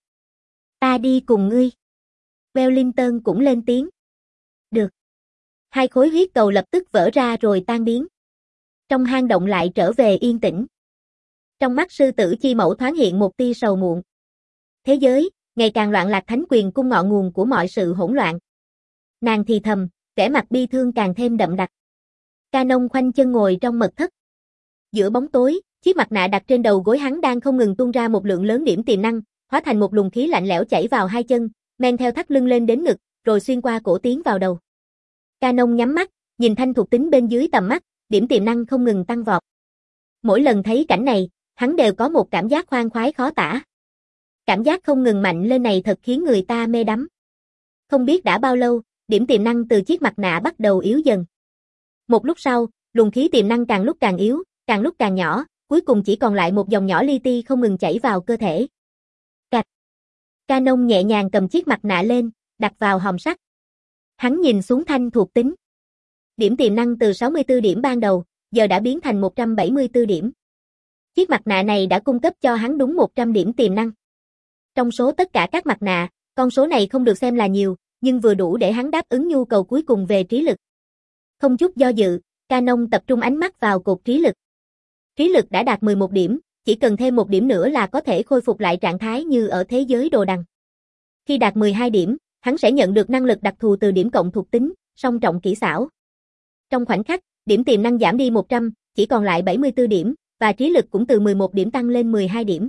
Ta đi cùng ngươi. Wellington cũng lên tiếng. Được. Hai khối huyết cầu lập tức vỡ ra rồi tan biến. Trong hang động lại trở về yên tĩnh. Trong mắt sư tử chi mẫu thoáng hiện một tia sầu muộn. Thế giới, ngày càng loạn lạc, thánh quyền cung ngọn nguồn của mọi sự hỗn loạn. Nàng thì thầm, vẻ mặt bi thương càng thêm đậm đặc. Canon khoanh chân ngồi trong mật thất. Giữa bóng tối, chiếc mặt nạ đặt trên đầu gối hắn đang không ngừng tuôn ra một lượng lớn điểm tiềm năng, hóa thành một luồng khí lạnh lẽo chảy vào hai chân, men theo thắt lưng lên đến ngực, rồi xuyên qua cổ tiến vào đầu. Canon nhắm mắt, nhìn thanh thuộc tính bên dưới tầm mắt, điểm tiềm năng không ngừng tăng vọt. Mỗi lần thấy cảnh này, hắn đều có một cảm giác khoan khoái khó tả. Cảm giác không ngừng mạnh lên này thật khiến người ta mê đắm. Không biết đã bao lâu, điểm tiềm năng từ chiếc mặt nạ bắt đầu yếu dần. Một lúc sau, luồng khí tiềm năng càng lúc càng yếu, càng lúc càng nhỏ, cuối cùng chỉ còn lại một dòng nhỏ li ti không ngừng chảy vào cơ thể. Cạch. Canon nhẹ nhàng cầm chiếc mặt nạ lên, đặt vào hòm sắt. Hắn nhìn xuống thanh thuộc tính. Điểm tiềm năng từ sáu mươi tư điểm ban đầu, giờ đã biến thành một trăm bảy mươi tư điểm. Chiếc mặt nạ này đã cung cấp cho hắn đúng một trăm điểm tiềm năng. Trong số tất cả các mặt nạ, con số này không được xem là nhiều, nhưng vừa đủ để hắn đáp ứng nhu cầu cuối cùng về trí lực. Không chút do dự, Canon tập trung ánh mắt vào cột trí lực. Trí lực đã đạt mười một điểm, chỉ cần thêm một điểm nữa là có thể khôi phục lại trạng thái như ở thế giới đồ đằng. Khi đạt mười hai điểm, hắn sẽ nhận được năng lực đặc thù từ điểm cộng thuộc tính, song trọng kỹ xảo. Trong khoảnh khắc, điểm tiềm năng giảm đi một trăm, chỉ còn lại bảy mươi tư điểm, và trí lực cũng từ mười một điểm tăng lên mười hai điểm.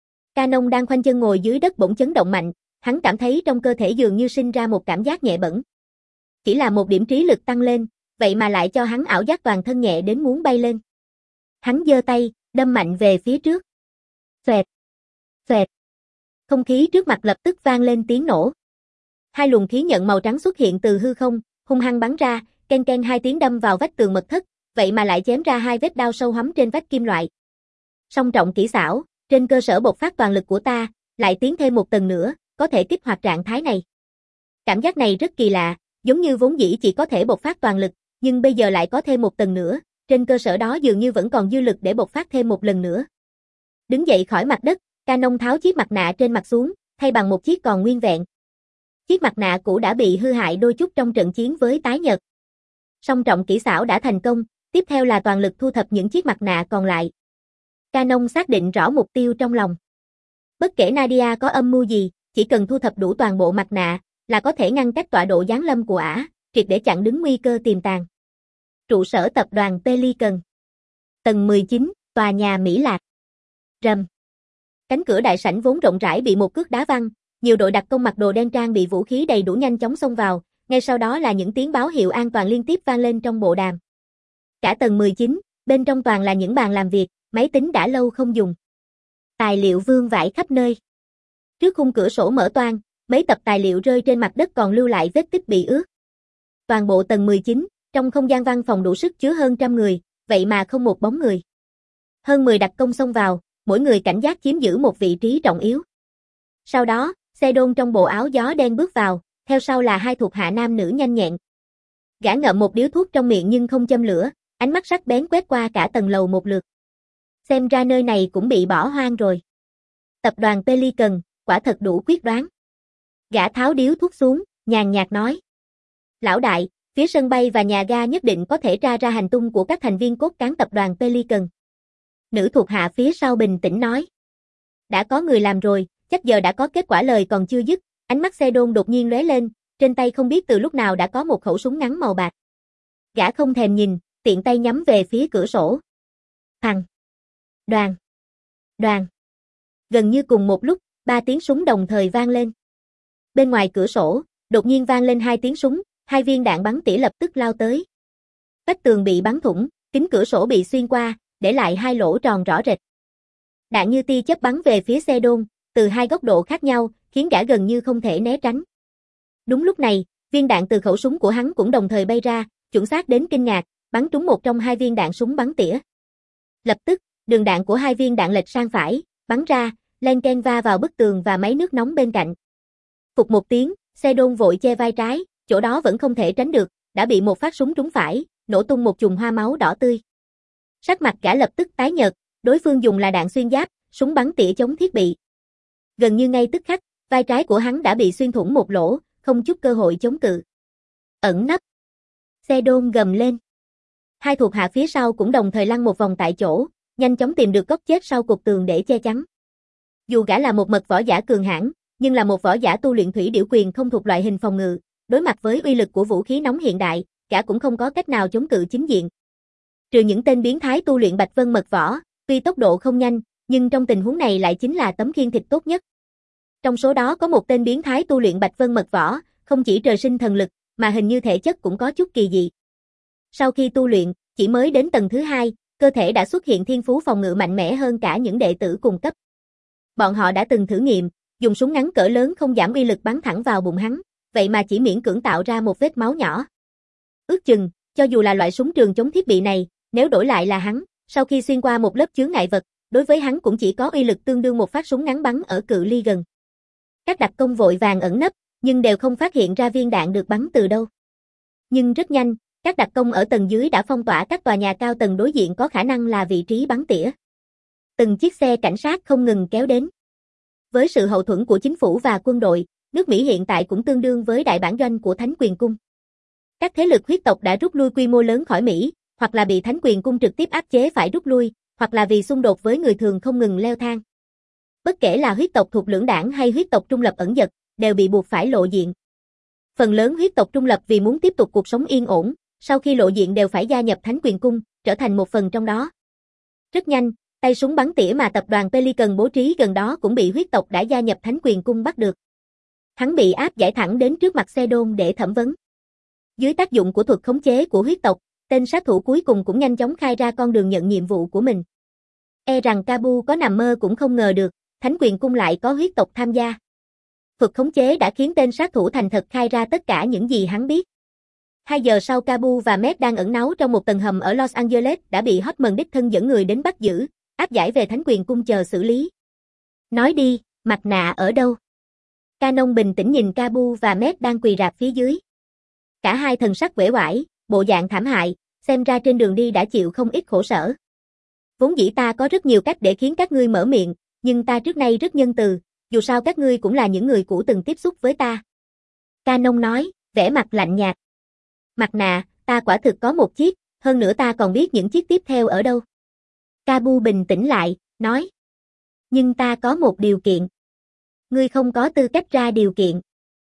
Canon đang khoanh chân ngồi dưới đất bỗng chấn động mạnh, hắn cảm thấy trong cơ thể dường như sinh ra một cảm giác nhẹ bẫng. Chỉ là một điểm trí lực tăng lên, vậy mà lại cho hắn ảo giác toàn thân nhẹ đến muốn bay lên. Hắn giơ tay, đâm mạnh về phía trước. Xoẹt, xoẹt. Không khí trước mặt lập tức vang lên tiếng nổ. Hai luồng khí nhận màu trắng xuất hiện từ hư không, hung hăng bắn ra, ken ken hai tiếng đâm vào vách tường mật thất, vậy mà lại chém ra hai vết đao sâu hoắm trên vách kim loại. Song trọng kỹ xảo, trên cơ sở bộc phát toàn lực của ta, lại tiến thêm một tầng nữa, có thể kích hoạt trạng thái này. Cảm giác này rất kỳ lạ, giống như vốn dĩ chỉ có thể bộc phát toàn lực, nhưng bây giờ lại có thêm một tầng nữa, trên cơ sở đó dường như vẫn còn dư lực để bộc phát thêm một lần nữa. Đứng dậy khỏi mặt đất, Canon tháo chiếc mặt nạ trên mặt xuống, thay bằng một chiếc còn nguyên vẹn. Chiếc mặt nạ cũ đã bị hư hại đôi chút trong trận chiến với tái nhật. Song trọng kỹ xảo đã thành công, tiếp theo là toàn lực thu thập những chiếc mặt nạ còn lại. Canon xác định rõ mục tiêu trong lòng. Bất kể Nadia có âm mưu gì, chỉ cần thu thập đủ toàn bộ mặt nạ, là có thể ngăn cách tọa độ giáng lâm của ả, triệt để chặn đứng nguy cơ tiềm tàng. Trụ sở tập đoàn Pelican. Tầng mười chín, tòa nhà Mỹ Lạc. Rầm. Cánh cửa đại sảnh vốn rộng rãi bị một cước đá văng, nhiều đội đặc công mặc đồ đen trang bị vũ khí đầy đủ nhanh chóng xông vào, ngay sau đó là những tiếng báo hiệu an toàn liên tiếp vang lên trong bộ đàm. Cả tầng mười chín, bên trong toàn là những bàn làm việc, máy tính đã lâu không dùng. Tài liệu vương vãi khắp nơi. Trước khung cửa sổ mở toang, mấy tập tài liệu rơi trên mặt đất còn lưu lại vết tích bị ướt. Toàn bộ tầng mười chín, trong không gian văn phòng đủ sức chứa hơn trăm người, vậy mà không một bóng người. Hơn mười đặc công xông vào, mỗi người cảnh giác chiếm giữ một vị trí trọng yếu. Sau đó, xe đôn trong bộ áo gió đen bước vào, theo sau là hai thuộc hạ nam nữ nhanh nhẹn. Gã ngậm một điếu thuốc trong miệng nhưng không châm lửa, ánh mắt sắc bén quét qua cả tầng lầu một lượt. Xem ra nơi này cũng bị bỏ hoang rồi. Tập đoàn Pelican, quả thật đủ quyết đoán. Gã tháo điếu thuốc xuống, nhàn nhạt nói. Lão đại, phía sân bay và nhà ga nhất định có thể tra ra hành tung của các thành viên cốt cán tập đoàn Pelican. Nữ thuộc hạ phía sau bình tĩnh nói. Đã có người làm rồi, chắc giờ đã có kết quả lời còn chưa dứt, ánh mắt xe đôn đột nhiên lóe lên, trên tay không biết từ lúc nào đã có một khẩu súng ngắn màu bạc. Gã không thèm nhìn, tiện tay nhắm về phía cửa sổ. Thằng. Đoàn. Đoàn. Gần như cùng một lúc, ba tiếng súng đồng thời vang lên. Bên ngoài cửa sổ, đột nhiên vang lên hai tiếng súng, hai viên đạn bắn tỉa lập tức lao tới. Vách tường bị bắn thủng, kính cửa sổ bị xuyên qua, để lại hai lỗ tròn rõ rệt. Đạn như tia chớp bắn về phía xe đôn, từ hai góc độ khác nhau, khiến gã gần như không thể né tránh. Đúng lúc này, viên đạn từ khẩu súng của hắn cũng đồng thời bay ra, chuẩn xác đến kinh ngạc, bắn trúng một trong hai viên đạn súng bắn tỉa. Lập tức, đường đạn của hai viên đạn lệch sang phải, bắn ra, len ken va vào bức tường và máy nước nóng bên cạnh. Phụt một tiếng, xe đôn vội che vai trái, chỗ đó vẫn không thể tránh được, đã bị một phát súng trúng phải, nổ tung một chùm hoa máu đỏ tươi. Sắc mặt gã lập tức tái nhợt, đối phương dùng là đạn xuyên giáp, súng bắn tỉa chống thiết bị. Gần như ngay tức khắc, vai trái của hắn đã bị xuyên thủng một lỗ, không chút cơ hội chống cự. Ẩn nấp. Xe đôn gầm lên. Hai thuộc hạ phía sau cũng đồng thời lăn một vòng tại chỗ, nhanh chóng tìm được góc chết sau cột tường để che chắn. Dù gã là một mật võ giả cường hãn, nhưng là một võ giả tu luyện thủy điểu quyền không thuộc loại hình phòng ngự, đối mặt với uy lực của vũ khí nóng hiện đại, gã cũng không có cách nào chống cự chính diện. Trừ những tên biến thái tu luyện Bạch Vân mật võ, tuy tốc độ không nhanh, nhưng trong tình huống này lại chính là tấm khiên thịt tốt nhất. Trong số đó có một tên biến thái tu luyện Bạch Vân mật võ, không chỉ trời sinh thần lực, mà hình như thể chất cũng có chút kỳ dị. Sau khi tu luyện, chỉ mới đến tầng thứ hai, cơ thể đã xuất hiện thiên phú phòng ngự mạnh mẽ hơn cả những đệ tử cùng cấp. Bọn họ đã từng thử nghiệm, dùng súng ngắn cỡ lớn không giảm uy lực bắn thẳng vào bụng hắn, vậy mà chỉ miễn cưỡng tạo ra một vết máu nhỏ. Ước chừng, cho dù là loại súng trường chống thiết bị này, nếu đổi lại là hắn, sau khi xuyên qua một lớp chướng ngại vật, đối với hắn cũng chỉ có uy lực tương đương một phát súng ngắn bắn ở cự ly gần. Các đặc công vội vàng ẩn nấp, nhưng đều không phát hiện ra viên đạn được bắn từ đâu. Nhưng rất nhanh, các đặc công ở tầng dưới đã phong tỏa các tòa nhà cao tầng đối diện có khả năng là vị trí bắn tỉa. Từng chiếc xe cảnh sát không ngừng kéo đến. Với sự hậu thuẫn của chính phủ và quân đội, nước Mỹ hiện tại cũng tương đương với đại bản doanh của Thánh Quyền Cung. Các thế lực huyết tộc đã rút lui quy mô lớn khỏi Mỹ, hoặc là bị Thánh Quyền Cung trực tiếp áp chế phải rút lui, hoặc là vì xung đột với người thường không ngừng leo thang. Bất kể là huyết tộc thuộc lưỡng đảng hay huyết tộc trung lập ẩn dật, đều bị buộc phải lộ diện. Phần lớn huyết tộc trung lập vì muốn tiếp tục cuộc sống yên ổn, sau khi lộ diện đều phải gia nhập Thánh Quyền Cung, trở thành một phần trong đó. Rất nhanh, tay súng bắn tỉa mà tập đoàn Pelican bố trí gần đó cũng bị huyết tộc đã gia nhập Thánh Quyền Cung bắt được. Hắn bị áp giải thẳng đến trước mặt Xê-đôn để thẩm vấn. Dưới tác dụng của thuật khống chế của huyết tộc, tên sát thủ cuối cùng cũng nhanh chóng khai ra con đường nhận nhiệm vụ của mình. E rằng Kabu có nằm mơ cũng không ngờ được, Thánh Quyền Cung lại có huyết tộc tham gia. Thuật khống chế đã khiến tên sát thủ thành thật khai ra tất cả những gì hắn biết. Hai giờ sau, Kabu và Met đang ẩn náu trong một tầng hầm ở Los Angeles đã bị Hotman đích thân dẫn người đến bắt giữ, áp giải về Thánh Quyền Cung chờ xử lý. Nói đi, mặt nạ ở đâu? Canon bình tĩnh nhìn Kabu và Met đang quỳ rạp phía dưới. Cả hai thần sắc uể oải, bộ dạng thảm hại, xem ra trên đường đi đã chịu không ít khổ sở. Vốn dĩ ta có rất nhiều cách để khiến các ngươi mở miệng, nhưng ta trước nay rất nhân từ, dù sao các ngươi cũng là những người cũ từng tiếp xúc với ta. Canon nói, vẻ mặt lạnh nhạt. Mặt nạ, ta quả thực có một chiếc, hơn nữa ta còn biết những chiếc tiếp theo ở đâu. Kabu bình tĩnh lại, nói. Nhưng ta có một điều kiện. Ngươi không có tư cách ra điều kiện.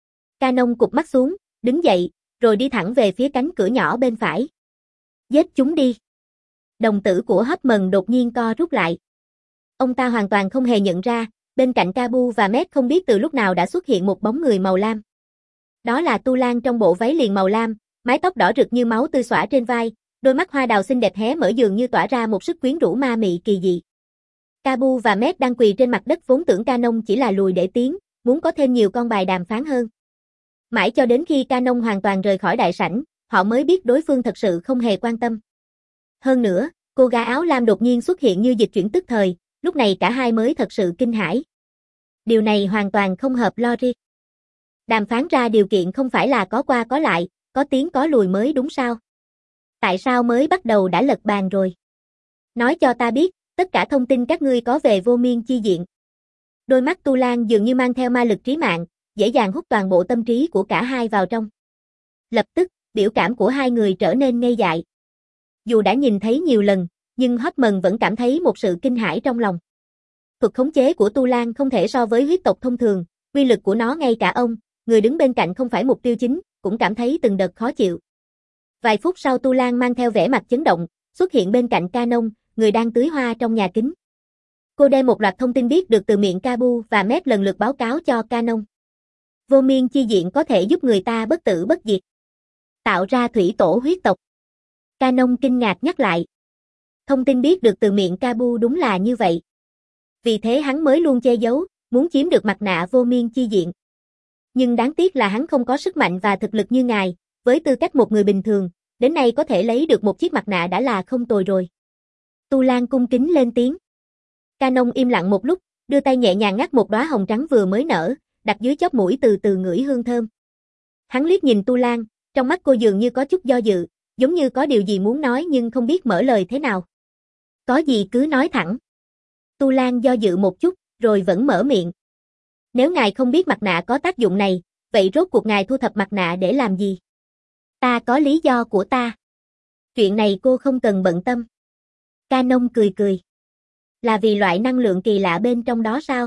Canon cụp mắt xuống, đứng dậy, rồi đi thẳng về phía cánh cửa nhỏ bên phải. Giết chúng đi. Đồng tử của Hotman đột nhiên co rút lại. Ông ta hoàn toàn không hề nhận ra, bên cạnh Kabu và Met không biết từ lúc nào đã xuất hiện một bóng người màu lam. Đó là Tu Lan trong bộ váy liền màu lam, mái tóc đỏ rực như máu tươi xõa trên vai, đôi mắt hoa đào xinh đẹp hé mở dường như tỏa ra một sức quyến rũ ma mị kỳ dị. Kabu và Met đang quỳ trên mặt đất vốn tưởng Canon chỉ là lùi để tiến, muốn có thêm nhiều con bài đàm phán hơn. Mãi cho đến khi Canon hoàn toàn rời khỏi đại sảnh, họ mới biết đối phương thật sự không hề quan tâm. Hơn nữa, cô gái áo lam đột nhiên xuất hiện như dịch chuyển tức thời, lúc này cả hai mới thật sự kinh hãi. Điều này hoàn toàn không hợp logic. Đàm phán ra điều kiện không phải là có qua có lại, có tiến có lùi mới đúng sao? Tại sao mới bắt đầu đã lật bàn rồi? Nói cho ta biết, tất cả thông tin các ngươi có về Vô Miên Chi Diện. Đôi mắt Tu Lan dường như mang theo ma lực trí mạng, dễ dàng hút toàn bộ tâm trí của cả hai vào trong. Lập tức, biểu cảm của hai người trở nên ngây dại. Dù đã nhìn thấy nhiều lần, nhưng Hotman vẫn cảm thấy một sự kinh hãi trong lòng. Thuật khống chế của Tu Lan không thể so với huyết tộc thông thường, uy lực của nó ngay cả ông, người đứng bên cạnh không phải mục tiêu chính, cũng cảm thấy từng đợt khó chịu. Vài phút sau Tu Lan mang theo vẻ mặt chấn động, xuất hiện bên cạnh Canon, người đang tưới hoa trong nhà kính. Cô đem một loạt thông tin biết được từ miệng Kabu và Met lần lượt báo cáo cho Canon. Vô Miên Chi Diện có thể giúp người ta bất tử bất diệt, tạo ra thủy tổ huyết tộc. Canon kinh ngạc nhắc lại. Thông tin biết được từ miệng Kabu đúng là như vậy. Vì thế hắn mới luôn che giấu, muốn chiếm được mặt nạ Vô Miên Chi Diện. Nhưng đáng tiếc là hắn không có sức mạnh và thực lực như ngài, với tư cách một người bình thường, đến nay có thể lấy được một chiếc mặt nạ đã là không tồi rồi. Tu Lan cung kính lên tiếng. Canon im lặng một lúc, đưa tay nhẹ nhàng ngắt một đóa hồng trắng vừa mới nở, đặt dưới chóp mũi từ từ ngửi hương thơm. Hắn liếc nhìn Tu Lan, trong mắt cô dường như có chút do dự, giống như có điều gì muốn nói nhưng không biết mở lời thế nào. Có gì cứ nói thẳng. Tu Lan do dự một chút, rồi vẫn mở miệng. Nếu ngài không biết mặt nạ có tác dụng này, vậy rốt cuộc ngài thu thập mặt nạ để làm gì? Ta có lý do của ta. Chuyện này cô không cần bận tâm. Canon cười cười. Là vì loại năng lượng kỳ lạ bên trong đó sao?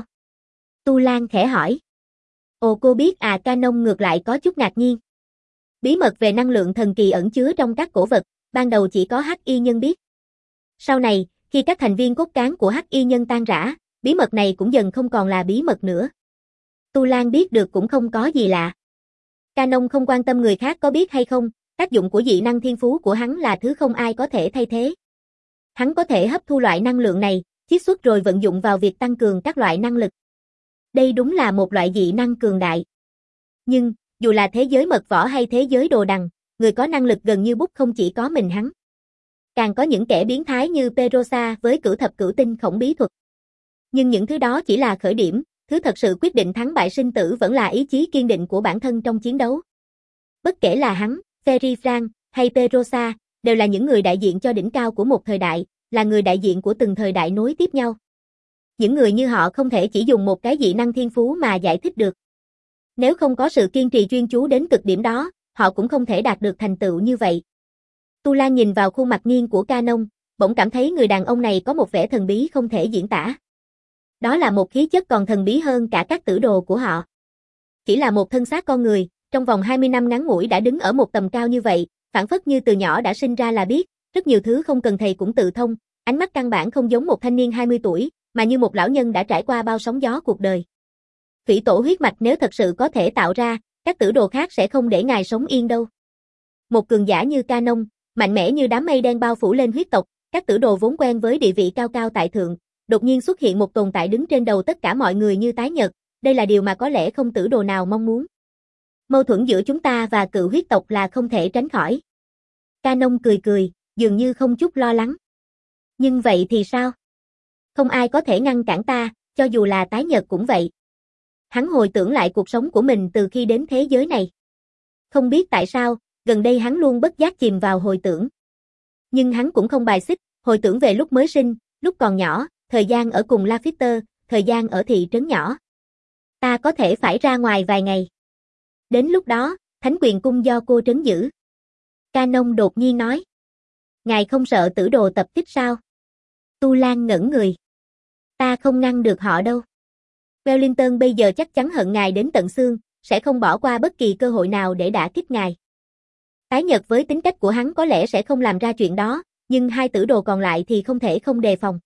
Tu Lan khẽ hỏi. Ồ, cô biết à? Canon ngược lại có chút ngạc nhiên. Bí mật về năng lượng thần kỳ ẩn chứa trong các cổ vật, ban đầu chỉ có Hắc Y Nhân biết. Sau này, khi các thành viên cốt cán của Hắc Y Nhân tan rã, bí mật này cũng dần không còn là bí mật nữa. Tu Lan biết được cũng không có gì lạ. Canon không quan tâm người khác có biết hay không, tác dụng của dị năng thiên phú của hắn là thứ không ai có thể thay thế. Hắn có thể hấp thu loại năng lượng này, chiết xuất rồi vận dụng vào việc tăng cường các loại năng lực. Đây đúng là một loại dị năng cường đại. Nhưng, dù là thế giới mật võ hay thế giới đồ đằng, người có năng lực gần như bút không chỉ có mình hắn. Càng có những kẻ biến thái như Perosa với cửu thập cửu tinh khổng bí thuật. Nhưng những thứ đó chỉ là khởi điểm, thứ thật sự quyết định thắng bại sinh tử vẫn là ý chí kiên định của bản thân trong chiến đấu. Bất kể là hắn, Ferry Frank hay Perosa, đều là những người đại diện cho đỉnh cao của một thời đại, là người đại diện của từng thời đại nối tiếp nhau. Những người như họ không thể chỉ dùng một cái dị năng thiên phú mà giải thích được. Nếu không có sự kiên trì chuyên chú đến cực điểm đó, họ cũng không thể đạt được thành tựu như vậy. Tu Lan nhìn vào khuôn mặt nghiêng của Canon, bỗng cảm thấy người đàn ông này có một vẻ thần bí không thể diễn tả. Đó là một khí chất còn thần bí hơn cả các tử đồ của họ. Chỉ là một thân xác con người, trong vòng hai mươi năm ngắn ngủi đã đứng ở một tầm cao như vậy, phảng phất như từ nhỏ đã sinh ra là biết, rất nhiều thứ không cần thầy cũng tự thông, Ánh mắt căn bản không giống một thanh niên hai mươi tuổi, mà như một lão nhân đã trải qua bao sóng gió cuộc đời. Thủy tổ huyết mạch nếu thật sự có thể tạo ra, các tử đồ khác sẽ không để ngài sống yên đâu. Một cường giả như Canon, mạnh mẽ như đám mây đen bao phủ lên huyết tộc, các tử đồ vốn quen với địa vị cao cao tại thượng, đột nhiên xuất hiện một tồn tại đứng trên đầu tất cả mọi người như tái nhật, đây là điều mà có lẽ không tử đồ nào mong muốn. Mâu thuẫn giữa chúng ta và cự huyết tộc là không thể tránh khỏi. Canon cười cười, dường như không chút lo lắng. Nhưng vậy thì sao? Không ai có thể ngăn cản ta, cho dù là tái nhật cũng vậy. Hắn hồi tưởng lại cuộc sống của mình từ khi đến thế giới này. Không biết tại sao, gần đây hắn luôn bất giác chìm vào hồi tưởng. Nhưng hắn cũng không bài xích, hồi tưởng về lúc mới sinh, lúc còn nhỏ, thời gian ở cùng Lafitte, thời gian ở thị trấn nhỏ. Ta có thể phải ra ngoài vài ngày. Đến lúc đó, Thánh Quyền Cung do cô trấn giữ. Canon đột nhiên nói. Ngài không sợ tử đồ tập kích sao? Tu Lan ngẩn người. Ta không ngăn được họ đâu. Wellington bây giờ chắc chắn hận ngài đến tận xương, sẽ không bỏ qua bất kỳ cơ hội nào để đả kích ngài. Tái Nhật với tính cách của hắn có lẽ sẽ không làm ra chuyện đó, nhưng hai tử đồ còn lại thì không thể không đề phòng.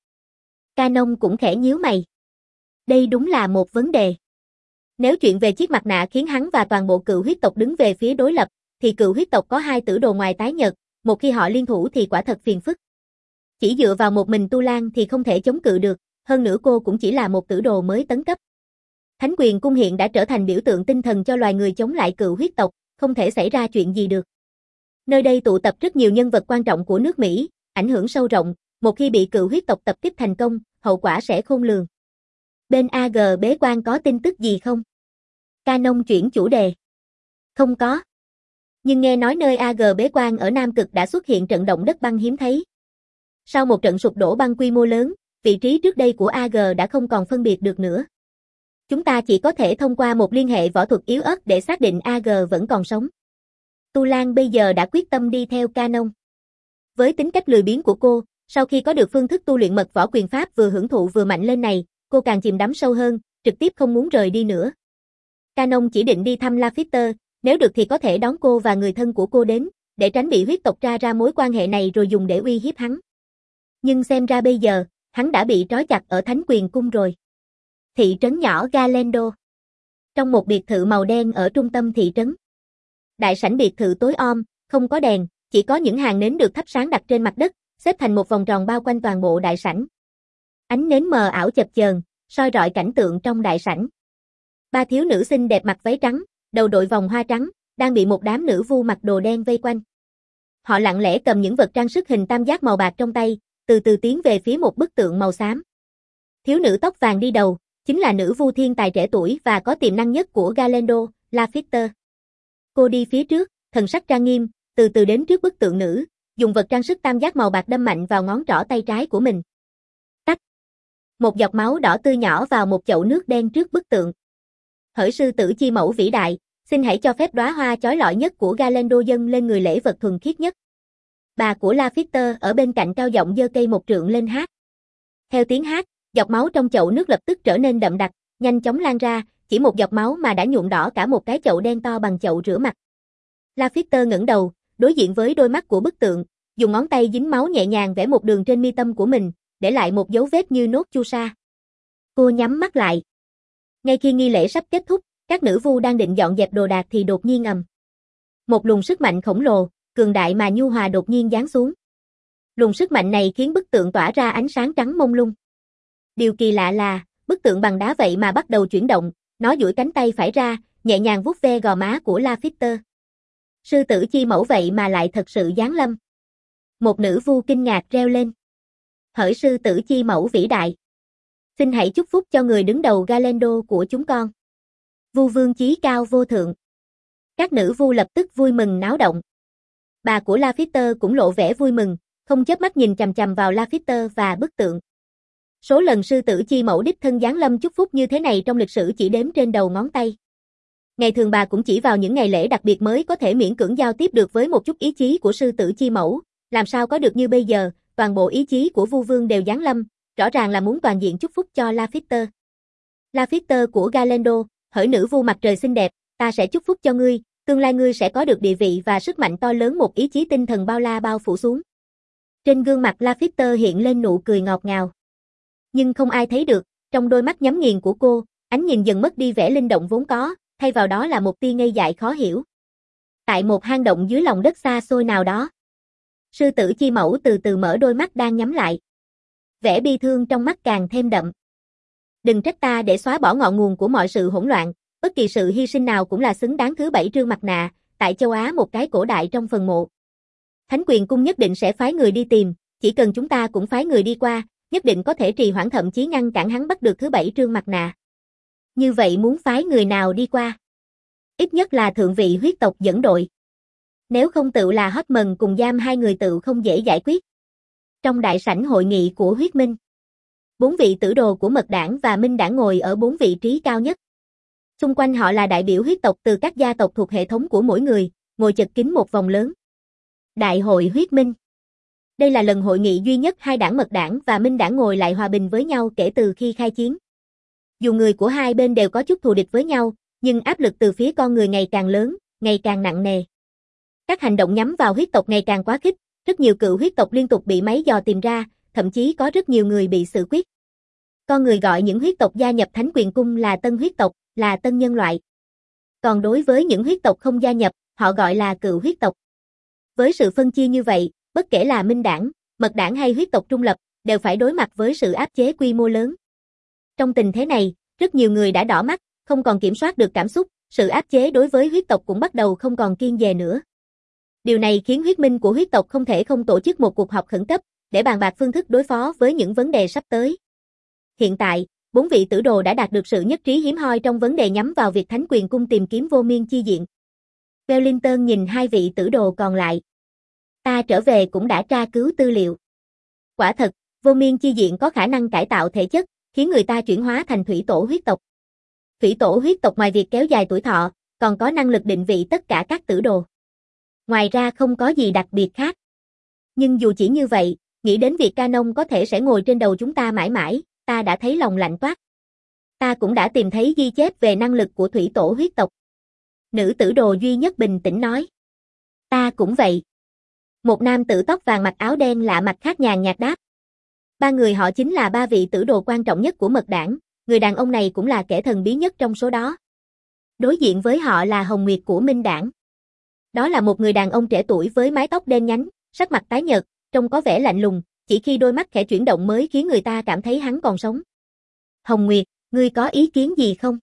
Canon cũng khẽ nhíu mày. Đây đúng là một vấn đề. Nếu chuyện về chiếc mặt nạ khiến hắn và toàn bộ cựu huyết tộc đứng về phía đối lập, thì cựu huyết tộc có hai tử đồ ngoài Tái Nhật, một khi họ liên thủ thì quả thật phiền phức. Chỉ dựa vào một mình Tu Lan thì không thể chống cự được, hơn nữa cô cũng chỉ là một tử đồ mới tấn cấp. Thánh Quyền Cung hiện đã trở thành biểu tượng tinh thần cho loài người chống lại cựu huyết tộc, không thể xảy ra chuyện gì được. Nơi đây tụ tập rất nhiều nhân vật quan trọng của nước Mỹ, ảnh hưởng sâu rộng, một khi bị cựu huyết tộc tập kích thành công, hậu quả sẽ khôn lường. Bên a giê bế quan có tin tức gì không? Canon chuyển chủ đề. Không có. Nhưng nghe nói nơi a giê bế quan ở Nam Cực đã xuất hiện trận động đất băng hiếm thấy. Sau một trận sụp đổ băng quy mô lớn, vị trí trước đây của a giê đã không còn phân biệt được nữa. Chúng ta chỉ có thể thông qua một liên hệ võ thuật yếu ớt để xác định a giê vẫn còn sống. Tu Lan bây giờ đã quyết tâm đi theo Canon. Với tính cách lười biếng của cô, sau khi có được phương thức tu luyện mật võ quyền pháp vừa hưởng thụ vừa mạnh lên này, cô càng chìm đắm sâu hơn, trực tiếp không muốn rời đi nữa. Canon chỉ định đi thăm Lafitte, nếu được thì có thể đón cô và người thân của cô đến, để tránh bị huyết tộc tra ra mối quan hệ này rồi dùng để uy hiếp hắn. Nhưng xem ra bây giờ, hắn đã bị trói chặt ở Thánh Quyền Cung rồi. Thị trấn nhỏ Galendo. Trong một biệt thự màu đen ở trung tâm thị trấn. Đại sảnh biệt thự tối om, không có đèn, chỉ có những hàng nến được thắp sáng đặt trên mặt đất, xếp thành một vòng tròn bao quanh toàn bộ đại sảnh. Ánh nến mờ ảo chập chờn, soi rọi cảnh tượng trong đại sảnh. Ba thiếu nữ xinh đẹp mặc váy trắng, đầu đội vòng hoa trắng, đang bị một đám nữ vu mặc đồ đen vây quanh. Họ lặng lẽ cầm những vật trang sức hình tam giác màu bạc trong tay, từ từ tiến về phía một bức tượng màu xám. Thiếu nữ tóc vàng đi đầu, chính là nữ vu thiên tài trẻ tuổi và có tiềm năng nhất của Galendo, Lafitte. Cô đi phía trước, thần sắc trang nghiêm, từ từ đến trước bức tượng nữ, dùng vật trang sức tam giác màu bạc đâm mạnh vào ngón trỏ tay trái của mình. Tách. Một giọt máu đỏ tươi nhỏ vào một chậu nước đen trước bức tượng. Hỡi sư tử chi mẫu vĩ đại, xin hãy cho phép đóa hoa chói lọi nhất của Galendo dâng lên người lễ vật thuần khiết nhất. Bà của Lafitte ở bên cạnh cao giọng giơ cây một trượng lên hát. Theo tiếng hát, giọt máu trong chậu nước lập tức trở nên đậm đặc, nhanh chóng lan ra, chỉ một giọt máu mà đã nhuộm đỏ cả một cái chậu đen to bằng chậu rửa mặt. Lafitte ngẩng đầu, đối diện với đôi mắt của bức tượng, dùng ngón tay dính máu nhẹ nhàng vẽ một đường trên mi tâm của mình, để lại một dấu vết như nốt chu sa. Cô nhắm mắt lại. Ngay khi nghi lễ sắp kết thúc, các nữ vu đang định dọn dẹp đồ đạc thì đột nhiên ầm. Một luồng sức mạnh khổng lồ, cường đại mà nhu hòa đột nhiên giáng xuống. Luồng sức mạnh này khiến bức tượng tỏa ra ánh sáng trắng mông lung. Điều kỳ lạ là, bức tượng bằng đá vậy mà bắt đầu chuyển động, nó duỗi cánh tay phải ra, nhẹ nhàng vuốt ve gò má của Lafitte. Sư tử chi mẫu vậy mà lại thật sự giáng lâm. Một nữ vu kinh ngạc reo lên. Hỡi sư tử chi mẫu vĩ đại. Xin hãy chúc phúc cho người đứng đầu Galendo của chúng con. Vu vương chí cao vô thượng. Các nữ vu lập tức vui mừng náo động. Bà của Lafitte cũng lộ vẻ vui mừng, không chớp mắt nhìn chằm chằm vào Lafitte và bức tượng. Số lần sư tử chi mẫu đích thân giáng lâm chúc phúc như thế này trong lịch sử chỉ đếm trên đầu ngón tay. Ngày thường bà cũng chỉ vào những ngày lễ đặc biệt mới có thể miễn cưỡng giao tiếp được với một chút ý chí của sư tử chi mẫu, làm sao có được như bây giờ, toàn bộ ý chí của vu vương đều giáng lâm, rõ ràng là muốn toàn diện chúc phúc cho Lafitte. Lafitte của Galendo, hỡi nữ vu mặt trời xinh đẹp, ta sẽ chúc phúc cho ngươi, tương lai ngươi sẽ có được địa vị và sức mạnh to lớn, một ý chí tinh thần bao la bao phủ xuống. Trên gương mặt Lafitter hiện lên nụ cười ngọt ngào. Nhưng không ai thấy được, trong đôi mắt nhắm nghiền của cô, ánh nhìn dần mất đi vẻ linh động vốn có, thay vào đó là một tia ngây dại khó hiểu. Tại một hang động dưới lòng đất xa xôi nào đó, sư tử chi mẫu từ từ mở đôi mắt đang nhắm lại. Vẻ bi thương trong mắt càng thêm đậm. Đừng trách ta để xóa bỏ ngọn nguồn của mọi sự hỗn loạn, bất kỳ sự hy sinh nào cũng là xứng đáng. Thứ bảy trương mặt nạ, tại châu Á một cái cổ đại trong phần mộ. Thánh quyền cung nhất định sẽ phái người đi tìm, chỉ cần chúng ta cũng phái người đi qua, nhất định có thể trì hoãn thậm chí ngăn cản hắn bắt được thứ bảy trương mặt nạ. Như vậy muốn phái người nào đi qua? Ít nhất là thượng vị huyết tộc dẫn đội. Nếu không tự là Hotman cùng giam hai người tự không dễ giải quyết. Trong đại sảnh hội nghị của huyết minh, bốn vị tử đồ của mật đảng và minh đảng ngồi ở bốn vị trí cao nhất. Xung quanh họ là đại biểu huyết tộc từ các gia tộc thuộc hệ thống của mỗi người, ngồi chật kín một vòng lớn. Đại hội huyết minh. Đây là lần hội nghị duy nhất hai đảng mật đảng và minh đảng ngồi lại hòa bình với nhau kể từ khi khai chiến. Dù người của hai bên đều có chút thù địch với nhau, nhưng áp lực từ phía con người ngày càng lớn, ngày càng nặng nề. Các hành động nhắm vào huyết tộc ngày càng quá khích, rất nhiều cựu huyết tộc liên tục bị máy dò tìm ra, thậm chí có rất nhiều người bị xử quyết. Con người gọi những huyết tộc gia nhập Thánh quyền cung là tân huyết tộc, là tân nhân loại. Còn đối với những huyết tộc không gia nhập, họ gọi là cựu huyết tộc. Với sự phân chia như vậy, bất kể là minh đảng, mật đảng hay huyết tộc trung lập, đều phải đối mặt với sự áp chế quy mô lớn. Trong tình thế này, rất nhiều người đã đỏ mắt, không còn kiểm soát được cảm xúc, sự áp chế đối với huyết tộc cũng bắt đầu không còn kiêng dè nữa. Điều này khiến huyết minh của huyết tộc không thể không tổ chức một cuộc họp khẩn cấp, để bàn bạc phương thức đối phó với những vấn đề sắp tới. Hiện tại, bốn vị tử đồ đã đạt được sự nhất trí hiếm hoi trong vấn đề nhắm vào việc Thánh quyền cung tìm kiếm vô miên chi diện. Wellington nhìn hai vị tử đồ còn lại. Ta trở về cũng đã tra cứu tư liệu. Quả thật, vô miên chi diện có khả năng cải tạo thể chất, khiến người ta chuyển hóa thành thủy tổ huyết tộc. Thủy tổ huyết tộc ngoài việc kéo dài tuổi thọ, còn có năng lực định vị tất cả các tử đồ. Ngoài ra không có gì đặc biệt khác. Nhưng dù chỉ như vậy, nghĩ đến việc Canon có thể sẽ ngồi trên đầu chúng ta mãi mãi, ta đã thấy lòng lạnh toát. Ta cũng đã tìm thấy ghi chép về năng lực của thủy tổ huyết tộc. Nữ tử đồ duy nhất bình tĩnh nói. Ta cũng vậy. Một nam tử tóc vàng mặc áo đen lạ mặt khác nhàn nhạt đáp. Ba người họ chính là ba vị tử đồ quan trọng nhất của mật đảng, người đàn ông này cũng là kẻ thần bí nhất trong số đó. Đối diện với họ là Hồng Nguyệt của minh đảng. Đó là một người đàn ông trẻ tuổi với mái tóc đen nhánh, sắc mặt tái nhợt, trông có vẻ lạnh lùng, chỉ khi đôi mắt khẽ chuyển động mới khiến người ta cảm thấy hắn còn sống. Hồng Nguyệt, ngươi có ý kiến gì không?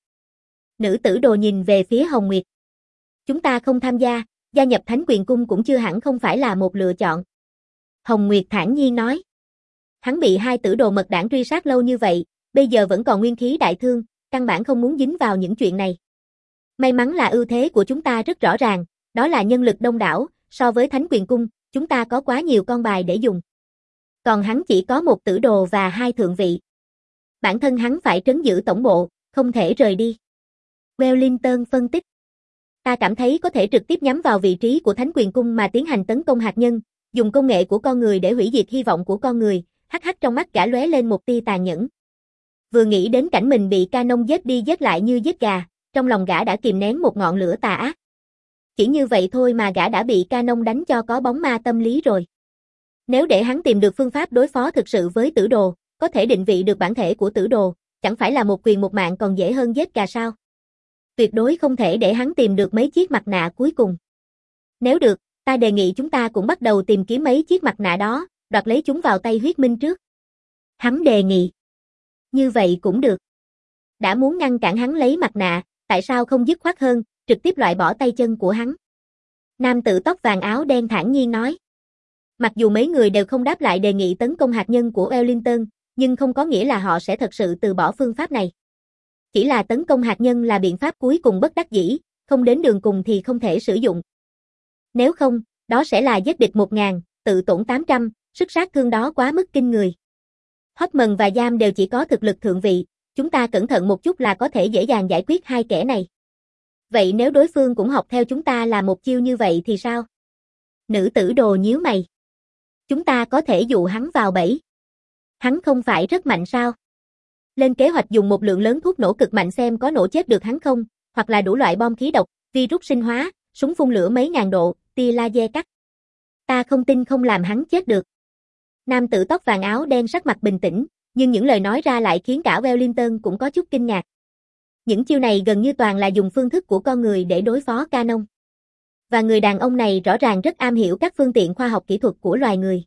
Nữ tử đồ nhìn về phía Hồng Nguyệt. Chúng ta không tham gia, gia nhập Thánh quyền cung cũng chưa hẳn không phải là một lựa chọn. Hồng Nguyệt thản nhiên nói. Hắn bị hai tử đồ mật đảng truy sát lâu như vậy, bây giờ vẫn còn nguyên khí đại thương, căn bản không muốn dính vào những chuyện này. May mắn là ưu thế của chúng ta rất rõ ràng, đó là nhân lực đông đảo, so với Thánh quyền cung, chúng ta có quá nhiều con bài để dùng. Còn hắn chỉ có một tử đồ và hai thượng vị. Bản thân hắn phải trấn giữ tổng bộ, không thể rời đi. Wellington phân tích. Ta cảm thấy có thể trực tiếp nhắm vào vị trí của Thánh quyền cung mà tiến hành tấn công hạt nhân, dùng công nghệ của con người để hủy diệt hy vọng của con người, hắc hắc trong mắt gã lóe lên một tia tàn nhẫn. Vừa nghĩ đến cảnh mình bị Canon giết đi giết lại như giết gà, trong lòng gã đã kìm nén một ngọn lửa tà ác. Chỉ như vậy thôi mà gã đã bị Canon đánh cho có bóng ma tâm lý rồi. Nếu để hắn tìm được phương pháp đối phó thực sự với tử đồ, có thể định vị được bản thể của tử đồ, chẳng phải là một quyền một mạng còn dễ hơn giết gà sao? Tuyệt đối không thể để hắn tìm được mấy chiếc mặt nạ cuối cùng. Nếu được, ta đề nghị chúng ta cũng bắt đầu tìm kiếm mấy chiếc mặt nạ đó, đoạt lấy chúng vào tay huyết minh trước. Hắn đề nghị. Như vậy cũng được. Đã muốn ngăn cản hắn lấy mặt nạ, tại sao không dứt khoát hơn, trực tiếp loại bỏ tay chân của hắn? Nam tử tóc vàng áo đen thản nhiên nói. Mặc dù mấy người đều không đáp lại đề nghị tấn công hạt nhân của Wellington, nhưng không có nghĩa là họ sẽ thật sự từ bỏ phương pháp này. Chỉ là tấn công hạt nhân là biện pháp cuối cùng bất đắc dĩ, không đến đường cùng thì không thể sử dụng. Nếu không, đó sẽ là giết địch một ngàn, tự tổn tám trăm, sức sát thương đó quá mức kinh người. Hotman và Giam đều chỉ có thực lực thượng vị, chúng ta cẩn thận một chút là có thể dễ dàng giải quyết hai kẻ này. Vậy nếu đối phương cũng học theo chúng ta là một chiêu như vậy thì sao? Nữ tử đồ nhíu mày. Chúng ta có thể dụ hắn vào bẫy. Hắn không phải rất mạnh sao? Lên kế hoạch dùng một lượng lớn thuốc nổ cực mạnh xem có nổ chết được hắn không, hoặc là đủ loại bom khí độc, virus sinh hóa, súng phun lửa mấy ngàn độ, tia laser cắt. Ta không tin không làm hắn chết được. Nam tử tóc vàng áo đen sắc mặt bình tĩnh, nhưng những lời nói ra lại khiến cả Wellington cũng có chút kinh ngạc. Những chiêu này gần như toàn là dùng phương thức của con người để đối phó Canon. Và người đàn ông này rõ ràng rất am hiểu các phương tiện khoa học kỹ thuật của loài người.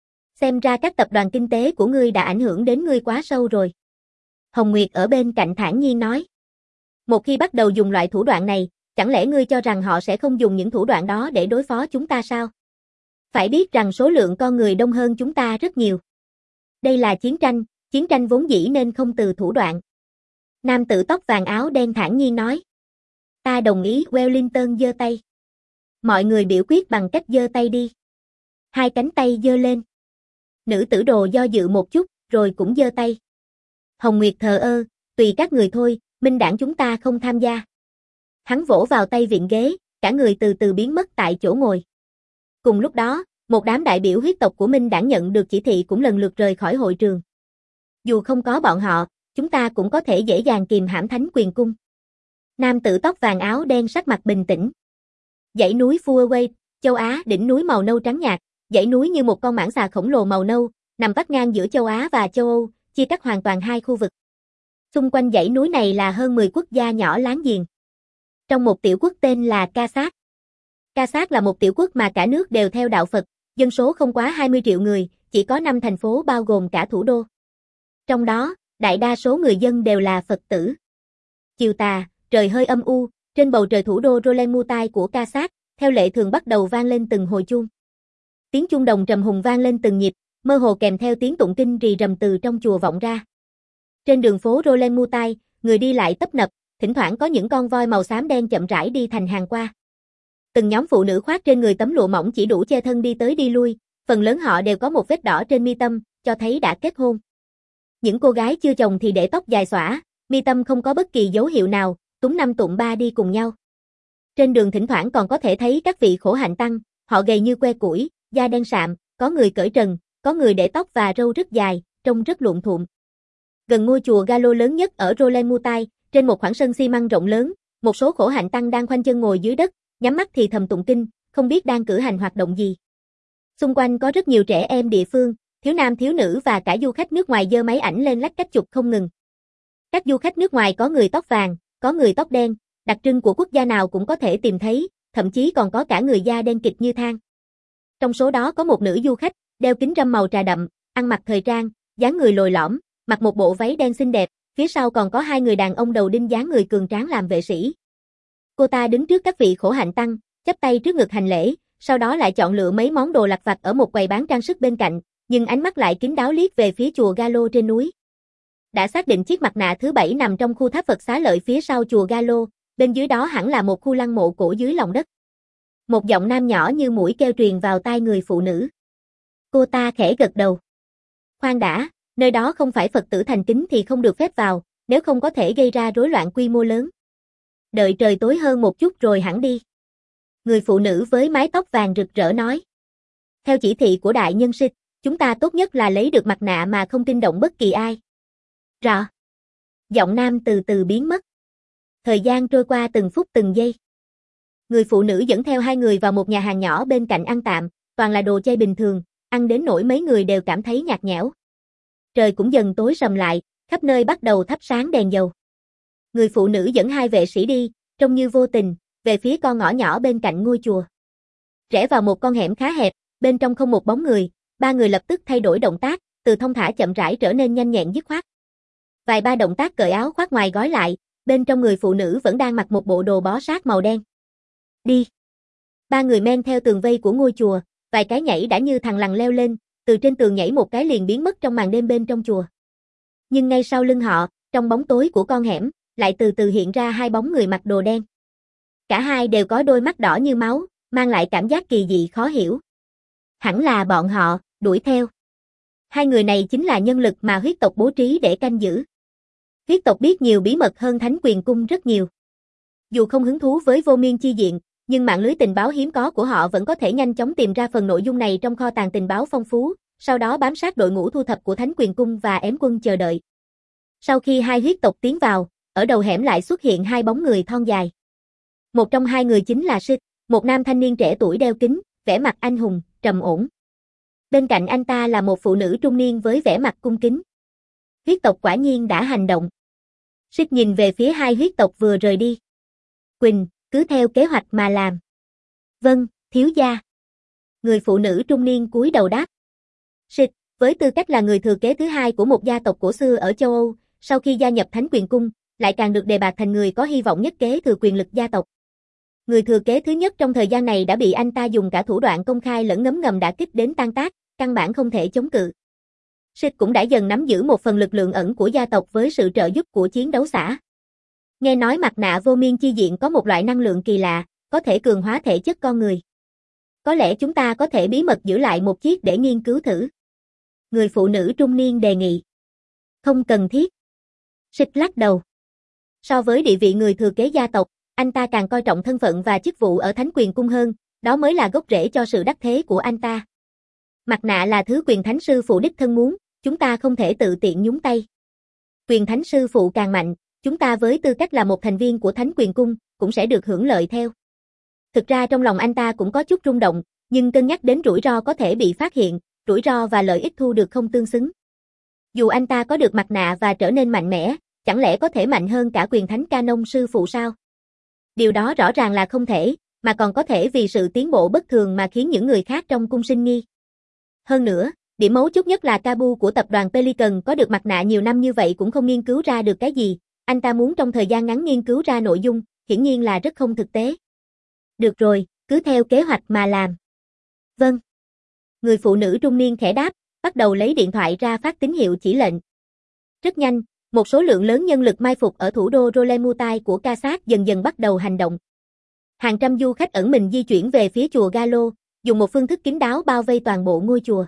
Xem ra các tập đoàn kinh tế của ngươi đã ảnh hưởng đến ngươi quá sâu rồi. Hồng Nguyệt ở bên cạnh thản nhiên nói. Một khi bắt đầu dùng loại thủ đoạn này, chẳng lẽ ngươi cho rằng họ sẽ không dùng những thủ đoạn đó để đối phó chúng ta sao? Phải biết rằng số lượng con người đông hơn chúng ta rất nhiều. Đây là chiến tranh, chiến tranh vốn dĩ nên không từ thủ đoạn. Nam tử tóc vàng áo đen thản nhiên nói. Ta đồng ý. Wellington giơ tay. Mọi người biểu quyết bằng cách giơ tay đi. Hai cánh tay giơ lên. Nữ tử đồ do dự một chút, rồi cũng giơ tay. Hồng Nguyệt thờ ơ, tùy các người thôi, minh đảng chúng ta không tham gia. Hắn vỗ vào tay vịn ghế, cả người từ từ biến mất tại chỗ ngồi. Cùng lúc đó, một đám đại biểu huyết tộc của minh đảng nhận được chỉ thị cũng lần lượt rời khỏi hội trường. Dù không có bọn họ, chúng ta cũng có thể dễ dàng kìm hãm Thánh Quyền Cung. Nam tử tóc vàng áo đen sắc mặt bình tĩnh. Dãy núi Fuaway, châu Á, đỉnh núi màu nâu trắng nhạt, dãy núi như một con mãng xà khổng lồ màu nâu, nằm vắt ngang giữa châu Á và châu Âu, chia cắt hoàn toàn hai khu vực. Xung quanh dãy núi này là hơn mười quốc gia nhỏ láng giềng. Trong một tiểu quốc tên là Kasak. Kasak là một tiểu quốc mà cả nước đều theo đạo Phật, dân số không quá hai mươi triệu người, chỉ có năm thành phố bao gồm cả thủ đô. Trong đó, đại đa số người dân đều là Phật tử. Chiều tà, trời hơi âm u, trên bầu trời thủ đô Rolemutai của Kasak, theo lệ thường bắt đầu vang lên từng hồi chuông. Tiếng chuông đồng trầm hùng vang lên từng nhịp, mơ hồ kèm theo tiếng tụng kinh rì rầm từ trong chùa vọng ra. Trên đường phố Rolemutai, người đi lại tấp nập, thỉnh thoảng có những con voi màu xám đen chậm rãi đi thành hàng qua. Từng nhóm phụ nữ khoác trên người tấm lụa mỏng chỉ đủ che thân đi tới đi lui, phần lớn họ đều có một vết đỏ trên mi tâm, cho thấy đã kết hôn. Những cô gái chưa chồng thì để tóc dài xõa, mi tâm không có bất kỳ dấu hiệu nào, túng năm tụng ba đi cùng nhau. Trên đường thỉnh thoảng còn có thể thấy các vị khổ hạnh tăng, họ gầy như que củi, da đen sạm, có người cởi trần, có người để tóc và râu rất dài, trông rất luộm thuộm. Gần ngôi chùa Galo lớn nhất ở Rolemutai, trên một khoảng sân xi măng rộng lớn, một số khổ hạnh tăng đang khoanh chân ngồi dưới đất, nhắm mắt thì thầm tụng kinh, không biết đang cử hành hoạt động gì. Xung quanh có rất nhiều trẻ em địa phương, thiếu nam thiếu nữ và cả du khách nước ngoài giơ máy ảnh lên lách cách chụp không ngừng. Các du khách nước ngoài có người tóc vàng, có người tóc đen, đặc trưng của quốc gia nào cũng có thể tìm thấy, thậm chí còn có cả người da đen kịt như than. Trong số đó có một nữ du khách, đeo kính râm màu trà đậm, ăn mặc thời trang, dáng người lồi lõm, mặc một bộ váy đen xinh đẹp, phía sau còn có hai người đàn ông đầu đinh dáng người cường tráng làm vệ sĩ. Cô ta đứng trước các vị khổ hạnh tăng, chắp tay trước ngực hành lễ, sau đó lại chọn lựa mấy món đồ lặt vặt ở một quầy bán trang sức bên cạnh, nhưng ánh mắt lại kín đáo liếc về phía chùa Galo trên núi. Đã xác định chiếc mặt nạ thứ bảy nằm trong khu tháp Phật xá lợi phía sau chùa Galo, bên dưới đó hẳn là một khu lăng mộ cổ dưới lòng đất. Một giọng nam nhỏ như mũi kêu truyền vào tai người phụ nữ. Cô ta khẽ gật đầu. Khoan đã, nơi đó không phải Phật tử thành kính thì không được phép vào, nếu không có thể gây ra rối loạn quy mô lớn. Đợi trời tối hơn một chút rồi hẳn đi. Người phụ nữ với mái tóc vàng rực rỡ nói. Theo chỉ thị của đại nhân Sith, chúng ta tốt nhất là lấy được mặt nạ mà không kinh động bất kỳ ai. Rõ. Giọng nam từ từ biến mất. Thời gian trôi qua từng phút từng giây. Người phụ nữ dẫn theo hai người vào một nhà hàng nhỏ bên cạnh ăn tạm, toàn là đồ chay bình thường, ăn đến nỗi mấy người đều cảm thấy nhạt nhẽo. Trời cũng dần tối sầm lại, khắp nơi bắt đầu thắp sáng đèn dầu. Người phụ nữ dẫn hai vệ sĩ đi, trông như vô tình, về phía con ngõ nhỏ bên cạnh ngôi chùa. Rẽ vào một con hẻm khá hẹp, bên trong không một bóng người, ba người lập tức thay đổi động tác, từ thông thả chậm rãi trở nên nhanh nhẹn dứt khoát. Vài ba động tác cởi áo khoác ngoài gói lại, bên trong người phụ nữ vẫn đang mặc một bộ đồ bó sát màu đen. Đi. Ba người men theo tường vây của ngôi chùa, vài cái nhảy đã như thằng lằn leo lên, từ trên tường nhảy một cái liền biến mất trong màn đêm bên trong chùa. Nhưng ngay sau lưng họ, trong bóng tối của con hẻm, lại từ từ hiện ra hai bóng người mặc đồ đen. Cả hai đều có đôi mắt đỏ như máu, mang lại cảm giác kỳ dị khó hiểu. Hẳn là bọn họ, đuổi theo. Hai người này chính là nhân lực mà huyết tộc bố trí để canh giữ. Huyết tộc biết nhiều bí mật hơn Thánh Quyền Cung rất nhiều. Dù không hứng thú với vô miên chi diện, nhưng mạng lưới tình báo hiếm có của họ vẫn có thể nhanh chóng tìm ra phần nội dung này trong kho tàng tình báo phong phú, sau đó bám sát đội ngũ thu thập của Thánh Quyền Cung và ém quân chờ đợi. Sau khi hai huyết tộc tiến vào, ở đầu hẻm lại xuất hiện hai bóng người thon dài. Một trong hai người chính là Sith, một nam thanh niên trẻ tuổi đeo kính, vẻ mặt anh hùng, trầm ổn. Bên cạnh anh ta là một phụ nữ trung niên với vẻ mặt cung kính. Huyết tộc quả nhiên đã hành động. Sid nhìn về phía hai huyết tộc vừa rời đi. Quỳnh, cứ theo kế hoạch mà làm. Vâng, thiếu gia. Người phụ nữ trung niên cúi đầu đáp. Sid, với tư cách là người thừa kế thứ hai của một gia tộc cổ xưa ở châu Âu, sau khi gia nhập Thánh Quyền Cung, lại càng được đề bạt thành người có hy vọng nhất kế thừa quyền lực gia tộc. Người thừa kế thứ nhất trong thời gian này đã bị anh ta dùng cả thủ đoạn công khai lẫn ngấm ngầm đả kích đến tan tác, căn bản không thể chống cự. Sid cũng đã dần nắm giữ một phần lực lượng ẩn của gia tộc với sự trợ giúp của chiến đấu xã. Nghe nói mặt nạ vô miên chi diện có một loại năng lượng kỳ lạ, có thể cường hóa thể chất con người. Có lẽ chúng ta có thể bí mật giữ lại một chiếc để nghiên cứu thử. Người phụ nữ trung niên đề nghị. Không cần thiết. Sid lắc đầu. So với địa vị người thừa kế gia tộc, anh ta càng coi trọng thân phận và chức vụ ở Thánh Quyền Cung hơn, đó mới là gốc rễ cho sự đắc thế của anh ta. Mặt nạ là thứ quyền thánh sư phụ đích thân muốn, chúng ta không thể tự tiện nhúng tay. Quyền thánh sư phụ càng mạnh, chúng ta với tư cách là một thành viên của Thánh Quyền Cung, cũng sẽ được hưởng lợi theo. Thực ra trong lòng anh ta cũng có chút rung động, nhưng cân nhắc đến rủi ro có thể bị phát hiện, rủi ro và lợi ích thu được không tương xứng. Dù anh ta có được mặt nạ và trở nên mạnh mẽ, chẳng lẽ có thể mạnh hơn cả quyền thánh Canon sư phụ sao? Điều đó rõ ràng là không thể, mà còn có thể vì sự tiến bộ bất thường mà khiến những người khác trong cung sinh nghi. Hơn nữa, điểm mấu chốt nhất là Cabu của tập đoàn Pelican có được mặt nạ nhiều năm như vậy cũng không nghiên cứu ra được cái gì, anh ta muốn trong thời gian ngắn nghiên cứu ra nội dung, hiển nhiên là rất không thực tế. Được rồi, cứ theo kế hoạch mà làm. Vâng. Người phụ nữ trung niên khẽ đáp, bắt đầu lấy điện thoại ra phát tín hiệu chỉ lệnh. Rất nhanh, một số lượng lớn nhân lực mai phục ở thủ đô Rolemutai của Kasak dần dần bắt đầu hành động. Hàng trăm du khách ẩn mình di chuyển về phía chùa Galo, dùng một phương thức kín đáo bao vây toàn bộ ngôi chùa.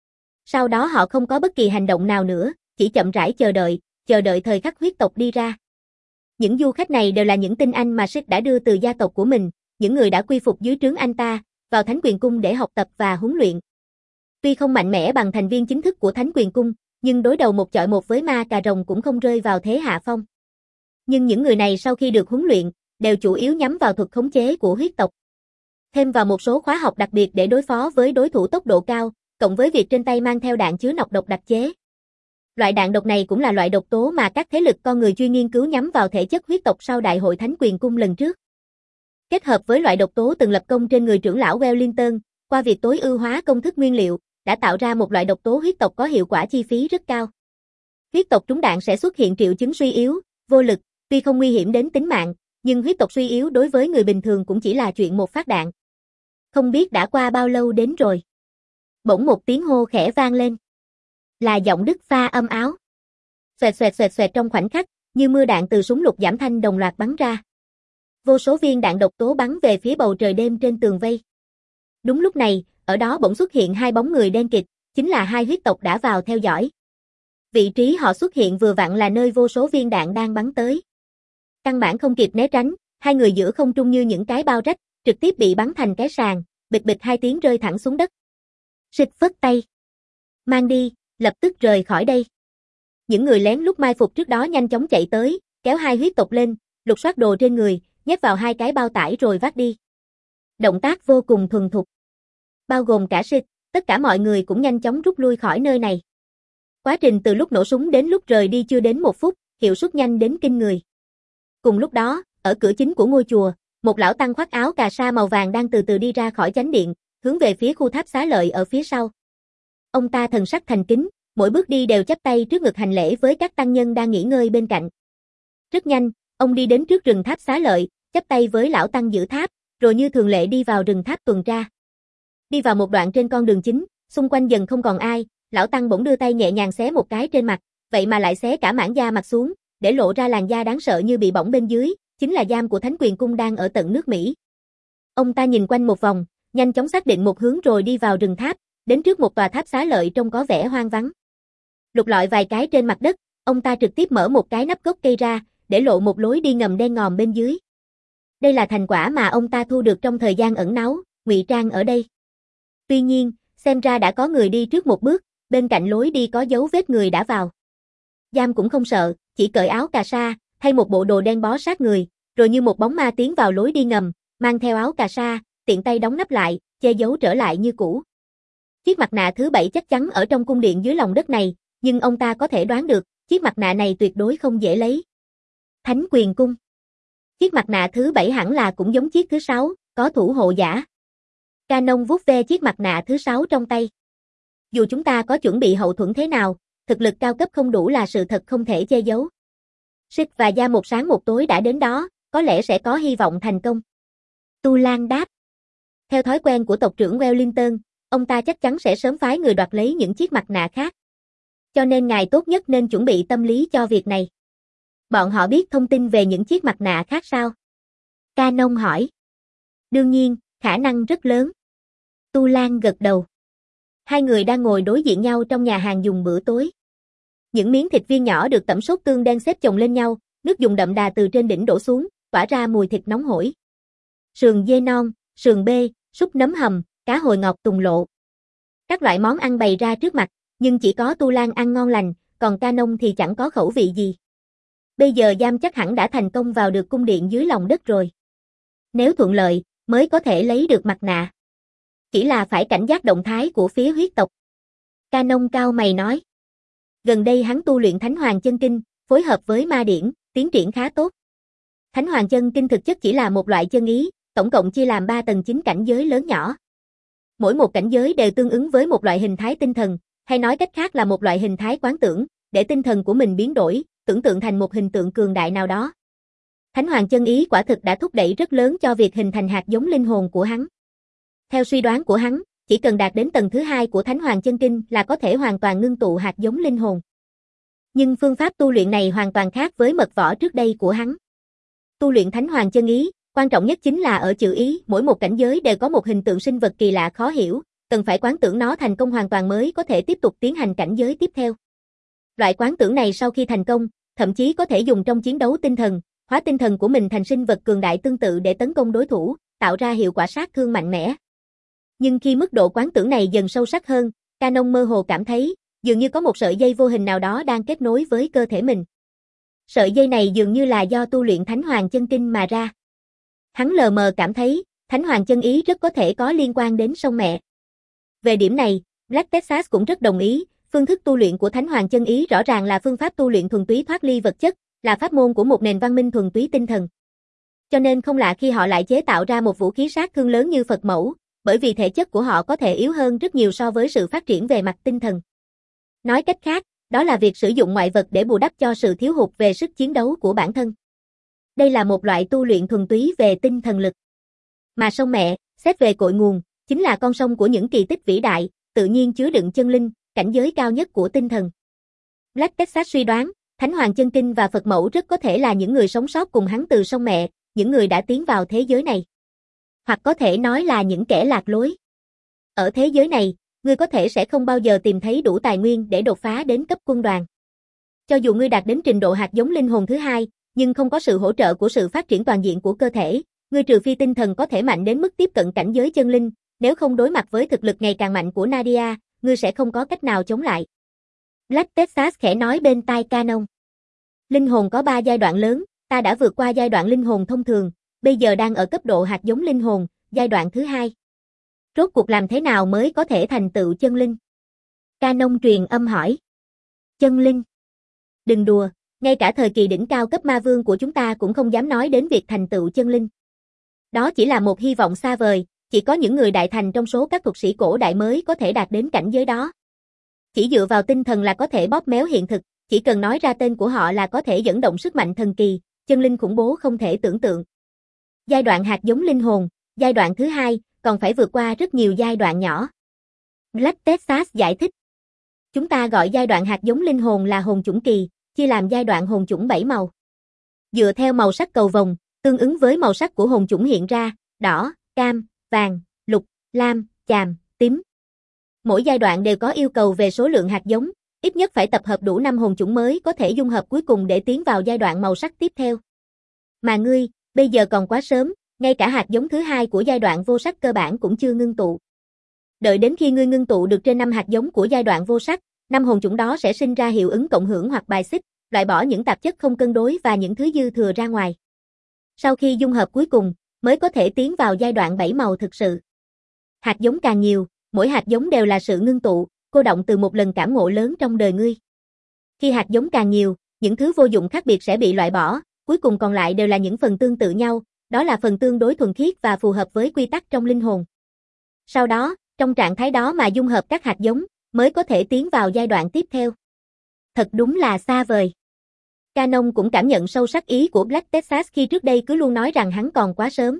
Sau đó họ không có bất kỳ hành động nào nữa, chỉ chậm rãi chờ đợi, chờ đợi thời khắc huyết tộc đi ra. Những du khách này đều là những tinh anh mà Sid đã đưa từ gia tộc của mình, những người đã quy phục dưới trướng anh ta, vào Thánh Quyền Cung để học tập và huấn luyện. Tuy không mạnh mẽ bằng thành viên chính thức của Thánh Quyền Cung, nhưng đối đầu một chọi một với ma cà rồng cũng không rơi vào thế hạ phong. Nhưng những người này sau khi được huấn luyện, đều chủ yếu nhắm vào thuật khống chế của huyết tộc. Thêm vào một số khóa học đặc biệt để đối phó với đối thủ tốc độ cao, cộng với việc trên tay mang theo đạn chứa nọc độc đặc chế. Loại đạn độc này cũng là loại độc tố mà các thế lực con người chuyên nghiên cứu nhắm vào thể chất huyết tộc sau Đại hội Thánh Quyền Cung lần trước. Kết hợp với loại độc tố từng lập công trên người trưởng lão Wellington, qua việc tối ưu hóa công thức nguyên liệu, đã tạo ra một loại độc tố huyết tộc có hiệu quả chi phí rất cao. Huyết tộc trúng đạn sẽ xuất hiện triệu chứng suy yếu, vô lực, tuy không nguy hiểm đến tính mạng, nhưng huyết tộc suy yếu đối với người bình thường cũng chỉ là chuyện một phát đạn. Không biết đã qua bao lâu đến rồi. Bỗng một tiếng hô khẽ vang lên. Là giọng Đức Pha âm áo. Xoẹt xoẹt xoẹt xoẹt trong khoảnh khắc, như mưa đạn từ súng lục giảm thanh đồng loạt bắn ra. Vô số viên đạn độc tố bắn về phía bầu trời đêm trên tường vây. Đúng lúc này, ở đó bỗng xuất hiện hai bóng người đen kịt, chính là hai huyết tộc đã vào theo dõi. Vị trí họ xuất hiện vừa vặn là nơi vô số viên đạn đang bắn tới. Căn bản không kịp né tránh, hai người giữa không trung như những cái bao rách, trực tiếp bị bắn thành cái sàng, bịch bịch hai tiếng rơi thẳng xuống đất. Sid phất tay. Mang đi, lập tức rời khỏi đây. Những người lén lút mai phục trước đó nhanh chóng chạy tới, kéo hai huyết tộc lên, lục soát đồ trên người, nhét vào hai cái bao tải rồi vác đi. Động tác vô cùng thuần thục. Bao gồm cả Sid, tất cả mọi người cũng nhanh chóng rút lui khỏi nơi này. Quá trình từ lúc nổ súng đến lúc rời đi chưa đến một phút, hiệu suất nhanh đến kinh người. Cùng lúc đó, ở cửa chính của ngôi chùa, một lão tăng khoác áo cà sa màu vàng đang từ từ đi ra khỏi chánh điện, hướng về phía khu tháp xá lợi ở phía sau. Ông ta thần sắc thành kính, mỗi bước đi đều chắp tay trước ngực hành lễ với các tăng nhân đang nghỉ ngơi bên cạnh. Rất nhanh, ông đi đến trước rừng tháp xá lợi, chắp tay với lão tăng giữ tháp, rồi như thường lệ đi vào rừng tháp tuần tra. Đi vào một đoạn trên con đường chính, xung quanh dần không còn ai, lão tăng bỗng đưa tay nhẹ nhàng xé một cái trên mặt, vậy mà lại xé cả mảng da mặt xuống, để lộ ra làn da đáng sợ như bị bỏng bên dưới, chính là giam của Thánh Quyền Cung đang ở tận nước Mỹ. Ông ta nhìn quanh một vòng, nhanh chóng xác định một hướng rồi đi vào rừng tháp, đến trước một tòa tháp xá lợi trông có vẻ hoang vắng. Lục lọi vài cái trên mặt đất, ông ta trực tiếp mở một cái nắp gốc cây ra, để lộ một lối đi ngầm đen ngòm bên dưới. Đây là thành quả mà ông ta thu được trong thời gian ẩn náu, ngụy trang ở đây. Tuy nhiên, xem ra đã có người đi trước một bước, bên cạnh lối đi có dấu vết người đã vào. Giam cũng không sợ, chỉ cởi áo cà sa, thay một bộ đồ đen bó sát người, rồi như một bóng ma tiến vào lối đi ngầm, mang theo áo cà sa, tiện tay đóng nắp lại, che giấu trở lại như cũ. Chiếc mặt nạ thứ bảy chắc chắn ở trong cung điện dưới lòng đất này, nhưng ông ta có thể đoán được, chiếc mặt nạ này tuyệt đối không dễ lấy. Thánh quyền cung. Chiếc mặt nạ thứ bảy hẳn là cũng giống chiếc thứ sáu, có thủ hộ giả. Canon vuốt ve chiếc mặt nạ thứ sáu trong tay. Dù chúng ta có chuẩn bị hậu thuẫn thế nào, thực lực cao cấp không đủ là sự thật không thể che giấu. Sith và Gia một sáng một tối đã đến đó, có lẽ sẽ có hy vọng thành công. Tu Lan đáp. Theo thói quen của tộc trưởng Wellington, ông ta chắc chắn sẽ sớm phái người đoạt lấy những chiếc mặt nạ khác. Cho nên ngài tốt nhất nên chuẩn bị tâm lý cho việc này. Bọn họ biết thông tin về những chiếc mặt nạ khác sao? Canon hỏi. Đương nhiên, khả năng rất lớn. Tu Lan gật đầu. Hai người đang ngồi đối diện nhau trong nhà hàng dùng bữa tối. Những miếng thịt viên nhỏ được tẩm sốt tương đen xếp chồng lên nhau, nước dùng đậm đà từ trên đỉnh đổ xuống, tỏa ra mùi thịt nóng hổi. Sườn dê non, sườn bê, súp nấm hầm, cá hồi ngọt tùng lộ. Các loại món ăn bày ra trước mặt, nhưng chỉ có Tu Lan ăn ngon lành, còn Canon thì chẳng có khẩu vị gì. Bây giờ Giam chắc hẳn đã thành công vào được cung điện dưới lòng đất rồi. Nếu thuận lợi, mới có thể lấy được mặt nạ. Chỉ là phải cảnh giác động thái của phía huyết tộc. Canon cao mày nói. Gần đây hắn tu luyện Thánh Hoàng Chân Kinh, phối hợp với ma điển, tiến triển khá tốt. Thánh Hoàng Chân Kinh thực chất chỉ là một loại chân ý, tổng cộng chia làm ba tầng chín cảnh giới lớn nhỏ. Mỗi một cảnh giới đều tương ứng với một loại hình thái tinh thần, hay nói cách khác là một loại hình thái quán tưởng, để tinh thần của mình biến đổi, tưởng tượng thành một hình tượng cường đại nào đó. Thánh Hoàng Chân Ý quả thực đã thúc đẩy rất lớn cho việc hình thành hạt giống linh hồn của hắn. Theo suy đoán của hắn, chỉ cần đạt đến tầng thứ hai của Thánh Hoàng Chân Kinh là có thể hoàn toàn ngưng tụ hạt giống linh hồn. Nhưng phương pháp tu luyện này hoàn toàn khác với mật võ trước đây của hắn. Tu luyện Thánh Hoàng Chân Ý, quan trọng nhất chính là ở chữ ý, mỗi một cảnh giới đều có một hình tượng sinh vật kỳ lạ khó hiểu, cần phải quán tưởng nó thành công hoàn toàn mới có thể tiếp tục tiến hành cảnh giới tiếp theo. Loại quán tưởng này sau khi thành công, thậm chí có thể dùng trong chiến đấu tinh thần, hóa tinh thần của mình thành sinh vật cường đại tương tự để tấn công đối thủ, tạo ra hiệu quả sát thương mạnh mẽ. Nhưng khi mức độ quán tưởng này dần sâu sắc hơn, Canon mơ hồ cảm thấy, dường như có một sợi dây vô hình nào đó đang kết nối với cơ thể mình. Sợi dây này dường như là do tu luyện Thánh Hoàng Chân Kinh mà ra. Hắn lờ mờ cảm thấy, Thánh Hoàng Chân Ý rất có thể có liên quan đến sông mẹ. Về điểm này, Black Texas cũng rất đồng ý, phương thức tu luyện của Thánh Hoàng Chân Ý rõ ràng là phương pháp tu luyện thuần túy thoát ly vật chất, là pháp môn của một nền văn minh thuần túy tinh thần. Cho nên không lạ khi họ lại chế tạo ra một vũ khí sát thương lớn như Phật mẫu, bởi vì thể chất của họ có thể yếu hơn rất nhiều so với sự phát triển về mặt tinh thần. Nói cách khác, đó là việc sử dụng ngoại vật để bù đắp cho sự thiếu hụt về sức chiến đấu của bản thân. Đây là một loại tu luyện thuần túy về tinh thần lực. Mà sông mẹ, xét về cội nguồn, chính là con sông của những kỳ tích vĩ đại, tự nhiên chứa đựng chân linh, cảnh giới cao nhất của tinh thần. Black Texas suy đoán, Thánh Hoàng Chân Kinh và Phật mẫu rất có thể là những người sống sót cùng hắn từ sông mẹ, những người đã tiến vào thế giới này. Hoặc có thể nói là những kẻ lạc lối. Ở thế giới này, ngươi có thể sẽ không bao giờ tìm thấy đủ tài nguyên để đột phá đến cấp quân đoàn. Cho dù ngươi đạt đến trình độ hạt giống linh hồn thứ hai, nhưng không có sự hỗ trợ của sự phát triển toàn diện của cơ thể, ngươi trừ phi tinh thần có thể mạnh đến mức tiếp cận cảnh giới chân linh, nếu không đối mặt với thực lực ngày càng mạnh của Nadia, ngươi sẽ không có cách nào chống lại. Black Texas khẽ nói bên tai Canon. Linh hồn có ba giai đoạn lớn, ta đã vượt qua giai đoạn linh hồn thông thường, bây giờ đang ở cấp độ hạt giống linh hồn, giai đoạn thứ hai. Rốt cuộc làm thế nào mới có thể thành tựu chân linh? Canon truyền âm hỏi. Chân linh? Đừng đùa, ngay cả thời kỳ đỉnh cao cấp ma vương của chúng ta cũng không dám nói đến việc thành tựu chân linh. Đó chỉ là một hy vọng xa vời, chỉ có những người đại thành trong số các thuật sĩ cổ đại mới có thể đạt đến cảnh giới đó. Chỉ dựa vào tinh thần là có thể bóp méo hiện thực, chỉ cần nói ra tên của họ là có thể dẫn động sức mạnh thần kỳ, chân linh khủng bố không thể tưởng tượng. Giai đoạn hạt giống linh hồn, giai đoạn thứ hai, còn phải vượt qua rất nhiều giai đoạn nhỏ. Black Texas giải thích. Chúng ta gọi giai đoạn hạt giống linh hồn là hồn chủng kỳ, chia làm giai đoạn hồn chủng bảy màu. Dựa theo màu sắc cầu vồng, tương ứng với màu sắc của hồn chủng hiện ra, đỏ, cam, vàng, lục, lam, chàm, tím. Mỗi giai đoạn đều có yêu cầu về số lượng hạt giống, ít nhất phải tập hợp đủ năm hồn chủng mới có thể dung hợp cuối cùng để tiến vào giai đoạn màu sắc tiếp theo. Mà ngươi, bây giờ còn quá sớm, ngay cả hạt giống thứ hai của giai đoạn vô sắc cơ bản cũng chưa ngưng tụ. Đợi đến khi ngươi ngưng tụ được trên năm hạt giống của giai đoạn vô sắc, năm hồn chủng đó sẽ sinh ra hiệu ứng cộng hưởng hoặc bài xích, loại bỏ những tạp chất không cân đối và những thứ dư thừa ra ngoài. Sau khi dung hợp cuối cùng, mới có thể tiến vào giai đoạn bảy màu thực sự. Hạt giống càng nhiều, Mỗi hạt giống đều là sự ngưng tụ, cô động từ một lần cảm ngộ lớn trong đời ngươi. Khi hạt giống càng nhiều, những thứ vô dụng khác biệt sẽ bị loại bỏ, cuối cùng còn lại đều là những phần tương tự nhau, đó là phần tương đối thuần khiết và phù hợp với quy tắc trong linh hồn. Sau đó, trong trạng thái đó mà dung hợp các hạt giống, mới có thể tiến vào giai đoạn tiếp theo. Thật đúng là xa vời. Canon cũng cảm nhận sâu sắc ý của Black Texas khi trước đây cứ luôn nói rằng hắn còn quá sớm.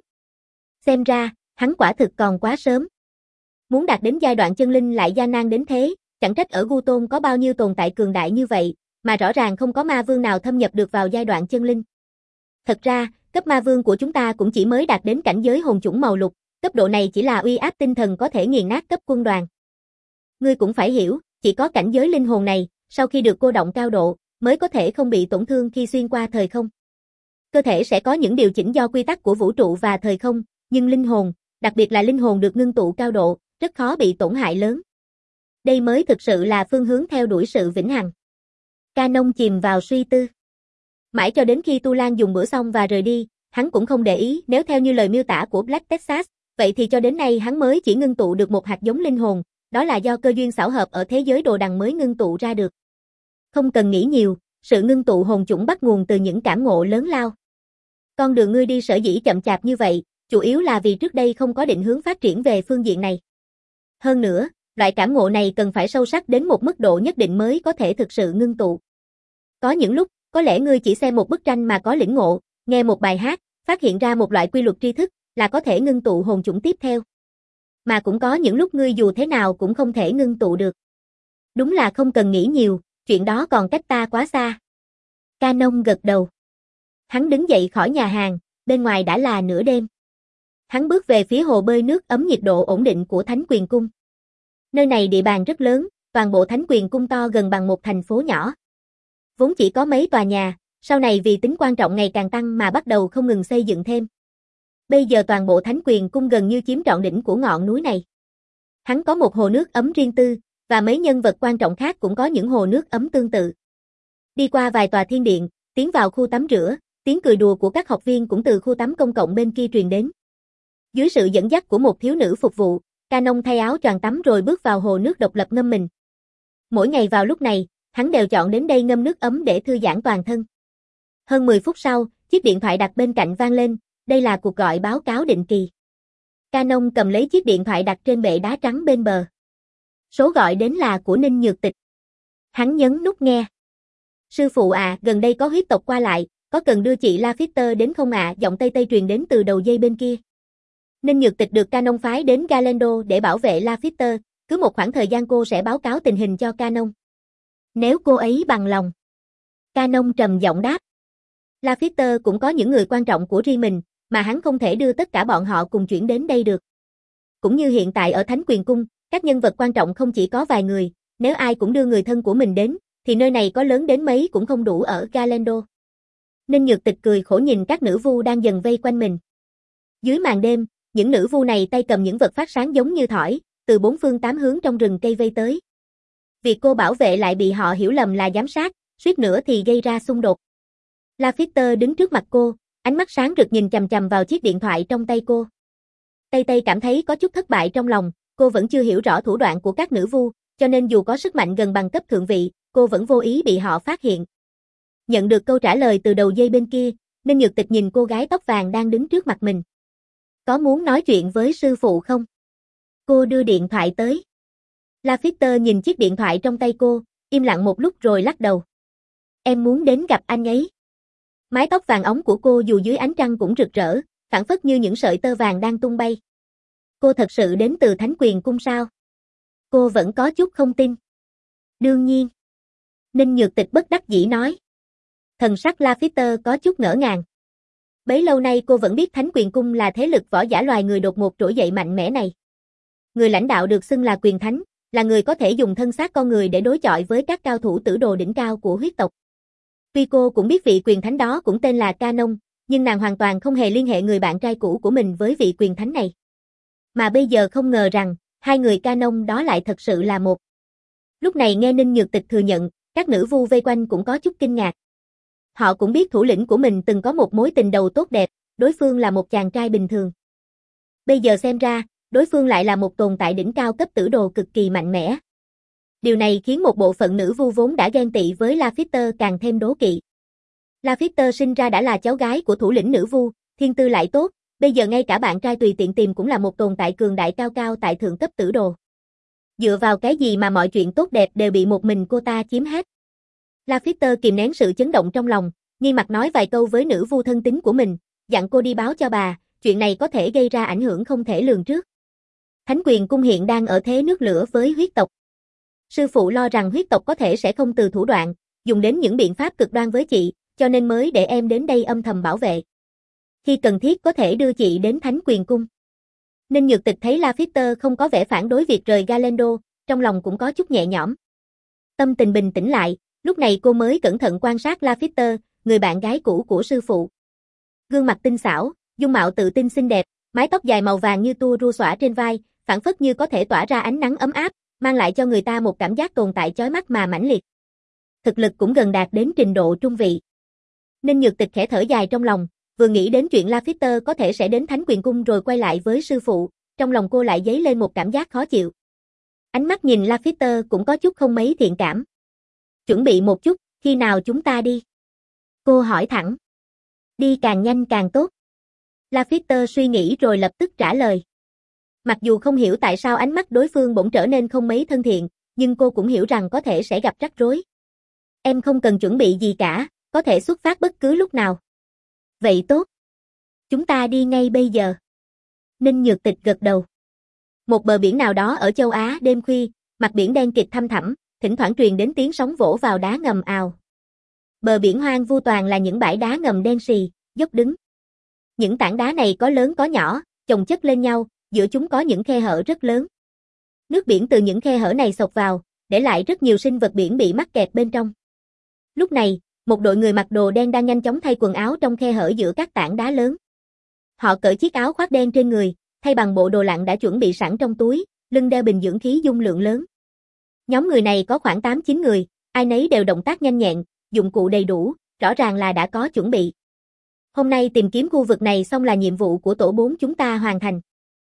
Xem ra, hắn quả thực còn quá sớm. Muốn đạt đến giai đoạn chân linh lại gian nan đến thế, chẳng trách ở Gu Tôn có bao nhiêu tồn tại cường đại như vậy, mà rõ ràng không có ma vương nào thâm nhập được vào giai đoạn chân linh. Thật ra, cấp ma vương của chúng ta cũng chỉ mới đạt đến cảnh giới hồn chủng màu lục, cấp độ này chỉ là uy áp tinh thần có thể nghiền nát cấp quân đoàn. Ngươi cũng phải hiểu, chỉ có cảnh giới linh hồn này, sau khi được cô động cao độ, mới có thể không bị tổn thương khi xuyên qua thời không. Cơ thể sẽ có những điều chỉnh do quy tắc của vũ trụ và thời không, nhưng linh hồn, đặc biệt là linh hồn được ngưng tụ cao độ, rất khó bị tổn hại lớn. Đây mới thực sự là phương hướng theo đuổi sự vĩnh hằng. Canon chìm vào suy tư. Mãi cho đến khi Tu Lan dùng bữa xong và rời đi, hắn cũng không để ý, nếu theo như lời miêu tả của Black Texas, vậy thì cho đến nay hắn mới chỉ ngưng tụ được một hạt giống linh hồn, đó là do cơ duyên xảo hợp ở thế giới đồ đằng mới ngưng tụ ra được. Không cần nghĩ nhiều, sự ngưng tụ hồn chủng bắt nguồn từ những cảm ngộ lớn lao. Con đường ngươi đi sở dĩ chậm chạp như vậy, chủ yếu là vì trước đây không có định hướng phát triển về phương diện này. Hơn nữa, loại cảm ngộ này cần phải sâu sắc đến một mức độ nhất định mới có thể thực sự ngưng tụ. Có những lúc, có lẽ ngươi chỉ xem một bức tranh mà có lĩnh ngộ, nghe một bài hát, phát hiện ra một loại quy luật tri thức, là có thể ngưng tụ hồn chủng tiếp theo. Mà cũng có những lúc ngươi dù thế nào cũng không thể ngưng tụ được. Đúng là không cần nghĩ nhiều, chuyện đó còn cách ta quá xa. Canon gật đầu. Hắn đứng dậy khỏi nhà hàng, bên ngoài đã là nửa đêm. Hắn bước về phía hồ bơi nước ấm nhiệt độ ổn định của Thánh Quyền Cung. Nơi này địa bàn rất lớn, toàn bộ Thánh Quyền Cung to gần bằng một thành phố nhỏ. Vốn chỉ có mấy tòa nhà, sau này vì tính quan trọng ngày càng tăng mà bắt đầu không ngừng xây dựng thêm. Bây giờ toàn bộ Thánh Quyền Cung gần như chiếm trọn đỉnh của ngọn núi này. Hắn có một hồ nước ấm riêng tư, và mấy nhân vật quan trọng khác cũng có những hồ nước ấm tương tự. Đi qua vài tòa thiên điện, tiến vào khu tắm rửa, tiếng cười đùa của các học viên cũng từ khu tắm công cộng bên kia truyền đến. Dưới sự dẫn dắt của một thiếu nữ phục vụ, Canon thay áo choàng tắm rồi bước vào hồ nước độc lập ngâm mình. Mỗi ngày vào lúc này, hắn đều chọn đến đây ngâm nước ấm để thư giãn toàn thân. Hơn mười phút sau, chiếc điện thoại đặt bên cạnh vang lên, đây là cuộc gọi báo cáo định kỳ. Canon cầm lấy chiếc điện thoại đặt trên bệ đá trắng bên bờ. Số gọi đến là của Ninh Nhược Tịch. Hắn nhấn nút nghe. Sư phụ à, gần đây có huyết tộc qua lại, có cần đưa chị Lafitte đến không ạ? À? Giọng Tây Tây truyền đến từ đầu dây bên kia. Ninh Nhược Tịch được Canon phái đến Galendo để bảo vệ Lafitte, cứ một khoảng thời gian cô sẽ báo cáo tình hình cho Canon. Nếu cô ấy bằng lòng. Canon trầm giọng đáp. Lafitte cũng có những người quan trọng của riêng mình, mà hắn không thể đưa tất cả bọn họ cùng chuyển đến đây được. Cũng như hiện tại ở Thánh Quyền Cung, các nhân vật quan trọng không chỉ có vài người, nếu ai cũng đưa người thân của mình đến, thì nơi này có lớn đến mấy cũng không đủ ở Galendo. Ninh Nhược Tịch cười khổ nhìn các nữ vu đang dần vây quanh mình. Dưới màn đêm, những nữ vu này tay cầm những vật phát sáng giống như thỏi, từ bốn phương tám hướng trong rừng cây vây tới. Việc cô bảo vệ lại bị họ hiểu lầm là giám sát, suýt nữa thì gây ra xung đột. Lafitte đứng trước mặt cô, ánh mắt sáng rực nhìn chằm chằm vào chiếc điện thoại trong tay cô. Tây Tây cảm thấy có chút thất bại trong lòng, cô vẫn chưa hiểu rõ thủ đoạn của các nữ vu, cho nên dù có sức mạnh gần bằng cấp thượng vị, cô vẫn vô ý bị họ phát hiện. Nhận được câu trả lời từ đầu dây bên kia, Ninh Nhược Tịch nhìn cô gái tóc vàng đang đứng trước mặt mình. Có muốn nói chuyện với sư phụ không? Cô đưa điện thoại tới. Lafitte nhìn chiếc điện thoại trong tay cô, im lặng một lúc rồi lắc đầu. Em muốn đến gặp anh ấy. Mái tóc vàng óng của cô dù dưới ánh trăng cũng rực rỡ, phảng phất như những sợi tơ vàng đang tung bay. Cô thật sự đến từ Thánh Quyền Cung sao? Cô vẫn có chút không tin. Đương nhiên. Ninh Nhược Tịch bất đắc dĩ nói. Thần sắc Lafitte có chút ngỡ ngàng. Bấy lâu nay cô vẫn biết Thánh Quyền Cung là thế lực võ giả loài người đột ngột trỗi dậy mạnh mẽ này. Người lãnh đạo được xưng là quyền thánh, là người có thể dùng thân xác con người để đối chọi với các cao thủ tử đồ đỉnh cao của huyết tộc. Tuy cô cũng biết vị quyền thánh đó cũng tên là Canon, nhưng nàng hoàn toàn không hề liên hệ người bạn trai cũ của mình với vị quyền thánh này. Mà bây giờ không ngờ rằng, hai người Canon đó lại thật sự là một. Lúc này nghe Ninh Nhược Tịch thừa nhận, các nữ vu vây quanh cũng có chút kinh ngạc. Họ cũng biết thủ lĩnh của mình từng có một mối tình đầu tốt đẹp, đối phương là một chàng trai bình thường. Bây giờ xem ra, đối phương lại là một tồn tại đỉnh cao cấp tử đồ cực kỳ mạnh mẽ. Điều này khiến một bộ phận nữ vu vốn đã ghen tị với Laphiter càng thêm đố kỵ. Laphiter sinh ra đã là cháu gái của thủ lĩnh nữ vu, thiên tư lại tốt, bây giờ ngay cả bạn trai tùy tiện tìm cũng là một tồn tại cường đại cao cao tại thượng cấp tử đồ. Dựa vào cái gì mà mọi chuyện tốt đẹp đều bị một mình cô ta chiếm hết? Laphiter kìm nén sự chấn động trong lòng, nghi mặt nói vài câu với nữ vu thân tín của mình, dặn cô đi báo cho bà, chuyện này có thể gây ra ảnh hưởng không thể lường trước. Thánh quyền cung hiện đang ở thế nước lửa với huyết tộc. Sư phụ lo rằng huyết tộc có thể sẽ không từ thủ đoạn, dùng đến những biện pháp cực đoan với chị, cho nên mới để em đến đây âm thầm bảo vệ. Khi cần thiết có thể đưa chị đến thánh quyền cung. Ninh Nhược Tịch thấy Laphiter không có vẻ phản đối việc rời Galendo, trong lòng cũng có chút nhẹ nhõm. Tâm tình bình tĩnh lại, lúc này cô mới cẩn thận quan sát Laphiter, người bạn gái cũ của sư phụ. Gương mặt tinh xảo, dung mạo tự tin xinh đẹp, mái tóc dài màu vàng như tua rua xõa trên vai, phảng phất như có thể tỏa ra ánh nắng ấm áp, mang lại cho người ta một cảm giác tồn tại chói mắt mà mãnh liệt. Thực lực cũng gần đạt đến trình độ trung vị. Ninh Nhược Tịch khẽ thở dài trong lòng, vừa nghĩ đến chuyện Laphiter có thể sẽ đến Thánh Quyền Cung rồi quay lại với sư phụ, trong lòng cô lại dấy lên một cảm giác khó chịu. Ánh mắt nhìn Laphiter cũng có chút không mấy thiện cảm. Chuẩn bị một chút, khi nào chúng ta đi? Cô hỏi thẳng. Đi càng nhanh càng tốt. Laphiter suy nghĩ rồi lập tức trả lời. Mặc dù không hiểu tại sao ánh mắt đối phương bỗng trở nên không mấy thân thiện, nhưng cô cũng hiểu rằng có thể sẽ gặp rắc rối. Em không cần chuẩn bị gì cả, có thể xuất phát bất cứ lúc nào. Vậy tốt. Chúng ta đi ngay bây giờ. Ninh Nhược Tịch gật đầu. Một bờ biển nào đó ở châu Á đêm khuya, mặt biển đen kịt thăm thẳm, thỉnh thoảng truyền đến tiếng sóng vỗ vào đá ngầm ào. Bờ biển hoang vu toàn là những bãi đá ngầm đen sì, dốc đứng. Những tảng đá này có lớn có nhỏ, chồng chất lên nhau, giữa chúng có những khe hở rất lớn. Nước biển từ những khe hở này xộc vào, để lại rất nhiều sinh vật biển bị mắc kẹt bên trong. Lúc này, một đội người mặc đồ đen đang nhanh chóng thay quần áo trong khe hở giữa các tảng đá lớn. Họ cởi chiếc áo khoác đen trên người, thay bằng bộ đồ lặn đã chuẩn bị sẵn trong túi, lưng đeo bình dưỡng khí dung lượng lớn. Nhóm người này có khoảng tám chín người, ai nấy đều động tác nhanh nhẹn, dụng cụ đầy đủ, rõ ràng là đã có chuẩn bị. Hôm nay tìm kiếm khu vực này xong là nhiệm vụ của tổ bốn chúng ta hoàn thành.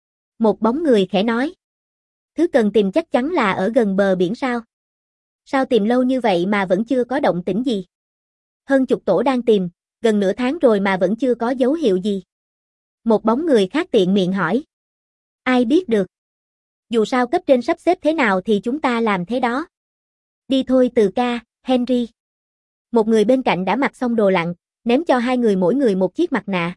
Một bóng người khẽ nói. Thứ cần tìm chắc chắn là ở gần bờ biển sao? Sao tìm lâu như vậy mà vẫn chưa có động tĩnh gì? Hơn chục tổ đang tìm, gần nửa tháng rồi mà vẫn chưa có dấu hiệu gì. Một bóng người khác tiện miệng hỏi. Ai biết được? Dù sao cấp trên sắp xếp thế nào thì chúng ta làm thế đó. Đi thôi Từ ca, Henry. Một người bên cạnh đã mặc xong đồ lặn, ném cho hai người mỗi người một chiếc mặt nạ.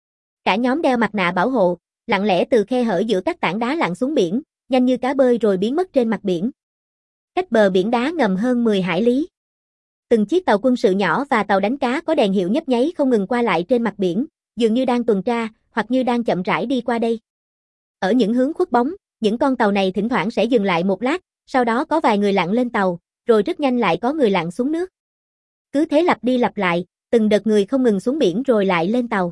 Cả nhóm đeo mặt nạ bảo hộ, lặng lẽ từ khe hở giữa các tảng đá lặn xuống biển, nhanh như cá bơi rồi biến mất trên mặt biển. Cách bờ biển đá ngầm hơn mười hải lý. Từng chiếc tàu quân sự nhỏ và tàu đánh cá có đèn hiệu nhấp nháy không ngừng qua lại trên mặt biển, dường như đang tuần tra, hoặc như đang chậm rãi đi qua đây. Ở những hướng khuất bóng, những con tàu này thỉnh thoảng sẽ dừng lại một lát, sau đó có vài người lặn lên tàu, rồi rất nhanh lại có người lặn xuống nước. Cứ thế lặp đi lặp lại, từng đợt người không ngừng xuống biển rồi lại lên tàu.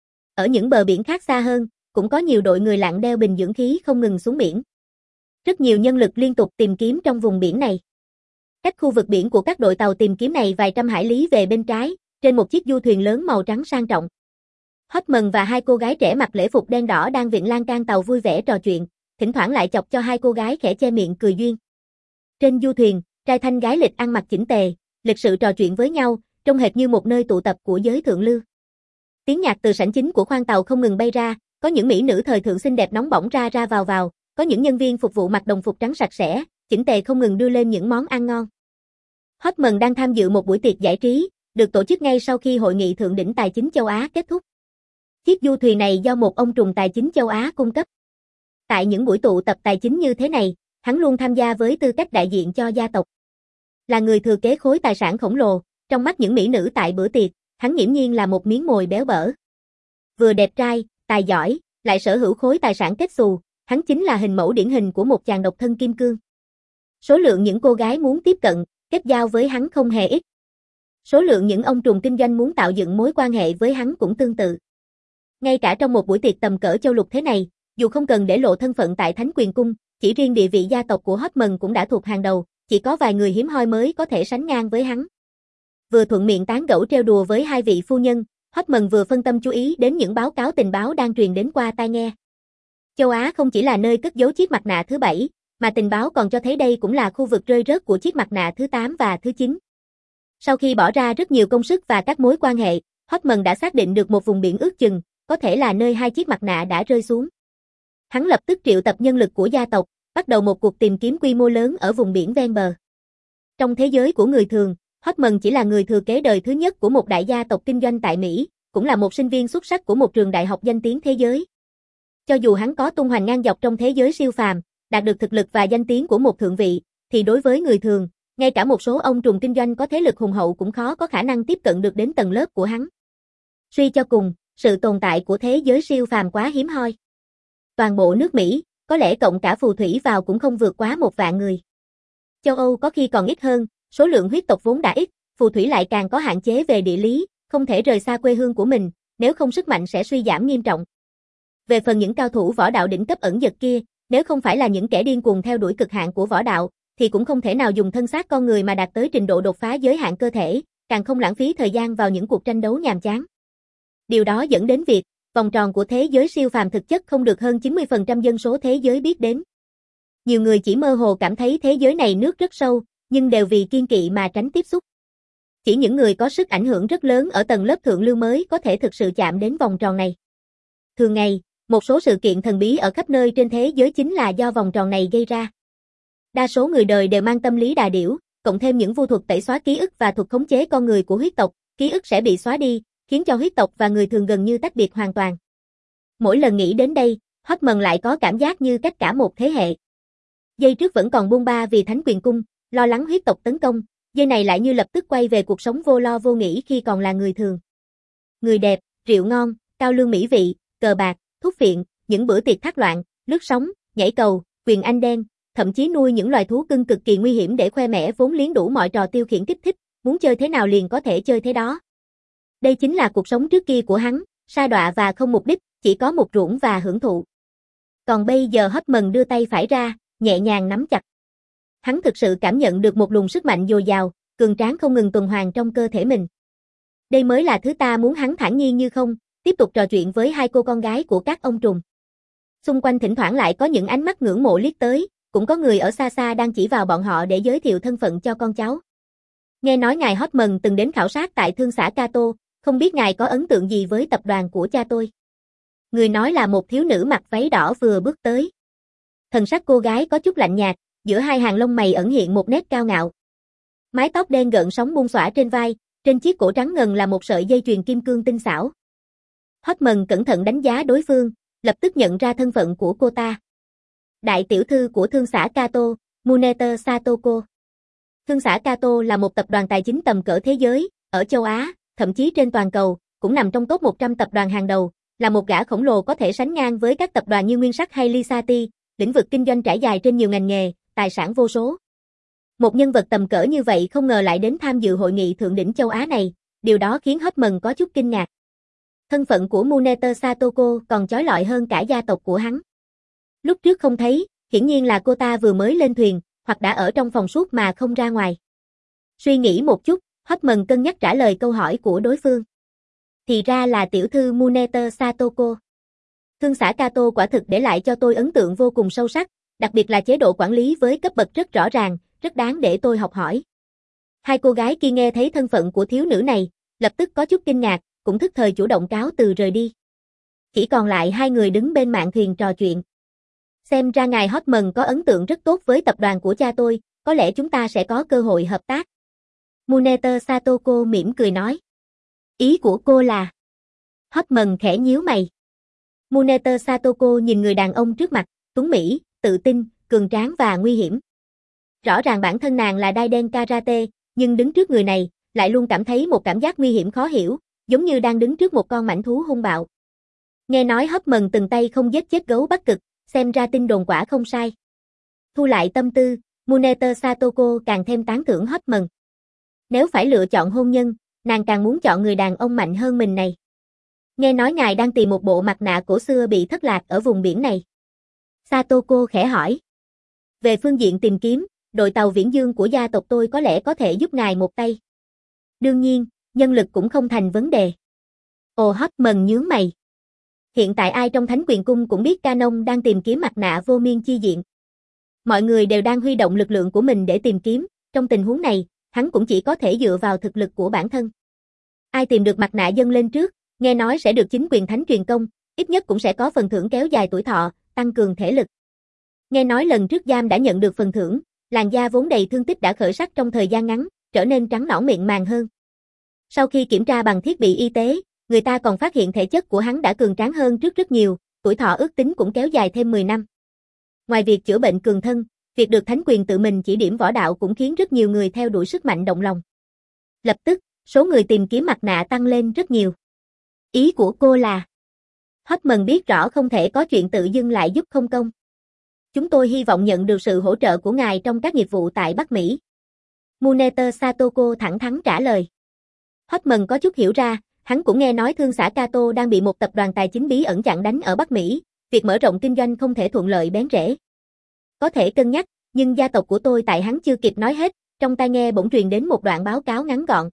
Ở những bờ biển khác xa hơn, cũng có nhiều đội người lặn đeo bình dưỡng khí không ngừng xuống biển. Rất nhiều nhân lực liên tục tìm kiếm trong vùng biển này. Cách khu vực biển của các đội tàu tìm kiếm này vài trăm hải lý về bên trái, trên một chiếc du thuyền lớn màu trắng sang trọng. Hotman và hai cô gái trẻ mặc lễ phục đen đỏ đang viện lan can tàu vui vẻ trò chuyện, thỉnh thoảng lại chọc cho hai cô gái khẽ che miệng cười duyên. Trên du thuyền, trai thanh gái lịch ăn mặc chỉnh tề, lịch sự trò chuyện với nhau, trông hệt như một nơi tụ tập của giới thượng lưu. Tiếng nhạc từ sảnh chính của khoang tàu không ngừng bay ra, có những mỹ nữ thời thượng xinh đẹp nóng bỏng ra ra vào vào, có những nhân viên phục vụ mặc đồng phục trắng sạch sẽ, chỉnh tề không ngừng đưa lên những món ăn ngon. Hotman đang tham dự một buổi tiệc giải trí, được tổ chức ngay sau khi hội nghị thượng đỉnh tài chính châu Á kết thúc. Chiếc du thuyền này do một ông trùm tài chính châu Á cung cấp. Tại những buổi tụ tập tài chính như thế này, hắn luôn tham gia với tư cách đại diện cho gia tộc. Là người thừa kế khối tài sản khổng lồ, trong mắt những mỹ nữ tại bữa tiệc, hắn nghiễm nhiên là một miếng mồi béo bở. Vừa đẹp trai, tài giỏi, lại sở hữu khối tài sản kết xù, hắn chính là hình mẫu điển hình của một chàng độc thân kim cương. Số lượng những cô gái muốn tiếp cận, kết giao với hắn không hề ít. Số lượng những ông trùm kinh doanh muốn tạo dựng mối quan hệ với hắn cũng tương tự. Ngay cả trong một buổi tiệc tầm cỡ châu lục thế này, dù không cần để lộ thân phận tại Thánh Quyền Cung, chỉ riêng địa vị gia tộc của Hotman cũng đã thuộc hàng đầu, chỉ có vài người hiếm hoi mới có thể sánh ngang với hắn. Vừa thuận miệng tán gẫu trêu đùa với hai vị phu nhân, Hotman vừa phân tâm chú ý đến những báo cáo tình báo đang truyền đến qua tai nghe. Châu Á không chỉ là nơi cất giấu chiếc mặt nạ thứ bảy, mà tình báo còn cho thấy đây cũng là khu vực rơi rớt của chiếc mặt nạ thứ tám và thứ chín. Sau khi bỏ ra rất nhiều công sức và các mối quan hệ, Hoffman đã xác định được một vùng biển ước chừng, có thể là nơi hai chiếc mặt nạ đã rơi xuống. Hắn lập tức triệu tập nhân lực của gia tộc, bắt đầu một cuộc tìm kiếm quy mô lớn ở vùng biển ven bờ. Trong thế giới của người thường, Hoffman chỉ là người thừa kế đời thứ nhất của một đại gia tộc kinh doanh tại Mỹ, cũng là một sinh viên xuất sắc của một trường đại học danh tiếng thế giới. Cho dù hắn có tung hoành ngang dọc trong thế giới siêu phàm, đạt được thực lực và danh tiếng của một thượng vị, thì đối với người thường, ngay cả một số ông trùm kinh doanh có thế lực hùng hậu cũng khó có khả năng tiếp cận được đến tầng lớp của hắn. Suy cho cùng, sự tồn tại của thế giới siêu phàm quá hiếm hoi. Toàn bộ nước Mỹ, có lẽ cộng cả phù thủy vào cũng không vượt quá một vạn người. Châu Âu có khi còn ít hơn, số lượng huyết tộc vốn đã ít, phù thủy lại càng có hạn chế về địa lý, không thể rời xa quê hương của mình, nếu không sức mạnh sẽ suy giảm nghiêm trọng. Về phần những cao thủ võ đạo đỉnh cấp ẩn dật kia, nếu không phải là những kẻ điên cuồng theo đuổi cực hạn của võ đạo, thì cũng không thể nào dùng thân xác con người mà đạt tới trình độ đột phá giới hạn cơ thể, càng không lãng phí thời gian vào những cuộc tranh đấu nhàm chán. Điều đó dẫn đến việc, vòng tròn của thế giới siêu phàm thực chất không được hơn chín mươi phần trăm dân số thế giới biết đến. Nhiều người chỉ mơ hồ cảm thấy thế giới này nước rất sâu, nhưng đều vì kiêng kỵ mà tránh tiếp xúc. Chỉ những người có sức ảnh hưởng rất lớn ở tầng lớp thượng lưu mới có thể thực sự chạm đến vòng tròn này. Thường ngày, một số sự kiện thần bí ở khắp nơi trên thế giới chính là do vòng tròn này gây ra. Đa số người đời đều mang tâm lý đà điểu, cộng thêm những vu thuật tẩy xóa ký ức và thuật khống chế con người của huyết tộc, ký ức sẽ bị xóa đi, khiến cho huyết tộc và người thường gần như tách biệt hoàn toàn. Mỗi lần nghĩ đến đây, Hoffman lại có cảm giác như cách cả một thế hệ. Giây trước vẫn còn buông ba vì Thánh Quyền Cung, lo lắng huyết tộc tấn công, giây này lại như lập tức quay về cuộc sống vô lo vô nghĩ khi còn là người thường. Người đẹp, rượu ngon, cao lương mỹ vị, cờ bạc, thuốc phiện, những bữa tiệc thác loạn, lướt sóng, nhảy cầu, quyền anh đen, thậm chí nuôi những loài thú cưng cực kỳ nguy hiểm để khoe mẽ vốn liếng đủ mọi trò tiêu khiển kích thích, muốn chơi thế nào liền có thể chơi thế đó. Đây chính là cuộc sống trước kia của hắn, sa đọa và không mục đích, chỉ có một ruộng và hưởng thụ. Còn bây giờ Hoffman đưa tay phải ra, nhẹ nhàng nắm chặt. Hắn thực sự cảm nhận được một luồng sức mạnh dồi dào, cường tráng không ngừng tuần hoàn trong cơ thể mình. Đây mới là thứ ta muốn. Hắn thản nhiên như không, tiếp tục trò chuyện với hai cô con gái của các ông trùm. Xung quanh thỉnh thoảng lại có những ánh mắt ngưỡng mộ liếc tới, cũng có người ở xa xa đang chỉ vào bọn họ để giới thiệu thân phận cho con cháu. Nghe nói ngài Hoffman từng đến khảo sát tại thương xã Cato, không biết ngài có ấn tượng gì với tập đoàn của cha tôi. Người nói là một thiếu nữ mặc váy đỏ vừa bước tới. Thần sắc cô gái có chút lạnh nhạt, giữa hai hàng lông mày ẩn hiện một nét cao ngạo. Mái tóc đen gợn sóng buông xõa trên vai, trên chiếc cổ trắng ngần là một sợi dây chuyền kim cương tinh xảo. Hoffman cẩn thận đánh giá đối phương, lập tức nhận ra thân phận của cô ta. Đại tiểu thư của thương xã Cato, Muneta Satoko. Thương xã Cato là một tập đoàn tài chính tầm cỡ thế giới, ở châu Á, thậm chí trên toàn cầu, cũng nằm trong top một trăm tập đoàn hàng đầu, là một gã khổng lồ có thể sánh ngang với các tập đoàn như Nguyên Sắc hay Lisati, lĩnh vực kinh doanh trải dài trên nhiều ngành nghề, tài sản vô số. Một nhân vật tầm cỡ như vậy không ngờ lại đến tham dự hội nghị thượng đỉnh châu Á này, điều đó khiến Hoffman có chút kinh ngạc. Thân phận của Muneta Satoko còn chói lọi hơn cả gia tộc của hắn. Lúc trước không thấy, hiển nhiên là cô ta vừa mới lên thuyền, hoặc đã ở trong phòng suốt mà không ra ngoài. Suy nghĩ một chút, Hoffman cân nhắc trả lời câu hỏi của đối phương. Thì ra là tiểu thư Muneta Satoko. Thương xã Cato quả thực để lại cho tôi ấn tượng vô cùng sâu sắc, đặc biệt là chế độ quản lý với cấp bậc rất rõ ràng, rất đáng để tôi học hỏi. Hai cô gái kia nghe thấy thân phận của thiếu nữ này, lập tức có chút kinh ngạc, cũng thức thời chủ động cáo từ rời đi. Chỉ còn lại hai người đứng bên mạn thuyền trò chuyện. Xem ra ngài Hoffman có ấn tượng rất tốt với tập đoàn của cha tôi, có lẽ chúng ta sẽ có cơ hội hợp tác. Muneta Satoko mỉm cười nói. Ý của cô là? Hoffman khẽ nhíu mày. Muneta Satoko nhìn người đàn ông trước mặt, tuấn mỹ, tự tin, cường tráng và nguy hiểm. Rõ ràng bản thân nàng là đai đen karate, nhưng đứng trước người này, lại luôn cảm thấy một cảm giác nguy hiểm khó hiểu, giống như đang đứng trước một con mãnh thú hung bạo. Nghe nói Hoffman từng tay không giết chết gấu Bắc Cực, xem ra tin đồn quả không sai. Thu lại tâm tư, Muneta Satoko càng thêm tán thưởng Hoffman. Nếu phải lựa chọn hôn nhân, nàng càng muốn chọn người đàn ông mạnh hơn mình này. Nghe nói ngài đang tìm một bộ mặt nạ cổ xưa bị thất lạc ở vùng biển này. Satoko khẽ hỏi. Về phương diện tìm kiếm, đội tàu viễn dương của gia tộc tôi có lẽ có thể giúp ngài một tay. Đương nhiên, nhân lực cũng không thành vấn đề. Ồ, Hoffman nhướng mày. Hiện tại ai trong Thánh Quyền Cung cũng biết Canon đang tìm kiếm mặt nạ vô miên chi diện. Mọi người đều đang huy động lực lượng của mình để tìm kiếm, trong tình huống này, hắn cũng chỉ có thể dựa vào thực lực của bản thân. Ai tìm được mặt nạ dâng lên trước, nghe nói sẽ được chính quyền thánh truyền công, ít nhất cũng sẽ có phần thưởng kéo dài tuổi thọ, tăng cường thể lực. Nghe nói lần trước Giam đã nhận được phần thưởng, làn da vốn đầy thương tích đã khởi sắc trong thời gian ngắn, trở nên trắng nõn mịn màng hơn. Sau khi kiểm tra bằng thiết bị y tế, người ta còn phát hiện thể chất của hắn đã cường tráng hơn trước rất nhiều, tuổi thọ ước tính cũng kéo dài thêm mười năm. Ngoài việc chữa bệnh cường thân, việc được thánh quyền tự mình chỉ điểm võ đạo cũng khiến rất nhiều người theo đuổi sức mạnh động lòng. Lập tức, số người tìm kiếm mặt nạ tăng lên rất nhiều. Ý của cô là? Hoffman biết rõ không thể có chuyện tự dưng lại giúp không công. Chúng tôi hy vọng nhận được sự hỗ trợ của ngài trong các nghiệp vụ tại Bắc Mỹ. Muneta Satoko thẳng thắn trả lời. Hoffman có chút hiểu ra, hắn cũng nghe nói thương xã Kato đang bị một tập đoàn tài chính bí ẩn chặn đánh ở Bắc Mỹ, việc mở rộng kinh doanh không thể thuận lợi bén rễ. Có thể cân nhắc, nhưng gia tộc của tôi tại hắn chưa kịp nói hết, trong tai nghe bỗng truyền đến một đoạn báo cáo ngắn gọn.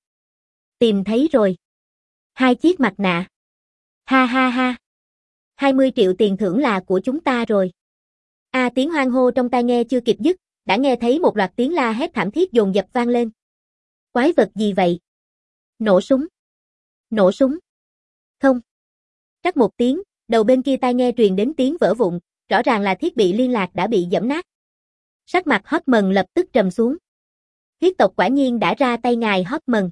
Tìm thấy rồi. Hai chiếc mặt nạ. Ha ha ha. hai mươi triệu tiền thưởng là của chúng ta rồi. A à, tiếng hoan hô trong tai nghe chưa kịp dứt, đã nghe thấy một loạt tiếng la hét thảm thiết dồn dập vang lên. Quái vật gì vậy? Nổ súng. Nổ súng. Không. Trắc một tiếng, đầu bên kia tai nghe truyền đến tiếng vỡ vụn, rõ ràng là thiết bị liên lạc đã bị giẫm nát. Sắc mặt Hoffman lập tức trầm xuống. Huyết tộc quả nhiên đã ra tay ngài Hoffman.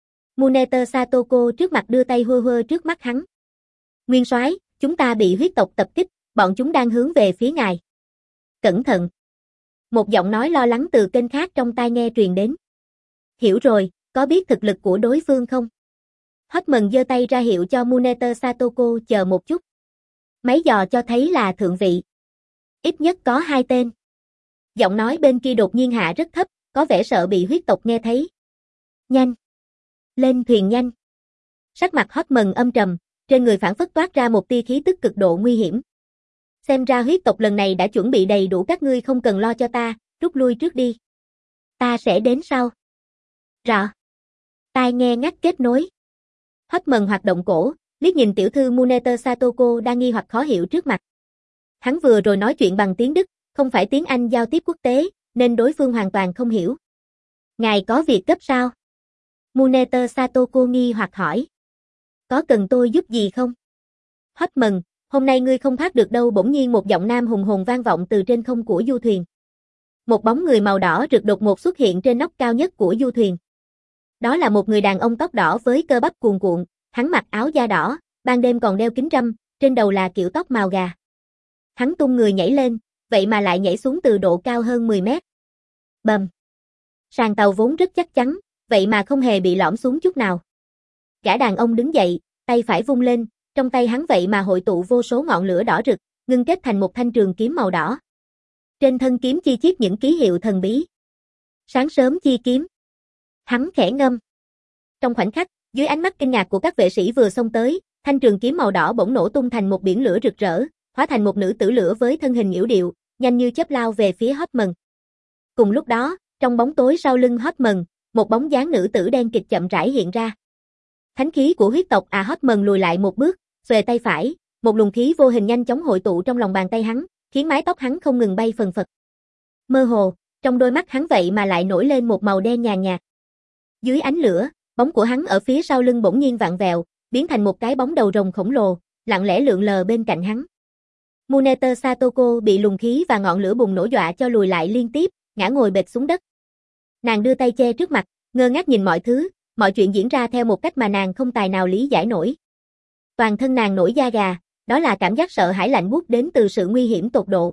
Muneta Satoko trước mặt đưa tay hơ hơ trước mắt hắn. Nguyên soái, chúng ta bị huyết tộc tập kích, bọn chúng đang hướng về phía ngài. Cẩn thận. Một giọng nói lo lắng từ kênh khác trong tai nghe truyền đến. Hiểu rồi, có biết thực lực của đối phương không? Hoffman giơ tay ra hiệu cho Muneta Satoko chờ một chút. Máy dò cho thấy là thượng vị. Ít nhất có hai tên. Giọng nói bên kia đột nhiên hạ rất thấp, có vẻ sợ bị huyết tộc nghe thấy. Nhanh. Lên thuyền nhanh. Sắc mặt Hoffman âm trầm, trên người phản phất toát ra một tia khí tức cực độ nguy hiểm. Xem ra huyết tộc lần này đã chuẩn bị đầy đủ, các ngươi không cần lo cho ta, rút lui trước đi. Ta sẽ đến sau. Rõ. Tai nghe ngắt kết nối. Hoffman hoạt động cổ, liếc nhìn tiểu thư Muneta Satoko đang nghi hoặc khó hiểu trước mặt. Hắn vừa rồi nói chuyện bằng tiếng Đức, không phải tiếng Anh giao tiếp quốc tế, nên đối phương hoàn toàn không hiểu. Ngài có việc gấp sao? Muneta Satoko nghi hoặc hỏi. Có cần tôi giúp gì không? Hoffman, hôm nay ngươi không thoát được đâu. Bỗng nhiên một giọng nam hùng hồn vang vọng từ trên không của du thuyền. Một bóng người màu đỏ rực đột ngột xuất hiện trên nóc cao nhất của du thuyền. Đó là một người đàn ông tóc đỏ với cơ bắp cuồn cuộn, hắn mặc áo da đỏ, ban đêm còn đeo kính râm, trên đầu là kiểu tóc màu gà. Hắn tung người nhảy lên, vậy mà lại nhảy xuống từ độ cao hơn mười mét. Bầm. Sàn tàu vốn rất chắc chắn, vậy mà không hề bị lõm xuống chút nào. Gã đàn ông đứng dậy, tay phải vung lên, trong tay hắn vậy mà hội tụ vô số ngọn lửa đỏ rực, ngưng kết thành một thanh trường kiếm màu đỏ. Trên thân kiếm chi chít những ký hiệu thần bí. Sáng sớm chi kiếm. Hắn khẽ ngâm. Trong khoảnh khắc, dưới ánh mắt kinh ngạc của các vệ sĩ vừa xông tới, thanh trường kiếm màu đỏ bỗng nổ tung thành một biển lửa rực rỡ, hóa thành một nữ tử lửa với thân hình yểu điệu, nhanh như chớp lao về phía Hoffman. Cùng lúc đó, trong bóng tối sau lưng Hoffman, một bóng dáng nữ tử đen kịt chậm rãi hiện ra. Thánh khí của huyết tộc à. Hoffman lùi lại một bước, xuề tay phải, một luồng khí vô hình nhanh chóng hội tụ trong lòng bàn tay hắn, khiến mái tóc hắn không ngừng bay phần phật. Mơ hồ, trong đôi mắt hắn vậy mà lại nổi lên một màu đen nhàn nhạt. Dưới ánh lửa, bóng của hắn ở phía sau lưng bỗng nhiên vặn vẹo, biến thành một cái bóng đầu rồng khổng lồ, lặng lẽ lượn lờ bên cạnh hắn. Muneta Satoko bị luồng khí và ngọn lửa bùng nổ dọa cho lùi lại liên tiếp, ngã ngồi bệt xuống đất. Nàng đưa tay che trước mặt, ngơ ngác nhìn mọi thứ, mọi chuyện diễn ra theo một cách mà nàng không tài nào lý giải nổi. Toàn thân nàng nổi da gà, đó là cảm giác sợ hãi lạnh buốt đến từ sự nguy hiểm tột độ.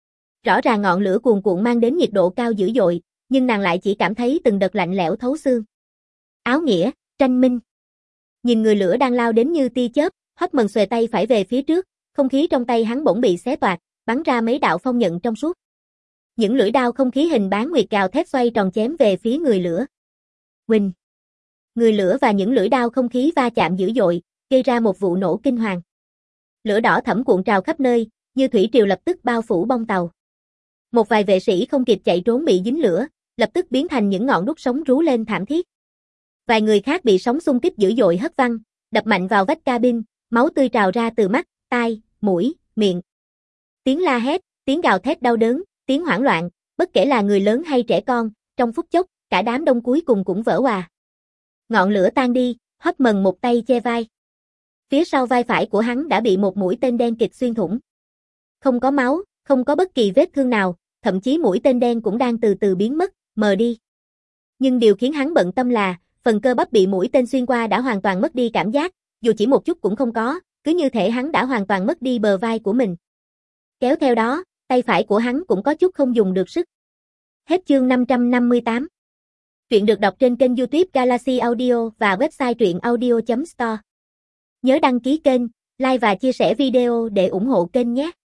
Rõ ràng ngọn lửa cuồn cuộn mang đến nhiệt độ cao dữ dội, nhưng nàng lại chỉ cảm thấy từng đợt lạnh lẽo thấu xương. Áo nghĩa, tranh minh. Nhìn người lửa đang lao đến như tia chớp, Hoffman xuề tay phải về phía trước, không khí trong tay hắn bỗng bị xé toạc, bắn ra mấy đạo phong nhận trong suốt. Những lưỡi đao không khí hình bán nguyệt gào thét xoay tròn chém về phía người lửa. Huỳnh. Người lửa và những lưỡi đao không khí va chạm dữ dội, gây ra một vụ nổ kinh hoàng. Lửa đỏ thẫm cuộn trào khắp nơi, như thủy triều lập tức bao phủ bông tàu. Một vài vệ sĩ không kịp chạy trốn bị dính lửa, lập tức biến thành những ngọn đuốc sống rú lên thảm thiết. Vài người khác bị sóng xung kích dữ dội hất văng, đập mạnh vào vách cabin, máu tươi trào ra từ mắt, tai, mũi, miệng. Tiếng la hét, tiếng gào thét đau đớn, tiếng hoảng loạn, bất kể là người lớn hay trẻ con, trong phút chốc, cả đám đông cuối cùng cũng vỡ òa. Ngọn lửa tan đi, Hoffman một tay che vai. Phía sau vai phải của hắn đã bị một mũi tên đen kịch xuyên thủng. Không có máu, không có bất kỳ vết thương nào, thậm chí mũi tên đen cũng đang từ từ biến mất, mờ đi. Nhưng điều khiến hắn bận tâm là, phần cơ bắp bị mũi tên xuyên qua đã hoàn toàn mất đi cảm giác, dù chỉ một chút cũng không có, cứ như thể hắn đã hoàn toàn mất đi bờ vai của mình. Kéo theo đó, tay phải của hắn cũng có chút không dùng được sức. Hết chương năm trăm năm mươi tám. Truyện được đọc trên kênh YouTube Galaxy Audio và website truyện audio chấm store. Nhớ đăng ký kênh, like và chia sẻ video để ủng hộ kênh nhé.